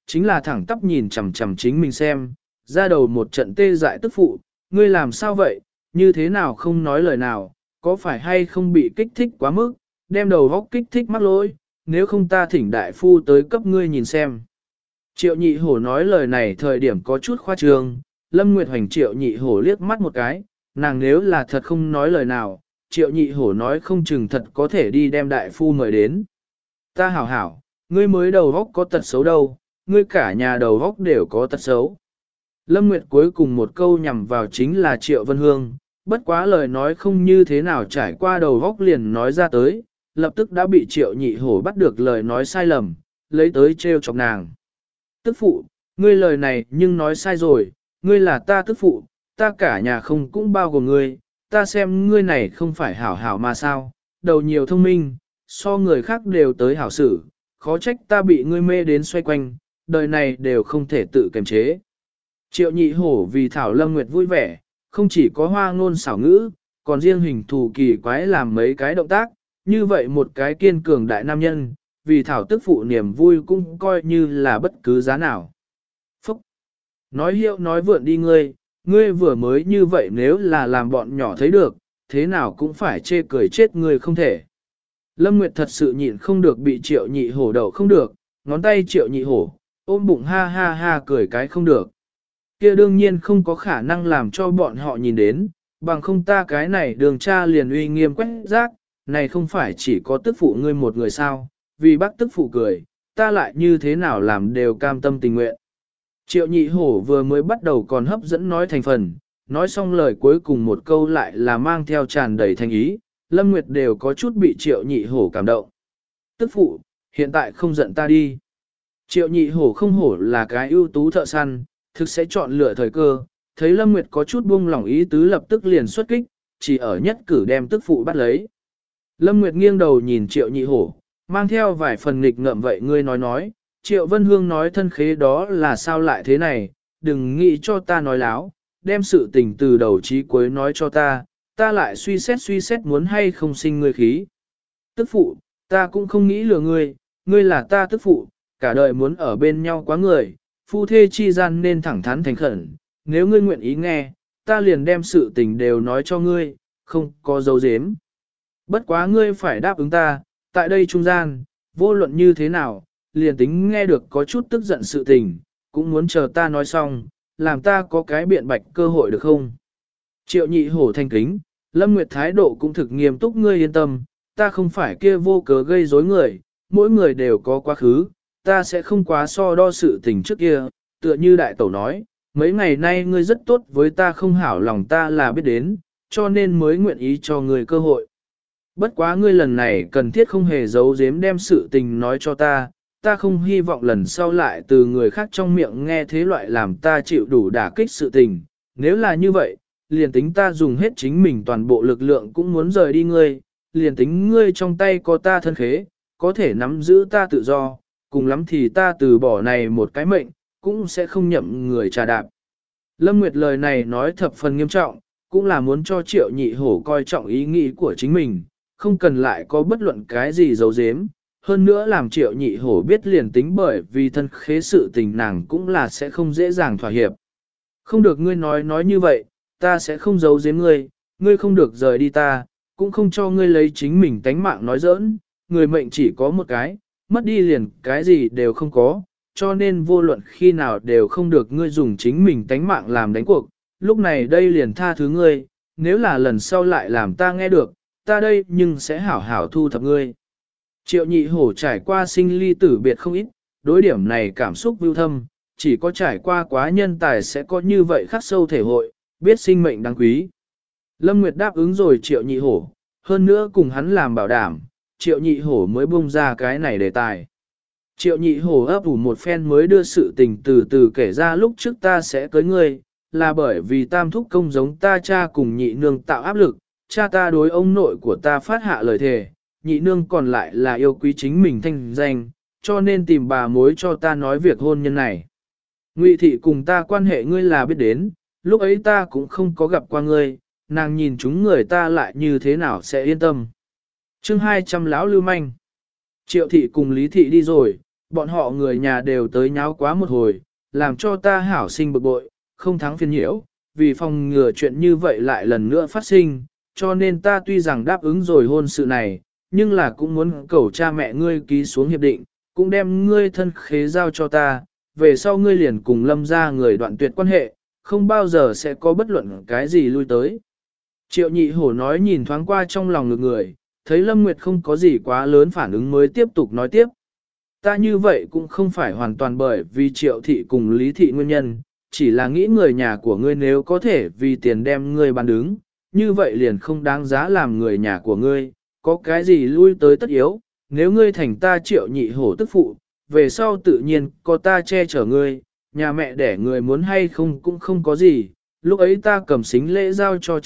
chính là thẳng tắp nhìn chằm chằm chính mình xem, ra đầu một trận tê dại tức phụ, ngươi làm sao vậy, như thế nào không nói lời nào, có phải hay không bị kích thích quá mức, đem đầu góc kích thích mắc lỗi, nếu không ta thỉnh đại phu tới cấp ngươi nhìn xem. Triệu nhị hổ nói lời này thời điểm có chút khoa trương, Lâm Nguyệt Hoành triệu nhị hổ liếc mắt một cái, nàng nếu là thật không nói lời nào, triệu nhị hổ nói không chừng thật có thể đi đem đại phu mời đến. Ta hảo hảo, ngươi mới đầu góc có tật xấu đâu, ngươi cả nhà đầu góc đều có tật xấu. Lâm Nguyệt cuối cùng một câu nhằm vào chính là Triệu Vân Hương, bất quá lời nói không như thế nào trải qua đầu góc liền nói ra tới, lập tức đã bị Triệu Nhị Hổ bắt được lời nói sai lầm, lấy tới trêu chọc nàng. Tức phụ, ngươi lời này nhưng nói sai rồi, ngươi là ta tức phụ, ta cả nhà không cũng bao gồm ngươi, ta xem ngươi này không phải hảo hảo mà sao, đầu nhiều thông minh, so người khác đều tới hảo xử, khó trách ta bị ngươi mê đến xoay quanh, đời này đều không thể tự kiềm chế. Triệu nhị hổ vì Thảo Lâm Nguyệt vui vẻ, không chỉ có hoa ngôn xảo ngữ, còn riêng hình thù kỳ quái làm mấy cái động tác, như vậy một cái kiên cường đại nam nhân, vì Thảo tức phụ niềm vui cũng coi như là bất cứ giá nào. Phúc! Nói hiệu nói vượn đi ngươi vừa mới như vậy nếu là làm bọn nhỏ thấy được, thế nào cũng phải chê cười chết ngươi không thể. Lâm Nguyệt thật sự nhịn không được bị Triệu nhị hổ đậu không được, ngón tay Triệu nhị hổ, ôm bụng ha ha ha cười cái không được. Kia đương nhiên không có khả năng làm cho bọn họ nhìn đến, bằng không ta cái này đường cha liền uy nghiêm quét rác, này không phải chỉ có tức phụ ngươi một người sao, vì bác tức phụ cười, ta lại như thế nào làm đều cam tâm tình nguyện. Triệu nhị hổ vừa mới bắt đầu còn hấp dẫn nói thành phần, nói xong lời cuối cùng một câu lại là mang theo tràn đầy thành ý, Lâm Nguyệt đều có chút bị triệu nhị hổ cảm động. Tức phụ, hiện tại không giận ta đi. Triệu nhị hổ không hổ là cái ưu tú thợ săn, thực sẽ chọn lựa thời cơ, thấy Lâm Nguyệt có chút buông lỏng ý tứ lập tức liền xuất kích, chỉ ở nhất cử đem tức phụ bắt lấy. Lâm Nguyệt nghiêng đầu nhìn Triệu nhị hổ, mang theo vài phần nghịch ngợm vậy ngươi nói, Triệu Vân Hương nói thân khế đó là sao lại thế này, đừng nghĩ cho ta nói láo, đem sự tình từ đầu chí cuối nói cho ta lại suy xét muốn hay không sinh ngươi khí. Tức phụ, ta cũng không nghĩ lừa ngươi là ta tức phụ, cả đời muốn ở bên nhau quá người, phu thê chi gian nên thẳng thắn thành khẩn, nếu ngươi nguyện ý nghe, ta liền đem sự tình đều nói cho ngươi, không có dấu dếm. Bất quá ngươi phải đáp ứng ta, tại đây trung gian, vô luận như thế nào, liền tính nghe được có chút tức giận sự tình, cũng muốn chờ ta nói xong, làm ta có cái biện bạch cơ hội được không? Triệu nhị hổ thanh kính, Lâm Nguyệt thái độ cũng thực nghiêm túc ngươi yên tâm, ta không phải kia vô cớ gây rối người, mỗi người đều có quá khứ, ta sẽ không quá so đo sự tình trước kia, tựa như đại tẩu nói, mấy ngày nay ngươi rất tốt với ta không hảo lòng ta là biết đến, cho nên mới nguyện ý cho ngươi cơ hội. Bất quá ngươi lần này cần thiết không hề giấu giếm đem sự tình nói cho ta không hy vọng lần sau lại từ người khác trong miệng nghe thế loại làm ta chịu đủ đả kích sự tình, nếu là như vậy, liền tính ta dùng hết chính mình toàn bộ lực lượng cũng muốn rời đi ngươi, liền tính ngươi trong tay có ta thân khế, có thể nắm giữ ta tự do, cùng lắm thì ta từ bỏ này một cái mệnh, cũng sẽ không nhậm người trà đạp. Lâm Nguyệt lời này nói thập phần nghiêm trọng, cũng là muốn cho Triệu nhị hổ coi trọng ý nghĩ của chính mình, không cần lại có bất luận cái gì giấu giếm. Hơn nữa làm Triệu nhị hổ biết liền tính bởi vì thân khế sự tình nàng cũng là sẽ không dễ dàng thỏa hiệp. Không được ngươi nói như vậy, ta sẽ không giấu giếm ngươi không được rời đi ta, cũng không cho ngươi lấy chính mình tánh mạng nói giỡn, người mệnh chỉ có một cái, mất đi liền cái gì đều không có, cho nên vô luận khi nào đều không được ngươi dùng chính mình tánh mạng làm đánh cuộc, lúc này đây liền tha thứ ngươi, nếu là lần sau lại làm ta nghe được, ta đây nhưng sẽ hảo hảo thu thập ngươi. Triệu nhị hổ trải qua sinh ly tử biệt không ít, đối điểm này cảm xúc vưu thâm, chỉ có trải qua quá nhân tài sẽ có như vậy khắc sâu thể hội, biết sinh mệnh đáng quý. Lâm Nguyệt đáp ứng rồi Triệu nhị hổ, hơn nữa cùng hắn làm bảo đảm, Triệu nhị hổ mới buông ra cái này đề tài. Triệu nhị hổ ấp ủ một phen mới đưa sự tình từ từ kể ra lúc trước ta sẽ cưới ngươi, là bởi vì tam thúc công giống ta cha cùng nhị nương tạo áp lực, cha ta đối ông nội của ta phát hạ lời thề, nhị nương còn lại là yêu quý chính mình thanh danh, cho nên tìm bà mối cho ta nói việc hôn nhân này. Ngụy thị cùng ta quan hệ ngươi là biết đến, lúc ấy ta cũng không có gặp qua ngươi, nàng nhìn chúng người ta lại như thế nào sẽ yên tâm. Chương 200 lão lưu manh. Triệu thị cùng Lý thị đi rồi, bọn họ người nhà đều tới nháo quá một hồi, làm cho ta hảo sinh bực bội, không thắng phiền nhiễu, vì phòng ngừa chuyện như vậy lại lần nữa phát sinh, cho nên ta tuy rằng đáp ứng rồi hôn sự này, nhưng là cũng muốn cầu cha mẹ ngươi ký xuống hiệp định, cũng đem ngươi thân khế giao cho ta, về sau ngươi liền cùng Lâm gia người đoạn tuyệt quan hệ, không bao giờ sẽ có bất luận cái gì lui tới. Triệu nhị hổ nói nhìn thoáng qua trong lòng ngực người, thấy Lâm Nguyệt không có gì quá lớn phản ứng mới tiếp tục nói tiếp. Ta như vậy cũng không phải hoàn toàn bởi vì triệu thị cùng lý thị nguyên nhân, chỉ là nghĩ người nhà của ngươi nếu có thể vì tiền đem ngươi bán đứng, như vậy liền không đáng giá làm người nhà của ngươi, có cái gì lui tới tất yếu, nếu ngươi thành ta triệu nhị hổ tức phụ, về sau tự nhiên có ta che chở ngươi, nhà mẹ đẻ người muốn hay không cũng không có gì, lúc ấy ta cầm xính lễ giao cho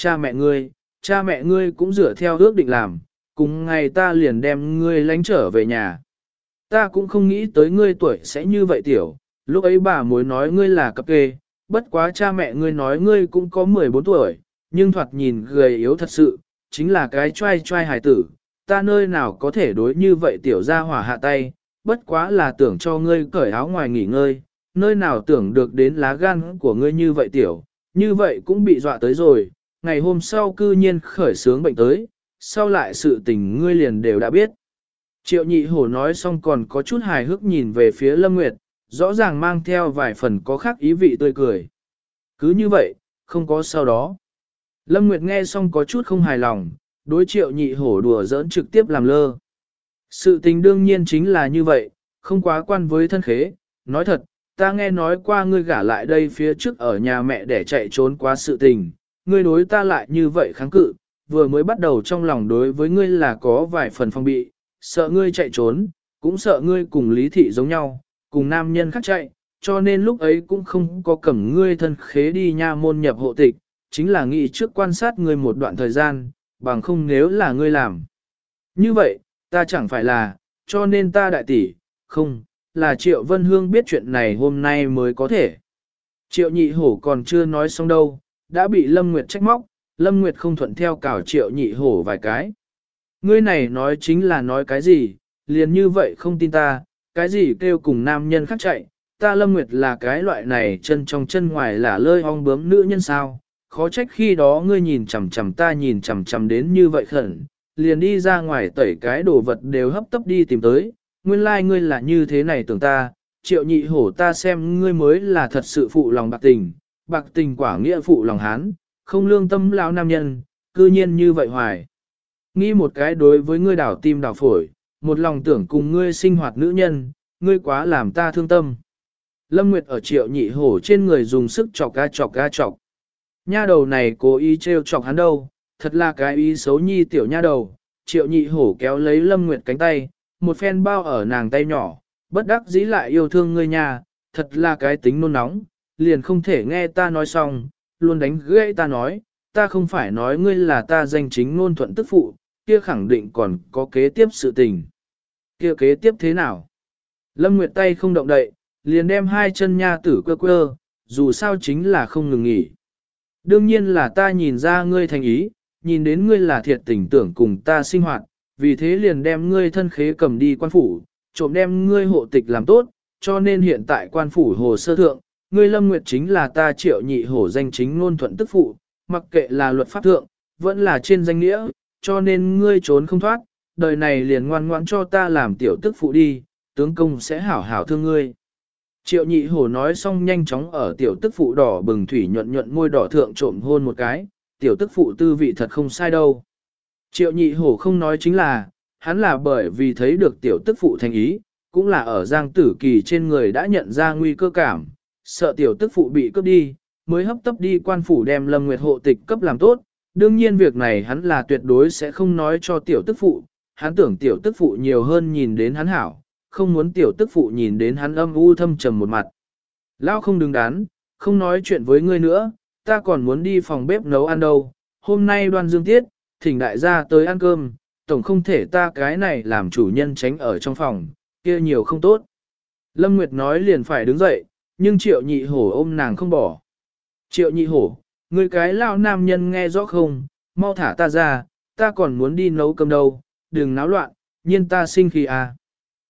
cha mẹ ngươi cũng dựa theo ước định làm, cùng ngày ta liền đem ngươi lánh trở về nhà. Ta cũng không nghĩ tới ngươi tuổi sẽ như vậy tiểu, lúc ấy bà mối nói ngươi là cặp kê, bất quá cha mẹ ngươi nói ngươi cũng có 14 tuổi, nhưng thoạt nhìn gầy yếu thật sự, chính là cái trai trai hài tử, ta nơi nào có thể đối như vậy tiểu ra hỏa hạ tay, bất quá là tưởng cho ngươi cởi áo ngoài nghỉ ngơi, nơi nào tưởng được đến lá gan của ngươi như vậy tiểu, như vậy cũng bị dọa tới rồi, ngày hôm sau cư nhiên khởi sướng bệnh tới, sau lại sự tình ngươi liền đều đã biết. Triệu nhị hổ nói xong còn có chút hài hước nhìn về phía Lâm Nguyệt, rõ ràng mang theo vài phần có khác ý vị tươi cười. Cứ như vậy, không có sau đó. Lâm Nguyệt nghe xong có chút không hài lòng, đối triệu nhị hổ đùa giỡn trực tiếp làm lơ. Sự tình đương nhiên chính là như vậy, không quá quan với thân khế. Nói thật, ta nghe nói qua ngươi gả lại đây phía trước ở nhà mẹ để chạy trốn quá sự tình, ngươi đối ta lại như vậy kháng cự, vừa mới bắt đầu trong lòng đối với ngươi là có vài phần phong bị, sợ ngươi chạy trốn, cũng sợ ngươi cùng lý thị giống nhau, cùng nam nhân khác chạy, cho nên lúc ấy cũng không có cầm ngươi thân khế đi nha môn nhập hộ tịch, chính là nghĩ trước quan sát ngươi một đoạn thời gian, bằng không nếu là ngươi làm. Như vậy, ta chẳng phải là, cho nên ta đại tỷ, không, là Triệu Vân Hương biết chuyện này hôm nay mới có thể. Triệu nhị hổ còn chưa nói xong đâu, đã bị Lâm Nguyệt trách móc, Lâm Nguyệt không thuận theo cào Triệu nhị hổ vài cái. Ngươi này nói chính là nói cái gì, liền như vậy không tin ta, cái gì kêu cùng nam nhân khác chạy, ta Lâm Nguyệt là cái loại này chân trong chân ngoài là lơi ong bướm nữ nhân sao, khó trách khi đó ngươi nhìn chằm chằm ta nhìn chằm chằm đến như vậy khẩn, liền đi ra ngoài tẩy cái đồ vật đều hấp tấp đi tìm tới, nguyên lai like ngươi là như thế này tưởng ta, Triệu nhị hổ ta xem ngươi mới là thật sự phụ lòng bạc tình quả nghĩa phụ lòng hán, không lương tâm lão nam nhân, cư nhiên như vậy hoài. Nghĩ một cái đối với ngươi đảo tim đảo phổi, một lòng tưởng cùng ngươi sinh hoạt nữ nhân, ngươi quá làm ta thương tâm. Lâm Nguyệt ở Triệu nhị hổ trên người dùng sức chọc ga chọc. Nha đầu này cố ý trêu chọc hắn đâu, thật là cái ý xấu nhi tiểu nha đầu. Triệu nhị hổ kéo lấy Lâm Nguyệt cánh tay, một phen bao ở nàng tay nhỏ, bất đắc dĩ lại yêu thương ngươi nha, thật là cái tính nôn nóng, liền không thể nghe ta nói xong, luôn đánh gãy ta nói, ta không phải nói ngươi là ta danh chính ngôn thuận tức phụ, kia khẳng định còn có kế tiếp sự tình. Kia kế tiếp thế nào? Lâm Nguyệt tay không động đậy, liền đem hai chân nha tử quơ, dù sao chính là không ngừng nghỉ. Đương nhiên là ta nhìn ra ngươi thành ý, nhìn đến ngươi là thiệt tình tưởng cùng ta sinh hoạt, vì thế liền đem ngươi thân khế cầm đi quan phủ, trộm đem ngươi hộ tịch làm tốt, cho nên hiện tại quan phủ hồ sơ thượng, ngươi Lâm Nguyệt chính là ta Triệu nhị hổ danh chính ngôn thuận tức phụ, mặc kệ là luật pháp thượng, vẫn là trên danh nghĩa, cho nên ngươi trốn không thoát, đời này liền ngoan ngoãn cho ta làm tiểu tức phụ đi, tướng công sẽ hảo hảo thương ngươi. Triệu nhị hổ nói xong nhanh chóng ở tiểu tức phụ đỏ bừng thủy nhuận nhuận môi đỏ thượng trộm hôn một cái, tiểu tức phụ tư vị thật không sai đâu. Triệu nhị hổ không nói chính là, hắn là bởi vì thấy được tiểu tức phụ thành ý, cũng là ở Giang Tử Kỳ trên người đã nhận ra nguy cơ cảm, sợ tiểu tức phụ bị cướp đi, mới hấp tấp đi quan phủ đem Lâm Nguyệt hộ tịch cấp làm tốt. Đương nhiên việc này hắn là tuyệt đối sẽ không nói cho tiểu tức phụ, hắn tưởng tiểu tức phụ nhiều hơn nhìn đến hắn hảo, không muốn tiểu tức phụ nhìn đến hắn âm u thâm trầm một mặt. Lão không đứng đắn, không nói chuyện với ngươi nữa, ta còn muốn đi phòng bếp nấu ăn đâu, hôm nay Đoan Dương tiết, thỉnh đại gia tới ăn cơm, tổng không thể ta cái này làm chủ nhân tránh ở trong phòng, kia nhiều không tốt. Lâm Nguyệt nói liền phải đứng dậy, nhưng Triệu nhị hổ ôm nàng không bỏ. Triệu nhị hổ, ngươi cái lão nam nhân nghe rõ không, mau thả ta ra, ta còn muốn đi nấu cơm đâu, đừng náo loạn, nhiên ta sinh khí à.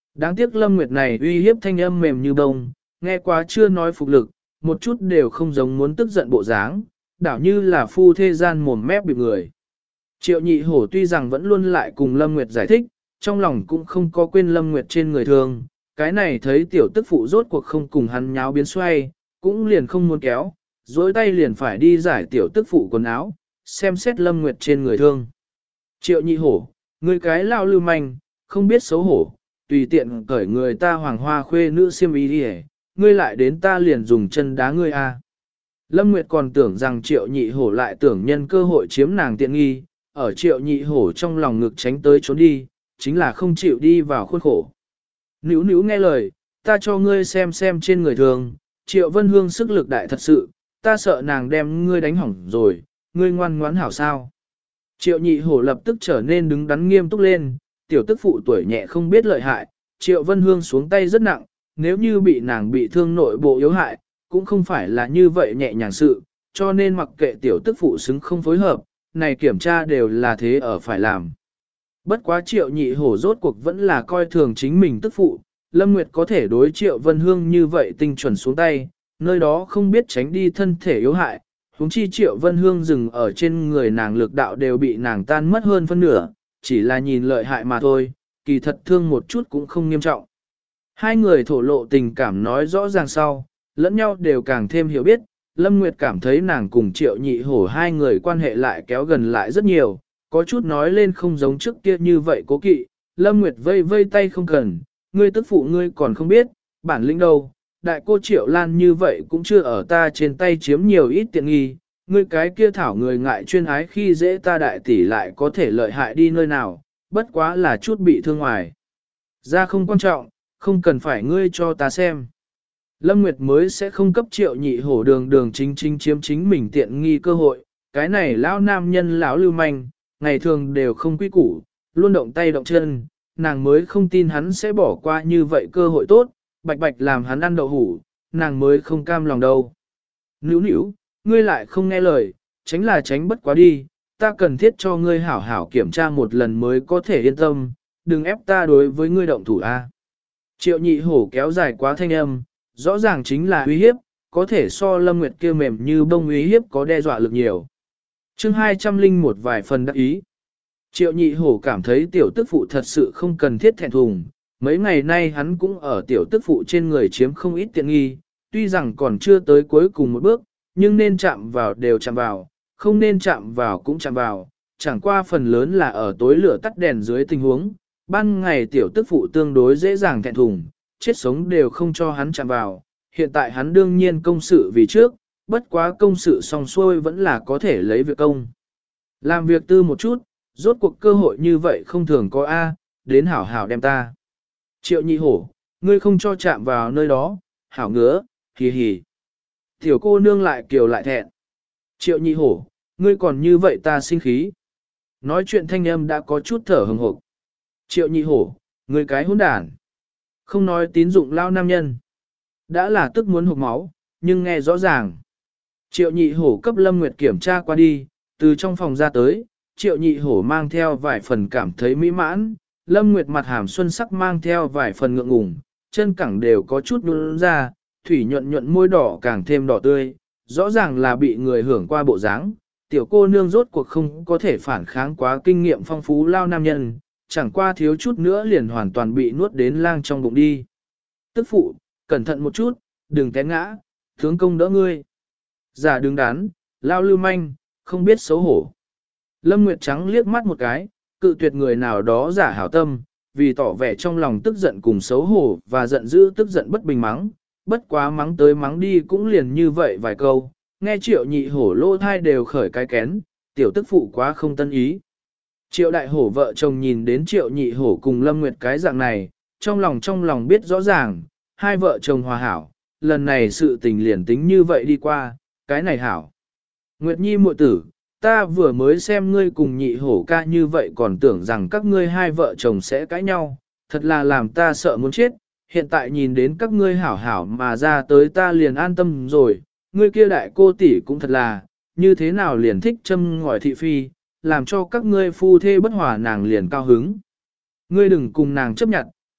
Đáng tiếc Lâm Nguyệt này uy hiếp thanh âm mềm như bông, nghe quá chưa nói phục lực, một chút đều không giống muốn tức giận bộ dáng, đảo như là phu thê gian mồm mép bị người. Triệu nhị hổ tuy rằng vẫn luôn lại cùng Lâm Nguyệt giải thích, trong lòng cũng không có quên Lâm Nguyệt trên người thường, cái này thấy tiểu tức phụ rốt cuộc không cùng hắn nháo biến xoay, cũng liền không muốn kéo, dối tay liền phải đi giải tiểu tức phụ quần áo, xem xét Lâm Nguyệt trên người thương. Triệu nhị hổ, người cái lao lưu manh, không biết xấu hổ, tùy tiện cởi người ta hoàng hoa khuê nữ xiêm y đi ngươi lại đến ta liền dùng chân đá ngươi a. Lâm Nguyệt còn tưởng rằng triệu nhị hổ lại tưởng nhân cơ hội chiếm nàng tiện nghi, ở triệu nhị hổ trong lòng ngực tránh tới trốn đi, chính là không chịu đi vào khuôn khổ. Níu níu nghe lời, ta cho ngươi xem trên người thường, triệu vân hương sức lực đại thật sự, ta sợ nàng đem ngươi đánh hỏng rồi, ngươi ngoan ngoãn hảo sao. Triệu nhị hổ lập tức trở nên đứng đắn nghiêm túc lên, tiểu tức phụ tuổi nhẹ không biết lợi hại, triệu vân hương xuống tay rất nặng, nếu như bị nàng bị thương nội bộ yếu hại, cũng không phải là như vậy nhẹ nhàng sự, cho nên mặc kệ tiểu tức phụ xứng không phối hợp, này kiểm tra đều là thế ở phải làm. Bất quá triệu nhị hổ rốt cuộc vẫn là coi thường chính mình tức phụ, Lâm Nguyệt có thể đối triệu vân hương như vậy tinh chuẩn xuống tay, nơi đó không biết tránh đi thân thể yếu hại, huống chi triệu vân hương dừng ở trên người nàng lực đạo đều bị nàng tan mất hơn phân nửa, chỉ là nhìn lợi hại mà thôi, kỳ thật thương một chút cũng không nghiêm trọng. Hai người thổ lộ tình cảm nói rõ ràng sau, lẫn nhau đều càng thêm hiểu biết, Lâm Nguyệt cảm thấy nàng cùng triệu nhị hổ hai người quan hệ lại kéo gần lại rất nhiều, có chút nói lên không giống trước kia như vậy cố kỵ, Lâm Nguyệt vây vây tay không cần, ngươi tức phụ ngươi còn không biết, bản lĩnh đâu, đại cô triệu lan như vậy cũng chưa ở ta trên tay chiếm nhiều ít tiện nghi, ngươi cái kia thảo người ngại chuyên ái khi dễ ta đại tỷ lại có thể lợi hại đi nơi nào, bất quá là chút bị thương ngoài. Ra không quan trọng, không cần phải ngươi cho ta xem. Lâm Nguyệt mới sẽ không cấp triệu nhị hổ đường chính chiếm chính mình tiện nghi cơ hội, cái này lão nam nhân lão lưu manh, ngày thường đều không quý củ, luôn động tay động chân, nàng mới không tin hắn sẽ bỏ qua như vậy cơ hội tốt, bạch bạch làm hắn ăn đậu hủ, nàng mới không cam lòng đâu. Nữu nữu, ngươi lại không nghe lời, tránh là tránh bất quá đi, ta cần thiết cho ngươi hảo hảo kiểm tra một lần mới có thể yên tâm, đừng ép ta đối với ngươi động thủ a. Triệu nhị hổ kéo dài quá thanh âm, rõ ràng chính là uy hiếp, có thể so Lâm Nguyệt kia mềm như bông uy hiếp có đe dọa lực nhiều. Chương 201 vài phần đắc ý. Triệu nhị hổ cảm thấy tiểu tức phụ thật sự không cần thiết thẹn thùng, mấy ngày nay hắn cũng ở tiểu tức phụ trên người chiếm không ít tiện nghi, tuy rằng còn chưa tới cuối cùng một bước, nhưng nên chạm vào đều chạm vào, không nên chạm vào cũng chạm vào, chẳng qua phần lớn là ở tối lửa tắt đèn dưới tình huống, ban ngày tiểu tức phụ tương đối dễ dàng thẹn thùng, chết sống đều không cho hắn chạm vào, hiện tại hắn đương nhiên công sự vì trước, bất quá công sự xong xuôi vẫn là có thể lấy việc công. Làm việc tư một chút, rốt cuộc cơ hội như vậy không thường có A, đến hảo hảo đem ta. Triệu nhị hổ, ngươi không cho chạm vào nơi đó, hảo ngứa, hì hì. Tiểu cô nương lại kiều lại thẹn. Triệu nhị hổ, ngươi còn như vậy ta sinh khí. Nói chuyện thanh âm đã có chút thở hừng hộp. Triệu nhị hổ, ngươi cái hỗn đản. Không nói tín dụng lao nam nhân. Đã là tức muốn hụt máu, nhưng nghe rõ ràng. Triệu nhị hổ cấp Lâm Nguyệt kiểm tra qua đi, từ trong phòng ra tới, triệu nhị hổ mang theo vài phần cảm thấy mỹ mãn, Lâm Nguyệt mặt hàm xuân sắc mang theo vài phần ngượng ngùng, chân cẳng đều có chút nhún ra, thủy nhuận nhuận môi đỏ càng thêm đỏ tươi, rõ ràng là bị người hưởng qua bộ dáng. Tiểu cô nương rốt cuộc không có thể phản kháng quá kinh nghiệm phong phú lao nam nhân, chẳng qua thiếu chút nữa liền hoàn toàn bị nuốt đến lang trong bụng đi. Tức phụ, cẩn thận một chút, đừng té ngã, tướng công đỡ ngươi. Giả đứng đắn, lao lưu manh, không biết xấu hổ. Lâm Nguyệt Trắng liếc mắt một cái, cự tuyệt người nào đó giả hảo tâm, vì tỏ vẻ trong lòng tức giận cùng xấu hổ và giận dữ tức giận bất bình mắng, bất quá mắng tới mắng đi cũng liền như vậy vài câu, nghe triệu nhị hổ lô thai đều khởi cái kén, tiểu tức phụ quá không tân ý. Triệu đại hổ vợ chồng nhìn đến triệu nhị hổ cùng Lâm Nguyệt cái dạng này, trong lòng biết rõ ràng, hai vợ chồng hòa hảo, lần này sự tình liền tính như vậy đi qua, cái này hảo. Nguyệt Nhi muội tử, ta vừa mới xem ngươi cùng nhị hổ ca như vậy còn tưởng rằng các ngươi hai vợ chồng sẽ cãi nhau, thật là làm ta sợ muốn chết, hiện tại nhìn đến các ngươi hảo hảo mà ra tới ta liền an tâm rồi, ngươi kia đại cô tỷ cũng thật là, như thế nào liền thích châm ngòi thị phi, làm cho các ngươi phu thê bất hòa nàng liền cao hứng. Ngươi đừng cùng nàng chấp nhận,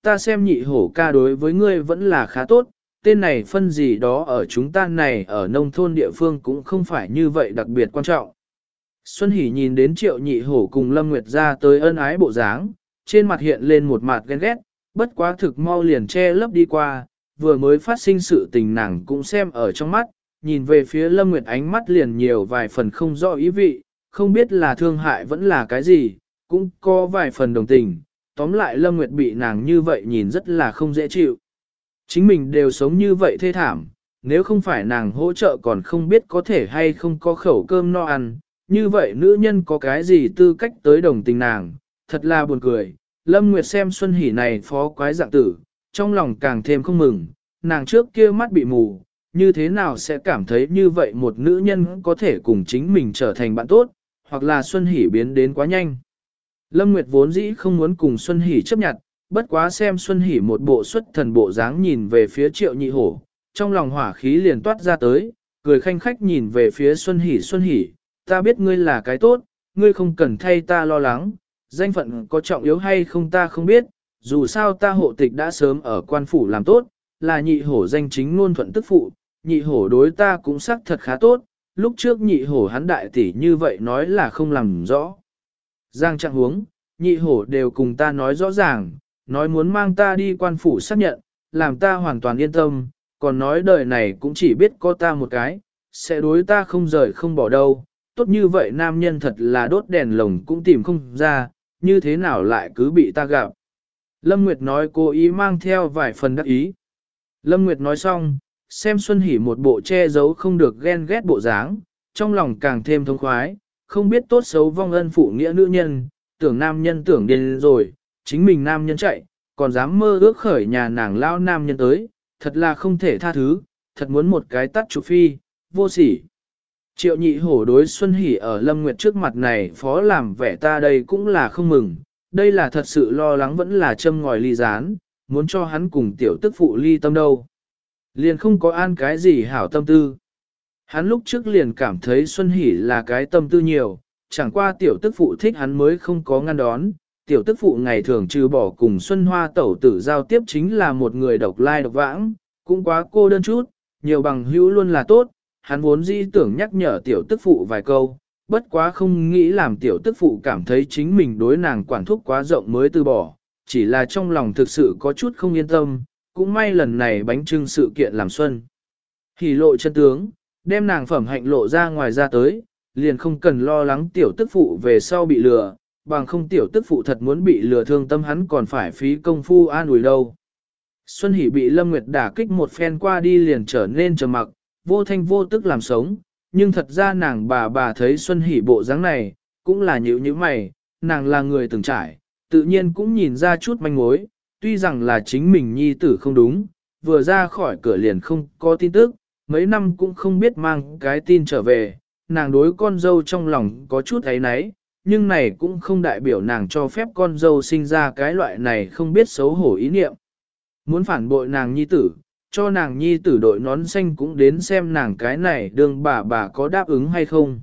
ta xem nhị hổ ca đối với ngươi vẫn là khá tốt, tên này phân gì đó ở chúng ta này ở nông thôn địa phương cũng không phải như vậy đặc biệt quan trọng. Xuân Hỷ nhìn đến Triệu Nhị Hổ cùng Lâm Nguyệt ra tới ân ái bộ dáng, trên mặt hiện lên một mặt ghen ghét, bất quá thực mau liền che lấp đi qua, vừa mới phát sinh sự tình nàng cũng xem ở trong mắt, nhìn về phía Lâm Nguyệt ánh mắt liền nhiều vài phần không rõ ý vị, không biết là thương hại vẫn là cái gì, cũng có vài phần đồng tình, tóm lại Lâm Nguyệt bị nàng như vậy nhìn rất là không dễ chịu. Chính mình đều sống như vậy thê thảm, nếu không phải nàng hỗ trợ còn không biết có thể hay không có khẩu cơm no ăn, như vậy nữ nhân có cái gì tư cách tới đồng tình nàng, thật là buồn cười. Lâm Nguyệt xem Xuân Hỷ này phó quái dạng tử, trong lòng càng thêm không mừng, nàng trước kia mắt bị mù, như thế nào sẽ cảm thấy như vậy một nữ nhân có thể cùng chính mình trở thành bạn tốt, hoặc là Xuân Hỷ biến đến quá nhanh. Lâm Nguyệt vốn dĩ không muốn cùng Xuân Hỷ chấp nhận, bất quá xem Xuân Hỷ một bộ xuất thần bộ dáng nhìn về phía Triệu Nhị Hổ, trong lòng hỏa khí liền toát ra tới, cười khanh khách nhìn về phía Xuân Hỷ, ta biết ngươi là cái tốt, ngươi không cần thay ta lo lắng, danh phận có trọng yếu hay không ta không biết, dù sao ta hộ tịch đã sớm ở quan phủ làm tốt, là Nhị Hổ danh chính ngôn thuận tức phụ, Nhị Hổ đối ta cũng xác thật khá tốt, lúc trước Nhị Hổ hắn đại tỷ như vậy nói là không làm rõ. Giang trạng huống, Nhị Hổ đều cùng ta nói rõ ràng, nói muốn mang ta đi quan phủ xác nhận, làm ta hoàn toàn yên tâm, còn nói đời này cũng chỉ biết có ta một cái, sẽ đối ta không rời không bỏ đâu. Tốt như vậy nam nhân thật là đốt đèn lồng cũng tìm không ra, như thế nào lại cứ bị ta gặp. Lâm Nguyệt nói cố ý mang theo vài phần đắc ý. Lâm Nguyệt nói xong, xem Xuân Hỷ một bộ che giấu không được ghen ghét bộ dáng, trong lòng càng thêm thông khoái, không biết tốt xấu vong ân phụ nghĩa nữ nhân, tưởng nam nhân tưởng điên rồi, chính mình nam nhân chạy, còn dám mơ ước khởi nhà nàng lao nam nhân tới, thật là không thể tha thứ, thật muốn một cái tắt chụp phi, vô sỉ. Triệu Nhị Hổ đối Xuân Hỷ ở Lâm Nguyệt trước mặt này phó làm vẻ ta đây cũng là không mừng, đây là thật sự lo lắng vẫn là châm ngòi ly gián, muốn cho hắn cùng tiểu tức phụ ly tâm đâu. Liền không có an cái gì hảo tâm tư. Hắn lúc trước liền cảm thấy Xuân Hỷ là cái tâm tư nhiều, chẳng qua tiểu tức phụ thích hắn mới không có ngăn đón. Tiểu tức phụ ngày thường trừ bỏ cùng Xuân Hoa tẩu tử giao tiếp chính là một người độc lai độc vãng, cũng quá cô đơn chút, nhiều bằng hữu luôn là tốt. Hắn vốn dĩ tưởng nhắc nhở tiểu tức phụ vài câu, bất quá không nghĩ làm tiểu tức phụ cảm thấy chính mình đối nàng quản thúc quá rộng mới từ bỏ, chỉ là trong lòng thực sự có chút không yên tâm, cũng may lần này bánh trưng sự kiện làm Xuân Hỷ lộ chân tướng, đem nàng phẩm hạnh lộ ra ngoài ra tới, liền không cần lo lắng tiểu tức phụ về sau bị lừa, bằng không tiểu tức phụ thật muốn bị lừa thương tâm hắn còn phải phí công phu an ủi đâu. Xuân Hỷ bị Lâm Nguyệt đả kích một phen qua đi liền trở nên trầm mặc, vô thanh vô tức làm sống, nhưng thật ra nàng bà thấy Xuân Hỷ bộ dáng này, cũng là nhíu như mày, nàng là người từng trải, tự nhiên cũng nhìn ra chút manh mối, tuy rằng là chính mình nhi tử không đúng, vừa ra khỏi cửa liền không có tin tức, mấy năm cũng không biết mang cái tin trở về, nàng đối con dâu trong lòng có chút ấy náy, nhưng này cũng không đại biểu nàng cho phép con dâu sinh ra cái loại này không biết xấu hổ ý niệm. Muốn phản bội nàng nhi tử, cho nàng nhi tử đội nón xanh cũng đến xem nàng cái này đương bà có đáp ứng hay không.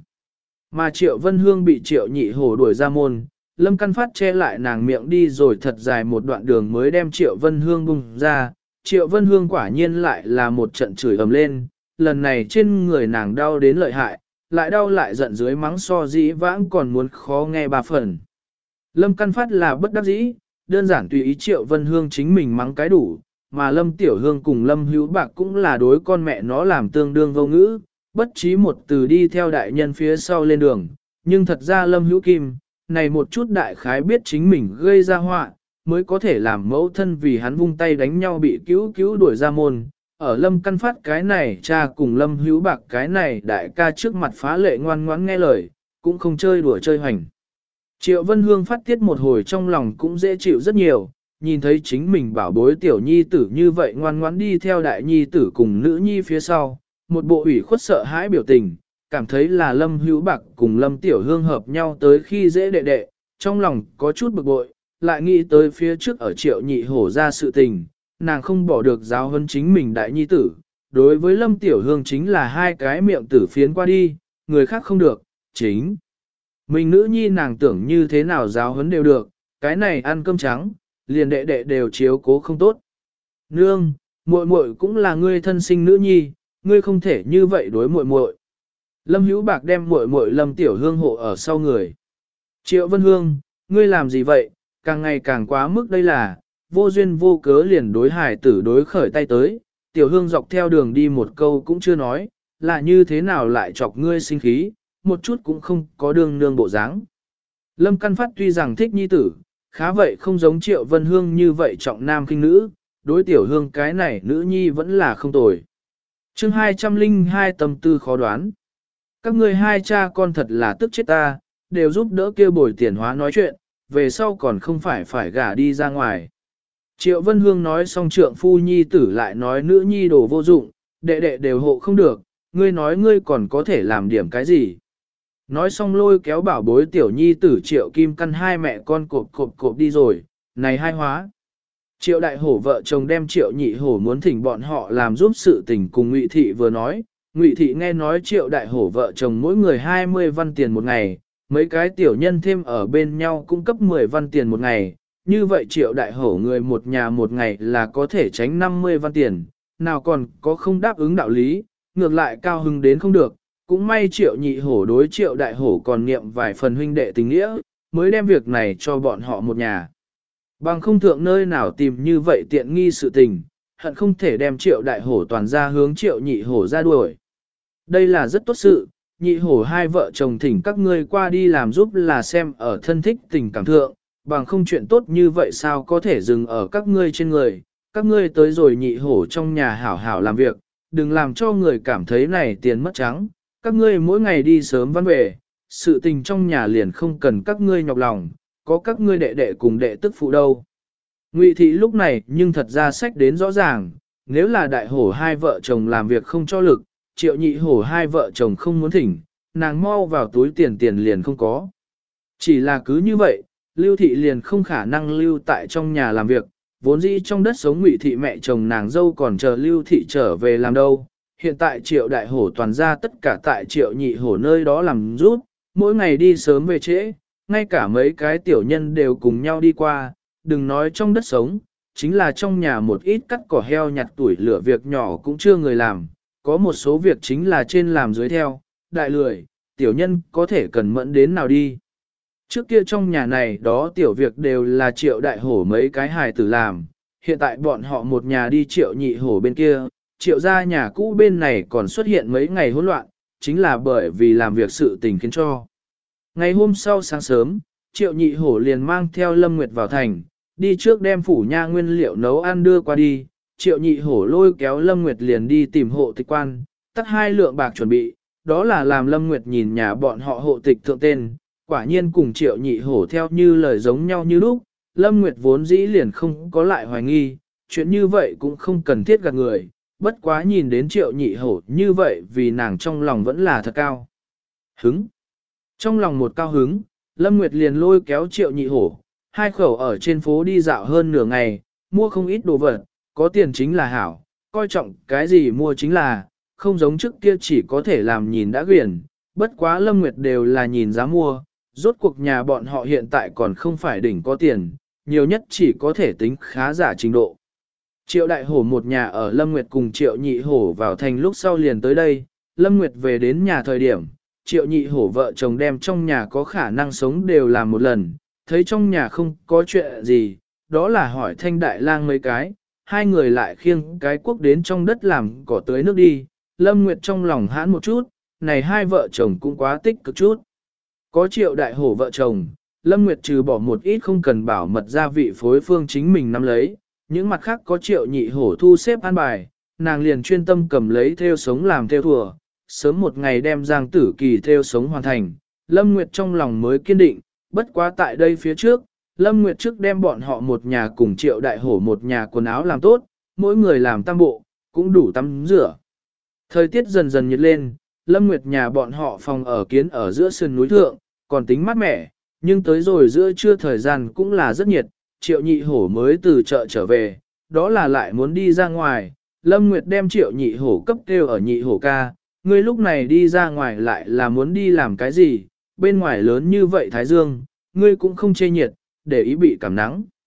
Mà Triệu Vân Hương bị Triệu Nhị Hổ đuổi ra môn, Lâm Căn Phát che lại nàng miệng đi rồi thật dài một đoạn đường mới đem Triệu Vân Hương bung ra. Triệu Vân Hương quả nhiên lại là một trận chửi ầm lên, lần này trên người nàng đau đến lợi hại, lại đau lại giận dưới mắng so dĩ vãng còn muốn khó nghe ba phần. Lâm Căn Phát là bất đắc dĩ, đơn giản tùy ý Triệu Vân Hương chính mình mắng cái đủ, mà Lâm Tiểu Hương cùng Lâm Hữu Bạc cũng là đối con mẹ nó làm tương đương vô ngữ, bất trí một từ đi theo đại nhân phía sau lên đường, nhưng thật ra Lâm Hữu Kim, này một chút đại khái biết chính mình gây ra họa, mới có thể làm mẫu thân vì hắn vung tay đánh nhau bị cứu đuổi ra môn. Ở Lâm Căn Phát cái này cha cùng Lâm Hữu Bạc cái này đại ca trước mặt phá lệ ngoan ngoãn nghe lời, cũng không chơi đùa chơi hoành. Triệu Vân Hương phát tiết một hồi trong lòng cũng dễ chịu rất nhiều, nhìn thấy chính mình bảo bối tiểu nhi tử như vậy ngoan ngoãn đi theo đại nhi tử cùng nữ nhi phía sau, một bộ ủy khuất sợ hãi biểu tình, cảm thấy là Lâm Hữu Bạc cùng Lâm Tiểu Hương hợp nhau tới khi dễ đệ đệ, trong lòng có chút bực bội, lại nghĩ tới phía trước ở Triệu Nhị Hổ ra sự tình, nàng không bỏ được giáo huấn chính mình đại nhi tử, đối với Lâm Tiểu Hương chính là hai cái miệng tử phiến qua đi, người khác không được, chính mình nữ nhi nàng tưởng như thế nào giáo huấn đều được, cái này ăn cơm trắng, liền đệ đệ đều chiếu cố không tốt. Nương, muội muội cũng là ngươi thân sinh nữ nhi, ngươi không thể như vậy đối muội muội. Lâm Hữu Bạc đem muội muội Lâm Tiểu Hương hộ ở sau người. Triệu Vân Hương, ngươi làm gì vậy, càng ngày càng quá mức đây là, vô duyên vô cớ liền đối hải tử đối khởi tay tới, Tiểu Hương dọc theo đường đi một câu cũng chưa nói, là như thế nào lại chọc ngươi sinh khí, một chút cũng không có đường nương bộ dáng. Lâm Căn Phát tuy rằng thích nhi tử, khá vậy không giống Triệu Vân Hương như vậy trọng nam khinh nữ, đối Tiểu Hương cái này nữ nhi vẫn là không tồi. Chương 202 tâm tư khó đoán. Các ngươi hai cha con thật là tức chết ta, đều giúp đỡ kia bồi tiền hóa nói chuyện, về sau còn không phải gả đi ra ngoài. Triệu Vân Hương nói xong trượng phu nhi tử lại nói nữ nhi đồ vô dụng, đệ đệ đều hộ không được, ngươi nói ngươi còn có thể làm điểm cái gì. Nói xong lôi kéo bảo bối tiểu nhi tử Triệu Kim Căn hai mẹ con cộp đi rồi, này hai hóa. Triệu Đại Hổ vợ chồng đem Triệu Nhị Hổ muốn thỉnh bọn họ làm giúp sự tình cùng Ngụy Thị vừa nói. Ngụy Thị nghe nói Triệu Đại Hổ vợ chồng mỗi người 20 văn tiền một ngày, mấy cái tiểu nhân thêm ở bên nhau cung cấp 10 văn tiền một ngày. Như vậy Triệu Đại Hổ người một nhà một ngày là có thể tránh 50 văn tiền, nào còn có không đáp ứng đạo lý, ngược lại cao hứng đến không được. Cũng may Triệu Nhị Hổ đối Triệu Đại Hổ còn niệm vài phần huynh đệ tình nghĩa, mới đem việc này cho bọn họ một nhà. Bằng không thượng nơi nào tìm như vậy tiện nghi sự tình, hận không thể đem Triệu Đại Hổ toàn ra hướng Triệu Nhị Hổ ra đuổi. Đây là rất tốt sự, Nhị Hổ hai vợ chồng thỉnh các ngươi qua đi làm giúp là xem ở thân thích tình cảm thượng, bằng không chuyện tốt như vậy sao có thể dừng ở các ngươi trên người, các ngươi tới rồi Nhị Hổ trong nhà hảo hảo làm việc, đừng làm cho người cảm thấy này tiền mất trắng, các ngươi mỗi ngày đi sớm văn về, sự tình trong nhà liền không cần các ngươi nhọc lòng, có các ngươi đệ đệ cùng đệ tức phụ đâu. Ngụy Thị lúc này nhưng thật ra sách đến rõ ràng, nếu là Đại Hổ hai vợ chồng làm việc không cho lực, Triệu Nhị Hổ hai vợ chồng không muốn thỉnh, nàng mau vào túi tiền liền không có. Chỉ là cứ như vậy, Lưu Thị liền không khả năng lưu tại trong nhà làm việc, vốn dĩ trong đất sống Ngụy Thị mẹ chồng nàng dâu còn chờ Lưu Thị trở về làm đâu. Hiện tại Triệu Đại Hổ toàn ra tất cả tại Triệu Nhị Hổ nơi đó làm giúp, mỗi ngày đi sớm về trễ, ngay cả mấy cái tiểu nhân đều cùng nhau đi qua, đừng nói trong đất sống, chính là trong nhà một ít cắt cỏ heo nhặt tuổi lửa việc nhỏ cũng chưa người làm, có một số việc chính là trên làm dưới theo, đại lười, tiểu nhân có thể cần mẫn đến nào đi. Trước kia trong nhà này đó tiểu việc đều là Triệu Đại Hổ mấy cái hài tử làm, hiện tại bọn họ một nhà đi Triệu Nhị Hổ bên kia, Triệu gia nhà cũ bên này còn xuất hiện mấy ngày hỗn loạn, chính là bởi vì làm việc sự tình khiến cho. Ngày hôm sau sáng sớm, Triệu Nhị Hổ liền mang theo Lâm Nguyệt vào thành, đi trước đem phủ nha nguyên liệu nấu ăn đưa qua đi. Triệu Nhị Hổ lôi kéo Lâm Nguyệt liền đi tìm hộ tịch quan, tắt 2 lượng bạc chuẩn bị, đó là làm Lâm Nguyệt nhìn nhà bọn họ hộ tịch thượng tên, quả nhiên cùng Triệu Nhị Hổ theo như lời giống nhau như lúc. Lâm Nguyệt vốn dĩ liền không có lại hoài nghi, chuyện như vậy cũng không cần thiết gạt người, bất quá nhìn đến Triệu Nhị Hổ như vậy vì nàng trong lòng vẫn là thật cao hứng. Trong lòng một cao hứng, Lâm Nguyệt liền lôi kéo Triệu Nhị Hổ, hai khẩu ở trên phố đi dạo hơn nửa ngày, mua không ít đồ vật, có tiền chính là hảo, coi trọng cái gì mua chính là, không giống trước kia chỉ có thể làm nhìn đã quyển, bất quá Lâm Nguyệt đều là nhìn giá mua, rốt cuộc nhà bọn họ hiện tại còn không phải đỉnh có tiền, nhiều nhất chỉ có thể tính khá giả trình độ. Triệu Đại Hổ một nhà ở Lâm Nguyệt cùng Triệu Nhị Hổ vào thành lúc sau liền tới đây, Lâm Nguyệt về đến nhà thời điểm, Triệu Nhị Hổ vợ chồng đem trong nhà có khả năng sống đều làm một lần, thấy trong nhà không có chuyện gì, đó là hỏi Thanh Đại Lang mấy cái, hai người lại khiêng cái cuốc đến trong đất làm cỏ tưới nước đi, Lâm Nguyệt trong lòng hãn một chút, này hai vợ chồng cũng quá tích cực chút. Có Triệu Đại Hổ vợ chồng, Lâm Nguyệt trừ bỏ một ít không cần bảo mật gia vị phối phương chính mình nắm lấy, những mặt khác có Triệu Nhị Hổ thu xếp an bài, nàng liền chuyên tâm cầm lấy theo sống làm theo thùa, sớm một ngày đem Giang Tử Kỳ theo sống hoàn thành, Lâm Nguyệt trong lòng mới kiên định, bất quá tại đây phía trước, Lâm Nguyệt trước đem bọn họ một nhà cùng Triệu Đại Hổ một nhà quần áo làm tốt, mỗi người làm tam bộ, cũng đủ tắm rửa. Thời tiết dần dần nhiệt lên, Lâm Nguyệt nhà bọn họ phòng ở kiến ở giữa sườn núi thượng, còn tính mát mẻ, nhưng tới rồi giữa trưa thời gian cũng là rất nhiệt, Triệu Nhị Hổ mới từ chợ trở về, đó là lại muốn đi ra ngoài, Lâm Nguyệt đem Triệu Nhị Hổ cấp kêu ở Nhị Hổ ca, ngươi lúc này đi ra ngoài lại là muốn đi làm cái gì, bên ngoài lớn như vậy Thái Dương, ngươi cũng không chê nhiệt, để ý bị cảm nắng.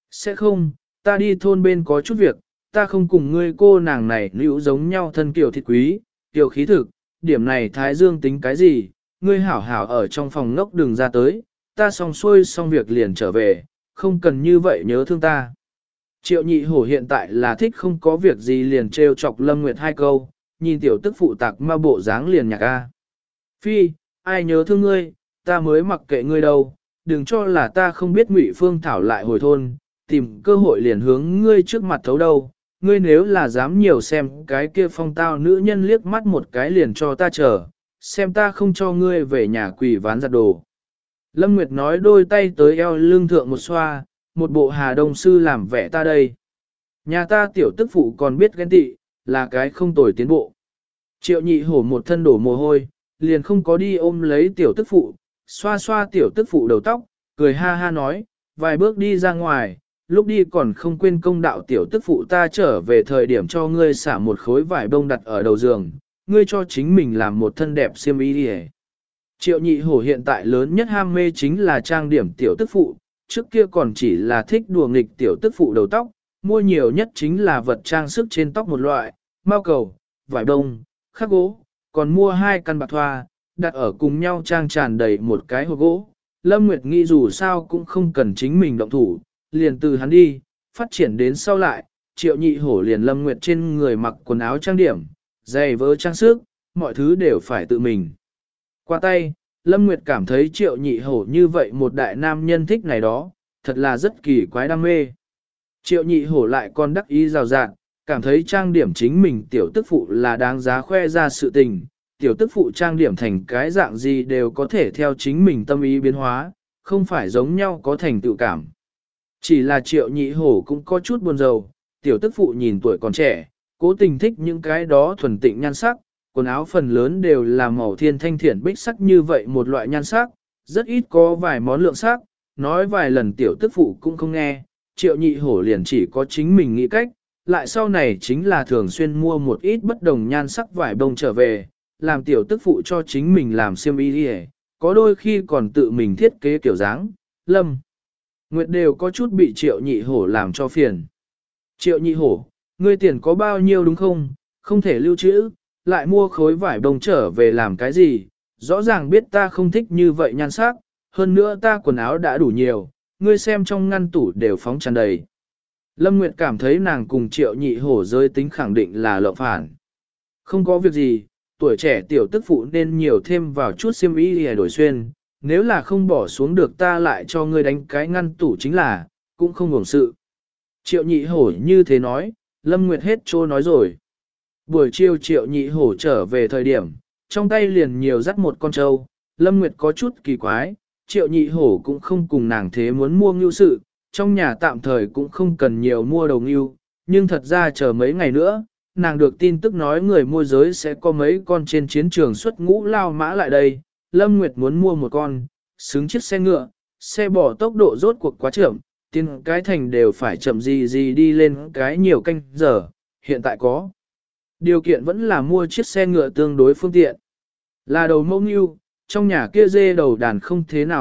Sẽ không, ta đi thôn bên có chút việc, ta không cùng ngươi cô nàng này nữ giống nhau thân kiểu thịt quý, tiểu khí thực, điểm này Thái Dương tính cái gì, ngươi hảo hảo ở trong phòng ngốc đừng ra tới, ta xong xuôi xong việc liền trở về, không cần như vậy nhớ thương ta. Triệu nhị hổ hiện tại là thích không có việc gì liền trêu chọc Lâm Nguyệt hai câu, nhìn tiểu tức phụ tạc ma bộ dáng liền nhạc a. Phi, ai nhớ thương ngươi, ta mới mặc kệ ngươi đâu, đừng cho là ta không biết Ngụy Phương Thảo lại hồi thôn, tìm cơ hội liền hướng ngươi trước mặt thấu đâu, ngươi nếu là dám nhiều xem cái kia phong tao nữ nhân liếc mắt một cái liền cho ta chờ, xem ta không cho ngươi về nhà quỳ ván giặt đồ. Lâm Nguyệt nói đôi tay tới eo lưng thượng một xoa, một bộ Hà Đông Sư làm vẻ ta đây. Nhà ta tiểu tức phụ còn biết ghen tị, là cái không tồi tiến bộ. Triệu nhị hổ một thân đổ mồ hôi, liền không có đi ôm lấy tiểu tức phụ, xoa xoa tiểu tức phụ đầu tóc, cười ha ha nói, vài bước đi ra ngoài, lúc đi còn không quên công đạo tiểu tức phụ ta trở về thời điểm cho ngươi xả một khối vải bông đặt ở đầu giường, ngươi cho chính mình làm một thân đẹp xiêm y đi. Triệu nhị hổ hiện tại lớn nhất ham mê chính là trang điểm tiểu tức phụ, trước kia còn chỉ là thích đùa nghịch tiểu tức phụ đầu tóc, mua nhiều nhất chính là vật trang sức trên tóc một loại, mao cầu, vải bông, khắc gỗ, còn mua 2 căn bạc thoa, đặt ở cùng nhau trang tràn đầy một cái hộp gỗ. Lâm Nguyệt nghĩ dù sao cũng không cần chính mình động thủ, liền từ hắn đi, phát triển đến sau lại, triệu nhị hổ liền Lâm Nguyệt trên người mặc quần áo trang điểm, giày vớ trang sức, mọi thứ đều phải tự mình. Qua tay, Lâm Nguyệt cảm thấy triệu nhị hổ như vậy một đại nam nhân thích này đó, thật là rất kỳ quái đam mê. Triệu nhị hổ lại còn đắc ý rào rạng, cảm thấy trang điểm chính mình tiểu tức phụ là đáng giá khoe ra sự tình, tiểu tức phụ trang điểm thành cái dạng gì đều có thể theo chính mình tâm ý biến hóa, không phải giống nhau có thành tựu cảm. Chỉ là triệu nhị hổ cũng có chút buồn rầu, tiểu tức phụ nhìn tuổi còn trẻ, cố tình thích những cái đó thuần tịnh nhan sắc, quần áo phần lớn đều là màu thiên thanh thiển bích sắc như vậy một loại nhan sắc, rất ít có vài món lượng sắc, nói vài lần tiểu tức phụ cũng không nghe, triệu nhị hổ liền chỉ có chính mình nghĩ cách, lại sau này chính là thường xuyên mua một ít bất đồng nhan sắc vải bông trở về, làm tiểu tức phụ cho chính mình làm xiêm y đi, có đôi khi còn tự mình thiết kế kiểu dáng. Lâm Nguyệt đều có chút bị triệu nhị hổ làm cho phiền. Triệu nhị hổ, ngươi tiền có bao nhiêu đúng không? Không thể lưu trữ, lại mua khối vải bông trở về làm cái gì? Rõ ràng biết ta không thích như vậy nhan sắc, hơn nữa ta quần áo đã đủ nhiều, ngươi xem trong ngăn tủ đều phóng tràn đầy. Lâm Nguyệt cảm thấy nàng cùng triệu nhị hổ giới tính khẳng định là lộng phản. Không có việc gì, tuổi trẻ tiểu tức phụ nên nhiều thêm vào chút xiêm y để đổi xuyên, nếu là không bỏ xuống được ta lại cho ngươi đánh cái ngăn tủ chính là, cũng không hưởng sự. Triệu nhị hổ như thế nói, Lâm Nguyệt hết trô nói rồi. Buổi chiều triệu nhị hổ trở về thời điểm, trong tay liền nhiều dắt một con trâu, Lâm Nguyệt có chút kỳ quái, triệu nhị hổ cũng không cùng nàng thế muốn mua ngưu sự, trong nhà tạm thời cũng không cần nhiều mua đầu ngưu, nhưng thật ra chờ mấy ngày nữa, nàng được tin tức nói người môi giới sẽ có mấy con trên chiến trường xuất ngũ lao mã lại đây, Lâm Nguyệt muốn mua một con, xứng chiếc xe ngựa, xe bò tốc độ rốt cuộc quá chậm, tiên cái thành đều phải chậm gì đi lên cái nhiều canh giờ, hiện tại có. Điều kiện vẫn là mua chiếc xe ngựa tương đối phương tiện. Là đầu mẫu ngưu, trong nhà kia dê đầu đàn không thế nào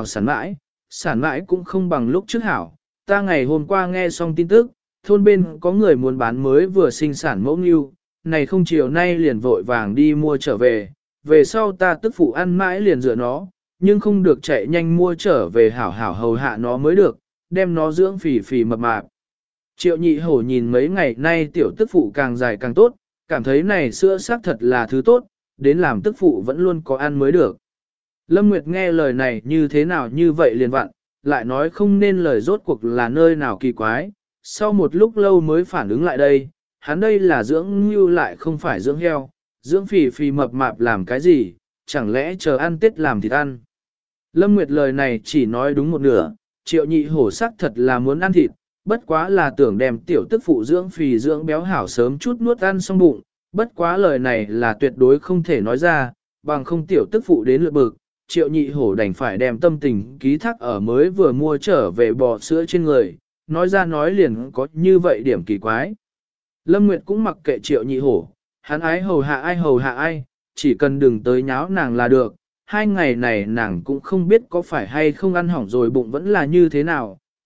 sản mãi cũng không bằng lúc trước hảo. Ta ngày hôm qua nghe xong tin tức, thôn bên có người muốn bán mới vừa sinh sản mẫu ngưu, này không chiều nay liền vội vàng đi mua trở về sau ta tức phụ ăn mãi liền dựa nó, nhưng không được chạy nhanh mua trở về hảo hảo hầu hạ nó mới được, đem nó dưỡng phì phì mập mạp. Triệu nhị hổ nhìn mấy ngày nay tiểu tức phụ càng dài càng tốt, cảm thấy này sữa xác thật là thứ tốt, đến làm tức phụ vẫn luôn có ăn mới được. Lâm Nguyệt nghe lời này như thế nào như vậy liền vặn, lại nói không nên lời rốt cuộc là nơi nào kỳ quái, sau một lúc lâu mới phản ứng lại đây, hắn đây là dưỡng ngưu lại không phải dưỡng heo, dưỡng phì phì mập mạp làm cái gì, chẳng lẽ chờ ăn Tết làm thịt ăn. Lâm Nguyệt lời này chỉ nói đúng một nửa, triệu nhị hổ sắc thật là muốn ăn thịt, bất quá là tưởng đem tiểu tức phụ dưỡng phì dưỡng béo hảo sớm chút nuốt ăn xong bụng, bất quá lời này là tuyệt đối không thể nói ra, bằng không tiểu tức phụ đến lượt bực, triệu nhị hổ đành phải đem tâm tình ký thác ở mới vừa mua trở về bò sữa trên người, nói ra nói liền có như vậy điểm kỳ quái. Lâm Nguyệt cũng mặc kệ triệu nhị hổ, hắn ái hầu hạ ai, chỉ cần đừng tới nháo nàng là được, 2 ngày này nàng cũng không biết có phải hay không ăn hỏng rồi bụng vẫn là như thế nào,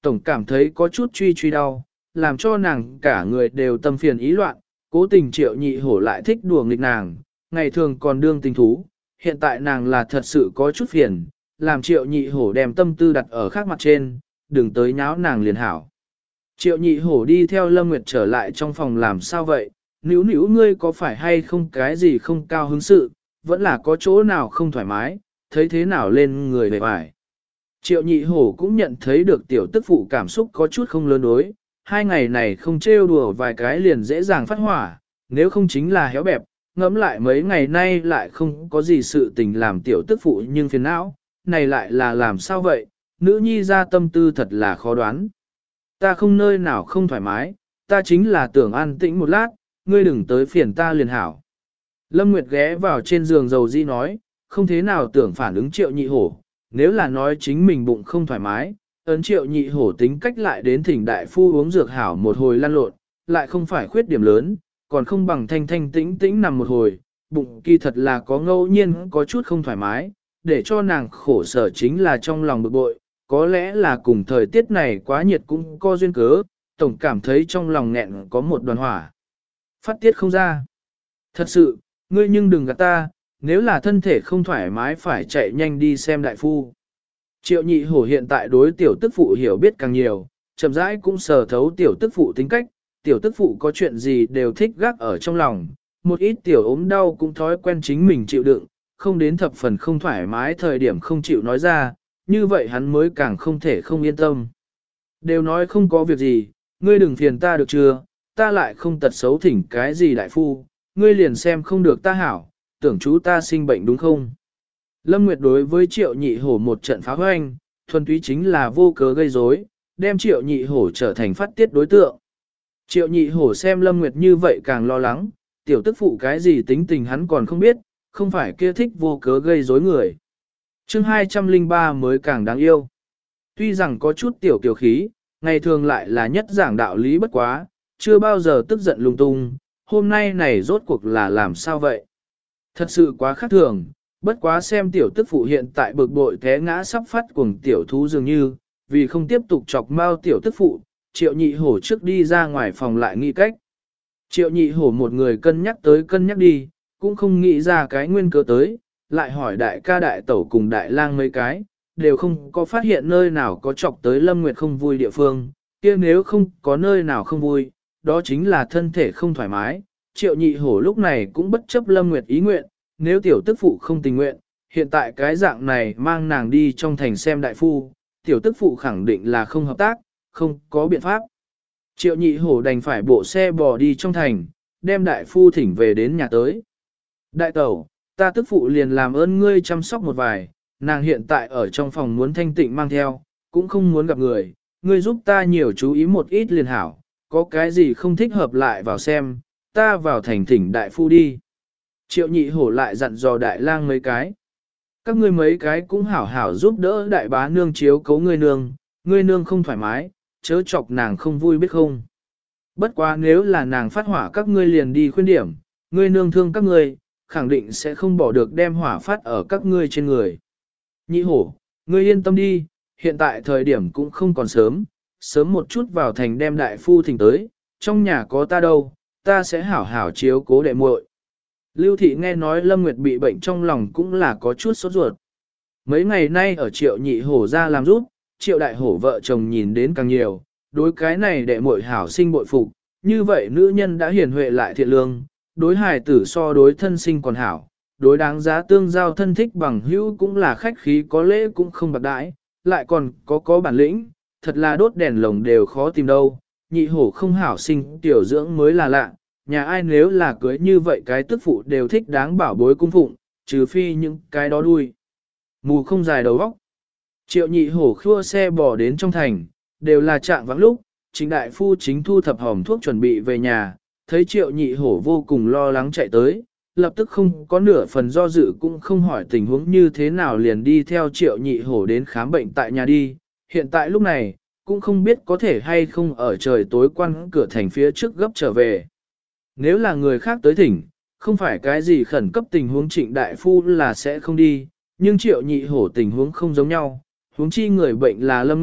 tổng cảm thấy có chút truy đau, làm cho nàng cả người đều tâm phiền ý loạn, cố tình Triệu Nhị Hổ lại thích đùa nghịch nàng, ngày thường còn đương tình thú, hiện tại nàng là thật sự có chút phiền, làm Triệu Nhị Hổ đem tâm tư đặt ở khác mặt trên, đừng tới nháo nàng liền hảo. Triệu Nhị Hổ đi theo Lâm Nguyệt trở lại trong phòng làm sao vậy, níu níu ngươi có phải hay không cái gì không cao hứng sự, vẫn là có chỗ nào không thoải mái, thấy thế nào lên người bề bài. Triệu Nhị Hổ cũng nhận thấy được tiểu tức phụ cảm xúc có chút không lớn đối, 2 ngày này không trêu đùa vài cái liền dễ dàng phát hỏa, nếu không chính là héo bẹp, ngẫm lại mấy ngày nay lại không có gì sự tình làm tiểu tức phụ nhưng phiền não, này lại là làm sao vậy, nữ nhi ra tâm tư thật là khó đoán. Ta không nơi nào không thoải mái, ta chính là tưởng an tĩnh một lát, ngươi đừng tới phiền ta liền hảo. Lâm Nguyệt ghé vào trên giường dầu di nói, không thế nào tưởng phản ứng Triệu Nhị Hổ, nếu là nói chính mình bụng không thoải mái, ấn Triệu Nhị Hổ tính cách lại đến thỉnh đại phu uống dược hảo một hồi lăn lộn, lại không phải khuyết điểm lớn, còn không bằng thanh thanh tĩnh tĩnh nằm một hồi, bụng kỳ thật là có ngẫu nhiên có chút không thoải mái, để cho nàng khổ sở chính là trong lòng bực bội, có lẽ là cùng thời tiết này quá nhiệt cũng có duyên cớ, tổng cảm thấy trong lòng nghẹn có một đoàn hỏa. Phát tiết không ra. Thật sự, ngươi nhưng đừng gạt ta, nếu là thân thể không thoải mái phải chạy nhanh đi xem đại phu. Triệu Nhị Hổ hiện tại đối tiểu tức phụ hiểu biết càng nhiều, chậm rãi cũng sờ thấu tiểu tức phụ tính cách, tiểu tức phụ có chuyện gì đều thích gác ở trong lòng, một ít tiểu ốm đau cũng thói quen chính mình chịu đựng, không đến thập phần không thoải mái thời điểm không chịu nói ra, như vậy hắn mới càng không thể không yên tâm. Đều nói không có việc gì, ngươi đừng phiền ta được chưa, ta lại không tật xấu thỉnh cái gì đại phu, ngươi liền xem không được ta hảo, tưởng chú ta sinh bệnh đúng không? Lâm Nguyệt đối với Triệu Nhị Hổ một trận phá hoành, thuần túy chính là vô cớ gây rối, đem Triệu Nhị Hổ trở thành phát tiết đối tượng. Triệu Nhị Hổ xem Lâm Nguyệt như vậy càng lo lắng, tiểu tức phụ cái gì tính tình hắn còn không biết, không phải kia thích vô cớ gây rối người. Chương 203 mới càng đáng yêu. Tuy rằng có chút tiểu kiều khí, ngày thường lại là nhất giảng đạo lý bất quá, chưa bao giờ tức giận lung tung, hôm nay này rốt cuộc là làm sao vậy? Thật sự quá khác thường, bất quá xem tiểu tức phụ hiện tại bực bội té ngã sắp phát cuồng tiểu thú dường như, vì không tiếp tục chọc mau tiểu tức phụ, Triệu Nhị Hổ trước đi ra ngoài phòng lại nghĩ cách. Triệu Nhị Hổ một người cân nhắc tới cân nhắc đi, cũng không nghĩ ra cái nguyên cớ tới, lại hỏi đại ca đại tẩu cùng đại lang mấy cái, đều không có phát hiện nơi nào có chọc tới Lâm Nguyệt không vui địa phương, kia nếu không có nơi nào không vui, đó chính là thân thể không thoải mái. Triệu Nhị Hổ lúc này cũng bất chấp Lâm Nguyệt ý nguyện, nếu tiểu tức phụ không tình nguyện, hiện tại cái dạng này mang nàng đi trong thành xem đại phu, tiểu tức phụ khẳng định là không hợp tác, không có biện pháp. Triệu Nhị Hổ đành phải bộ xe bò đi trong thành, đem đại phu thỉnh về đến nhà tới. Đại tẩu, ta tức phụ liền làm ơn ngươi chăm sóc một vài, nàng hiện tại ở trong phòng muốn thanh tịnh mang theo, cũng không muốn gặp người, ngươi giúp ta nhiều chú ý một ít liền hảo, có cái gì không thích hợp lại vào xem, ta vào thành thỉnh đại phu đi. Triệu Nhị Hổ lại dặn dò đại lang mấy cái. Các ngươi mấy cái cũng hảo hảo giúp đỡ đại bá nương chiếu cấu ngươi nương không thoải mái, chớ chọc nàng không vui biết không. Bất quá nếu là nàng phát hỏa các ngươi liền đi khuyên điểm, ngươi nương thương các ngươi, khẳng định sẽ không bỏ được đem hỏa phát ở các ngươi trên người. Nhị Hổ, ngươi yên tâm đi, hiện tại thời điểm cũng không còn sớm, sớm một chút vào thành đem đại phu thỉnh tới, trong nhà có ta đâu, ta sẽ hảo hảo chiếu cố đệ muội. Lưu Thị nghe nói Lâm Nguyệt bị bệnh trong lòng cũng là có chút sốt ruột. Mấy ngày nay ở Triệu Nhị Hổ ra làm giúp, Triệu Đại Hổ vợ chồng nhìn đến càng nhiều, đối cái này đệ muội hảo sinh bội phục, như vậy nữ nhân đã hiền huệ lại thiện lương, đối hài tử so đối thân sinh còn hảo, đối đáng giá tương giao thân thích bằng hữu cũng là khách khí có lễ cũng không bạc đãi, lại còn có bản lĩnh, thật là đốt đèn lồng đều khó tìm đâu, Nhị Hổ không hảo sinh tiểu dưỡng mới là lạ, nhà ai nếu là cưới như vậy cái tức phụ đều thích đáng bảo bối cung phụng, trừ phi những cái đó đuôi. Mù không dài đầu óc. Triệu Nhị Hổ khua xe bò đến trong thành, đều là trạng vắng lúc, Trịnh đại phu chính thu thập hòm thuốc chuẩn bị về nhà, thấy Triệu Nhị Hổ vô cùng lo lắng chạy tới, lập tức không có nửa phần do dự cũng không hỏi tình huống như thế nào liền đi theo Triệu Nhị Hổ đến khám bệnh tại nhà đi, hiện tại lúc này, cũng không biết có thể hay không ở trời tối quan cửa thành phía trước gấp trở về. Nếu là người khác tới thỉnh, không phải cái gì khẩn cấp tình huống Trịnh đại phu là sẽ không đi, nhưng Triệu Nhị Hổ tình huống không giống nhau, huống chi người bệnh là Lâm Nguyệt,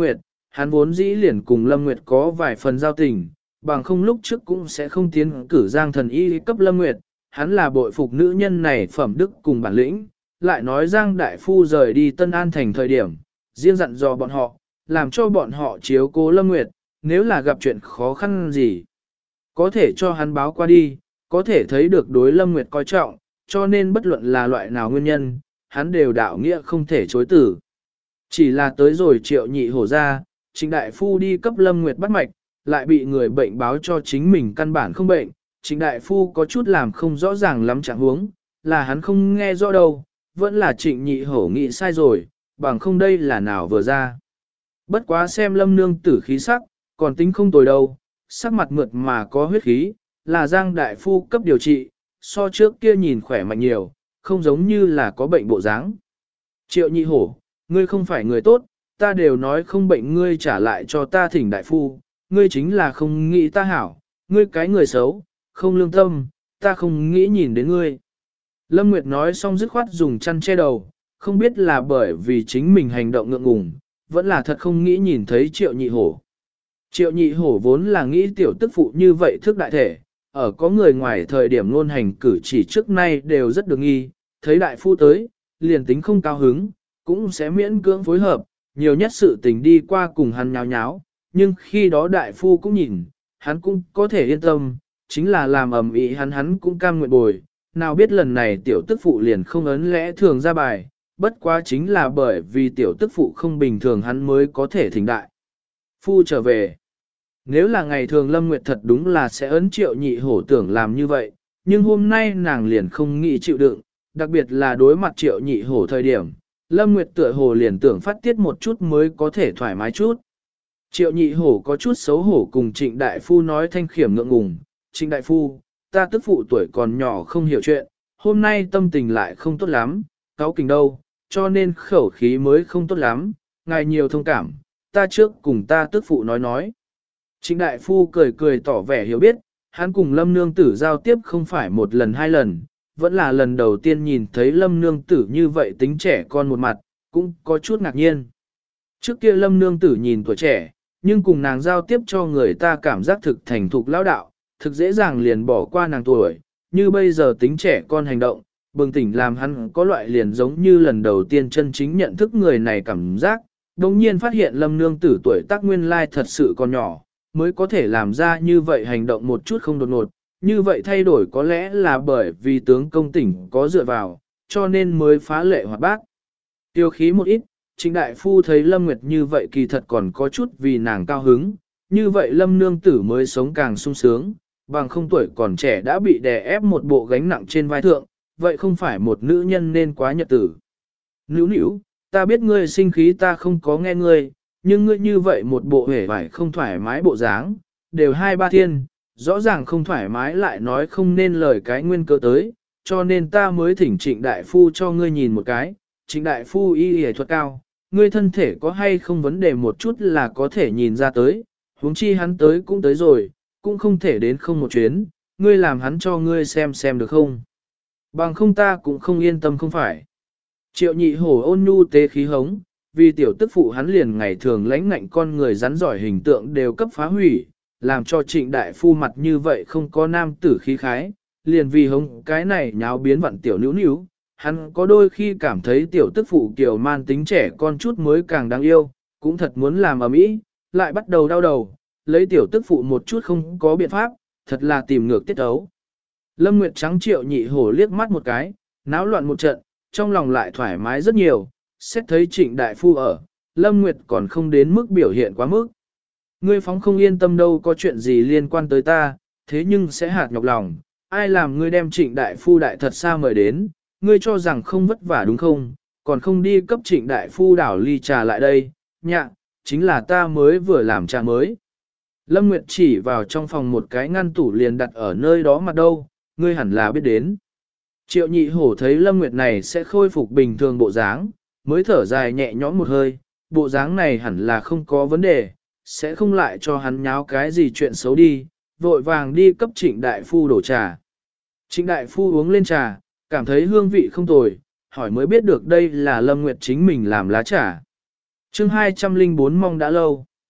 hắn vốn dĩ liền cùng Lâm Nguyệt có vài phần giao tình, bằng không lúc trước cũng sẽ không tiến cử Giang Thần Y cấp Lâm Nguyệt, hắn là bội phục nữ nhân này phẩm đức cùng bản lĩnh, lại nói Giang Đại Phu rời đi Tân An thành thời điểm, riêng dặn dò bọn họ, làm cho bọn họ chiếu cố Lâm Nguyệt, nếu là gặp chuyện khó khăn gì, có thể cho hắn báo qua đi, có thể thấy được đối Lâm Nguyệt coi trọng, cho nên bất luận là loại nào nguyên nhân, hắn đều đạo nghĩa không thể chối từ. Chỉ là tới rồi Triệu Nhị Hổ ra, Trịnh Đại Phu đi cấp Lâm Nguyệt bắt mạch, lại bị người bệnh báo cho chính mình căn bản không bệnh, Trịnh Đại Phu có chút làm không rõ ràng lắm trạng huống, là hắn không nghe rõ đâu, vẫn là Trịnh Nhị Hổ nghĩ sai rồi, bằng không đây là nào vừa ra. Bất quá xem Lâm nương tử khí sắc, còn tính không tồi đâu, sắc mặt mượt mà có huyết khí, là Giang Đại Phu cấp điều trị, so trước kia nhìn khỏe mạnh nhiều, không giống như là có bệnh bộ dáng. Triệu Nhị Hổ, ngươi không phải người tốt, ta đều nói không bệnh ngươi trả lại cho ta thỉnh Đại Phu, ngươi chính là không nghĩ ta hảo, ngươi cái người xấu, không lương tâm, ta không nghĩ nhìn đến ngươi. Lâm Nguyệt nói xong dứt khoát dùng chăn che đầu, không biết là bởi vì chính mình hành động ngượng ngùng, vẫn là thật không nghĩ nhìn thấy Triệu Nhị Hổ. Triệu Nhị Hổ vốn là nghĩ tiểu tức phụ như vậy thức đại thể, ở có người ngoài thời điểm luôn hành cử chỉ trước nay đều rất được nghi, thấy đại phu tới, liền tính không cao hứng, cũng sẽ miễn cưỡng phối hợp, nhiều nhất sự tình đi qua cùng hắn nháo nháo, nhưng khi đó đại phu cũng nhìn, hắn cũng có thể yên tâm, chính là làm ầm ĩ hắn cũng cam nguyện bồi, nào biết lần này tiểu tức phụ liền không ấn lẽ thường ra bài, bất quá chính là bởi vì tiểu tức phụ không bình thường hắn mới có thể thỉnh đại. Phu trở về. Nếu là ngày thường Lâm Nguyệt thật đúng là sẽ ấn Triệu Nhị Hổ tưởng làm như vậy, nhưng hôm nay nàng liền không nghĩ chịu đựng, đặc biệt là đối mặt Triệu Nhị Hổ thời điểm, Lâm Nguyệt tựa hồ liền tưởng phát tiết một chút mới có thể thoải mái chút. Triệu Nhị Hổ có chút xấu hổ cùng Trịnh Đại Phu nói thanh khiểm ngượng ngùng, Trịnh Đại Phu, ta tức phụ tuổi còn nhỏ không hiểu chuyện, hôm nay tâm tình lại không tốt lắm, cáu kỉnh đâu, cho nên khẩu khí mới không tốt lắm, ngài nhiều thông cảm, ta trước cùng ta tức phụ nói. Trịnh Đại Phu cười cười tỏ vẻ hiểu biết, hắn cùng Lâm Nương Tử giao tiếp không phải một lần hai lần, vẫn là lần đầu tiên nhìn thấy Lâm Nương Tử như vậy tính trẻ con một mặt, cũng có chút ngạc nhiên. Trước kia Lâm Nương Tử nhìn tuổi trẻ, nhưng cùng nàng giao tiếp cho người ta cảm giác thực thành thục lão đạo, thực dễ dàng liền bỏ qua nàng tuổi, như bây giờ tính trẻ con hành động, bừng tỉnh làm hắn có loại liền giống như lần đầu tiên chân chính nhận thức người này cảm giác, đồng nhiên phát hiện Lâm Nương Tử tuổi tác nguyên lai thật sự còn nhỏ, mới có thể làm ra như vậy hành động một chút không đột ngột, như vậy thay đổi có lẽ là bởi vì tướng công tỉnh có dựa vào, cho nên mới phá lệ hoạt bát. Tiêu khí một ít, Trịnh Đại Phu thấy Lâm Nguyệt như vậy kỳ thật còn có chút vì nàng cao hứng, như vậy Lâm Nương Tử mới sống càng sung sướng, bằng không tuổi còn trẻ đã bị đè ép một bộ gánh nặng trên vai thượng, vậy không phải một nữ nhân nên quá nhật tử. Nữu nữu, ta biết ngươi sinh khí ta không có nghe ngươi, nhưng ngươi như vậy một bộ hề vải không thoải mái bộ dáng, đều hai ba thiên, rõ ràng không thoải mái lại nói không nên lời cái nguyên cơ tới, cho nên ta mới thỉnh Trịnh Đại Phu cho ngươi nhìn một cái, Trịnh Đại Phu y y thuật cao, ngươi thân thể có hay không vấn đề một chút là có thể nhìn ra tới, huống chi hắn tới cũng tới rồi, cũng không thể đến không một chuyến, ngươi làm hắn cho ngươi xem được không. Bằng không ta cũng không yên tâm không phải. Triệu Nhị Hổ ôn nhu tế khí hống, vì tiểu tức phụ hắn liền ngày thường lãnh ngạnh con người rắn giỏi hình tượng đều cấp phá hủy, làm cho Trịnh Đại Phu mặt như vậy không có nam tử khí khái, liền vì hống cái này nháo biến vặn tiểu nữu nữu, hắn có đôi khi cảm thấy tiểu tức phụ kiểu man tính trẻ con chút mới càng đáng yêu, cũng thật muốn làm ầm ĩ, lại bắt đầu đau đầu, lấy tiểu tức phụ một chút không có biện pháp, thật là tìm ngược tiết ấu. Lâm Nguyệt trắng Triệu Nhị Hổ liếc mắt một cái, náo loạn một trận, trong lòng lại thoải mái rất nhiều, xét thấy Trịnh Đại Phu ở, Lâm Nguyệt còn không đến mức biểu hiện quá mức. Ngươi phóng không yên tâm đâu có chuyện gì liên quan tới ta, thế nhưng sẽ hạt nhọc lòng, ai làm ngươi đem Trịnh Đại Phu đại thật xa mời đến, ngươi cho rằng không vất vả đúng không, còn không đi cấp Trịnh Đại Phu đảo ly trà lại đây, nhạ, chính là ta mới vừa làm trà mới. Lâm Nguyệt chỉ vào trong phòng một cái ngăn tủ liền đặt ở nơi đó mà đâu, ngươi hẳn là biết đến. Triệu Nhị Hổ thấy Lâm Nguyệt này sẽ khôi phục bình thường bộ dáng, mới thở dài nhẹ nhõm một hơi, bộ dáng này hẳn là không có vấn đề, sẽ không lại cho hắn nháo cái gì chuyện xấu đi, vội vàng đi cấp Trịnh Đại Phu đổ trà. Trịnh Đại Phu uống lên trà, cảm thấy hương vị không tồi, hỏi mới biết được đây là Lâm Nguyệt chính mình làm lá trà. Chương 204 mong đã lâu.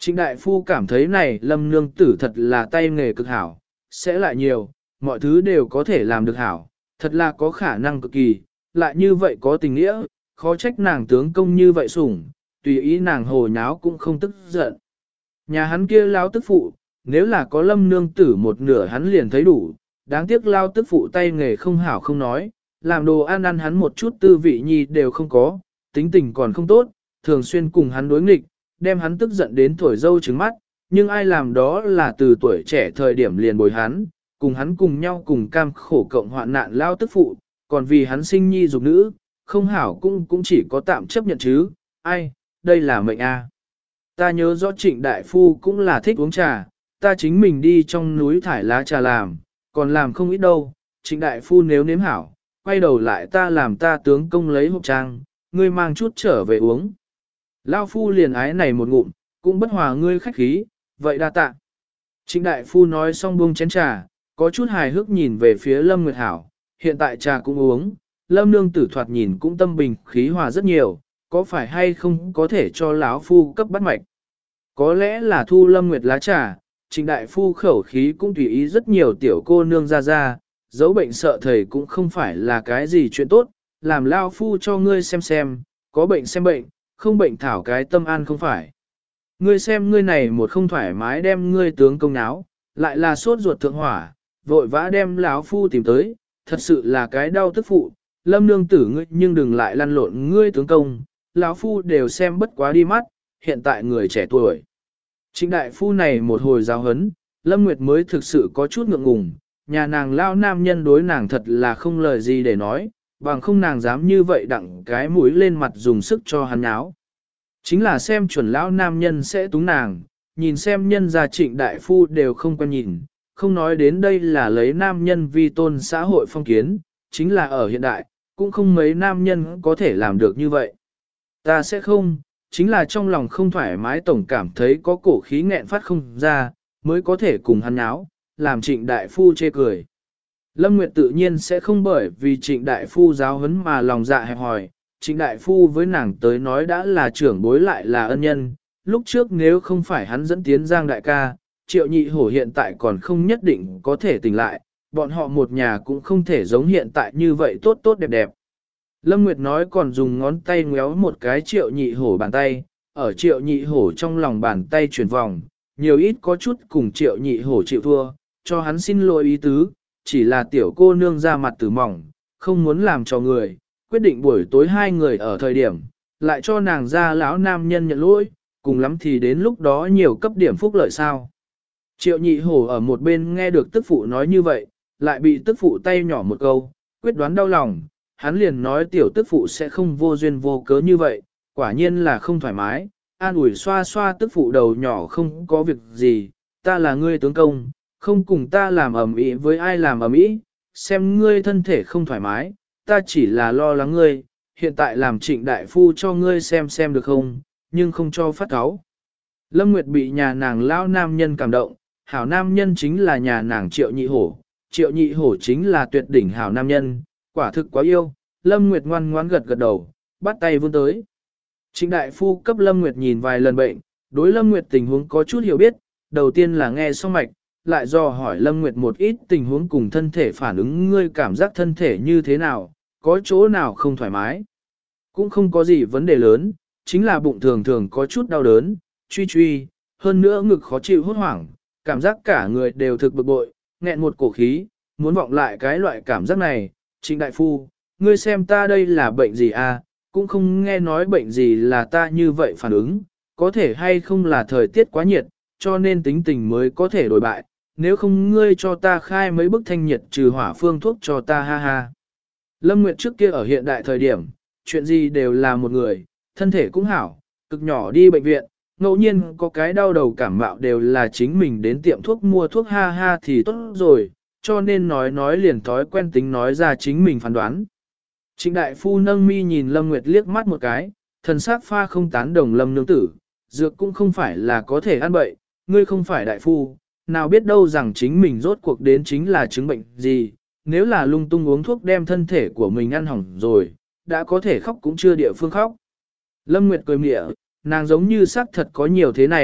Trịnh đại phu cảm thấy này Lâm nương tử thật là tay nghề cực hảo, sẽ lại nhiều, mọi thứ đều có thể làm được hảo, thật là có khả năng cực kỳ, lại như vậy có tình nghĩa, khó trách nàng tướng công như vậy sủng, tùy ý nàng hồ nháo cũng không tức giận. Nhà hắn kia lao tức phụ, nếu là có Lâm nương tử một nửa hắn liền thấy đủ, đáng tiếc lao tức phụ tay nghề không hảo không nói, làm đồ ăn ăn hắn một chút tư vị nhi đều không có, tính tình còn không tốt, thường xuyên cùng hắn đối nghịch, đem hắn tức giận đến thổi dâu trứng mắt, nhưng ai làm đó là từ tuổi trẻ thời điểm liền bồi hắn, cùng hắn cùng nhau cùng cam khổ cộng hoạn nạn lao tức phụ, còn vì hắn sinh nhi dục nữ, không hảo cũng chỉ có tạm chấp nhận chứ, ai, đây là mệnh a. Ta nhớ rõ Trịnh đại phu cũng là thích uống trà, ta chính mình đi trong núi thải lá trà làm, còn làm không ít đâu, Trịnh đại phu nếu nếm hảo, quay đầu lại ta làm ta tướng công lấy hộp trang, ngươi mang chút trở về uống. Lao phu liền ái này một ngụm, cũng bất hòa ngươi khách khí, vậy đa tạ. Trịnh đại phu nói xong buông chén trà, có chút hài hước nhìn về phía Lâm Nguyệt Hảo, hiện tại trà cũng uống, Lâm nương tử thoạt nhìn cũng tâm bình khí hòa rất nhiều, có phải hay không có thể cho lão phu cấp bắt mạch. Có lẽ là thu Lâm Nguyệt lá trà, Trịnh đại phu khẩu khí cũng tùy ý rất nhiều tiểu cô nương ra, dấu bệnh sợ thầy cũng không phải là cái gì chuyện tốt, làm lao phu cho ngươi xem, có bệnh xem bệnh, không bệnh thảo cái tâm an không phải. Ngươi xem ngươi này một không thoải mái đem ngươi tướng công náo, lại là sốt ruột thượng hỏa, vội vã đem lão phu tìm tới, thật sự là cái đau tức phụ, Lâm nương tử ngươi nhưng đừng lại lăn lộn ngươi tướng công, lão phu đều xem bất quá đi mắt, hiện tại người trẻ tuổi. Trịnh đại phu này một hồi giáo hấn, Lâm Nguyệt mới thực sự có chút ngượng ngùng, nhà nàng lao nam nhân đối nàng thật là không lời gì để nói, bằng không nàng dám như vậy đặng cái mũi lên mặt dùng sức cho hắn nháo. Chính là xem chuẩn lão nam nhân sẽ túng nàng, nhìn xem nhân gia Trịnh đại phu đều không quen nhìn, không nói đến đây là lấy nam nhân vi tôn xã hội phong kiến, chính là ở hiện đại, cũng không mấy nam nhân có thể làm được như vậy. Ta sẽ không, chính là trong lòng không thoải mái tổng cảm thấy có cổ khí nghẹn phát không ra, mới có thể cùng hắn nháo, làm Trịnh đại phu chê cười. Lâm Nguyệt tự nhiên sẽ không bởi vì Trịnh đại phu giáo huấn mà lòng dạ hẹp hòi, Trịnh đại phu với nàng tới nói đã là trưởng bối lại là ân nhân, lúc trước nếu không phải hắn dẫn tiến Giang đại ca, Triệu Nhị Hổ hiện tại còn không nhất định có thể tỉnh lại, bọn họ một nhà cũng không thể giống hiện tại như vậy tốt tốt đẹp đẹp. Lâm Nguyệt nói còn dùng ngón tay ngéo một cái Triệu Nhị Hổ bàn tay, ở Triệu Nhị Hổ trong lòng bàn tay chuyển vòng, nhiều ít có chút cùng Triệu Nhị Hổ chịu thua, cho hắn xin lỗi ý tứ, chỉ là tiểu cô nương ra mặt tử mỏng, không muốn làm cho người, quyết định buổi tối hai người ở thời điểm, lại cho nàng ra lão nam nhân nhận lỗi, cùng lắm thì đến lúc đó nhiều cấp điểm phúc lợi sao. Triệu Nhị Hổ ở một bên nghe được tức phụ nói như vậy, lại bị tức phụ tay nhỏ một câu, quyết đoán đau lòng, hắn liền nói tiểu tức phụ sẽ không vô duyên vô cớ như vậy, quả nhiên là không thoải mái, an ủi xoa xoa tức phụ đầu nhỏ không có việc gì, ta là ngươi tướng công, không cùng ta làm ầm ĩ với ai làm ầm ĩ, xem ngươi thân thể không thoải mái, ta chỉ là lo lắng ngươi, hiện tại làm Trịnh đại phu cho ngươi xem được không, nhưng không cho phát cáu. Lâm Nguyệt bị nhà nàng lão nam nhân cảm động, hảo nam nhân chính là nhà nàng Triệu Nhị Hổ, Triệu Nhị Hổ chính là tuyệt đỉnh hảo nam nhân, quả thực quá yêu, Lâm Nguyệt ngoan ngoãn gật gật đầu, bắt tay vươn tới. Trịnh đại phu cấp Lâm Nguyệt nhìn vài lần bệnh, đối Lâm Nguyệt tình huống có chút hiểu biết, đầu tiên là nghe xong mạch, lại dò hỏi Lâm Nguyệt một ít tình huống cùng thân thể phản ứng ngươi cảm giác thân thể như thế nào, có chỗ nào không thoải mái. Cũng không có gì vấn đề lớn, chính là bụng thường thường có chút đau đớn, truy, hơn nữa ngực khó chịu hốt hoảng, cảm giác cả người đều thực bực bội, nghẹn một cổ khí, muốn vọng lại cái loại cảm giác này. Trịnh đại phu, ngươi xem ta đây là bệnh gì à, cũng không nghe nói bệnh gì là ta như vậy phản ứng, có thể hay không là thời tiết quá nhiệt, cho nên tính tình mới có thể đổi bại, nếu không ngươi cho ta khai mấy bức thanh nhiệt trừ hỏa phương thuốc cho ta ha ha. Lâm Nguyệt trước kia ở hiện đại thời điểm, chuyện gì đều là một người, thân thể cũng hảo, cực nhỏ đi bệnh viện, ngẫu nhiên có cái đau đầu cảm mạo đều là chính mình đến tiệm thuốc mua thuốc ha ha thì tốt rồi, cho nên nói liền thói quen tính nói ra chính mình phán đoán. Trịnh đại phu nâng mi nhìn Lâm Nguyệt liếc mắt một cái, thần sắc pha không tán đồng Lâm nương tử, dược cũng không phải là có thể ăn bậy, ngươi không phải đại phu, nào biết đâu rằng chính mình rốt cuộc đến chính là chứng bệnh gì, nếu là lung tung uống thuốc đem thân thể của mình ăn hỏng rồi, đã có thể khóc cũng chưa địa phương khóc. Lâm Nguyệt cười mỉa, nàng giống như xác thật có nhiều thế này,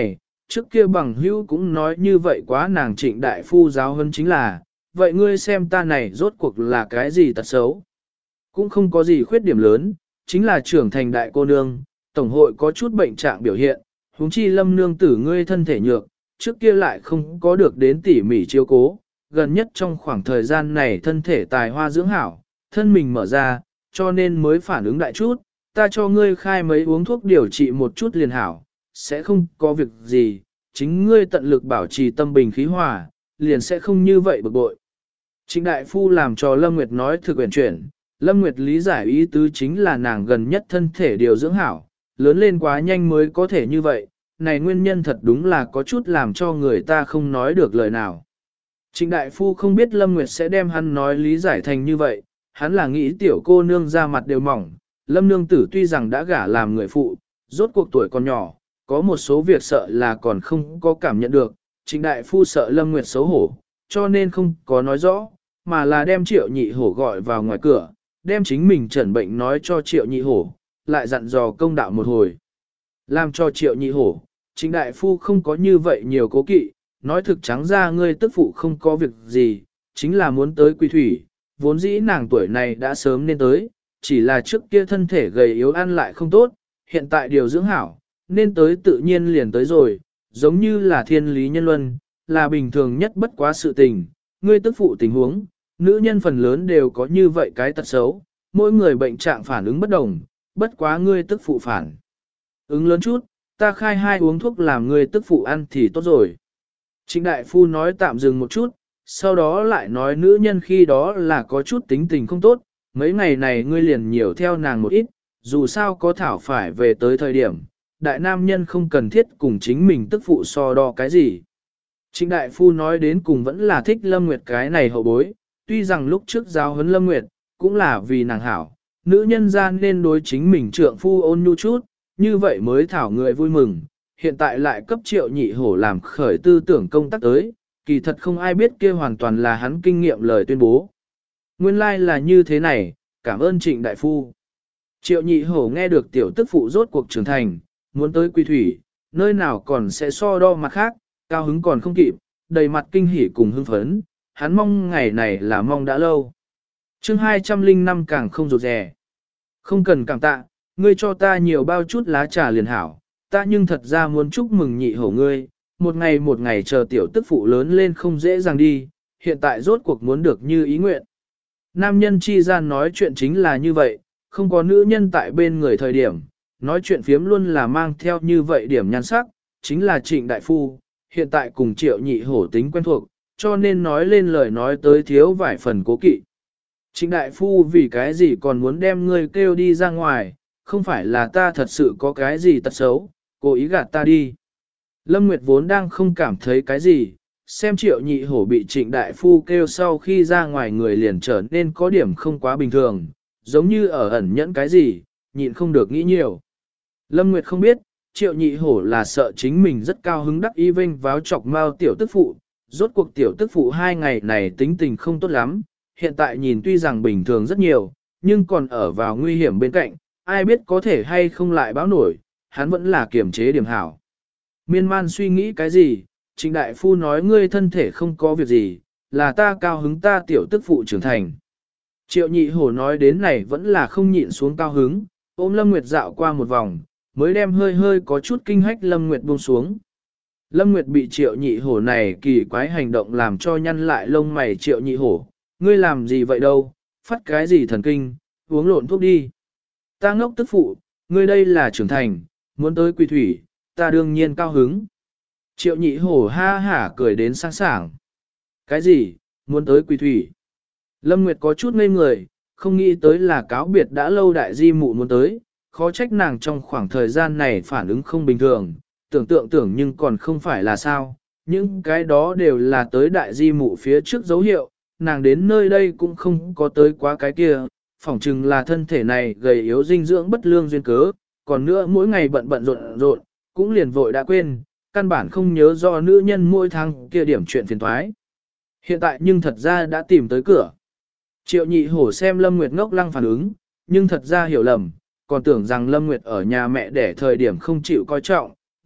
trước kia bằng hữu cũng nói như vậy quá nàng Trịnh đại phu giáo hơn chính là, vậy ngươi xem ta này rốt cuộc là cái gì tật xấu? Cũng không có gì khuyết điểm lớn, chính là trưởng thành đại cô nương, tổng hội có chút bệnh trạng biểu hiện, huống chi Lâm nương tử ngươi thân thể nhược, trước kia lại không có được đến tỉ mỉ chiếu cố, gần nhất trong khoảng thời gian này thân thể tài hoa dưỡng hảo, thân mình mở ra, cho nên mới phản ứng đại chút, ta cho ngươi khai mấy uống thuốc điều trị một chút liền hảo, sẽ không có việc gì, chính ngươi tận lực bảo trì tâm bình khí hòa, liền sẽ không như vậy bực bội. Trịnh đại phu làm cho Lâm Nguyệt nói thực quyển chuyển, Lâm Nguyệt lý giải ý tứ chính là nàng gần nhất thân thể điều dưỡng hảo, lớn lên quá nhanh mới có thể như vậy, này nguyên nhân thật đúng là có chút làm cho người ta không nói được lời nào. Trịnh đại phu không biết Lâm Nguyệt sẽ đem hắn nói lý giải thành như vậy, hắn là nghĩ tiểu cô nương ra mặt đều mỏng, Lâm nương tử tuy rằng đã gả làm người phụ, rốt cuộc tuổi còn nhỏ, có một số việc sợ là còn không có cảm nhận được, Trịnh đại phu sợ Lâm Nguyệt xấu hổ, cho nên không có nói rõ, mà là đem Triệu Nhị Hổ gọi vào ngoài cửa, đem chính mình chẩn bệnh nói cho Triệu Nhị Hổ, lại dặn dò công đạo một hồi. Làm cho Triệu Nhị Hổ, Trịnh đại phu không có như vậy nhiều cố kỵ, nói thực trắng ra ngươi tức phụ không có việc gì, chính là muốn tới Quy Thủy, vốn dĩ nàng tuổi này đã sớm nên tới, chỉ là trước kia thân thể gầy yếu ăn lại không tốt, hiện tại điều dưỡng hảo, nên tới tự nhiên liền tới rồi, giống như là thiên lý nhân luân, là bình thường nhất bất quá sự tình, ngươi tức phụ tình huống, nữ nhân phần lớn đều có như vậy cái tật xấu, mỗi người bệnh trạng phản ứng bất đồng, bất quá ngươi tức phụ phản. Ứng lớn chút, ta khai 2 uống thuốc làm ngươi tức phụ ăn thì tốt rồi. Trịnh đại phu nói tạm dừng một chút, sau đó lại nói nữ nhân khi đó là có chút tính tình không tốt, mấy ngày này ngươi liền nhiều theo nàng một ít, dù sao có thảo phải về tới thời điểm, đại nam nhân không cần thiết cùng chính mình tức phụ so đo cái gì. Trịnh đại phu nói đến cùng vẫn là thích Lâm Nguyệt cái này hậu bối, tuy rằng lúc trước giáo huấn Lâm Nguyệt, cũng là vì nàng hảo, nữ nhân gian nên đối chính mình trượng phu ôn nhu chút, như vậy mới thảo người vui mừng, hiện tại lại cấp Triệu Nhị Hổ làm khởi tư tưởng công tác tới, kỳ thật không ai biết kia hoàn toàn là hắn kinh nghiệm lời tuyên bố. Nguyên lai like là như thế này, cảm ơn Trịnh đại phu. Triệu Nhị Hổ nghe được tiểu tức phụ rốt cuộc trưởng thành, muốn tới Quy Thủy, nơi nào còn sẽ so đo mặt khác, cao hứng còn không kịp, đầy mặt kinh hỉ cùng hưng phấn, hắn mong ngày này là mong đã lâu. Chương 205 càng không rụt rè. Không cần cảm tạ, ngươi cho ta nhiều bao chút lá trà liền hảo, ta nhưng thật ra muốn chúc mừng Nhị Hổ ngươi, một ngày chờ tiểu tức phụ lớn lên không dễ dàng đi, hiện tại rốt cuộc muốn được như ý nguyện. Nam nhân chi gian nói chuyện chính là như vậy, không có nữ nhân tại bên người thời điểm, nói chuyện phiếm luôn là mang theo như vậy điểm nhan sắc, chính là Trịnh đại phu, hiện tại cùng Triệu Nhị Hổ tính quen thuộc, cho nên nói lên lời nói tới thiếu vài phần cố kỵ. Trịnh đại phu vì cái gì còn muốn đem ngươi kêu đi ra ngoài, không phải là ta thật sự có cái gì tật xấu, cố ý gạt ta đi. Lâm Nguyệt vốn đang không cảm thấy cái gì, xem Triệu Nhị Hổ bị Trịnh đại phu kêu sau khi ra ngoài người liền trở nên có điểm không quá bình thường, giống như ở ẩn nhẫn cái gì, nhịn không được nghĩ nhiều. Lâm Nguyệt không biết, Triệu Nhị Hổ là sợ chính mình rất cao hứng đắc ý vinh váo chọc mao tiểu tức phụ, rốt cuộc tiểu tức phụ 2 ngày này tính tình không tốt lắm, hiện tại nhìn tuy rằng bình thường rất nhiều, nhưng còn ở vào nguy hiểm bên cạnh, ai biết có thể hay không lại báo nổi, hắn vẫn là kiềm chế điểm hảo. Miên man suy nghĩ cái gì, Trịnh đại phu nói ngươi thân thể không có việc gì, là ta cao hứng ta tiểu tức phụ trưởng thành. Triệu Nhị Hổ nói đến này vẫn là không nhịn xuống cao hứng, ôm Lâm Nguyệt dạo qua một vòng, mới đem hơi hơi có chút kinh hách Lâm Nguyệt buông xuống. Lâm Nguyệt bị Triệu Nhị Hổ này kỳ quái hành động làm cho nhăn lại lông mày. Triệu Nhị Hổ, ngươi làm gì vậy đâu, phát cái gì thần kinh, uống lộn thuốc đi. Ta ngốc tức phụ, ngươi đây là trưởng thành, muốn tới Quy Thủy, ta đương nhiên cao hứng. Triệu Nhị Hổ ha hả cười đến sáng sảng. Cái gì, muốn tới Quy Thủy? Lâm Nguyệt có chút ngây người, không nghĩ tới là cáo biệt đã lâu đại di mụ muốn tới, khó trách nàng trong khoảng thời gian này phản ứng không bình thường, tưởng nhưng còn không phải là sao, những cái đó đều là tới đại di mụ phía trước dấu hiệu, nàng đến nơi đây cũng không có tới quá cái kia, phỏng chừng là thân thể này gầy yếu dinh dưỡng bất lương duyên cớ, còn nữa mỗi ngày bận rộn, cũng liền vội đã quên, căn bản không nhớ do nữ nhân mỗi tháng kia điểm chuyện phiền toái. Hiện tại nhưng thật ra đã tìm tới cửa. Triệu Nhị Hổ xem Lâm Nguyệt ngốc lăng phản ứng, nhưng thật ra hiểu lầm, còn tưởng rằng Lâm Nguyệt ở nhà mẹ đẻ thời điểm không chịu coi trọng,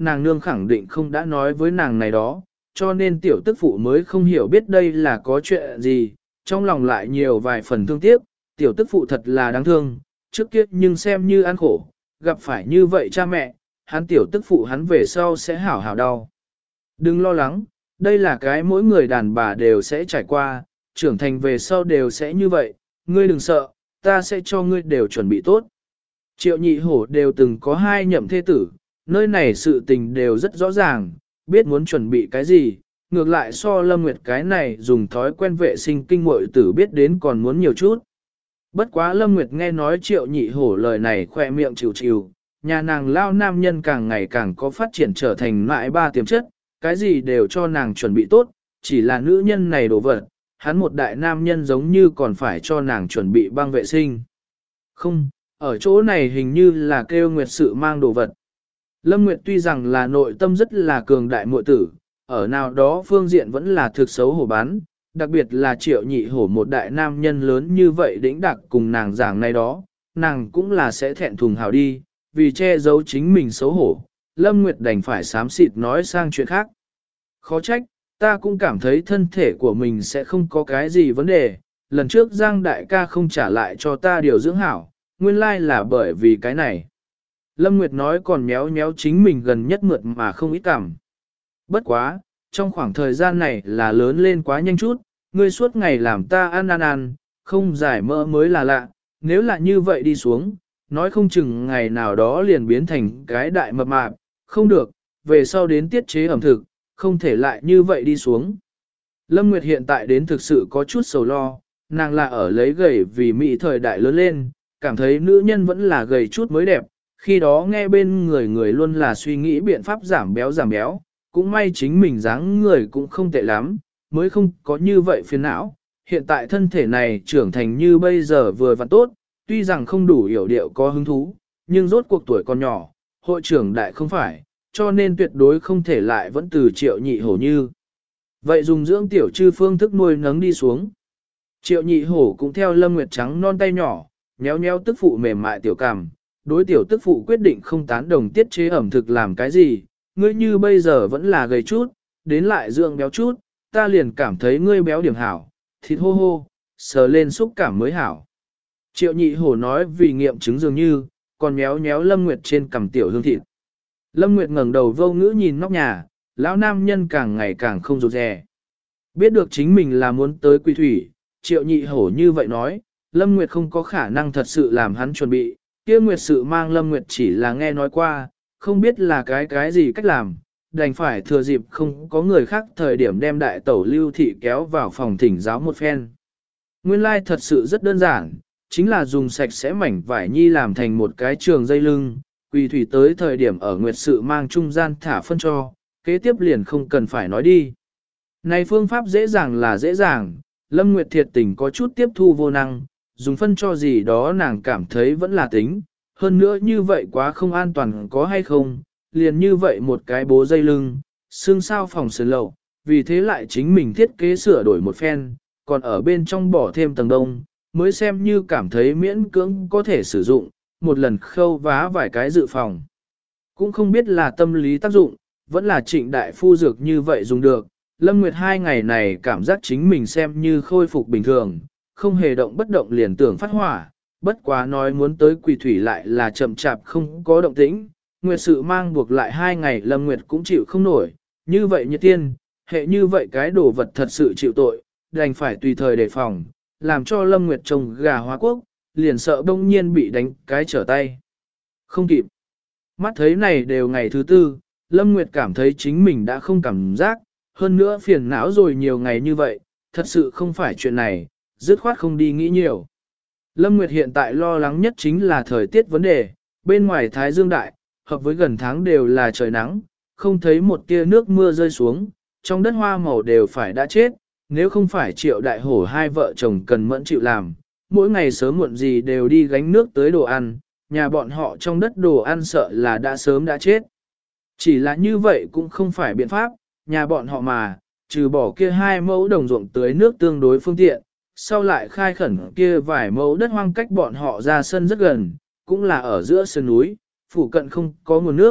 nàng nương khẳng định không đã nói với nàng này đó, cho nên tiểu tức phụ mới không hiểu biết đây là có chuyện gì, trong lòng lại nhiều vài phần thương tiếc, tiểu tức phụ thật là đáng thương, trước kia nhưng xem như ăn khổ, gặp phải như vậy cha mẹ, hắn tiểu tức phụ hắn về sau sẽ hảo hảo đau. Đừng lo lắng, đây là cái mỗi người đàn bà đều sẽ trải qua, trưởng thành về sau đều sẽ như vậy, ngươi đừng sợ, ta sẽ cho ngươi đều chuẩn bị tốt. Triệu nhị hổ đều từng có 2 nhậm thê tử, nơi này sự tình đều rất rõ ràng, biết muốn chuẩn bị cái gì, ngược lại so Lâm Nguyệt cái này dùng thói quen vệ sinh kinh muội tử biết đến còn muốn nhiều chút. Bất quá Lâm Nguyệt nghe nói Triệu nhị hổ lời này khỏe miệng chịu chịu, nhà nàng lao nam nhân càng ngày càng có phát triển trở thành mại ba tiềm chất, cái gì đều cho nàng chuẩn bị tốt, chỉ là nữ nhân này đổ vật, hắn một đại nam nhân giống như còn phải cho nàng chuẩn bị băng vệ sinh. Không, ở chỗ này hình như là kêu Nguyệt sự mang đồ vật. Lâm Nguyệt tuy rằng là nội tâm rất là cường đại muội tử, ở nào đó phương diện vẫn là thực xấu hổ bán, đặc biệt là Triệu nhị hổ một đại nam nhân lớn như vậy đĩnh đặc cùng nàng giảng này đó, nàng cũng là sẽ thẹn thùng hào đi, vì che giấu chính mình xấu hổ, Lâm Nguyệt đành phải xám xịt nói sang chuyện khác. Khó trách, ta cũng cảm thấy thân thể của mình sẽ không có cái gì vấn đề, lần trước Giang đại ca không trả lại cho ta điều dưỡng hảo, nguyên lai là bởi vì cái này. Lâm Nguyệt nói còn méo méo chính mình gần nhất mượt mà không ít cảm. Bất quá, trong khoảng thời gian này là lớn lên quá nhanh chút, ngươi suốt ngày làm ta ăn, không giải mỡ mới là lạ, nếu là như vậy đi xuống, nói không chừng ngày nào đó liền biến thành cái đại mập mạp, không được, về sau đến tiết chế ẩm thực, không thể lại như vậy đi xuống. Lâm Nguyệt hiện tại đến thực sự có chút sầu lo, nàng là ở lấy gầy vì mỹ thời đại lớn lên, cảm thấy nữ nhân vẫn là gầy chút mới đẹp, khi đó nghe bên người luôn là suy nghĩ biện pháp giảm béo, cũng may chính mình dáng người cũng không tệ lắm, mới không có như vậy phiền não. Hiện tại thân thể này trưởng thành như bây giờ vừa và tốt, tuy rằng không đủ hiểu điệu có hứng thú, nhưng rốt cuộc tuổi còn nhỏ, hội trưởng đại không phải, cho nên tuyệt đối không thể lại vẫn từ Triệu nhị hổ như. Vậy dùng dưỡng tiểu chư phương thức nuôi nấng đi xuống. Triệu nhị hổ cũng theo Lâm Nguyệt trắng non tay nhỏ, nhéo nhéo tức phụ mềm mại tiểu cằm, đối tiểu tức phụ quyết định không tán đồng tiết chế ẩm thực làm cái gì, ngươi như bây giờ vẫn là gầy chút, đến lại dưỡng béo chút, ta liền cảm thấy ngươi béo điểm hảo, thịt hô hô, sờ lên xúc cảm mới hảo. Triệu nhị hổ nói vì nghiệm chứng dường như, còn méo méo Lâm Nguyệt trên cằm tiểu hương thịt. Lâm Nguyệt ngẩng đầu vô ngữ nhìn nóc nhà, lão nam nhân càng ngày càng không rụt rè. Biết được chính mình là muốn tới Quỳ Thủy, Triệu nhị hổ như vậy nói, Lâm Nguyệt không có khả năng thật sự làm hắn chuẩn bị, kia Nguyệt sự mang Lâm Nguyệt chỉ là nghe nói qua, không biết là cái gì cách làm, đành phải thừa dịp không có người khác thời điểm đem đại tẩu Lưu Thị kéo vào phòng thỉnh giáo một phen. Nguyên lai thật sự rất đơn giản, chính là dùng sạch sẽ mảnh vải nhi làm thành một cái trường dây lưng, Quỳ Thủy tới thời điểm ở Nguyệt sự mang trung gian thả phân cho, kế tiếp liền không cần phải nói đi. Này phương pháp dễ dàng là dễ dàng, Lâm Nguyệt thiệt tình có chút tiếp thu vô năng, dùng phân cho gì đó nàng cảm thấy vẫn là tính, hơn nữa như vậy quá không an toàn có hay không, liền như vậy một cái bố dây lưng, xương sao phòng sườn lậu, vì thế lại chính mình thiết kế sửa đổi một phen, còn ở bên trong bỏ thêm tầng đông, mới xem như cảm thấy miễn cưỡng có thể sử dụng, một lần khâu vá vài cái dự phòng. Cũng không biết là tâm lý tác dụng, vẫn là Trịnh đại phu dược như vậy dùng được, Lâm Nguyệt 2 ngày này cảm giác chính mình xem như khôi phục bình thường, không hề động bất động liền tưởng phát hỏa, bất quá nói muốn tới Quỳ Thủy lại là chậm chạp không có động tĩnh, Nguyệt sự mang buộc lại 2 ngày Lâm Nguyệt cũng chịu không nổi, như vậy như tiên, hệ như vậy cái đồ vật thật sự chịu tội, đành phải tùy thời đề phòng, làm cho Lâm Nguyệt trông gà hóa quốc, liền sợ đông nhiên bị đánh cái trở tay. Không kịp. Mắt thấy này đều ngày thứ 4, Lâm Nguyệt cảm thấy chính mình đã không cảm giác, hơn nữa phiền não rồi nhiều ngày như vậy, thật sự không phải chuyện này, dứt khoát không đi nghĩ nhiều. Lâm Nguyệt hiện tại lo lắng nhất chính là thời tiết vấn đề, bên ngoài Thái Dương Đại, hợp với gần tháng đều là trời nắng, không thấy một tia nước mưa rơi xuống, trong đất hoa màu đều phải đã chết, nếu không phải Triệu đại hổ 2 vợ chồng cần mẫn chịu làm, mỗi ngày sớm muộn gì đều đi gánh nước tới đồ ăn, nhà bọn họ trong đất đồ ăn sợ là đã sớm đã chết. Chỉ là như vậy cũng không phải biện pháp, nhà bọn họ mà, trừ bỏ kia 2 mẫu đồng ruộng tưới nước tương đối phương tiện, sau lại khai khẩn kia vài mẫu đất hoang cách bọn họ ra sân rất gần, cũng là ở giữa sườn núi, phủ cận không có nguồn nước,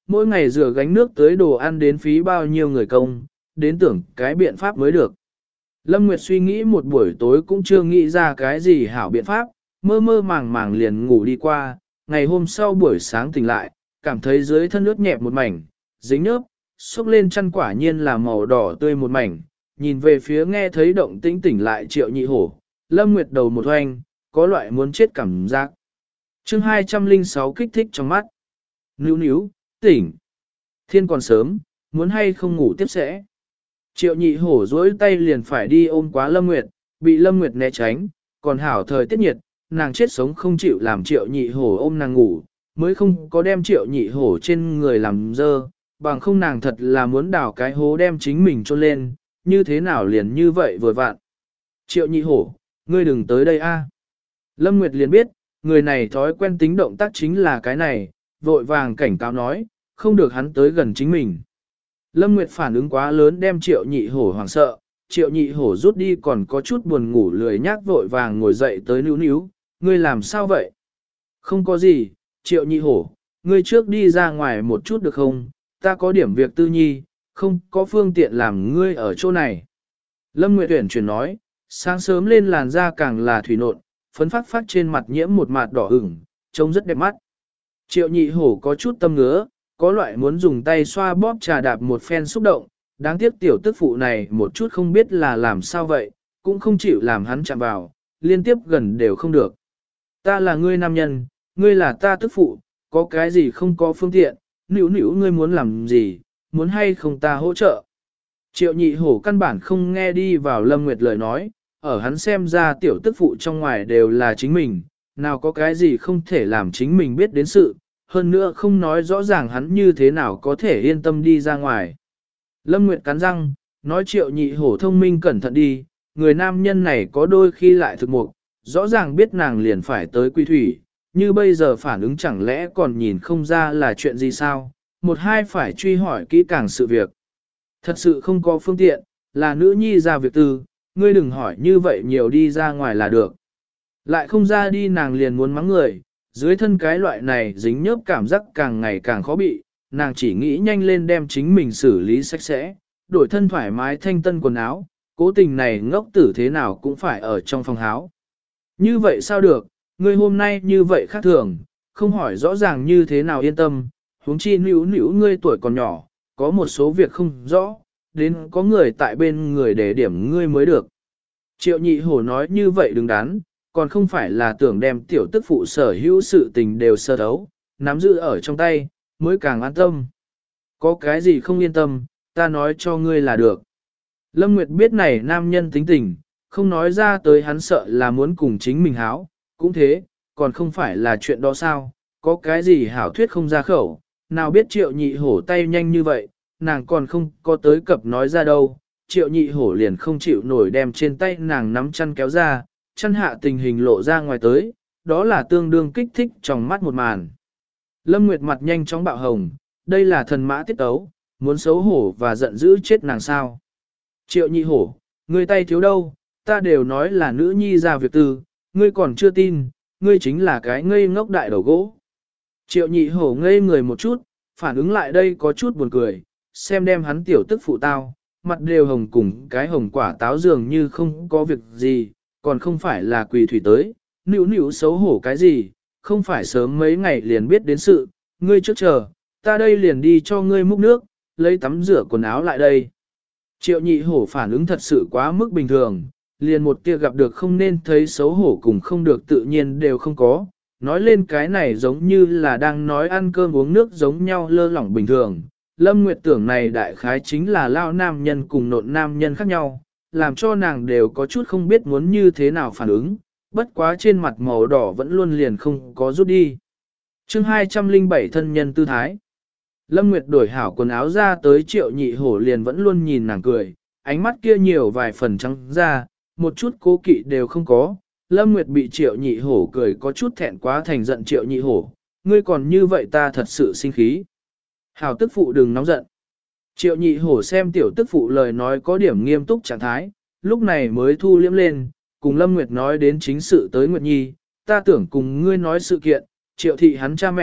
mỗi ngày rửa gánh nước tới đồ ăn đến phí bao nhiêu người công, đến tưởng cái biện pháp mới được. Lâm Nguyệt suy nghĩ một buổi tối cũng chưa nghĩ ra cái gì hảo biện pháp, mơ mơ màng màng liền ngủ đi qua, ngày hôm sau buổi sáng tỉnh lại, cảm thấy dưới thân ướt nhẹp một mảnh, dính nhớp, xúc lên chăn quả nhiên là màu đỏ tươi một mảnh, nhìn về phía nghe thấy động tĩnh tỉnh lại Triệu Nhị Hổ, Lâm Nguyệt đầu một hoanh, có loại muốn chết cảm giác. Chương 206 kích thích trong mắt. Níu níu, tỉnh. Thiên còn sớm, muốn hay không ngủ tiếp sẽ. Triệu Nhị Hổ dối tay liền phải đi ôm quá Lâm Nguyệt, bị Lâm Nguyệt né tránh, còn hảo thời tiết nhiệt, nàng chết sống không chịu làm Triệu Nhị Hổ ôm nàng ngủ, mới không có đem Triệu Nhị Hổ trên người làm dơ, bằng không nàng thật là muốn đào cái hố đem chính mình chôn lên, như thế nào liền như vậy vừa vặn. Triệu Nhị Hổ, ngươi đừng tới đây a. Lâm Nguyệt liền biết, người này thói quen tính động tác chính là cái này, vội vàng cảnh cáo nói, không được hắn tới gần chính mình. Lâm Nguyệt phản ứng quá lớn đem Triệu Nhị Hổ hoảng sợ, Triệu Nhị Hổ rút đi còn có chút buồn ngủ lười nhác vội vàng ngồi dậy tới níu níu, ngươi làm sao vậy? Không có gì, Triệu Nhị Hổ, ngươi trước đi ra ngoài một chút được không? Ta có điểm việc tư nhi, không có phương tiện làm ngươi ở chỗ này. Lâm Nguyệt Uyển chuyển nói, sáng sớm lên làn da càng là thủy nộn, phấn phát phát trên mặt nhiễm một mạt đỏ ửng, trông rất đẹp mắt. Triệu Nhị Hổ có chút tâm ngứa, có loại muốn dùng tay xoa bóp trà đạp một phen xúc động, đáng tiếc tiểu tức phụ này một chút không biết là làm sao vậy, cũng không chịu làm hắn chạm vào, liên tiếp gần đều không được. Ta là ngươi nam nhân, ngươi là ta tức phụ, có cái gì không có phương tiện, nữu nữu ngươi muốn làm gì, muốn hay không ta hỗ trợ. Triệu Nhị Hổ căn bản không nghe đi vào Lâm Nguyệt lời nói, ở hắn xem ra tiểu tức phụ trong ngoài đều là chính mình, nào có cái gì không thể làm chính mình biết đến sự, hơn nữa không nói rõ ràng hắn như thế nào có thể yên tâm đi ra ngoài. Lâm Nguyệt cắn răng, nói Triệu Nhị Hổ thông minh cẩn thận đi, người nam nhân này có đôi khi lại thực mục, rõ ràng biết nàng liền phải tới quy thủy, như bây giờ phản ứng chẳng lẽ còn nhìn không ra là chuyện gì sao, một hai phải truy hỏi kỹ càng sự việc. Thật sự không có phương tiện, là nữ nhi ra việc tư, ngươi đừng hỏi như vậy nhiều đi ra ngoài là được. Lại không ra đi nàng liền muốn mắng người, dưới thân cái loại này dính nhớp cảm giác càng ngày càng khó bị, nàng chỉ nghĩ nhanh lên đem chính mình xử lý sạch sẽ, đổi thân thoải mái thanh tân quần áo, cố tình này ngốc tử thế nào cũng phải ở trong phòng háo. Như vậy sao được, ngươi hôm nay như vậy khác thường, không hỏi rõ ràng như thế nào yên tâm, huống chi nữu nữu ngươi tuổi còn nhỏ, có một số việc không rõ, đến có người tại bên người để điểm ngươi mới được. Triệu Nhị Hổ nói như vậy đứng đắn, còn không phải là tưởng đem tiểu tức phụ sở hữu sự tình đều sơ thấu, nắm giữ ở trong tay, mới càng an tâm. Có cái gì không yên tâm, ta nói cho ngươi là được. Lâm Nguyệt biết này nam nhân tính tình, không nói ra tới hắn sợ là muốn cùng chính mình háo, cũng thế, còn không phải là chuyện đó sao, có cái gì hảo thuyết không ra khẩu, nào biết Triệu Nhị Hổ tay nhanh như vậy, nàng còn không có tới cập nói ra đâu, Triệu Nhị Hổ liền không chịu nổi đem trên tay nàng nắm chăn kéo ra, chăn hạ tình hình lộ ra ngoài tới, đó là tương đương kích thích trong mắt một màn. Lâm Nguyệt mặt nhanh chóng bạo hồng, đây là thần mã tiết tấu, muốn xấu hổ và giận dữ chết nàng sao. Triệu Nhị Hổ, ngươi tay thiếu đâu, ta đều nói là nữ nhi ra việc tư, ngươi còn chưa tin, ngươi chính là cái ngây ngốc đại đầu gỗ. Triệu Nhị Hổ ngây người một chút, phản ứng lại đây có chút buồn cười, xem đem hắn tiểu tức phụ tao, mặt đều hồng cùng cái hồng quả táo dường như không có việc gì, còn không phải là quỳ thủy tới, nữu nữu xấu hổ cái gì, không phải sớm mấy ngày liền biết đến sự, ngươi trước chờ, ta đây liền đi cho ngươi múc nước, lấy tắm rửa quần áo lại đây. Triệu Nhị Hổ phản ứng thật sự quá mức bình thường, liền một tia gặp được không nên thấy xấu hổ cùng không được tự nhiên đều không có, nói lên cái này giống như là đang nói ăn cơm uống nước giống nhau lơ lỏng bình thường. Lâm Nguyệt tưởng này đại khái chính là lao nam nhân cùng nộn nam nhân khác nhau, làm cho nàng đều có chút không biết muốn như thế nào phản ứng, bất quá trên mặt màu đỏ vẫn luôn liền không có rút đi. Chương 207 thân nhân tư thái. Lâm Nguyệt đổi hảo quần áo ra tới Triệu Nhị Hổ liền vẫn luôn nhìn nàng cười, ánh mắt kia nhiều vài phần trắng ra, một chút cố kỵ đều không có. Lâm Nguyệt bị Triệu Nhị Hổ cười có chút thẹn quá thành giận Triệu Nhị Hổ, ngươi còn như vậy ta thật sự sinh khí. Hảo tức phụ đừng nóng giận. Triệu Nhị Hổ xem tiểu tức phụ lời nói có điểm nghiêm túc trạng thái, lúc này mới thu liễm lên, cùng Lâm Nguyệt nói đến chính sự tới Nguyệt Nhi, ta tưởng cùng ngươi nói sự kiện, Triệu thị hắn cha mẹ,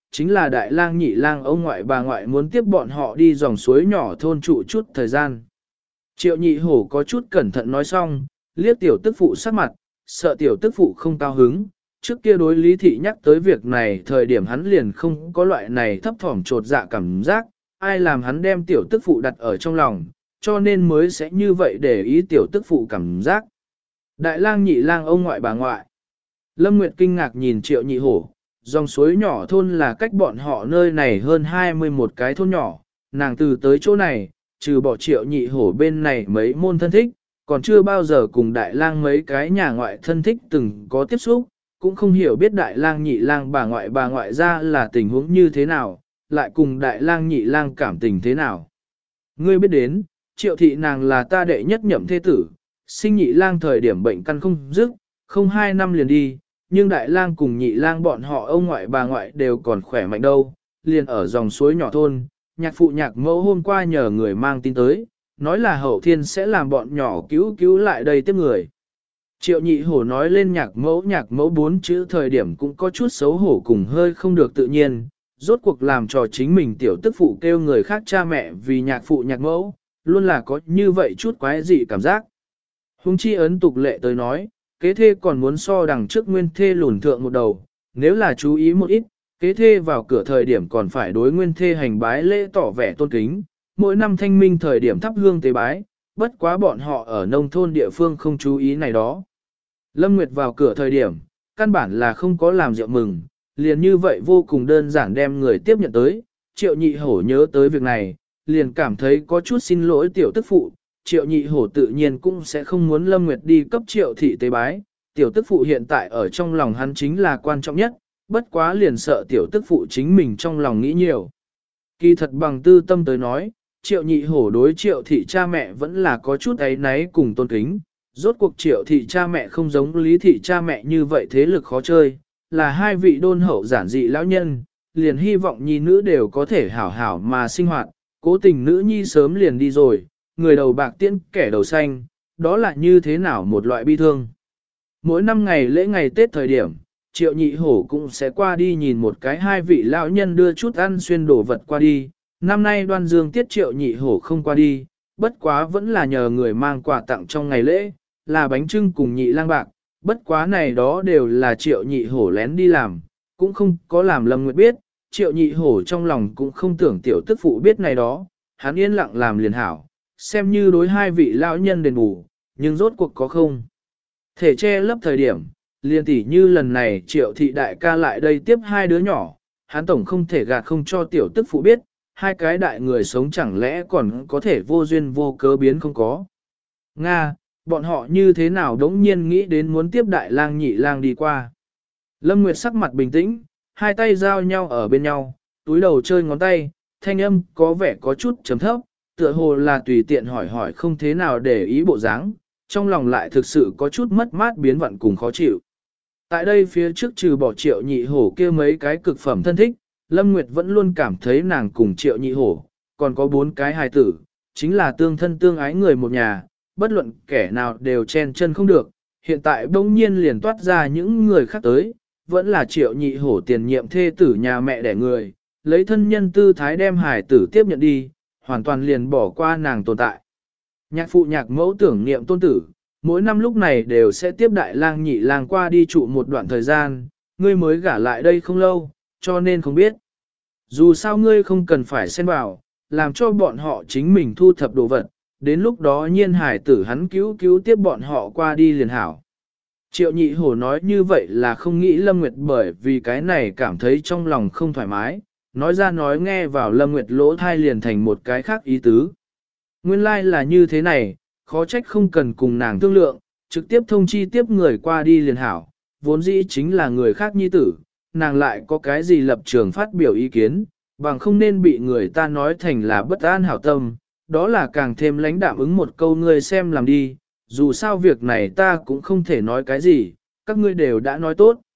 chính là đại lang nhị lang ông ngoại bà ngoại muốn tiếp bọn họ đi dòng suối nhỏ thôn trụ chút thời gian. Triệu nhị hổ có chút cẩn thận nói xong, liếc tiểu tức phụ sắc mặt, sợ tiểu tức phụ không cao hứng. Trước kia đối lý thị nhắc tới việc này thời điểm hắn liền không có loại này thấp thỏm trột dạ cảm giác, ai làm hắn đem tiểu tức phụ đặt ở trong lòng, cho nên mới sẽ như vậy để ý tiểu tức phụ cảm giác. Đại lang nhị lang ông ngoại bà ngoại. Lâm Nguyệt kinh ngạc nhìn Triệu nhị hổ, dòng suối nhỏ thôn là cách bọn họ nơi này hơn 21 cái thôn nhỏ, nàng từ tới chỗ này, trừ bỏ Triệu nhị hổ bên này mấy môn thân thích, còn chưa bao giờ cùng đại lang mấy cái nhà ngoại thân thích từng có tiếp xúc, cũng không hiểu biết đại lang nhị lang bà ngoại ra là tình huống như thế nào, lại cùng đại lang nhị lang cảm tình thế nào. Ngươi biết đến, Triệu thị nàng là ta đệ nhất nhậm thế tử, sinh nhị lang thời điểm bệnh căn không dứt, không 2 năm liền đi, nhưng đại lang cùng nhị lang bọn họ ông ngoại bà ngoại đều còn khỏe mạnh đâu, liền ở dòng suối nhỏ thôn, nhạc phụ nhạc mẫu hôm qua nhờ người mang tin tới, nói là hậu thiên sẽ làm bọn nhỏ cứu lại đây tiếp người. Triệu nhị hổ nói lên nhạc mẫu 4 chữ thời điểm cũng có chút xấu hổ cùng hơi không được tự nhiên, rốt cuộc làm cho chính mình tiểu tức phụ kêu người khác cha mẹ vì nhạc phụ nhạc mẫu, luôn là có như vậy chút quái dị cảm giác. Hùng chi ấn tục lệ tới nói, kế thê còn muốn so đằng trước nguyên thê lùn thượng một đầu, nếu là chú ý một ít, kế thê vào cửa thời điểm còn phải đối nguyên thê hành bái lễ tỏ vẻ tôn kính, mỗi năm thanh minh thời điểm thắp hương tế bái, bất quá bọn họ ở nông thôn địa phương không chú ý này đó. Lâm Nguyệt vào cửa thời điểm, căn bản là không có làm rượu mừng, liền như vậy vô cùng đơn giản đem người tiếp nhận tới, Triệu nhị hổ nhớ tới việc này, liền cảm thấy có chút xin lỗi tiểu tức phụ, Triệu nhị hổ tự nhiên cũng sẽ không muốn Lâm Nguyệt đi cấp Triệu thị tế bái, tiểu tức phụ hiện tại ở trong lòng hắn chính là quan trọng nhất, bất quá liền sợ tiểu tức phụ chính mình trong lòng nghĩ nhiều. Kỳ thật bằng tư tâm tới nói, Triệu nhị hổ đối Triệu thị cha mẹ vẫn là có chút áy náy cùng tôn kính, rốt cuộc Triệu thị cha mẹ không giống Lý thị cha mẹ như vậy thế lực khó chơi, là hai vị đôn hậu giản dị lão nhân, liền hy vọng nhi nữ đều có thể hảo hảo mà sinh hoạt, cố tình nữ nhi sớm liền đi rồi, người đầu bạc tiễn kẻ đầu xanh, đó là như thế nào một loại bi thương. Mỗi năm ngày lễ ngày Tết thời điểm, Triệu nhị hổ cũng sẽ qua đi nhìn một cái hai vị lão nhân đưa chút ăn xuyên đổ vật qua đi, năm nay Đoan Dương tiết Triệu nhị hổ không qua đi, bất quá vẫn là nhờ người mang quà tặng trong ngày lễ, là bánh trưng cùng nhị lang bạc, bất quá này đó đều là Triệu nhị hổ lén đi làm, cũng không có làm Lâm Nguyệt biết, Triệu nhị hổ trong lòng cũng không tưởng tiểu tức phụ biết này đó, hắn yên lặng làm liền hảo, xem như đối hai vị lão nhân đền bù, nhưng rốt cuộc có không. Thể che lấp thời điểm, liền tỉ như lần này Triệu thị đại ca lại đây tiếp hai đứa nhỏ, hắn tổng không thể gạt không cho tiểu tức phụ biết, hai cái đại người sống chẳng lẽ còn có thể vô duyên vô cớ biến không có. Nga, bọn họ như thế nào đống nhiên nghĩ đến muốn tiếp đại lang nhị lang đi qua. Lâm Nguyệt sắc mặt bình tĩnh, hai tay giao nhau ở bên nhau, túi đầu chơi ngón tay, thanh âm có vẻ có chút chấm thấp, tựa hồ là tùy tiện hỏi hỏi không thế nào để ý bộ dáng, trong lòng lại thực sự có chút mất mát biến vặn cùng khó chịu. Tại đây phía trước trừ bỏ Triệu nhị hổ kia mấy cái cực phẩm thân thích, Lâm Nguyệt vẫn luôn cảm thấy nàng cùng Triệu nhị hổ, còn có 4 cái hài tử, chính là tương thân tương ái người một nhà, bất luận kẻ nào đều chen chân không được, hiện tại bỗng nhiên liền toát ra những người khác tới, vẫn là Triệu nhị hổ tiền nhiệm thê tử nhà mẹ đẻ người, lấy thân nhân tư thái đem hài tử tiếp nhận đi, hoàn toàn liền bỏ qua nàng tồn tại. Nhạc phụ nhạc mẫu tưởng niệm tôn tử, mỗi năm lúc này đều sẽ tiếp đại lang nhị lang qua đi trụ một đoạn thời gian, ngươi mới gả lại đây không lâu, cho nên không biết. Dù sao ngươi không cần phải xen vào, làm cho bọn họ chính mình thu thập đồ vật, đến lúc đó nhiên hải tử hắn cứu tiếp bọn họ qua đi liền hảo. Triệu nhị hổ nói như vậy là không nghĩ Lâm Nguyệt bởi vì cái này cảm thấy trong lòng không thoải mái, nói ra nói nghe vào Lâm Nguyệt lỗ thai liền thành một cái khác ý tứ. Nguyên lai là như thế này, khó trách không cần cùng nàng thương lượng, trực tiếp thông chi tiếp người qua đi liền hảo, vốn dĩ chính là người khác nhi tử, nàng lại có cái gì lập trường phát biểu ý kiến, bằng không nên bị người ta nói thành là bất an hảo tâm, đó là càng thêm lãnh đạm ứng một câu ngươi xem làm đi, dù sao việc này ta cũng không thể nói cái gì, các ngươi đều đã nói tốt.